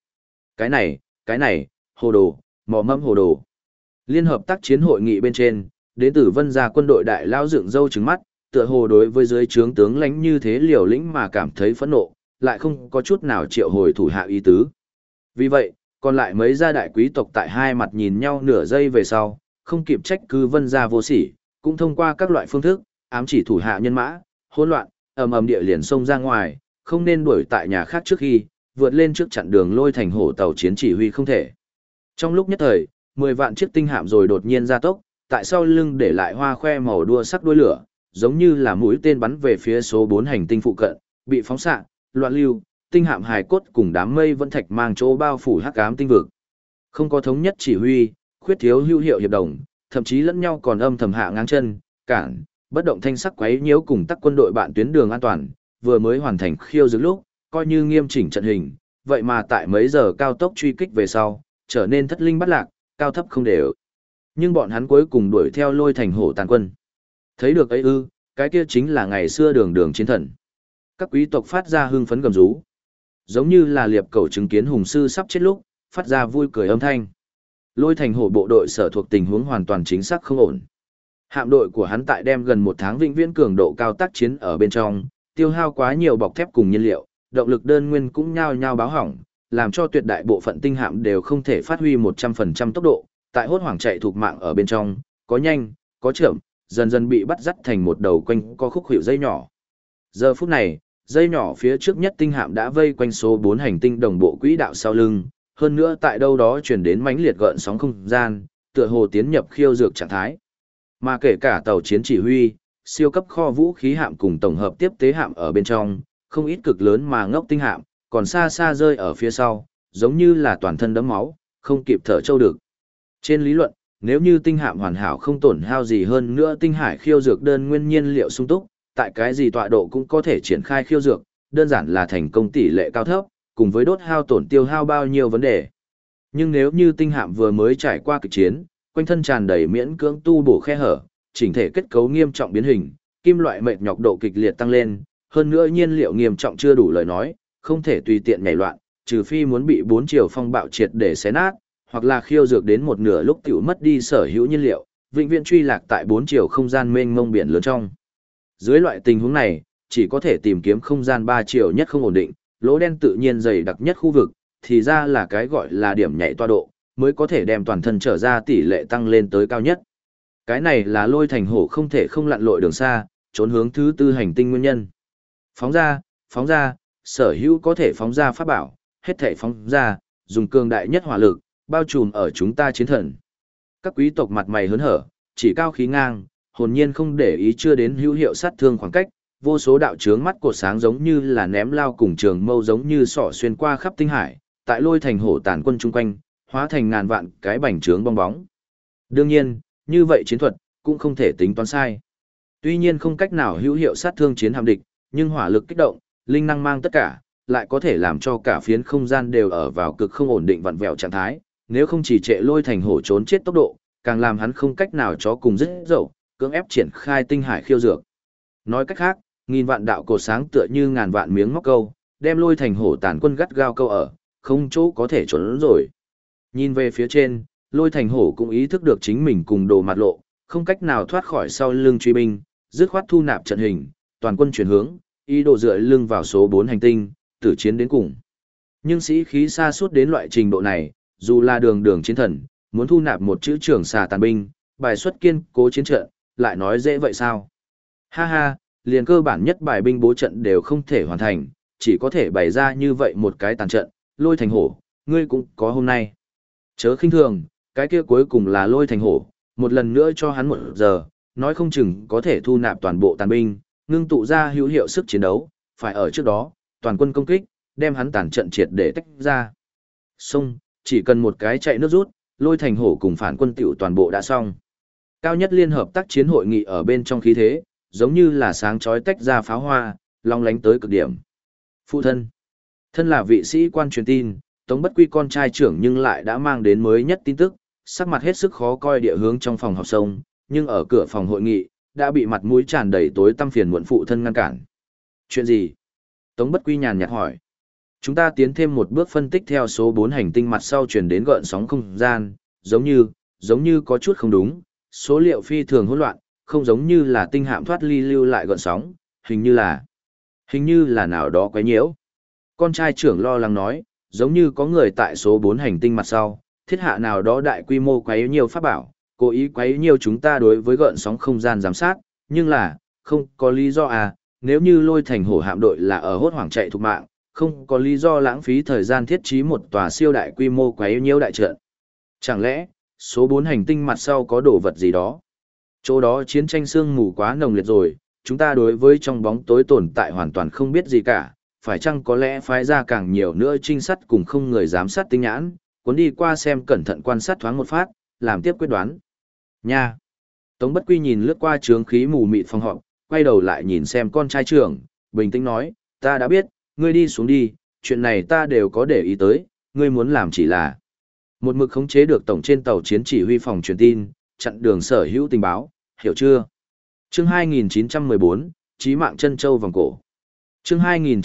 Cái này, hồ đồ, mò mẫm hồ đồ. Liên hợp tác chiến hội nghị bên trên, đến từ Vân Gia quân đội đại lao dựng râu trừng mắt, tựa hồ đối với dưới trướng tướng lãnh như thế liều lĩnh mà cảm thấy phẫn nộ, lại không có chút nào triệu hồi thủ hạ ý tứ. Vì vậy, còn lại mấy gia đại quý tộc tại hai mặt nhìn nhau nửa giây về sau, không kịp trách cứ Vân Gia vô sỉ, cũng thông qua các loại phương thức, ám chỉ thủ hạ nhân mã, hỗn loạn, ầm ầm địa liền xông ra ngoài, không nên đuổi tại nhà khác trước khi, vượt lên trước chặn đường Lôi Thành Hổ tàu chiến chỉ huy không thể. Trong lúc nhất thời, 10 vạn chiếc tinh hạm rồi đột nhiên ra tốc, tại sau lưng để lại hoa khoe màu đua sắc đuôi lửa, giống như là mũi tên bắn về phía số 4 hành tinh phụ cận, bị phóng xạ, loạn lưu, tinh hạm hài cốt cùng đám mây vẫn thạch mang chỗ bao phủ hắc ám tinh vực. Không có thống nhất chỉ huy, khuyết thiếu hữu hiệu hiệp đồng, thậm chí lẫn nhau còn âm thầm hạ ngang chân, cản, bất động thanh sắc quấy nhiễu cùng tắc quân đội bạn tuyến đường an toàn, vừa mới hoàn thành khiêu dược lúc, coi như nghiêm chỉnh trận hình, vậy mà tại mấy giờ cao tốc truy kích về sau, trở nên thất linh bắt lạc, cao thấp không đều. Nhưng bọn hắn cuối cùng đuổi theo Lôi Thành Hổ tàn quân. Thấy được ấy ư, cái kia chính là ngày xưa đường đường chiến thần. Các quý tộc phát ra hưng phấn gầm rú. Giống như là liệp cầu chứng kiến hùng sư sắp chết lúc, phát ra vui cười âm thanh. Lôi Thành Hổ bộ đội sở thuộc tình huống hoàn toàn chính xác không ổn. Hạm đội của hắn tại đem gần 1 tháng vĩnh viễn cường độ cao tác chiến ở bên trong, tiêu hao quá nhiều bọc thép cùng nhiên liệu, động lực đơn nguyên cũng nhao nhao báo hỏng, làm cho tuyệt đại bộ phận tinh hạm đều không thể phát huy 100% tốc độ, tại hốt hoảng chạy thuộc mạng ở bên trong, có nhanh, có chậm, dần dần bị bắt dắt thành một đầu quanh co khúc hiệu dây nhỏ. Giờ phút này, dây nhỏ phía trước nhất tinh hạm đã vây quanh số 4 hành tinh đồng bộ quỹ đạo sau lưng, hơn nữa tại đâu đó truyền đến mãnh liệt gợn sóng không gian, tựa hồ tiến nhập khiêu dược trạng thái. Mà kể cả tàu chiến chỉ huy, siêu cấp kho vũ khí hạm cùng tổng hợp tiếp tế hạm ở bên trong, không ít cực lớn mà ngốc tinh hạm, còn xa xa rơi ở phía sau, giống như là toàn thân đẫm máu, không kịp thở trâu được. Trên lý luận, nếu như tinh hạm hoàn hảo không tổn hao gì hơn nữa tinh hải khiêu dược đơn nguyên nhiên liệu sung túc, tại cái gì tọa độ cũng có thể triển khai khiêu dược, đơn giản là thành công tỷ lệ cao thấp, cùng với đốt hao tổn tiêu hao bao nhiêu vấn đề. Nhưng nếu như tinh hạm vừa mới trải qua kịch chiến, quanh thân tràn đầy miễn cưỡng tu bổ khe hở, chỉnh thể kết cấu nghiêm trọng biến hình, kim loại mệt nhọc độ kịch liệt tăng lên, hơn nữa nhiên liệu nghiêm trọng chưa đủ lời nói, không thể tùy tiện nhảy loạn, trừ phi muốn bị 4 chiều phong bạo triệt để xé nát, hoặc là khiêu dược đến một nửa lúc tiểu mất đi sở hữu nhiên liệu, vĩnh viễn truy lạc tại 4 chiều không gian mênh mông biển lớn trong. Dưới loại tình huống này, chỉ có thể tìm kiếm không gian 3 chiều nhất không ổn định, lỗ đen tự nhiên dày đặc nhất khu vực, thì ra là cái gọi là điểm nhảy toa độ, mới có thể đem toàn thân trở ra tỷ lệ tăng lên tới cao nhất. Cái này là Lôi Thành Hổ không thể không lặn lội đường xa, trốn hướng thứ tư hành tinh nguyên nhân. Phóng ra, sở hữu có thể phóng ra pháp bảo, hết thể phóng ra, dùng cường đại nhất hỏa lực, bao trùm ở chúng ta chiến thần. Các quý tộc mặt mày hớn hở, chỉ cao khí ngang, hồn nhiên không để ý chưa đến hữu hiệu sát thương khoảng cách, vô số đạo chướng mắt cột sáng giống như là ném lao cùng trường mâu giống như sỏ xuyên qua khắp tinh hải, tại Lôi Thành Hổ tàn quân chung quanh, hóa thành ngàn vạn cái bành trướng bong bóng. Đương nhiên, như vậy chiến thuật cũng không thể tính toán sai. Tuy nhiên không cách nào hữu hiệu sát thương chiến hạm địch, nhưng hỏa lực kích động, linh năng mang tất cả, lại có thể làm cho cả phiến không gian đều ở vào cực không ổn định vặn vẹo trạng thái, nếu không chỉ trệ Lôi Thành Hổ trốn chết tốc độ, càng làm hắn không cách nào chó cùng dứt dậu, cưỡng ép triển khai tinh hải khiêu dược. Nói cách khác, nghìn vạn đạo cột sáng tựa như ngàn vạn miếng móc câu, đem Lôi Thành Hổ tàn quân gắt gao câu ở, không chỗ có thể trốn rồi. Nhìn về phía trên, Lôi Thành Hổ cũng ý thức được chính mình cùng đồ mặt lộ, không cách nào thoát khỏi sau lưng truy binh, dứt khoát thu nạp trận hình, toàn quân chuyển hướng, ý đồ dựa lưng vào số 4 hành tinh, tử chiến đến cùng. Nhưng sĩ khí xa suốt đến loại trình độ này, dù là đường đường chiến thần, muốn thu nạp một chữ trưởng xà tàn binh, bài xuất kiên cố chiến trận, lại nói dễ vậy sao? Ha ha, liền cơ bản nhất bài binh bố trận đều không thể hoàn thành, chỉ có thể bày ra như vậy một cái tàn trận, Lôi Thành Hổ, ngươi cũng có hôm nay. Chớ khinh thường, cái kia cuối cùng là Lôi Thành Hổ, một lần nữa cho hắn 1 giờ, nói không chừng có thể thu nạp toàn bộ tàn binh, ngưng tụ ra hữu hiệu sức chiến đấu, phải ở trước đó, toàn quân công kích, đem hắn tàn trận triệt để tách ra. Xong, chỉ cần một cái chạy nước rút, Lôi Thành Hổ cùng phản quân tiểu toàn bộ đã xong. Cao nhất liên hợp tác chiến hội nghị ở bên trong khí thế, giống như là sáng chói tách ra pháo hoa, long lánh tới cực điểm. Phụ thân. Thân là vị sĩ quan truyền tin, Tống Bất Quy con trai trưởng nhưng lại đã mang đến mới nhất tin tức, sắc mặt hết sức khó coi địa hướng trong phòng họp sông, nhưng ở cửa phòng hội nghị, đã bị mặt mũi tràn đầy tối tăm phiền muộn phụ thân ngăn cản. Chuyện gì? Tống Bất Quy nhàn nhạt hỏi. Chúng ta tiến thêm một bước phân tích theo số 4 hành tinh mặt sau truyền đến gợn sóng không gian, giống như có chút không đúng, số liệu phi thường hỗn loạn, không giống như là tinh hạm thoát ly lưu lại gợn sóng, hình như là nào đó quấy nhiễu. Con trai trưởng lo lắng nói, giống như có người tại số 4 hành tinh mặt sau, thiết hạ nào đó đại quy mô quấy nhiều pháp bảo, cố ý quấy nhiều chúng ta đối với gợn sóng không gian giám sát, nhưng là, không có lý do à, nếu như Lôi Thành Hổ hạm đội là ở hốt hoảng chạy thục mạng, không có lý do lãng phí thời gian thiết trí một tòa siêu đại quy mô quấy nhiễu đại trận. Chẳng lẽ, số 4 hành tinh mặt sau có đồ vật gì đó? Chỗ đó chiến tranh sương mù quá nồng liệt rồi, chúng ta đối với trong bóng tối tồn tại hoàn toàn không biết gì cả, phải chăng có lẽ phái ra càng nhiều nữa trinh sát cùng không người giám sát tinh nhãn, cuốn đi qua xem cẩn thận quan sát thoáng một phát, làm tiếp quyết đoán. Nha! Tống Bất Quy nhìn lướt qua trướng khí mù mịt phòng họp, quay đầu lại nhìn xem con trai trưởng, bình tĩnh nói, ta đã biết, ngươi đi xuống đi, chuyện này ta đều có để ý tới, ngươi muốn làm chỉ là một mực khống chế được tổng trên tàu chiến chỉ huy phòng truyền tin, chặn đường sở hữu tình báo, hiểu chưa? Chương 2914, Chí mạng chân châu vòng cổ. Chương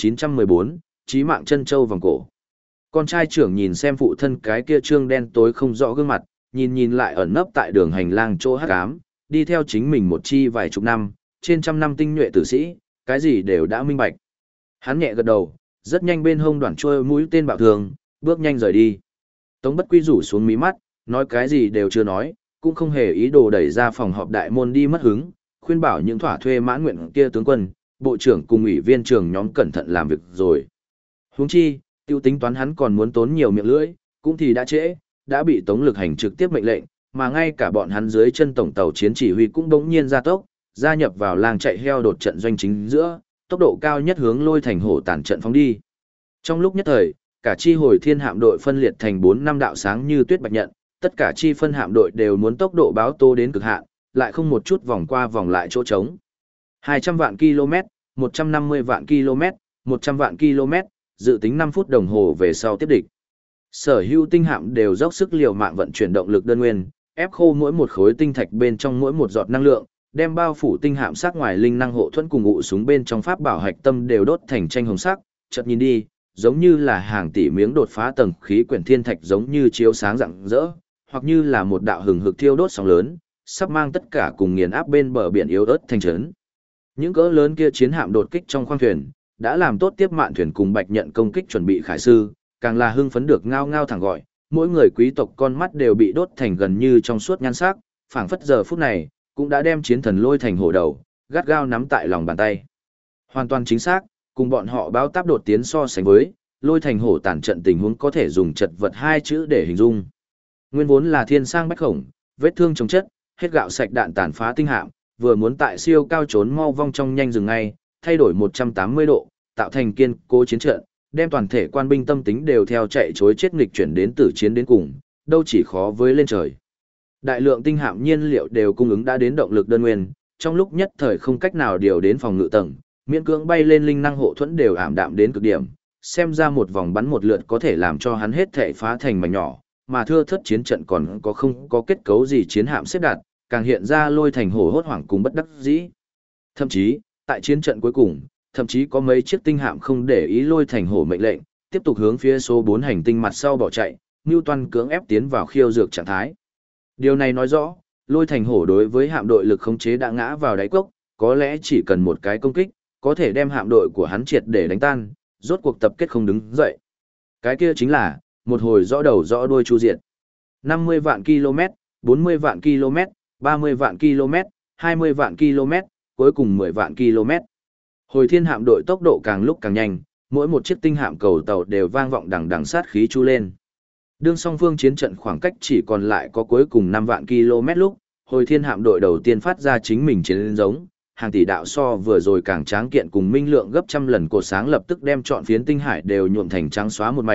2914, Chí mạng chân châu vòng cổ. Con trai trưởng nhìn xem phụ thân cái kia trương đen tối không rõ gương mặt, nhìn lại ẩn nấp tại đường hành lang chỗ hắc ám, đi theo chính mình một chi vài chục năm, trên trăm năm tinh nhuệ tử sĩ, cái gì đều đã minh bạch. Hắn nhẹ gật đầu, rất nhanh bên hông đoạn trôi mũi tên bạo thường, bước nhanh rời đi. Tống Bất Quy rủ xuống mí mắt, nói cái gì đều chưa nói, cũng không hề ý đồ đẩy ra phòng họp đại môn đi mất hứng, khuyên bảo những thỏa thuê mãn nguyện kia tướng quân, bộ trưởng cùng ủy viên trưởng nhóm cẩn thận làm việc rồi. Huống chi, tiêu tính toán hắn còn muốn tốn nhiều miệng lưỡi, cũng thì đã trễ, đã bị Tống Lực Hành trực tiếp mệnh lệnh, mà ngay cả bọn hắn dưới chân tổng tàu chiến chỉ huy cũng đống nhiên gia tốc, gia nhập vào làng chạy heo đột trận doanh chính giữa, tốc độ cao nhất hướng Lôi Thành Hổ tản trận phóng đi. Trong lúc nhất thời, cả chi Hồi Thiên hạm đội phân liệt thành 4 năm đạo sáng như tuyết bạch nhận, tất cả chi phân hạm đội đều muốn tốc độ báo tố đến cực hạn, lại không một chút vòng qua vòng lại chỗ trống. 200 vạn km, 150 vạn km, 100 vạn km, dự tính 5 phút đồng hồ về sau tiếp địch. Sở hữu tinh hạm đều dốc sức liều mạng vận chuyển động lực đơn nguyên, ép khô mỗi một khối tinh thạch bên trong mỗi một giọt năng lượng, đem bao phủ tinh hạm sát ngoài linh năng hộ thuẫn cùng ụ súng bên trong pháp bảo hạch tâm đều đốt thành tranh hồng sắc, chợt nhìn đi, giống như là hàng tỷ miếng đột phá tầng khí quyển thiên thạch giống như chiếu sáng rạng rỡ, hoặc như là một đạo hừng hực thiêu đốt sóng lớn, sắp mang tất cả cùng nghiền áp bên bờ biển yếu ớt thành trấn. Những cỡ lớn kia chiến hạm đột kích trong khoang thuyền, đã làm tốt tiếp mạn thuyền cùng bạch nhận công kích chuẩn bị khải sư, càng là hưng phấn được ngao ngao thẳng gọi, mỗi người quý tộc con mắt đều bị đốt thành gần như trong suốt nhan sắc, phảng phất giờ phút này, cũng đã đem chiến thần Lôi Thành Hổ đầu, gắt gao nắm tại lòng bàn tay. Hoàn toàn chính xác, cùng bọn họ báo táp đột tiến so sánh với, Lôi Thành Hổ tản trận tình huống có thể dùng chật vật hai chữ để hình dung. Nguyên vốn là thiên sang bách khổng, vết thương chống chất, hết gạo sạch đạn tàn phá tinh hạm, vừa muốn tại siêu cao trốn mau vong trong nhanh dừng ngay, thay đổi 180 độ, tạo thành kiên cố chiến trận, đem toàn thể quan binh tâm tính đều theo chạy chối chết nghịch chuyển đến tử chiến đến cùng, đâu chỉ khó với lên trời. Đại lượng tinh hạm nhiên liệu đều cung ứng đã đến động lực đơn nguyên, trong lúc nhất thời không cách nào điều đến phòng ngự tầng, miễn cưỡng bay lên linh năng hộ thuẫn đều ảm đạm đến cực điểm, xem ra một vòng bắn một lượt có thể làm cho hắn hết thể phá thành mảnh nhỏ, mà thưa thất chiến trận còn có không có kết cấu gì chiến hạm xếp đặt, càng hiện ra Lôi Thành Hổ hốt hoảng cùng bất đắc dĩ. Thậm chí, tại chiến trận cuối cùng, thậm chí có mấy chiếc tinh hạm không để ý Lôi Thành Hổ mệnh lệnh, tiếp tục hướng phía số 4 hành tinh mặt sau bỏ chạy, Newton cưỡng ép tiến vào khiêu dược trạng thái. Điều này nói rõ, Lôi Thành Hổ đối với hạm đội lực khống chế đã ngã vào đáy cốc, có lẽ chỉ cần một cái công kích, có thể đem hạm đội của hắn triệt để đánh tan, rốt cuộc tập kết không đứng dậy. Cái kia chính là, một hồi rõ đầu rõ đuôi chu diệt. 50 vạn km, 40 vạn km, 30 vạn km, 20 vạn km, cuối cùng 10 vạn km. Hồi Thiên hạm đội tốc độ càng lúc càng nhanh, mỗi một chiếc tinh hạm cầu tàu đều vang vọng đằng đằng sát khí chu lên. Đương song phương chiến trận khoảng cách chỉ còn lại có cuối cùng 5 vạn km lúc, Hồi Thiên hạm đội đầu tiên phát ra chính mình chiến giống, hàng tỷ đạo so vừa rồi càng tráng kiện cùng minh lượng gấp trăm lần cột sáng lập tức đem trọn phiến tinh hải đều nhuộm thành trắng xóa một mảnh,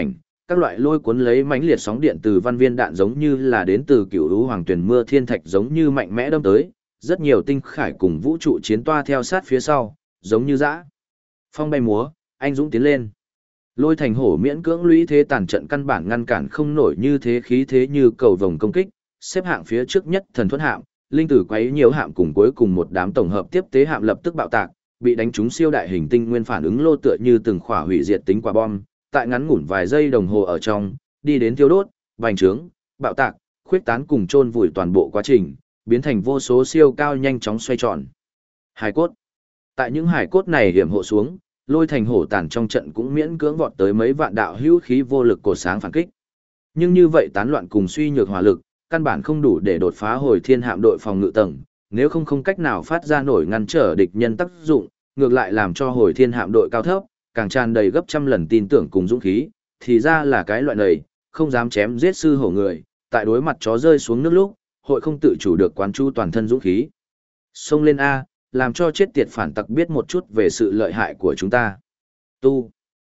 các loại lôi cuốn lấy mãnh liệt sóng điện từ văn viên đạn giống như là đến từ cựu lũ hoàng tuyển mưa thiên thạch giống như mạnh mẽ đâm tới, rất nhiều tinh khải cùng vũ trụ chiến toa theo sát phía sau, giống như dã phong bay múa, anh dũng tiến lên. Lôi thành hổ miễn cưỡng lũy thế tàn trận căn bản ngăn cản không nổi như thế khí thế như cầu vồng công kích, xếp hạng phía trước nhất thần thuẫn hạm, linh tử quấy nhiều hạm cùng cuối cùng một đám tổng hợp tiếp tế hạm lập tức bạo tạc, bị đánh trúng siêu đại hình tinh nguyên phản ứng lô tựa như từng khỏa hủy diệt tính quả bom, tại ngắn ngủn vài giây đồng hồ ở trong, đi đến thiêu đốt, bành trướng, bạo tạc, khuyết tán cùng chôn vùi toàn bộ quá trình, biến thành vô số siêu cao nhanh chóng xoay tròn. Hải cốt. Tại những hải cốt này hiểm hộ xuống, lôi thành hổ tàn trong trận cũng miễn cưỡng vọt tới mấy vạn đạo hữu khí vô lực cột sáng phản kích. Nhưng như vậy tán loạn cùng suy nhược hỏa lực, căn bản không đủ để đột phá hồi thiên hạm đội phòng ngự tầng, nếu không cách nào phát ra nổi ngăn trở địch nhân tác dụng, ngược lại làm cho hồi thiên hạm đội cao thấp, càng tràn đầy gấp trăm lần tin tưởng cùng dũng khí, thì ra là cái loại này, không dám chém giết sư hổ người, tại đối mặt chó rơi xuống nước lúc, hội không tự chủ được quán chu toàn thân dũng khí. Xông lên A, làm cho chết tiệt phản tặc biết một chút về sự lợi hại của chúng ta. Tu.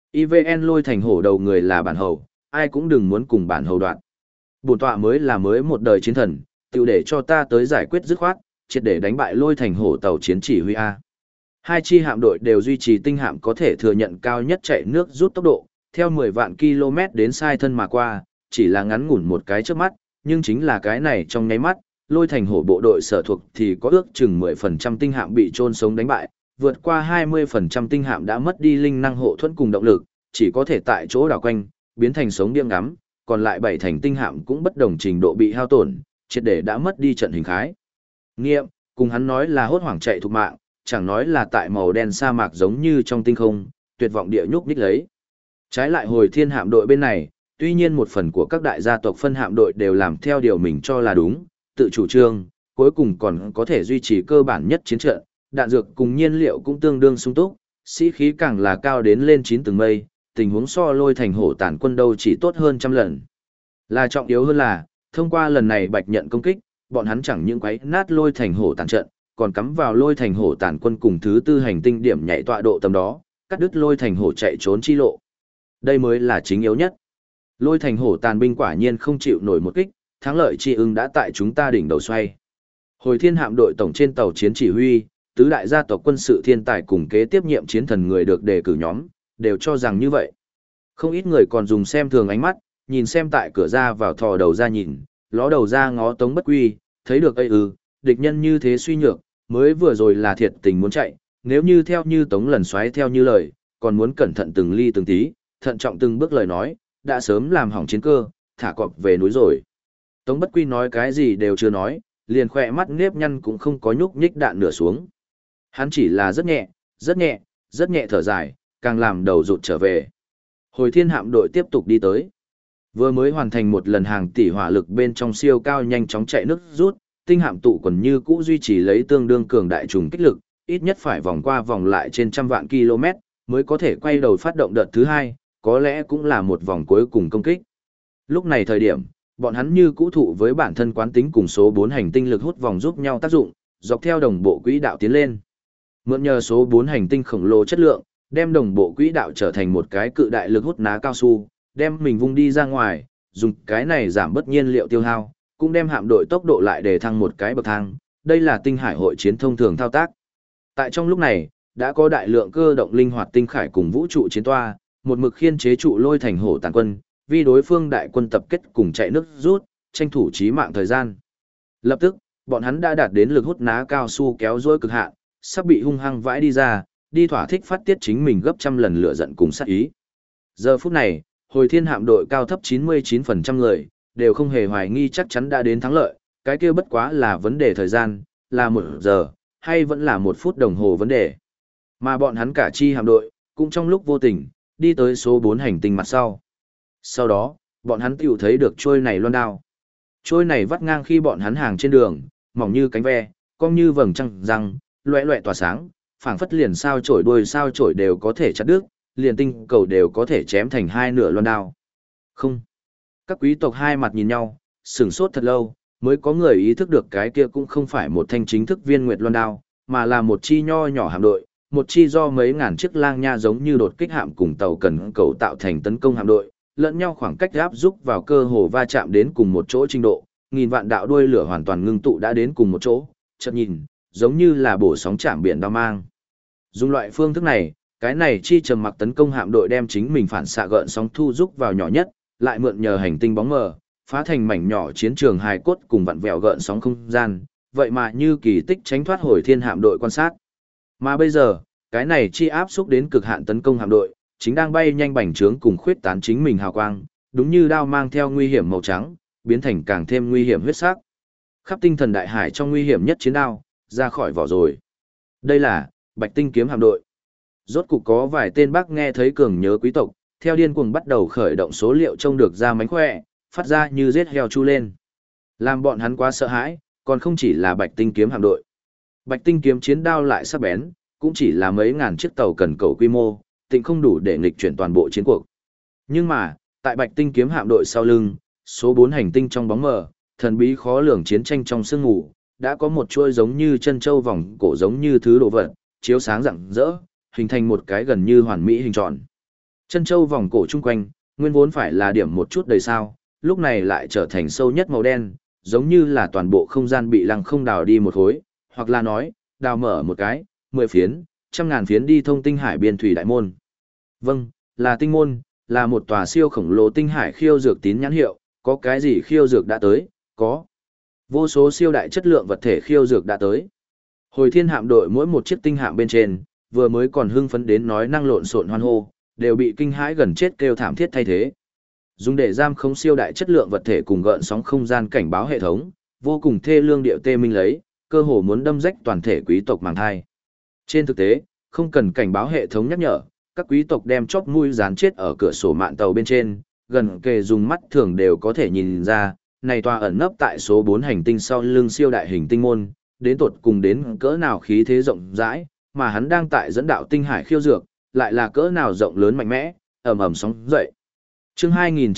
IVN lôi thành hổ đầu người là bản hầu, ai cũng đừng muốn cùng bản hầu đoạn. Bổn tọa mới là mới một đời chiến thần, tự để cho ta tới giải quyết dứt khoát, triệt để đánh bại lôi thành hổ tàu chiến chỉ huy A. Hai chi hạm đội đều duy trì tinh hạm có thể thừa nhận cao nhất chạy nước rút tốc độ, theo 10 vạn km đến sai thân mà qua, chỉ là ngắn ngủn một cái trước mắt, nhưng chính là cái này trong nháy mắt, lôi thành hổ bộ đội sở thuộc thì có ước chừng 10% tinh hạm bị chôn sống đánh bại, vượt qua 20% tinh hạm đã mất đi linh năng hộ thuẫn cùng động lực, chỉ có thể tại chỗ đảo quanh, biến thành sống điên ngắm, còn lại 7 thành tinh hạm cũng bất đồng trình độ bị hao tổn, triệt để đã mất đi trận hình khái. Nghiệm, cùng hắn nói là hốt hoảng chạy thục mạng, chẳng nói là tại màu đen sa mạc giống như trong tinh không, tuyệt vọng địa nhúc nhích lấy. Trái lại hồi thiên hạm đội bên này, tuy nhiên một phần của các đại gia tộc phân hạm đội đều làm theo điều mình cho là đúng, tự chủ trương, cuối cùng còn có thể duy trì cơ bản nhất chiến trận, đạn dược cùng nhiên liệu cũng tương đương sung túc, sĩ khí càng là cao đến lên 9 tầng mây, tình huống so lôi thành hổ tàn quân đâu chỉ tốt hơn trăm lần. Là trọng yếu hơn là, thông qua lần này bạch nhận công kích, bọn hắn chẳng những quấy nát lôi thành hổ tàn trận, còn cắm vào lôi thành hổ tàn quân cùng thứ tư hành tinh điểm nhảy tọa độ tầm đó, cắt đứt lôi thành hổ chạy trốn chi lộ. Đây mới là chính yếu nhất. Lôi thành hổ tàn binh quả nhiên không chịu nổi một kích, thắng lợi chi ưng đã tại chúng ta đỉnh đầu xoay. Hồi thiên hạm đội tổng trên tàu chiến chỉ huy, tứ đại gia tộc quân sự thiên tài cùng kế tiếp nhiệm chiến thần người được đề cử nhóm, đều cho rằng như vậy. Không ít người còn dùng xem thường ánh mắt, nhìn xem tại cửa ra vào thò đầu ra nhìn, ló đầu ra ngó Tống Bất Quy, thấy được địch nhân như thế suy nhược, mới vừa rồi là thiệt tình muốn chạy, nếu như theo như Tống lần xoáy theo như lời, còn muốn cẩn thận từng ly từng tí, thận trọng từng bước lời nói, đã sớm làm hỏng chiến cơ, thả cọp về núi rồi. Tống Bất Quy nói cái gì đều chưa nói, liền khỏe mắt nếp nhăn cũng không có nhúc nhích đạn nửa xuống. Hắn chỉ là rất nhẹ, rất nhẹ, rất nhẹ thở dài, càng làm đầu rụt trở về. Hồi thiên hạm đội tiếp tục đi tới. Vừa mới hoàn thành một lần hàng tỷ hỏa lực bên trong siêu cao nhanh chóng chạy nước rút, tinh hạm tụ quần như cũ duy trì lấy tương đương cường đại trùng kích lực, ít nhất phải vòng qua vòng lại trên trăm vạn km, mới có thể quay đầu phát động đợt thứ hai, có lẽ cũng là một vòng cuối cùng công kích. Lúc này thời điểm, bọn hắn như cũ thụ với bản thân quán tính cùng số 4 hành tinh lực hút vòng giúp nhau tác dụng, dọc theo đồng bộ quỹ đạo tiến lên. Mượn nhờ số 4 hành tinh khổng lồ chất lượng, đem đồng bộ quỹ đạo trở thành một cái cự đại lực hút ná cao su, đem mình vung đi ra ngoài, dùng cái này giảm bất nhiên liệu tiêu hao, cũng đem hạm đội tốc độ lại để thăng một cái bậc thang, đây là tinh hải hội chiến thông thường thao tác. Tại trong lúc này, đã có đại lượng cơ động linh hoạt tinh khải cùng vũ trụ chiến toa, một mực khiên chế trụ lôi thành hổ tàn quân, vì đối phương đại quân tập kết cùng chạy nước rút, tranh thủ chí mạng thời gian. Lập tức, bọn hắn đã đạt đến lực hút ná cao su kéo dối cực hạn, sắp bị hung hăng vãi đi ra, đi thỏa thích phát tiết chính mình gấp trăm lần lửa giận cùng sát ý. Giờ phút này, hồi thiên hạm đội cao thấp 99% người, đều không hề hoài nghi chắc chắn đã đến thắng lợi, cái kia bất quá là vấn đề thời gian, là 1 giờ, hay vẫn là 1 phút đồng hồ vấn đề. Mà bọn hắn cả chi hạm đội, cũng trong lúc vô tình, đi tới số 4 hành tinh mặt sau. Sau đó, bọn hắn tiểu thấy được trôi này loan đao. Trôi này vắt ngang khi bọn hắn hàng trên đường, mỏng như cánh ve, cong như vầng trăng răng, loẹ loẹ tỏa sáng, phảng phất liền sao chổi đuôi sao chổi đều có thể chặt đứt, liền tinh cầu đều có thể chém thành hai nửa loan đao. Không. Các quý tộc hai mặt nhìn nhau, sửng sốt thật lâu, mới có người ý thức được cái kia cũng không phải một thanh chính thức viên nguyệt loan đao, mà là một chi nho nhỏ hạm đội, một chi do mấy ngàn chiếc lang nha giống như đột kích hạm cùng tàu cần cầu tạo thành tấn công hạm đội, lẫn nhau khoảng cách áp giúp vào cơ hồ va chạm đến cùng một chỗ trình độ, nghìn vạn đạo đuôi lửa hoàn toàn ngưng tụ đã đến cùng một chỗ, chợt nhìn, giống như là bổ sóng chạm biển đao mang. Dùng loại phương thức này, cái này chi trầm mặc tấn công hạm đội đem chính mình phản xạ gợn sóng thu rút vào nhỏ nhất, lại mượn nhờ hành tinh bóng mờ, phá thành mảnh nhỏ chiến trường hài cốt cùng vặn vẹo gợn sóng không gian, vậy mà như kỳ tích tránh thoát hồi thiên hạm đội quan sát. Mà bây giờ, cái này chi áp xúc đến cực hạn tấn công hạm đội, chính đang bay nhanh bành trướng cùng khuyết tán chính mình hào quang, đúng như đao mang theo nguy hiểm màu trắng, biến thành càng thêm nguy hiểm huyết sắc. Khắp tinh thần đại hải trong nguy hiểm nhất chiến đao, ra khỏi vỏ rồi. Đây là Bạch Tinh kiếm hạm đội. Rốt cục có vài tên Bắc nghe thấy cường nhớ quý tộc, theo điên cuồng bắt đầu khởi động số liệu trông được ra mánh khỏe, phát ra như giết heo chu lên. Làm bọn hắn quá sợ hãi, còn không chỉ là Bạch Tinh kiếm hạm đội. Bạch Tinh kiếm chiến đao lại sắc bén, cũng chỉ là mấy ngàn chiếc tàu cần cầu quy mô, tịnh không đủ để nghịch chuyển toàn bộ chiến cuộc. Nhưng mà, tại Bạch Tinh kiếm hạm đội sau lưng, số 4 hành tinh trong bóng mờ, thần bí khó lường chiến tranh trong sương ngủ, đã có một chuôi giống như chân châu vòng cổ giống như thứ đồ vật, chiếu sáng rạng rỡ, hình thành một cái gần như hoàn mỹ hình tròn. Chân châu vòng cổ chung quanh, nguyên vốn phải là điểm một chút đầy sao, lúc này lại trở thành sâu nhất màu đen, giống như là toàn bộ không gian bị lăng không đào đi một khối, hoặc là nói, đào mở một cái, 10 phiến, trăm ngàn phiến đi thông tinh hải biên thủy đại môn. Vâng, là tinh môn, là một tòa siêu khổng lồ tinh hải khiêu dược tín nhãn hiệu, có cái gì khiêu dược đã tới, có. Vô số siêu đại chất lượng vật thể khiêu dược đã tới. Hồi thiên hạm đội mỗi một chiếc tinh hạm bên trên, vừa mới còn hưng phấn đến nói năng lộn xộn hoan hô, đều bị kinh hãi gần chết kêu thảm thiết thay thế. Dùng để giam không siêu đại chất lượng vật thể cùng gợn sóng không gian cảnh báo hệ thống, vô cùng thê lương điệu tê minh lấy, cơ hồ muốn đâm rách toàn thể quý tộc màng thai. Trên thực tế, không cần cảnh báo hệ thống nhắc nhở, các quý tộc đem chóp mũi dán chết ở cửa sổ mạn tàu bên trên, gần kề dùng mắt thường đều có thể nhìn ra, này tòa ẩn nấp tại số 4 hành tinh sau lưng siêu đại hình tinh môn, đến tột cùng đến cỡ nào khí thế rộng rãi, mà hắn đang tại dẫn đạo tinh hải khiêu dược, lại là cỡ nào rộng lớn mạnh mẽ, ầm ầm sóng dậy. Chương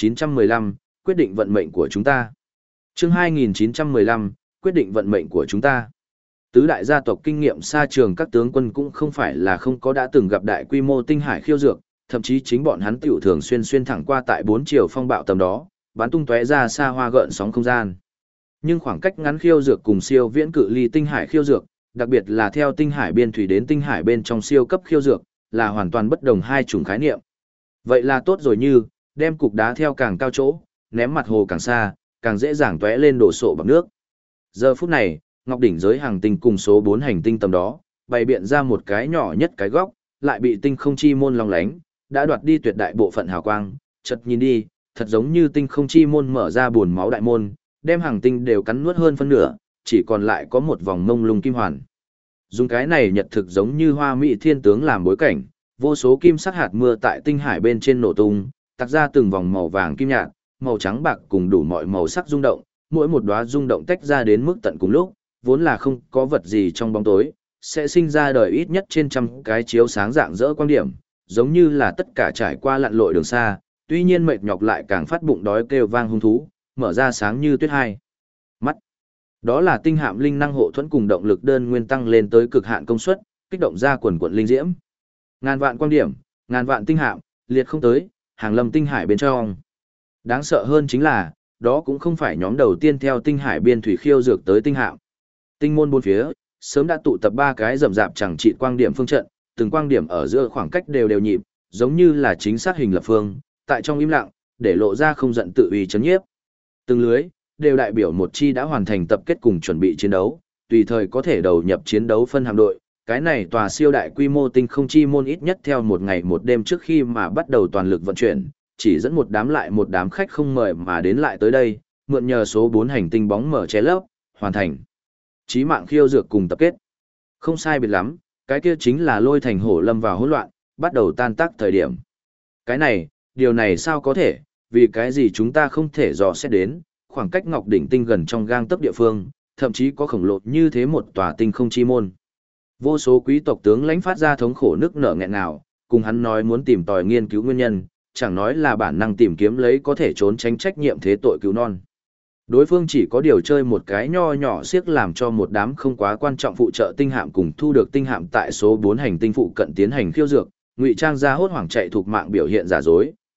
2915, quyết định vận mệnh của chúng ta. Chương 2915, quyết định vận mệnh của chúng ta. Tứ đại gia tộc kinh nghiệm xa trường các tướng quân cũng không phải là không có đã từng gặp đại quy mô tinh hải khiêu dược, thậm chí chính bọn hắn tiểu thường xuyên thẳng qua tại 4 chiều phong bạo tầm đó, bắn tung tóe ra xa hoa gợn sóng không gian. Nhưng khoảng cách ngắn khiêu dược cùng siêu viễn cự ly tinh hải khiêu dược, đặc biệt là theo tinh hải biên thủy đến tinh hải bên trong siêu cấp khiêu dược, là hoàn toàn bất đồng hai chủng khái niệm. Vậy là tốt rồi, như đem cục đá theo càng cao chỗ, ném mặt hồ càng xa, càng dễ dàng tóe lên đổ sộ bằng nước. Giờ phút này, Ngọc đỉnh giới hàng tinh cùng số 4 hành tinh tầm đó, bày biện ra một cái nhỏ nhất cái góc, lại bị tinh không chi môn long lánh, đã đoạt đi tuyệt đại bộ phận hào quang, chợt nhìn đi, thật giống như tinh không chi môn mở ra buồn máu đại môn, đem hàng tinh đều cắn nuốt hơn phân nửa, chỉ còn lại có một vòng mông lung kim hoàn. Dùng cái này nhật thực giống như hoa mỹ thiên tướng làm bối cảnh, vô số kim sắc hạt mưa tại tinh hải bên trên nổ tung, tạc ra từng vòng màu vàng kim nhạt, màu trắng bạc cùng đủ mọi màu sắc rung động, mỗi một đóa rung động tách ra đến mức tận cùng lúc, vốn là không có vật gì trong bóng tối, sẽ sinh ra đời ít nhất trên trăm cái chiếu sáng dạng dỡ quang điểm, giống như là tất cả trải qua lặn lội đường xa, tuy nhiên mệt nhọc lại càng phát bụng đói kêu vang hung thú, mở ra sáng như tuyết hai mắt. Đó là tinh hạm linh năng hộ thuẫn cùng động lực đơn nguyên tăng lên tới cực hạn công suất, kích động ra quần quần linh diễm. Ngàn vạn quang điểm, ngàn vạn tinh hạm, liệt không tới, hàng lâm tinh hải bên trong. Đáng sợ hơn chính là, đó cũng không phải nhóm đầu tiên theo tinh hải biên thủy khiêu dược tới tinh hạm. Tinh môn bốn phía, sớm đã tụ tập ba cái rậm rạp chẳng trị quang điểm phương trận, từng quang điểm ở giữa khoảng cách đều nhịp, giống như là chính xác hình lập phương, tại trong im lặng, để lộ ra không giận tự uy chấn nhiếp. Từng lưới, đều đại biểu một chi đã hoàn thành tập kết cùng chuẩn bị chiến đấu, tùy thời có thể đầu nhập chiến đấu phân hạm đội. Cái này tòa siêu đại quy mô tinh không chi môn ít nhất theo một ngày một đêm trước khi mà bắt đầu toàn lực vận chuyển, chỉ dẫn một đám lại một đám khách không mời mà đến lại tới đây, mượn nhờ số 4 hành tinh bóng mở che lấp, hoàn thành chí mạng khiêu dược cùng tập kết. Không sai biệt lắm, cái kia chính là lôi thành hổ lâm vào hỗn loạn, bắt đầu tan tác thời điểm. Cái này, điều này sao có thể, vì cái gì chúng ta không thể dò xét đến, khoảng cách Ngọc đỉnh tinh gần trong gang tấc địa phương, thậm chí có khổng lồ như thế một tòa tinh không chi môn. Vô số quý tộc tướng lãnh phát ra thống khổ nức nở nghẹn ngào, cùng hắn nói muốn tìm tòi nghiên cứu nguyên nhân, chẳng nói là bản năng tìm kiếm lấy có thể trốn tránh trách nhiệm thế tội cứu non. Đối phương chỉ có điều chơi một cái nho nhỏ siếc làm cho một đám không quá quan trọng phụ trợ tinh hạm cùng thu được tinh hạm tại số 4 hành tinh phụ cận tiến hành khiêu dược, ngụy trang ra hốt hoảng chạy thuộc mạng biểu hiện giả dối,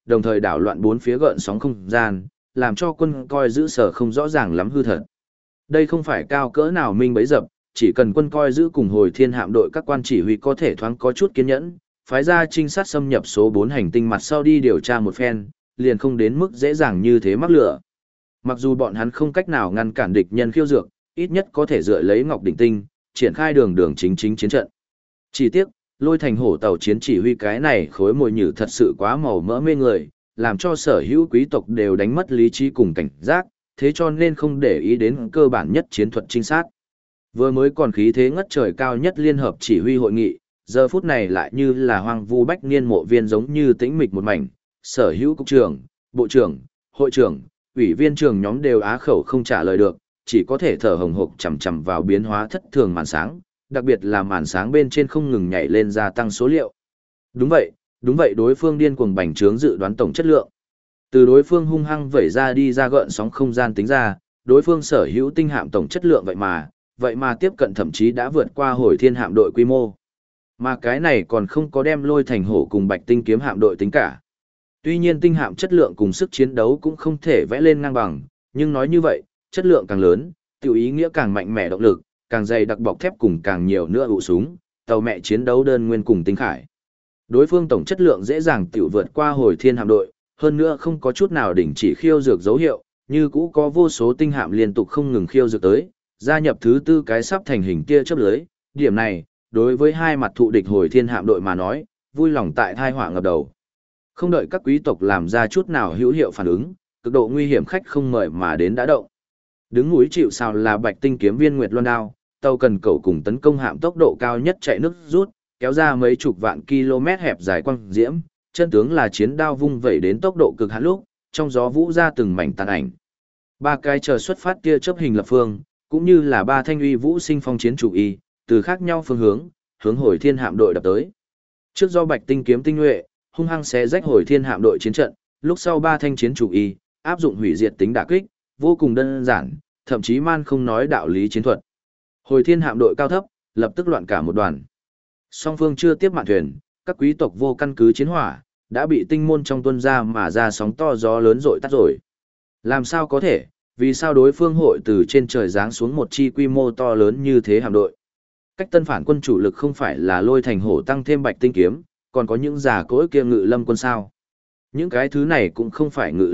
đồng thời đảo loạn bốn phía gợn sóng không gian, làm cho quân coi giữ sở không rõ ràng lắm hư thật. Đây không phải cao cỡ nào minh bấy dập, chỉ cần quân coi giữ cùng hồi thiên hạm đội các quan chỉ huy có thể thoáng có chút kiên nhẫn, phái ra trinh sát xâm nhập số 4 hành tinh mặt sau đi điều tra một phen, liền không đến mức dễ dàng như thế mắc lửa. Mặc dù bọn hắn không cách nào ngăn cản địch nhân khiêu dược, ít nhất có thể dựa lấy Ngọc Đỉnh Tinh, triển khai đường đường chính chính chiến trận. Chỉ tiếc, Lôi Thành Hổ tàu chiến chỉ huy cái này khối mồi nhử thật sự quá màu mỡ mê người, làm cho sở hữu quý tộc đều đánh mất lý trí cùng cảnh giác, thế cho nên không để ý đến cơ bản nhất chiến thuật trinh sát. Vừa mới còn khí thế ngất trời cao nhất liên hợp chỉ huy hội nghị, giờ phút này lại như là hoang vu bách niên mộ viên giống như tĩnh mịch một mảnh, sở hữu cục trưởng, bộ trưởng, hội trưởng, ủy viên trường nhóm đều á khẩu không trả lời được, chỉ có thể thở hồng hộc chằm chằm vào biến hóa thất thường màn sáng, đặc biệt là màn sáng bên trên không ngừng nhảy lên gia tăng số liệu. Đúng vậy, đối phương điên cuồng bành trướng dự đoán tổng chất lượng. Từ đối phương hung hăng vẩy ra đi ra gợn sóng không gian tính ra, đối phương sở hữu tinh hạm tổng chất lượng vậy mà tiếp cận thậm chí đã vượt qua hồi thiên hạm đội quy mô. Mà cái này còn không có đem Lôi Thành Hổ cùng Bạch Tinh kiếm hạm đội tính cả. Tuy nhiên tinh hạm chất lượng cùng sức chiến đấu cũng không thể vẽ lên ngang bằng, nhưng nói như vậy, chất lượng càng lớn, tiểu ý nghĩa càng mạnh mẽ động lực, càng dày đặc bọc thép cùng càng nhiều nữa ụ súng, tàu mẹ chiến đấu đơn nguyên cùng tinh khải. Đối phương tổng chất lượng dễ dàng tiểu vượt qua hồi thiên hạm đội, hơn nữa không có chút nào đình chỉ khiêu dược dấu hiệu, như cũ có vô số tinh hạm liên tục không ngừng khiêu dược tới, gia nhập thứ tư cái sắp thành hình kia chớp lưới, điểm này, đối với hai mặt thụ địch hồi thiên hạm đội mà nói, vui lòng tại thai họa ngập đầu. Không đợi các quý tộc làm ra chút nào hữu hiệu phản ứng, cực độ nguy hiểm khách không mời mà đến đã động. Đứng núi chịu sào là Bạch Tinh kiếm viên Nguyệt Loan Đao, tàu cần cầu cùng tấn công hạm tốc độ cao nhất chạy nước rút, kéo ra mấy chục vạn km hẹp dài quang diễm, chân tướng là chiến đao vung vẩy đến tốc độ cực hạn lúc, trong gió vũ ra từng mảnh tàn ảnh. Ba cái chờ xuất phát tia chớp hình lập phương, cũng như là ba thanh uy vũ sinh phong chiến chủ y, từ khác nhau phương hướng hồi thiên hạm đội đập tới. Trước do Bạch Tinh kiếm tinh nhuệ, hung hăng xé rách hồi thiên hạm đội chiến trận, lúc sau ba thanh chiến chủ y, áp dụng hủy diệt tính đả kích, vô cùng đơn giản, thậm chí man không nói đạo lý chiến thuật. Hồi thiên hạm đội cao thấp, lập tức loạn cả một đoàn. Song phương chưa tiếp mạn thuyền, các quý tộc vô căn cứ chiến hỏa, đã bị tinh môn trong tuân ra mà ra sóng to gió lớn rội tắt rồi. Làm sao có thể, vì sao đối phương hội từ trên trời giáng xuống một chi quy mô to lớn như thế hạm đội? Cách tân phản quân chủ lực không phải là Lôi Thành Hổ tăng thêm Bạch Tinh kiếm, còn có những giả cỗi kia Ngự Lâm quân sao? Những cái thứ này cũng không phải Ngự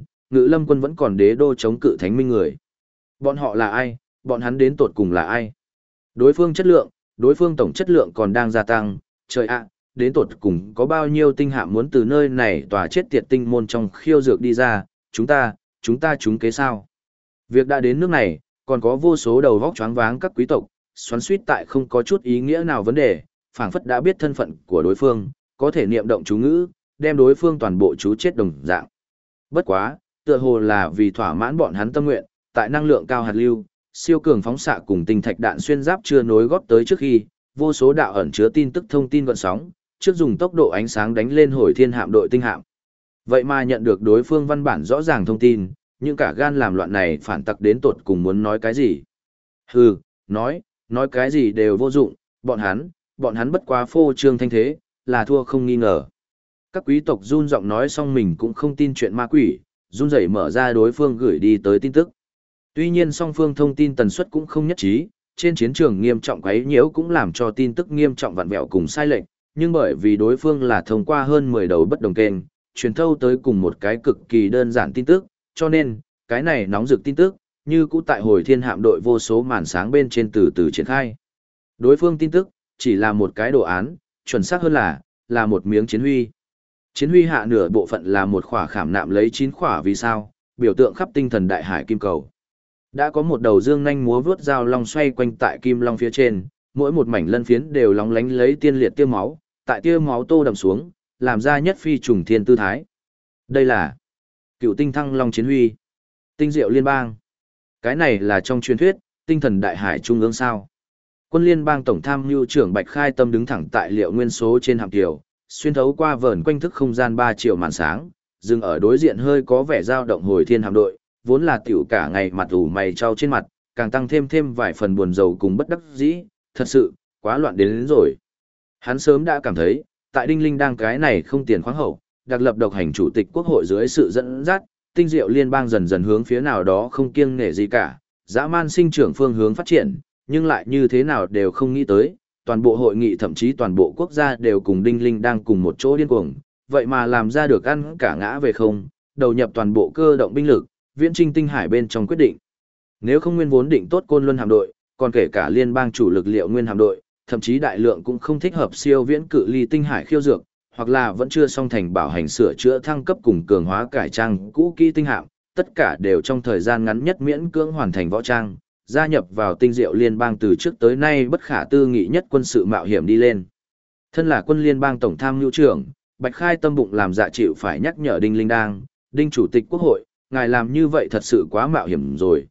Lâm quân vẫn còn đế đô chống cự thánh minh người. Bọn họ là ai, bọn hắn đến tột cùng là ai? Đối phương tổng chất lượng còn đang gia tăng, trời ạ, đến tột cùng có bao nhiêu tinh hạm muốn từ nơi này tòa chết tiệt tinh môn trong khiêu dược đi ra, chúng ta trúng kế sao? Việc đã đến nước này, còn có vô số đầu vóc choáng váng các quý tộc, xoắn suýt tại không có chút ý nghĩa nào vấn đề, phảng phất đã biết thân phận của đối phương, có thể niệm động chú ngữ, đem đối phương toàn bộ chú chết đồng dạng. Bất quá, tựa hồ là vì thỏa mãn bọn hắn tâm nguyện, tại năng lượng cao hạt lưu, siêu cường phóng xạ cùng tinh thạch đạn xuyên giáp chưa nối góp tới trước khi, vô số đạo ẩn chứa tin tức thông tin gợn sóng, trước dùng tốc độ ánh sáng đánh lên hồi thiên hạm đội tinh hạm. Vậy mà nhận được đối phương văn bản rõ ràng thông tin, nhưng cả gan làm loạn này phản tặc đến tột cùng muốn nói cái gì? Hừ, nói cái gì đều vô dụng, bọn hắn bất quá phô trương thanh thế, là thua không nghi ngờ. Các quý tộc run giọng nói xong mình cũng không tin chuyện ma quỷ, run rẩy mở ra đối phương gửi đi tới tin tức. Tuy nhiên song phương thông tin tần suất cũng không nhất trí, trên chiến trường nghiêm trọng quấy nhiễu cũng làm cho tin tức nghiêm trọng vặn vẹo cùng sai lệch, nhưng bởi vì đối phương là thông qua hơn 10 đầu bất đồng kênh, truyền thâu tới cùng một cái cực kỳ đơn giản tin tức, cho nên, cái này nóng rực tin tức, như cũ tại hồi thiên hạm đội vô số màn sáng bên trên từ từ triển khai. Đối phương tin tức, chỉ là một cái đồ án, chuẩn xác hơn là một miếng chiến huy. Chiến huy hạ nửa bộ phận là một khỏa khảm nạm lấy 9 khỏa vì sao, biểu tượng khắp tinh thần đại hải kim cầu. Đã có một đầu dương nhanh múa vướt dao long xoay quanh tại kim long phía trên, mỗi một mảnh lân phiến đều lóng lánh lấy tiên liệt tia máu, tại tia máu tô đậm xuống, làm ra nhất phi trùng thiên tư thái. Đây là Cựu Tinh Thăng Long Chiến Huy, Tinh Diệu Liên bang. Cái này là trong truyền thuyết, tinh thần đại hải trung ương sao? Quân liên bang tổng tham mưu trưởng Bạch Khai Tâm đứng thẳng tại liệu nguyên số trên hạm kiều, xuyên thấu qua vờn quanh thức không gian 3 triệu màn sáng, dừng ở đối diện hơi có vẻ dao động hồi thiên hạm đội, vốn là tiểu cả ngày mặt ủ mày trao trên mặt, càng tăng thêm vài phần buồn rầu cùng bất đắc dĩ, thật sự, quá loạn đến rồi. Hắn sớm đã cảm thấy, tại Đinh Linh đang cái này không tiền khoáng hậu, đặc lập độc hành chủ tịch quốc hội dưới sự dẫn dắt, tinh diệu liên bang dần dần hướng phía nào đó không kiêng nể gì cả, dã man sinh trưởng phương hướng phát triển, nhưng lại như thế nào đều không nghĩ tới, toàn bộ hội nghị thậm chí toàn bộ quốc gia đều cùng Đinh Linh đang cùng một chỗ điên cuồng, vậy mà làm ra được ăn cả ngã về không, đầu nhập toàn bộ cơ động binh lực, viễn chinh tinh hải bên trong quyết định. Nếu không nguyên vốn định tốt Côn Luân hạm đội, còn kể cả liên bang chủ lực liệu nguyên hạm đội, thậm chí đại lượng cũng không thích hợp siêu viễn cự ly tinh hải khiêu dược, hoặc là vẫn chưa xong thành bảo hành sửa chữa thăng cấp cùng cường hóa cải trang cũ kỹ tinh hạm, tất cả đều trong thời gian ngắn nhất miễn cưỡng hoàn thành võ trang, gia nhập vào tinh diệu liên bang từ trước tới nay bất khả tư nghị nhất quân sự mạo hiểm đi lên. Thân là quân liên bang tổng tham mưu trưởng, Bạch Khai tâm bụng làm dạ chịu phải nhắc nhở Đinh Linh Đang, Đinh chủ tịch quốc hội, ngài làm như vậy thật sự quá mạo hiểm rồi,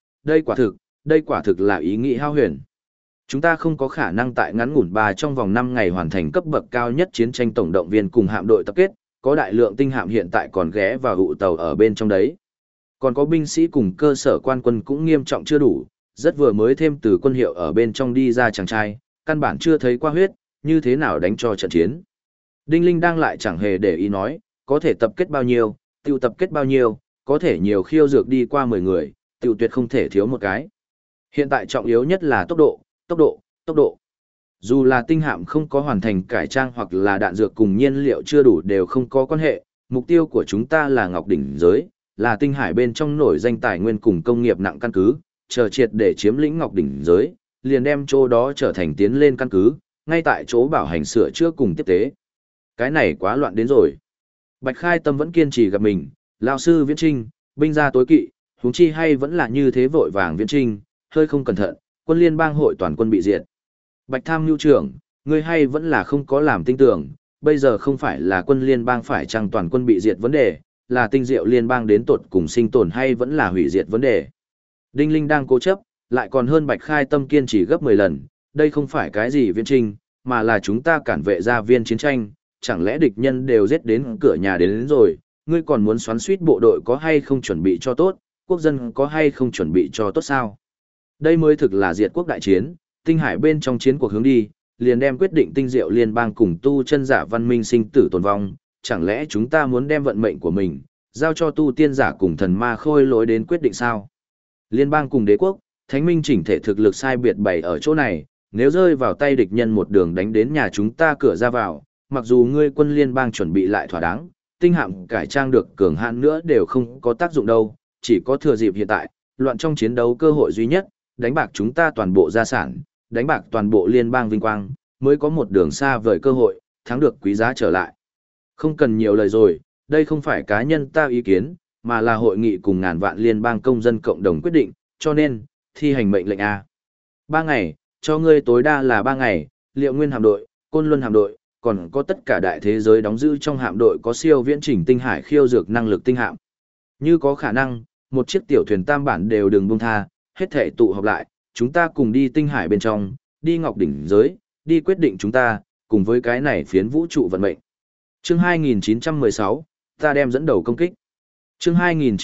đây quả thực là ý nghĩ hao huyền. Chúng ta không có khả năng tại ngắn ngủn trong vòng 5 ngày hoàn thành cấp bậc cao nhất chiến tranh tổng động viên cùng hạm đội tập kết, có đại lượng tinh hạm hiện tại còn ghé vào hụ tàu ở bên trong đấy. Còn có binh sĩ cùng cơ sở quan quân cũng nghiêm trọng chưa đủ, rất vừa mới thêm từ quân hiệu ở bên trong đi ra chàng trai, căn bản chưa thấy qua huyết, như thế nào đánh cho trận chiến. Đinh Linh đang lại chẳng hề để ý nói, có thể tập kết bao nhiêu, tiêu tập kết bao nhiêu, có thể nhiều khiêu dược đi qua 10 người, tiêu tuyệt không thể thiếu một cái. Hiện tại trọng yếu nhất là tốc độ. Dù là tinh hạm không có hoàn thành cải trang hoặc là đạn dược cùng nhiên liệu chưa đủ đều không có quan hệ, mục tiêu của chúng ta là Ngọc Đỉnh giới, là tinh hải bên trong nổi danh tài nguyên cùng công nghiệp nặng căn cứ, chờ triệt để chiếm lĩnh Ngọc Đỉnh giới, liền đem chỗ đó trở thành tiến lên căn cứ, ngay tại chỗ bảo hành sửa chữa cùng tiếp tế. Cái này quá loạn đến rồi. Bạch Khai tâm vẫn kiên trì gặp mình, lão sư viễn trinh, binh gia tối kỵ, huống chi hay vẫn là như thế vội vàng viễn trinh, hơi không cẩn thận, quân liên bang hội toàn quân bị diệt. Bạch tham mưu trưởng, ngươi hay vẫn là không có làm tinh tưởng, bây giờ không phải là quân liên bang phải chăng toàn quân bị diệt vấn đề, là tinh diệu liên bang đến tột cùng sinh tồn hay vẫn là hủy diệt vấn đề. Đinh Linh đang cố chấp, lại còn hơn Bạch Khai tâm kiên trì gấp 10 lần, đây không phải cái gì viễn trinh, mà là chúng ta cản vệ gia viên chiến tranh, chẳng lẽ địch nhân đều giết đến cửa nhà đến rồi, ngươi còn muốn xoắn suýt bộ đội có hay không chuẩn bị cho tốt, quốc dân có hay không chuẩn bị cho tốt sao? Đây mới thực là diệt quốc đại chiến, tinh hải bên trong chiến cuộc hướng đi, liền đem quyết định tinh diệu liên bang cùng tu chân giả văn minh sinh tử tồn vong, chẳng lẽ chúng ta muốn đem vận mệnh của mình, giao cho tu tiên giả cùng thần ma khôi lối đến quyết định sao? Liên bang cùng đế quốc, thánh minh chỉnh thể thực lực sai biệt bày ở chỗ này, nếu rơi vào tay địch nhân một đường đánh đến nhà chúng ta cửa ra vào, mặc dù ngươi quân liên bang chuẩn bị lại thỏa đáng, tinh hạm cải trang được cường hãn nữa đều không có tác dụng đâu, chỉ có thừa dịp hiện tại, loạn trong chiến đấu cơ hội duy nhất, đánh bạc chúng ta toàn bộ gia sản, đánh bạc toàn bộ liên bang vinh quang, mới có một đường xa vời cơ hội, thắng được quý giá trở lại. Không cần nhiều lời rồi, đây không phải cá nhân ta ý kiến, mà là hội nghị cùng ngàn vạn liên bang công dân cộng đồng quyết định, cho nên, thi hành mệnh lệnh A. 3 ngày, cho ngươi tối đa là 3 ngày, liệu nguyên hạm đội, côn luân hạm đội, còn có tất cả đại thế giới đóng giữ trong hạm đội có siêu viễn chỉnh tinh hải khiêu dược năng lực tinh hạm. Như có khả năng, một chiếc tiểu thuyền tam bản đều đừng buông tha, hết thể tụ họp lại, chúng ta cùng đi tinh hải bên trong, đi Ngọc Đỉnh giới, đi quyết định chúng ta, cùng với cái này phiến vũ trụ vận mệnh. Chương 2916, ta đem dẫn đầu công kích. Chương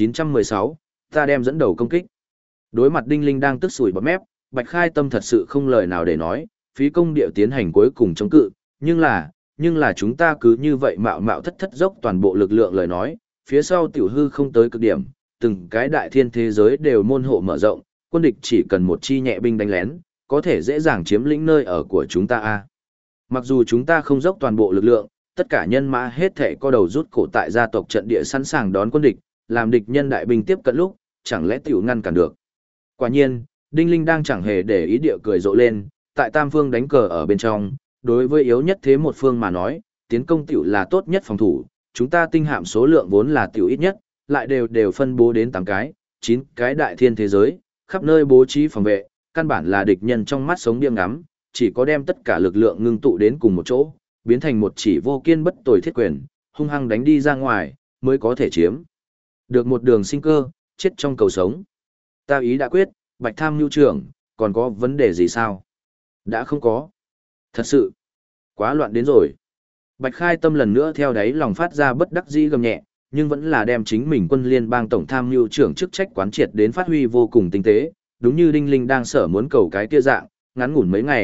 2916, ta đem dẫn đầu công kích. Đối mặt Đinh Linh đang tức sủi bọt mép, Bạch Khai tâm thật sự không lời nào để nói, phí công điệu tiến hành cuối cùng chống cự, nhưng là chúng ta cứ như vậy mạo mạo thất thất dốc toàn bộ lực lượng lời nói, phía sau tiểu hư không tới cực điểm, từng cái đại thiên thế giới đều môn hộ mở rộng, quân địch chỉ cần một chi nhẹ binh đánh lén, có thể dễ dàng chiếm lĩnh nơi ở của chúng ta a. Mặc dù chúng ta không dốc toàn bộ lực lượng, tất cả nhân mã hết thể co đầu rút cổ tại gia tộc trận địa sẵn sàng đón quân địch, làm địch nhân đại binh tiếp cận lúc, chẳng lẽ tiểu ngăn cản được. Quả nhiên, Đinh Linh đang chẳng hề để ý địa cười rộ lên, tại tam phương đánh cờ ở bên trong, đối với yếu nhất thế một phương mà nói, tiến công tiểu là tốt nhất phòng thủ, chúng ta tinh hạm số lượng vốn là tiểu ít nhất, lại đều phân bố đến 8 cái, 9 cái đại thiên thế giới, khắp nơi bố trí phòng vệ, căn bản là địch nhân trong mắt sống điên ngắm, chỉ có đem tất cả lực lượng ngưng tụ đến cùng một chỗ, biến thành một chỉ vô kiên bất tồi thiết quyền, hung hăng đánh đi ra ngoài, mới có thể chiếm được một đường sinh cơ, chết trong cầu sống. Ta ý đã quyết, Bạch tham nhu trưởng, còn có vấn đề gì sao? Đã không có. Thật sự, quá loạn đến rồi. Bạch Khai tâm lần nữa theo đáy lòng phát ra bất đắc dĩ gầm nhẹ, nhưng vẫn là đem chính mình quân liên bang tổng tham mưu trưởng chức trách quán triệt đến phát huy vô cùng tinh tế, đúng như Đinh Linh đang sở muốn cầu cái kia dạng, ngắn ngủn mấy ngày,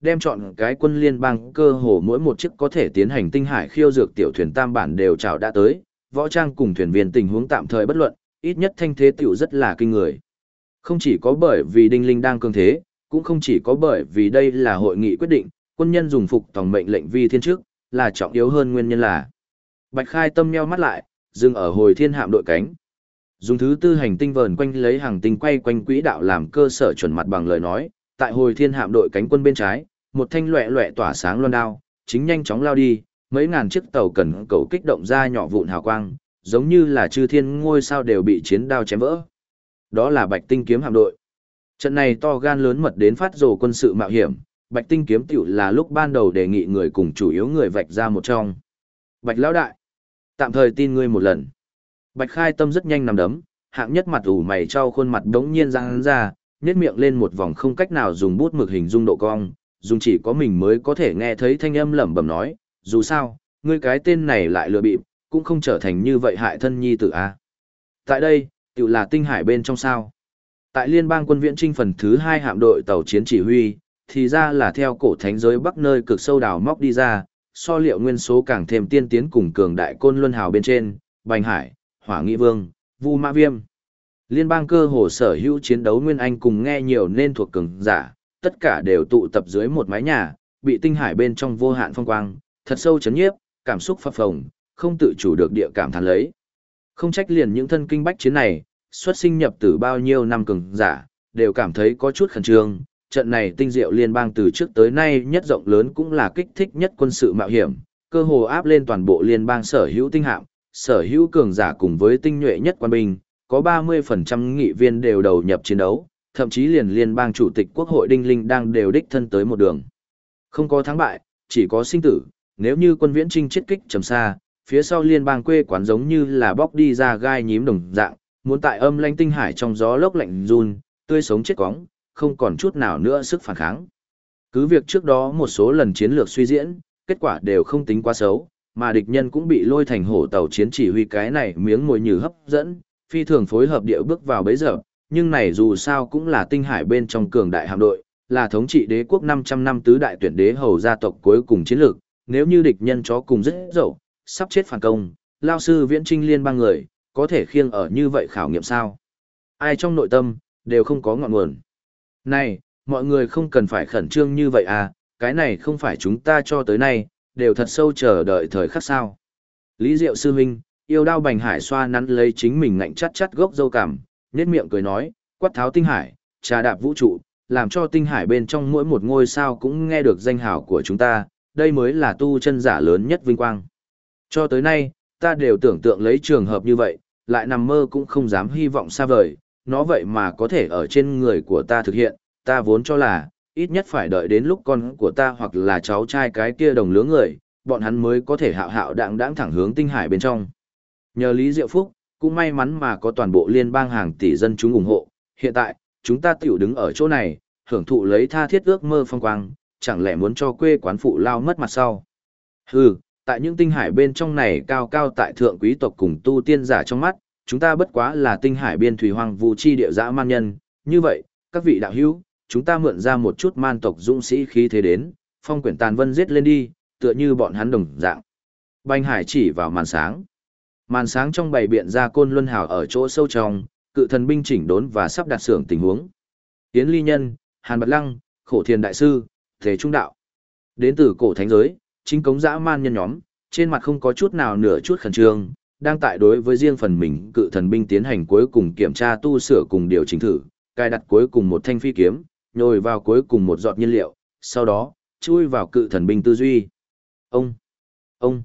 đem chọn cái quân liên bang cơ hồ mỗi một chiếc có thể tiến hành tinh hải khiêu dược tiểu thuyền tam bản đều chào đã tới, võ trang cùng thuyền viên tình huống tạm thời bất luận, ít nhất thanh thế tiểu rất là kinh người. Không chỉ có bởi vì Đinh Linh đang cường thế, cũng không chỉ có bởi vì đây là hội nghị quyết định, quân nhân dùng phục tòng mệnh lệnh vi thiên trước, là trọng yếu hơn nguyên nhân là. Bạch Khai Tâm nheo mắt lại, dừng ở hồi thiên hạm đội cánh. Dùng thứ tư hành tinh vờn quanh lấy hàng tinh quay quanh quỹ đạo làm cơ sở chuẩn mặt bằng lời nói, tại hồi thiên hạm đội cánh quân bên trái, một thanh loẹ loẹ tỏa sáng loan đao, chính nhanh chóng lao đi, mấy ngàn chiếc tàu cần cầu kích động ra nhỏ vụn hào quang, giống như là chư thiên ngôi sao đều bị chiến đao chém vỡ. Đó là Bạch Tinh kiếm hạm đội. Trận này to gan lớn mật đến phát rồ quân sự mạo hiểm, Bạch Tinh kiếm tiểu là lúc ban đầu đề nghị người cùng chủ yếu người vạch ra một trong. Bạch lão đại, tạm thời tin ngươi một lần. Bạch Khai Tâm rất nhanh nằm đấm, hạng nhất mặt ủ mày trao khuôn mặt đống nhiên giãn ra, nhếch miệng lên một vòng không cách nào dùng bút mực hình dung độ cong, dùng chỉ có mình mới có thể nghe thấy thanh âm lẩm bẩm nói, dù sao, ngươi cái tên này lại lừa bịp, cũng không trở thành như vậy hại thân nhi tử a. Tại đây, tiểu là tinh hải bên trong sao. Tại liên bang quân viễn trinh phần thứ 2 hạm đội tàu chiến chỉ huy, thì ra là theo cổ thánh giới bắc nơi cực sâu đào móc đi ra, so liệu nguyên số càng thêm tiên tiến cùng cường đại côn luân hào bên trên, Bành Hải, Hỏa Nghị Vương, Vu Mã Viêm. Liên bang cơ hồ sở hữu chiến đấu nguyên anh cùng nghe nhiều nên thuộc cường giả, tất cả đều tụ tập dưới một mái nhà, bị tinh hải bên trong vô hạn phong quang, thật sâu chấn nhiếp, cảm xúc phập phồng, không tự chủ được địa cảm thán lấy. Không trách liền những thân kinh bách chiến này, xuất sinh nhập tử bao nhiêu năm cường giả, đều cảm thấy có chút khẩn trương. Trận này tinh diệu liên bang từ trước tới nay nhất rộng lớn cũng là kích thích nhất quân sự mạo hiểm, cơ hồ áp lên toàn bộ liên bang sở hữu tinh hạm, sở hữu cường giả cùng với tinh nhuệ nhất quan binh, có 30% nghị viên đều đầu nhập chiến đấu, thậm chí liền liên bang chủ tịch quốc hội Đinh Linh đang đều đích thân tới một đường. Không có thắng bại, chỉ có sinh tử, nếu như quân viễn trinh chết kích trầm xa, phía sau liên bang quê quán giống như là bóc đi ra gai nhím đồng dạng, muốn tại âm lãnh tinh hải trong gió lốc lạnh run, tươi sống chết cóng, không còn chút nào nữa sức phản kháng. Cứ việc trước đó một số lần chiến lược suy diễn, kết quả đều không tính quá xấu, mà địch nhân cũng bị lôi thành hổ tàu chiến chỉ huy cái này miếng mồi nhử hấp dẫn, phi thường phối hợp địa bước vào bấy giờ, nhưng này dù sao cũng là tinh hải bên trong cường đại hạm đội, là thống trị đế quốc 500 năm tứ đại tuyển đế hầu gia tộc cuối cùng chiến lược, nếu như địch nhân chó cùng rất dậu, sắp chết phản công, lao sư viễn trinh liên bang người, có thể khiêng ở như vậy khảo nghiệm sao? Ai trong nội tâm, đều không có ngọn nguồn. Này, mọi người không cần phải khẩn trương như vậy à, cái này không phải chúng ta cho tới nay, đều thật sâu chờ đợi thời khắc sao. Lý Diệu sư huynh, yêu đao Bành Hải xoa nắn lấy chính mình ngạnh chắt chắt gốc dâu cằm, nét miệng cười nói, quát tháo tinh hải, trà đạp vũ trụ, làm cho tinh hải bên trong mỗi một ngôi sao cũng nghe được danh hào của chúng ta, đây mới là tu chân giả lớn nhất vinh quang. Cho tới nay, ta đều tưởng tượng lấy trường hợp như vậy, lại nằm mơ cũng không dám hy vọng xa vời, nó vậy mà có thể ở trên người của ta thực hiện, ta vốn cho là, ít nhất phải đợi đến lúc con của ta hoặc là cháu trai cái kia đồng lứa người, bọn hắn mới có thể hạo hạo đạng đãng thẳng hướng tinh hải bên trong. Nhờ Lý Diệu Phúc, cũng may mắn mà có toàn bộ liên bang hàng tỷ dân chúng ủng hộ, hiện tại, chúng ta tiểu đứng ở chỗ này, hưởng thụ lấy tha thiết ước mơ phong quang, chẳng lẽ muốn cho quê quán phụ lao mất mặt sau. Hừ, tại những tinh hải bên trong này cao cao tại thượng quý tộc cùng tu tiên giả trong mắt, chúng ta bất quá là tinh hải biên thủy hoang vu chi địa dã man nhân, như vậy, các vị đạo hữu, chúng ta mượn ra một chút man tộc dũng sĩ khí thế đến, phong quyển tàn vân giết lên đi, tựa như bọn hắn đồng dạng. Bành Hải chỉ vào màn sáng. Màn sáng trong bày biện ra côn luân hào ở chỗ sâu trong, cự thần binh chỉnh đốn và sắp đặt xưởng tình huống. Yến Ly Nhân, Hàn Bật Lăng, Khổ Thiền Đại Sư, Thế Trung Đạo. Đến từ cổ thánh giới, chính cống dã man nhân nhóm, trên mặt không có chút nào nửa chút khẩn trương, đang tại đối với riêng phần mình cự thần binh tiến hành cuối cùng kiểm tra tu sửa cùng điều chỉnh thử, cài đặt cuối cùng một thanh phi kiếm, nhồi vào cuối cùng một giọt nhiên liệu, sau đó, chui vào cự thần binh tư duy. Ông, ông,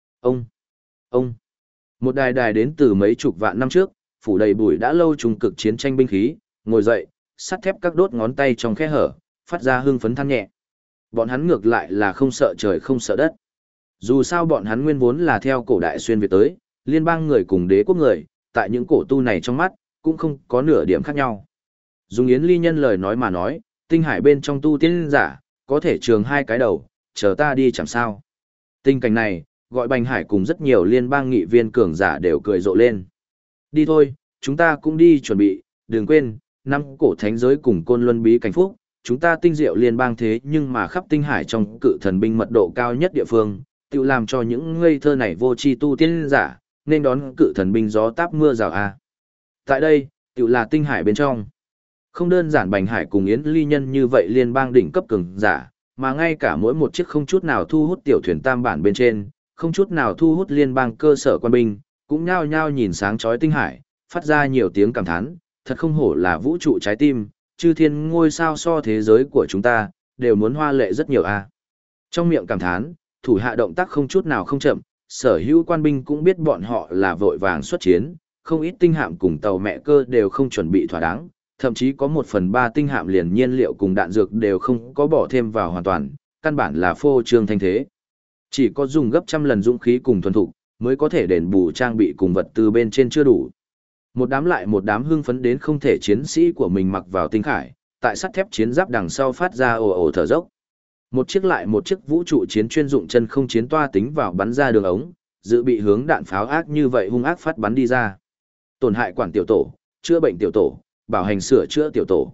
ông. Một đài đài đến từ mấy chục vạn năm trước, phủ đầy bụi đã lâu trùng cực chiến tranh binh khí, ngồi dậy, sắt thép các đốt ngón tay trong khe hở, phát ra hưng phấn than nhẹ. Bọn hắn ngược lại là không sợ trời không sợ đất. Dù sao bọn hắn nguyên vốn là theo cổ đại xuyên Việt tới, liên bang người cùng đế quốc người, tại những cổ tu này trong mắt, cũng không có nửa điểm khác nhau. Dùng Yến Ly Nhân lời nói mà nói, tinh hải bên trong tu tiên giả, có thể trường hai cái đầu, chờ ta đi chẳng sao. Tình cảnh này, gọi Bành Hải cùng rất nhiều liên bang nghị viên cường giả đều cười rộ lên. Đi thôi, chúng ta cũng đi chuẩn bị, đừng quên, năm cổ thánh giới cùng côn luân bí cảnh phúc, chúng ta tinh diệu liên bang thế nhưng mà khắp tinh hải trong cự thần binh mật độ cao nhất địa phương, tự làm cho những ngây thơ này vô tri tu tiên giả, nên đón cự thần binh gió táp mưa rào a. Tại đây, tự là tinh hải bên trong. Không đơn giản Bành Hải cùng Yến Ly Nhân như vậy liên bang đỉnh cấp cường giả, mà ngay cả mỗi một chiếc không chút nào thu hút tiểu thuyền tam bản bên trên, không chút nào thu hút liên bang cơ sở quân binh, cũng nhao nhao nhìn sáng chói tinh hải, phát ra nhiều tiếng cảm thán, thật không hổ là vũ trụ trái tim, chư thiên ngôi sao so thế giới của chúng ta, đều muốn hoa lệ rất nhiều a. Trong miệng cảm thán, thủ hạ động tác không chút nào không chậm, sở hữu quan binh cũng biết bọn họ là vội vàng xuất chiến, không ít tinh hạm cùng tàu mẹ cơ đều không chuẩn bị thỏa đáng, thậm chí có 1/3 tinh hạm liền nhiên liệu cùng đạn dược đều không có bỏ thêm vào hoàn toàn, căn bản là phô trương thanh thế. Chỉ có dùng gấp trăm lần dũng khí cùng thuần thục, mới có thể đền bù trang bị cùng vật tư bên trên chưa đủ. Một đám lại một đám hưng phấn đến không thể chiến sĩ của mình mặc vào tinh khải, tại sắt thép chiến giáp đằng sau phát ra ồ ồ thở dốc. Một chiếc lại một chiếc vũ trụ chiến chuyên dụng chân không chiến toa tính vào bắn ra đường ống, dự bị hướng đạn pháo ác như vậy hung ác phát bắn đi ra. Tổn hại quản tiểu tổ, chữa bệnh tiểu tổ, bảo hành sửa chữa tiểu tổ.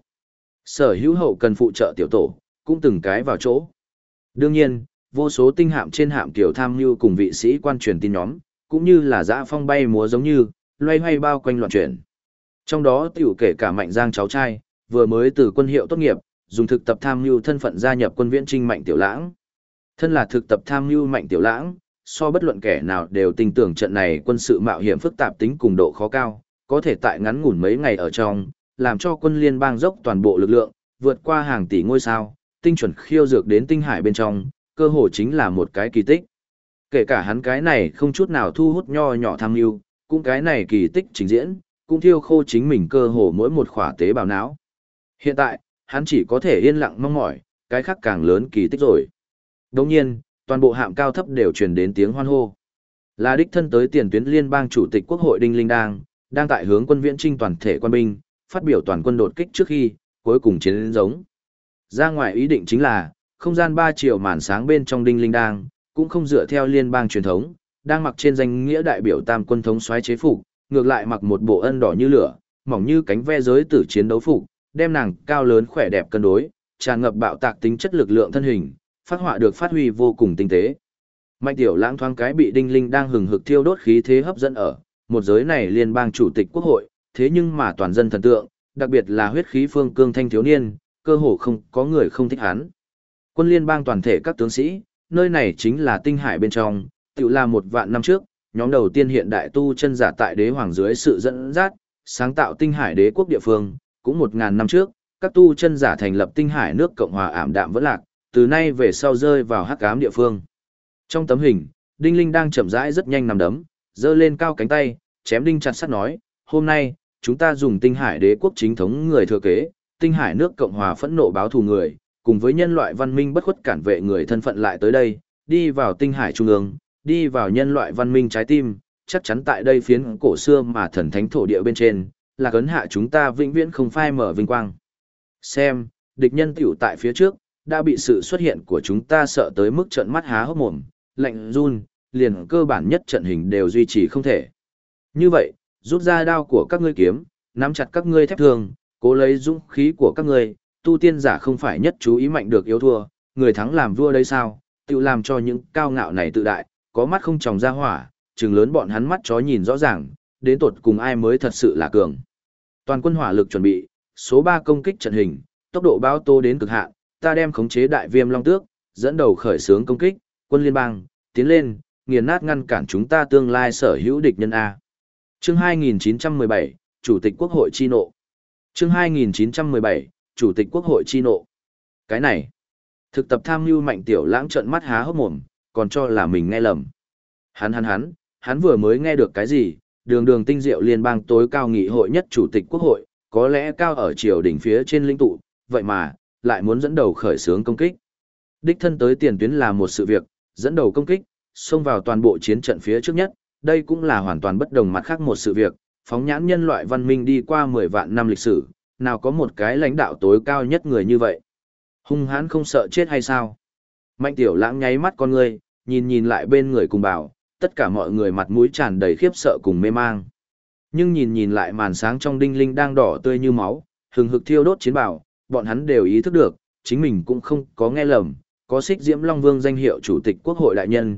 Sở hữu hậu cần phụ trợ tiểu tổ, cũng từng cái vào chỗ. Đương nhiên, vô số tinh hạm trên hạm kiểu tham mưu cùng vị sĩ quan truyền tin nhóm, cũng như là dã phong bay múa giống như, loay hoay bao quanh loạn chuyển. Trong đó tiểu kể cả Mạnh Giang cháu trai, vừa mới từ quân hiệu tốt nghiệp, dùng thực tập tham mưu thân phận gia nhập quân viễn trinh Mạnh Tiểu Lãng. Thân là thực tập tham mưu Mạnh Tiểu Lãng, so bất luận kẻ nào đều tin tưởng trận này quân sự mạo hiểm phức tạp tính cùng độ khó cao, có thể tại ngắn ngủn mấy ngày ở trong, làm cho quân liên bang dốc toàn bộ lực lượng, vượt qua hàng tỷ ngôi sao, tinh chuẩn khiêu dược đến tinh hải bên trong, cơ hội chính là một cái kỳ tích. Kể cả hắn cái này không chút nào thu hút nho nhỏ tham mưu, cũng cái này kỳ tích trình diễn, cũng thiêu khô chính mình cơ hồ mỗi một khỏa tế bào não. Hiện tại, hắn chỉ có thể yên lặng mong mỏi, cái khác càng lớn kỳ tích rồi. Đồng nhiên, toàn bộ hạm cao thấp đều truyền đến tiếng hoan hô. Là đích thân tới tiền tuyến liên bang chủ tịch quốc hội Đinh Linh đang tại hướng quân viễn trinh toàn thể quân binh, phát biểu toàn quân đột kích trước khi, cuối cùng chiến đến giống. Ra ngoài ý định chính là, không gian 3 triệu màn sáng bên trong Đinh Linh cũng không dựa theo liên bang truyền thống, đang mặc trên danh nghĩa đại biểu tam quân thống soái chế phục, ngược lại mặc một bộ ân đỏ như lửa, mỏng như cánh ve giới tử chiến đấu phục, đem nàng cao lớn khỏe đẹp cân đối, tràn ngập bạo tạc tính chất lực lượng thân hình, phát họa được phát huy vô cùng tinh tế. Mạnh Tiểu Lãng thoáng cái bị Đinh Linh hừng hực thiêu đốt khí thế hấp dẫn ở, một giới này liên bang chủ tịch quốc hội, thế nhưng mà toàn dân thần tượng, đặc biệt là huyết khí phương cương thanh thiếu niên, cơ hồ không có người không thích hắn. Quân liên bang toàn thể các tướng sĩ, nơi này chính là tinh hải bên trong, tự là 1 vạn năm trước, nhóm đầu tiên hiện đại tu chân giả tại đế hoàng dưới sự dẫn dắt, sáng tạo tinh hải đế quốc địa phương, cũng 1000 năm trước, các tu chân giả thành lập tinh hải nước Cộng hòa ảm đạm vẫn lạc, từ nay về sau rơi vào hắc ám địa phương. Trong tấm hình, Đinh Linh đang chậm rãi rất nhanh nằm đấm, giơ lên cao cánh tay, chém đinh chặt sắt nói, hôm nay, chúng ta dùng tinh hải đế quốc chính thống người thừa kế, tinh hải nước Cộng hòa phẫn nộ báo thù người, cùng với nhân loại văn minh bất khuất cản vệ người thân phận lại tới đây, đi vào tinh hải trung ương, đi vào nhân loại văn minh trái tim, chắc chắn tại đây phiến cổ xưa mà thần thánh thổ địa bên trên, là cấn hạ chúng ta vĩnh viễn không phai mở vinh quang. Xem, địch nhân tiểu tại phía trước, đã bị sự xuất hiện của chúng ta sợ tới mức trợn mắt há hốc mồm, lạnh run, liền cơ bản nhất trận hình đều duy trì không thể. Như vậy, rút ra đao của các ngươi kiếm, nắm chặt các ngươi thép thường, cố lấy dũng khí của các ngươi, tu tiên giả không phải nhất chú ý mạnh được yếu thua, người thắng làm vua đấy sao, tự làm cho những cao ngạo này tự đại, có mắt không tròng ra hỏa, trừng lớn bọn hắn mắt chó nhìn rõ ràng, đến tột cùng ai mới thật sự là cường. Toàn quân hỏa lực chuẩn bị, số 3 công kích trận hình, tốc độ bao tô đến cực hạn, ta đem khống chế đại viêm long tước, dẫn đầu khởi xướng công kích, quân liên bang, tiến lên, nghiền nát ngăn cản chúng ta tương lai sở hữu địch nhân A. Chương 2917, Chủ tịch Quốc hội chi nộ. Chương 2917, Chủ tịch Quốc hội chi nộ. Cái này, thực tập tham mưu Mạnh Tiểu Lãng trợn mắt há hốc mồm, còn cho là mình nghe lầm. Hắn vừa mới nghe được cái gì, đường tinh diệu liên bang tối cao nghị hội nhất Chủ tịch Quốc hội, có lẽ cao ở triều đỉnh phía trên lĩnh tụ, vậy mà, lại muốn dẫn đầu khởi xướng công kích. Đích thân tới tiền tuyến là một sự việc, dẫn đầu công kích, xông vào toàn bộ chiến trận phía trước nhất, đây cũng là hoàn toàn bất đồng mặt khác một sự việc, phóng nhãn nhân loại văn minh đi qua 10 vạn năm lịch sử, nào có một cái lãnh đạo tối cao nhất người như vậy. Hung hãn không sợ chết hay sao? Mạnh Tiểu Lãng nháy mắt con người, nhìn lại bên người cùng bảo, tất cả mọi người mặt mũi tràn đầy khiếp sợ cùng mê mang. Nhưng nhìn lại màn sáng trong Đinh Linh đang đỏ tươi như máu, hừng hực thiêu đốt chiến bảo, bọn hắn đều ý thức được, chính mình cũng không có nghe lầm, có Xích Diễm Long Vương danh hiệu chủ tịch quốc hội đại nhân,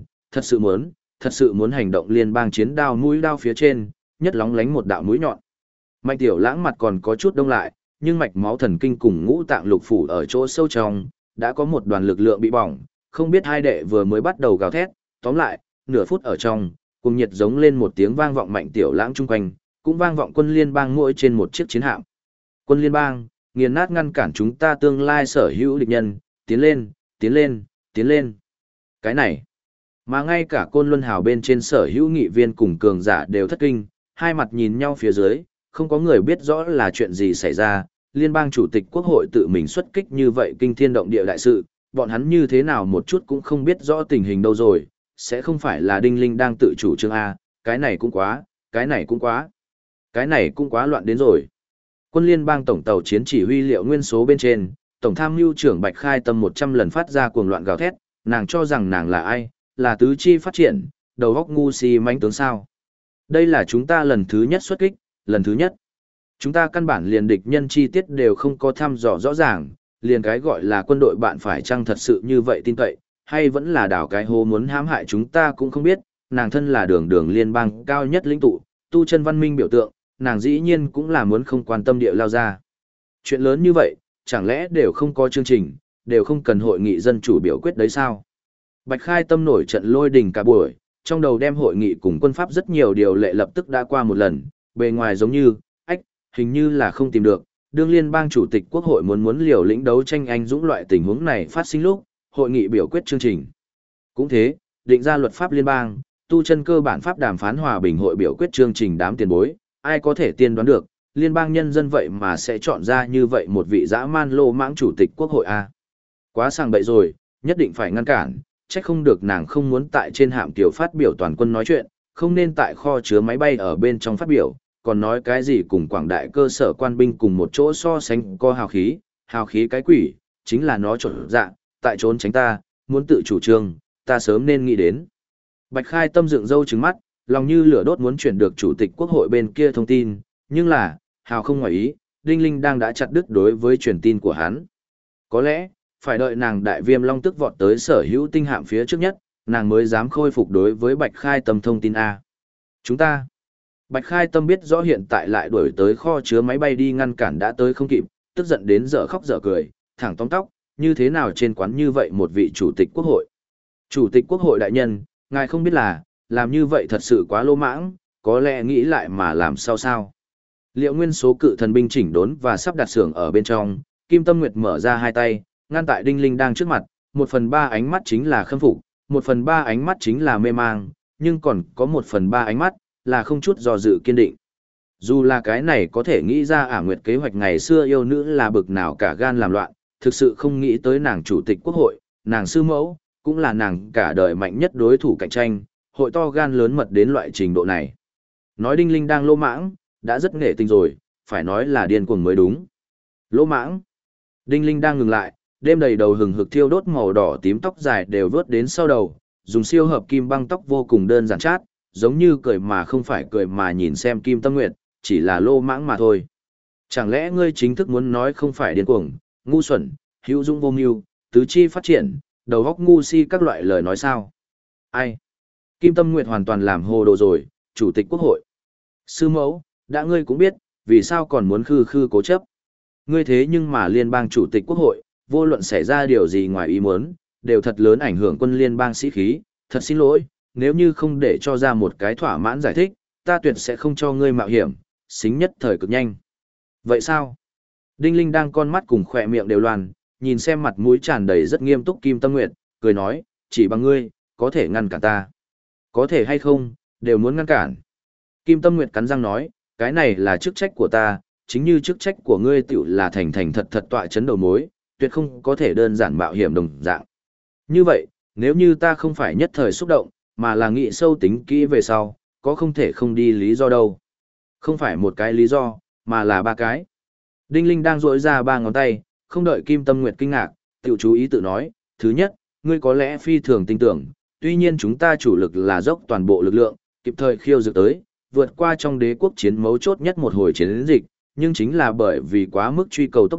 thật sự muốn hành động liên bang chiến đao mũi đao phía trên, nhất lóng lánh một đạo mũi nhọn. Mạnh Tiểu Lãng mặt còn có chút đông lại, nhưng mạch máu thần kinh cùng ngũ tạng lục phủ ở chỗ sâu trong, đã có một đoàn lực lượng bị bỏng, không biết hai đệ vừa mới bắt đầu gào thét, tóm lại, nửa phút ở trong, cùng nhiệt giống lên một tiếng vang vọng Mạnh Tiểu Lãng chung quanh, cũng vang vọng quân liên bang mỗi trên một chiếc chiến hạm. Quân liên bang, nghiền nát ngăn cản chúng ta tương lai sở hữu địch nhân, tiến lên, tiến lên, tiến lên. Cái này, mà ngay cả Côn Luân Hào bên trên sở hữu nghị viên cùng cường giả đều thất kinh, hai mặt nhìn nhau phía dưới, không có người biết rõ là chuyện gì xảy ra, liên bang chủ tịch quốc hội tự mình xuất kích như vậy kinh thiên động địa đại sự, bọn hắn như thế nào một chút cũng không biết rõ tình hình đâu rồi, sẽ không phải là Đinh Linh đang tự chủ trương A, cái này cũng quá, cái này cũng quá, cái này cũng quá loạn đến rồi. Quân liên bang tổng tàu chiến chỉ huy liệu nguyên số bên trên, tổng tham mưu trưởng Bạch Khai Tâm 100 lần phát ra cuồng loạn gào thét, nàng cho rằng nàng là ai, là tứ chi phát triển, đầu óc ngu si mãnh tướng sao. Đây là chúng ta lần thứ nhất xuất kích, lần thứ nhất. Chúng ta căn bản liền địch nhân chi tiết đều không có thăm dò rõ ràng, liền cái gọi là quân đội bạn phải chăng thật sự như vậy tin cậy, hay vẫn là đảo cái hố muốn hãm hại chúng ta cũng không biết, nàng thân là đường đường liên bang cao nhất lĩnh tụ, tu chân văn minh biểu tượng, nàng dĩ nhiên cũng là muốn không quan tâm địa lao ra. Chuyện lớn như vậy, chẳng lẽ đều không có chương trình, đều không cần hội nghị dân chủ biểu quyết đấy sao? Bạch Khai Tâm nổi trận lôi đình cả buổi, trong đầu đem hội nghị cùng quân pháp rất nhiều điều lệ lập tức đã qua một lần, bề ngoài giống như, hình như là không tìm được, đương liên bang chủ tịch quốc hội muốn liều lĩnh đấu tranh anh dũng loại tình huống này phát sinh lúc, hội nghị biểu quyết chương trình. Cũng thế, định ra luật pháp liên bang, tu chân cơ bản pháp đàm phán hòa bình hội biểu quyết chương trình đám tiền bối, ai có thể tiên đoán được, liên bang nhân dân vậy mà sẽ chọn ra như vậy một vị dã man lô mãng chủ tịch quốc hội a. Quá sàng bậy rồi, nhất định phải ngăn cản, trách không được nàng không muốn tại trên hạm tiểu phát biểu toàn quân nói chuyện, không nên tại kho chứa máy bay ở bên trong phát biểu, còn nói cái gì cùng quảng đại cơ sở quan binh cùng một chỗ so sánh co hào khí cái quỷ, chính là nó trộn dạng, tại trốn tránh ta, muốn tự chủ trương, ta sớm nên nghĩ đến. Bạch Khai Tâm dựng râu trừng mắt, lòng như lửa đốt muốn chuyển được chủ tịch quốc hội bên kia thông tin, nhưng là, hào không ngoài ý, Đinh Linh đang đã chặt đứt đối với truyền tin của hắn. Có lẽ, phải đợi nàng đại viêm long tức vọt tới sở hữu tinh hạm phía trước nhất, nàng mới dám khôi phục đối với Bạch Khai Tâm thông tin A. Chúng ta, Bạch Khai Tâm biết rõ hiện tại lại đuổi tới kho chứa máy bay đi ngăn cản đã tới không kịp, tức giận đến dở khóc dở cười, thẳng tóm tóc, như thế nào trên quán như vậy một vị chủ tịch quốc hội. Chủ tịch quốc hội đại nhân, ngài không biết là, làm như vậy thật sự quá lô mãng, có lẽ nghĩ lại mà làm sao sao. Liệu nguyên số cự thần binh chỉnh đốn và sắp đặt xưởng ở bên trong, Kim Tâm Nguyệt mở ra hai tay, ngăn tại Đinh Linh đang trước mặt, 1/3 ánh mắt chính là khâm phục, 1/3 ánh mắt chính là mê mang, nhưng còn có 1/3 ánh mắt, là không chút do dự kiên định. Dù là cái này có thể nghĩ ra Ả Nguyệt kế hoạch ngày xưa yêu nữ là bực nào cả gan làm loạn, thực sự không nghĩ tới nàng chủ tịch quốc hội, nàng sư mẫu, cũng là nàng cả đời mạnh nhất đối thủ cạnh tranh, hội to gan lớn mật đến loại trình độ này. Nói Đinh Linh đang lô mãng, đã rất nghệ tình rồi, phải nói là điên cuồng mới đúng. Lô mãng. Đinh Linh đang ngừng lại, đêm đầy đầu hừng hực thiêu đốt màu đỏ tím tóc dài đều vớt đến sau đầu, dùng siêu hợp kim băng tóc vô cùng đơn giản chát, giống như cười mà không phải cười mà nhìn xem Kim Tâm Nguyệt, chỉ là lô mãng mà thôi. Chẳng lẽ ngươi chính thức muốn nói không phải điên cuồng, ngu xuẩn, hữu dung vô mưu, tứ chi phát triển, đầu óc ngu si các loại lời nói sao? Ai? Kim Tâm Nguyệt hoàn toàn làm hồ đồ rồi, chủ tịch quốc hội. Sư mẫu, đã ngươi cũng biết, vì sao còn muốn khư khư cố chấp? Ngươi thế nhưng mà liên bang chủ tịch quốc hội, vô luận xảy ra điều gì ngoài ý muốn, đều thật lớn ảnh hưởng quân liên bang sĩ khí, thật xin lỗi, nếu như không để cho ra một cái thỏa mãn giải thích, ta tuyệt sẽ không cho ngươi mạo hiểm, xính nhất thời cực nhanh. Vậy sao? Đinh Linh đang con mắt cùng khỏe miệng đều loàn, nhìn xem mặt mũi tràn đầy rất nghiêm túc Kim Tâm Nguyệt, cười nói, chỉ bằng ngươi, có thể ngăn cản ta. Có thể hay không, đều muốn ngăn cản. Kim Tâm Nguyệt cắn răng nói, cái này là chức trách của ta, chính như chức trách của ngươi tiểu là thành thành thật thật tọa chấn đầu mối, tuyệt không có thể đơn giản mạo hiểm đồng dạng. Như vậy, nếu như ta không phải nhất thời xúc động, mà là nghĩ sâu tính kỹ về sau, có không thể không đi lý do đâu. Không phải một cái lý do, mà là ba cái. Đinh Linh đang rỗi ra ba ngón tay, không đợi Kim Tâm Nguyệt kinh ngạc, tiểu chú ý tự nói, thứ nhất, ngươi có lẽ phi thường tin tưởng, tuy nhiên chúng ta chủ lực là dốc toàn bộ lực lượng, kịp thời khiêu dược tới, vượt qua trong đế quốc chiến mấu chốt nhất một hồi chiến dịch, nhưng chính là bởi vì quá mức truy cầu tốc độ,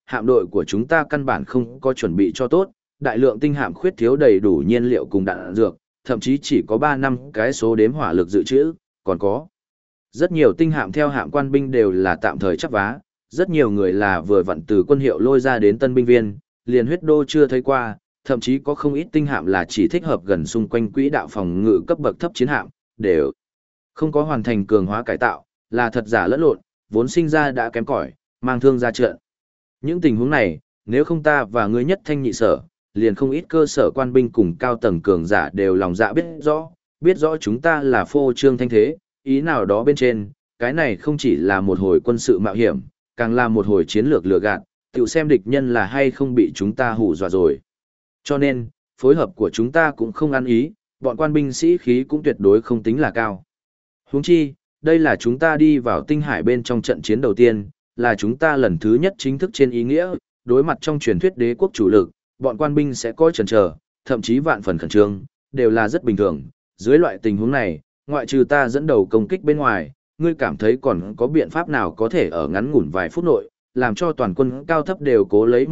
hạm đội của chúng ta căn bản không có chuẩn bị cho tốt, đại lượng tinh hạm khuyết thiếu đầy đủ nhiên liệu cùng đạn dược, thậm chí chỉ có 3 năm cái số đếm hỏa lực dự trữ, còn có rất nhiều tinh hạm theo hạm quan binh đều là tạm thời chấp vá, rất nhiều người là vừa vặn từ quân hiệu lôi ra đến tân binh viên, liền huyết đô chưa thấy qua, thậm chí có không ít tinh hạm là chỉ thích hợp gần xung quanh quỹ đạo phòng ngự cấp bậc thấp chiến hạm, đều không có hoàn thành cường hóa cải tạo, là thật giả lẫn lộn, vốn sinh ra đã kém cỏi, mang thương ra trận. Những tình huống này, nếu không ta và ngươi nhất thanh nhị sở, liền không ít cơ sở quan binh cùng cao tầng cường giả đều lòng dạ biết rõ chúng ta là phô trương thanh thế, ý nào đó bên trên, cái này không chỉ là một hồi quân sự mạo hiểm, càng là một hồi chiến lược lừa gạt, tự xem địch nhân là hay không bị chúng ta hù dọa rồi. Cho nên, phối hợp của chúng ta cũng không ăn ý, bọn quan binh sĩ khí cũng tuyệt đối không tính là cao. Huống chi, đây là chúng ta đi vào tinh hải bên trong trận chiến đầu tiên, là chúng ta lần thứ nhất chính thức trên ý nghĩa, đối mặt trong truyền thuyết đế quốc chủ lực, bọn quan binh sẽ có chần chờ, thậm chí vạn phần khẩn trương, đều là rất bình thường. Dưới loại tình huống này, ngoại trừ ta dẫn đầu công kích bên ngoài, ngươi cảm thấy còn có biện pháp nào có thể ở ngắn ngủn vài phút nội, làm cho toàn quân cao thấp đều cố lấy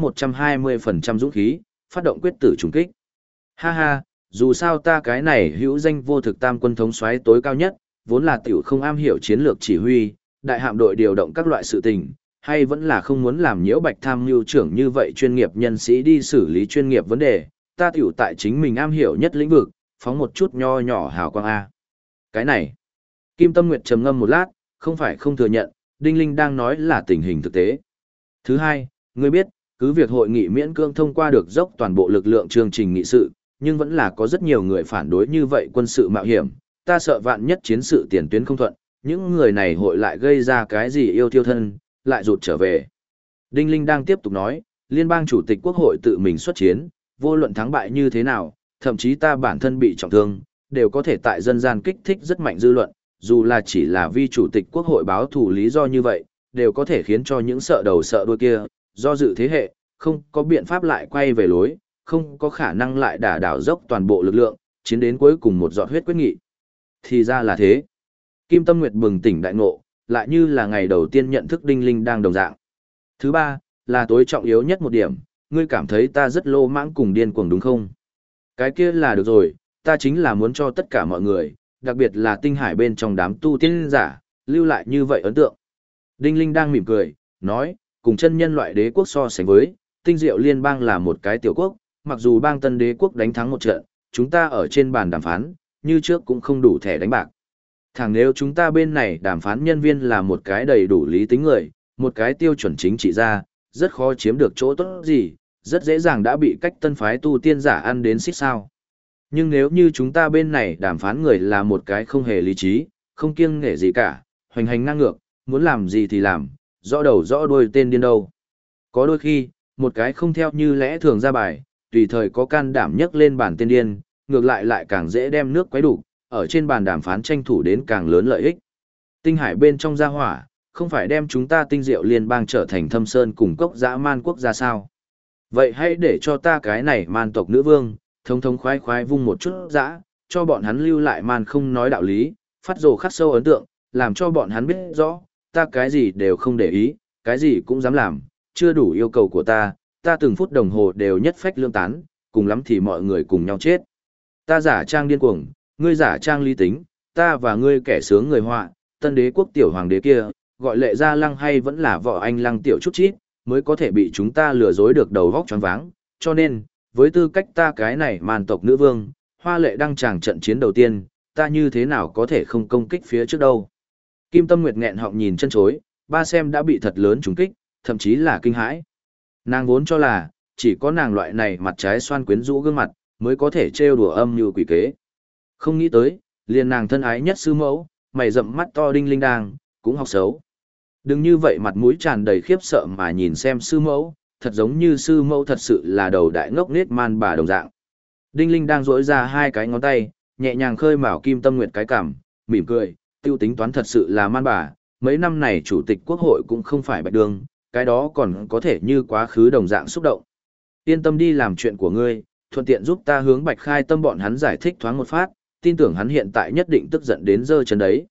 120% dũng khí, phát động quyết tử trùng kích. Ha ha, dù sao ta cái này hữu danh vô thực tam quân thống soái tối cao nhất, vốn là tiểu không am hiểu chiến lược chỉ huy, đại hạm đội điều động các loại sự tình, hay vẫn là không muốn làm nhiễu bạch tham mưu trưởng như vậy chuyên nghiệp nhân sĩ đi xử lý chuyên nghiệp vấn đề, ta tiểu tại chính mình am hiểu nhất lĩnh vực, phóng một chút nho nhỏ hào quang A. Cái này, Kim Tâm Nguyệt trầm ngâm một lát, không phải không thừa nhận, Đinh Linh đang nói là tình hình thực tế. Thứ hai, ngươi biết, cứ việc hội nghị miễn cưỡng thông qua được dốc toàn bộ lực lượng chương trình nghị sự, nhưng vẫn là có rất nhiều người phản đối như vậy quân sự mạo hiểm, ta sợ vạn nhất chiến sự tiền tuyến không thuận, những người này hội lại gây ra cái gì yêu tiêu thân, lại rụt trở về. Đinh Linh đang tiếp tục nói, liên bang chủ tịch quốc hội tự mình xuất chiến, vô luận thắng bại như thế nào, thậm chí ta bản thân bị trọng thương, đều có thể tại dân gian kích thích rất mạnh dư luận, dù là chỉ là vi chủ tịch quốc hội báo thù lý do như vậy, đều có thể khiến cho những sợ đầu sợ đuôi kia, do dự thế hệ, không có biện pháp lại quay về lối, không có khả năng lại đả đảo dốc toàn bộ lực lượng, chiến đến cuối cùng một giọt huyết quyết nghị. Thì ra là thế. Kim Tâm Nguyệt bừng tỉnh đại ngộ, lại như là ngày đầu tiên nhận thức Đinh Linh đang đồng dạng. Thứ ba, là tối trọng yếu nhất một điểm, ngươi cảm thấy ta rất lô mãng cùng điên cuồng đúng không? Cái kia là được rồi, ta chính là muốn cho tất cả mọi người, đặc biệt là tinh hải bên trong đám tu tiên giả, lưu lại như vậy ấn tượng. Đinh Linh đang mỉm cười, nói, cùng chân nhân loại đế quốc so sánh với, tinh diệu liên bang là một cái tiểu quốc, mặc dù bang tân đế quốc đánh thắng một trận, chúng ta ở trên bàn đàm phán, như trước cũng không đủ thẻ đánh bạc. Thẳng nếu chúng ta bên này đàm phán nhân viên là một cái đầy đủ lý tính người, một cái tiêu chuẩn chính trị ra, rất khó chiếm được chỗ tốt gì, rất dễ dàng đã bị cách tân phái tu tiên giả ăn đến xích sao. Nhưng nếu như chúng ta bên này đàm phán người là một cái không hề lý trí, không kiêng nể gì cả, hoành hành ngang ngược, muốn làm gì thì làm, rõ đầu rõ đuôi tên điên đâu. Có đôi khi, một cái không theo như lẽ thường ra bài, tùy thời có can đảm nhấc lên bàn tên điên, ngược lại càng dễ đem nước quấy đủ, ở trên bàn đàm phán tranh thủ đến càng lớn lợi ích. Tinh hải bên trong gia hỏa, không phải đem chúng ta tinh diệu liên bang trở thành thâm sơn cùng cốc dã man quốc gia sao. Vậy hãy để cho ta cái này man tộc nữ vương, thống khoái vung một chút dã, cho bọn hắn lưu lại man không nói đạo lý, phát rồ khắc sâu ấn tượng, làm cho bọn hắn biết rõ, ta cái gì đều không để ý, cái gì cũng dám làm, chưa đủ yêu cầu của ta từng phút đồng hồ đều nhất phách lương tán, cùng lắm thì mọi người cùng nhau chết. Ta giả trang điên cuồng, ngươi giả trang lý tính, ta và ngươi kẻ sướng người họa, tân đế quốc tiểu hoàng đế kia, gọi Lệ Gia Lăng hay vẫn là vợ anh Lăng tiểu chút chít, mới có thể bị chúng ta lừa dối được đầu vóc choáng váng. Cho nên, với tư cách ta cái này man tộc nữ vương, Hoa Lệ đăng tràng trận chiến đầu tiên, ta như thế nào có thể không công kích phía trước đâu. Kim Tâm Nguyệt nghẹn họng nhìn chân chối, ba xem đã bị thật lớn trúng kích, thậm chí là kinh hãi. Nàng vốn cho là, chỉ có nàng loại này mặt trái xoan quyến rũ gương mặt, mới có thể trêu đùa âm như quỷ kế. Không nghĩ tới, liền nàng thân ái nhất sư mẫu, mày rậm mắt to Đinh Linh đang, cũng học xấu. Đừng như vậy mặt mũi tràn đầy khiếp sợ mà nhìn xem sư mẫu, thật giống như sư mẫu thật sự là đầu đại ngốc nết man bà đồng dạng. Đinh Linh đang duỗi ra hai cái ngón tay, nhẹ nhàng khơi mào Kim Tâm Nguyệt cái cằm, mỉm cười, tiêu tính toán thật sự là man bà, mấy năm này chủ tịch quốc hội cũng không phải bạch đường, cái đó còn có thể như quá khứ đồng dạng xúc động. Yên tâm đi làm chuyện của ngươi, thuận tiện giúp ta hướng Bạch Khai Tâm bọn hắn giải thích thoáng một phát, tin tưởng hắn hiện tại nhất định tức giận đến giơ chân đấy.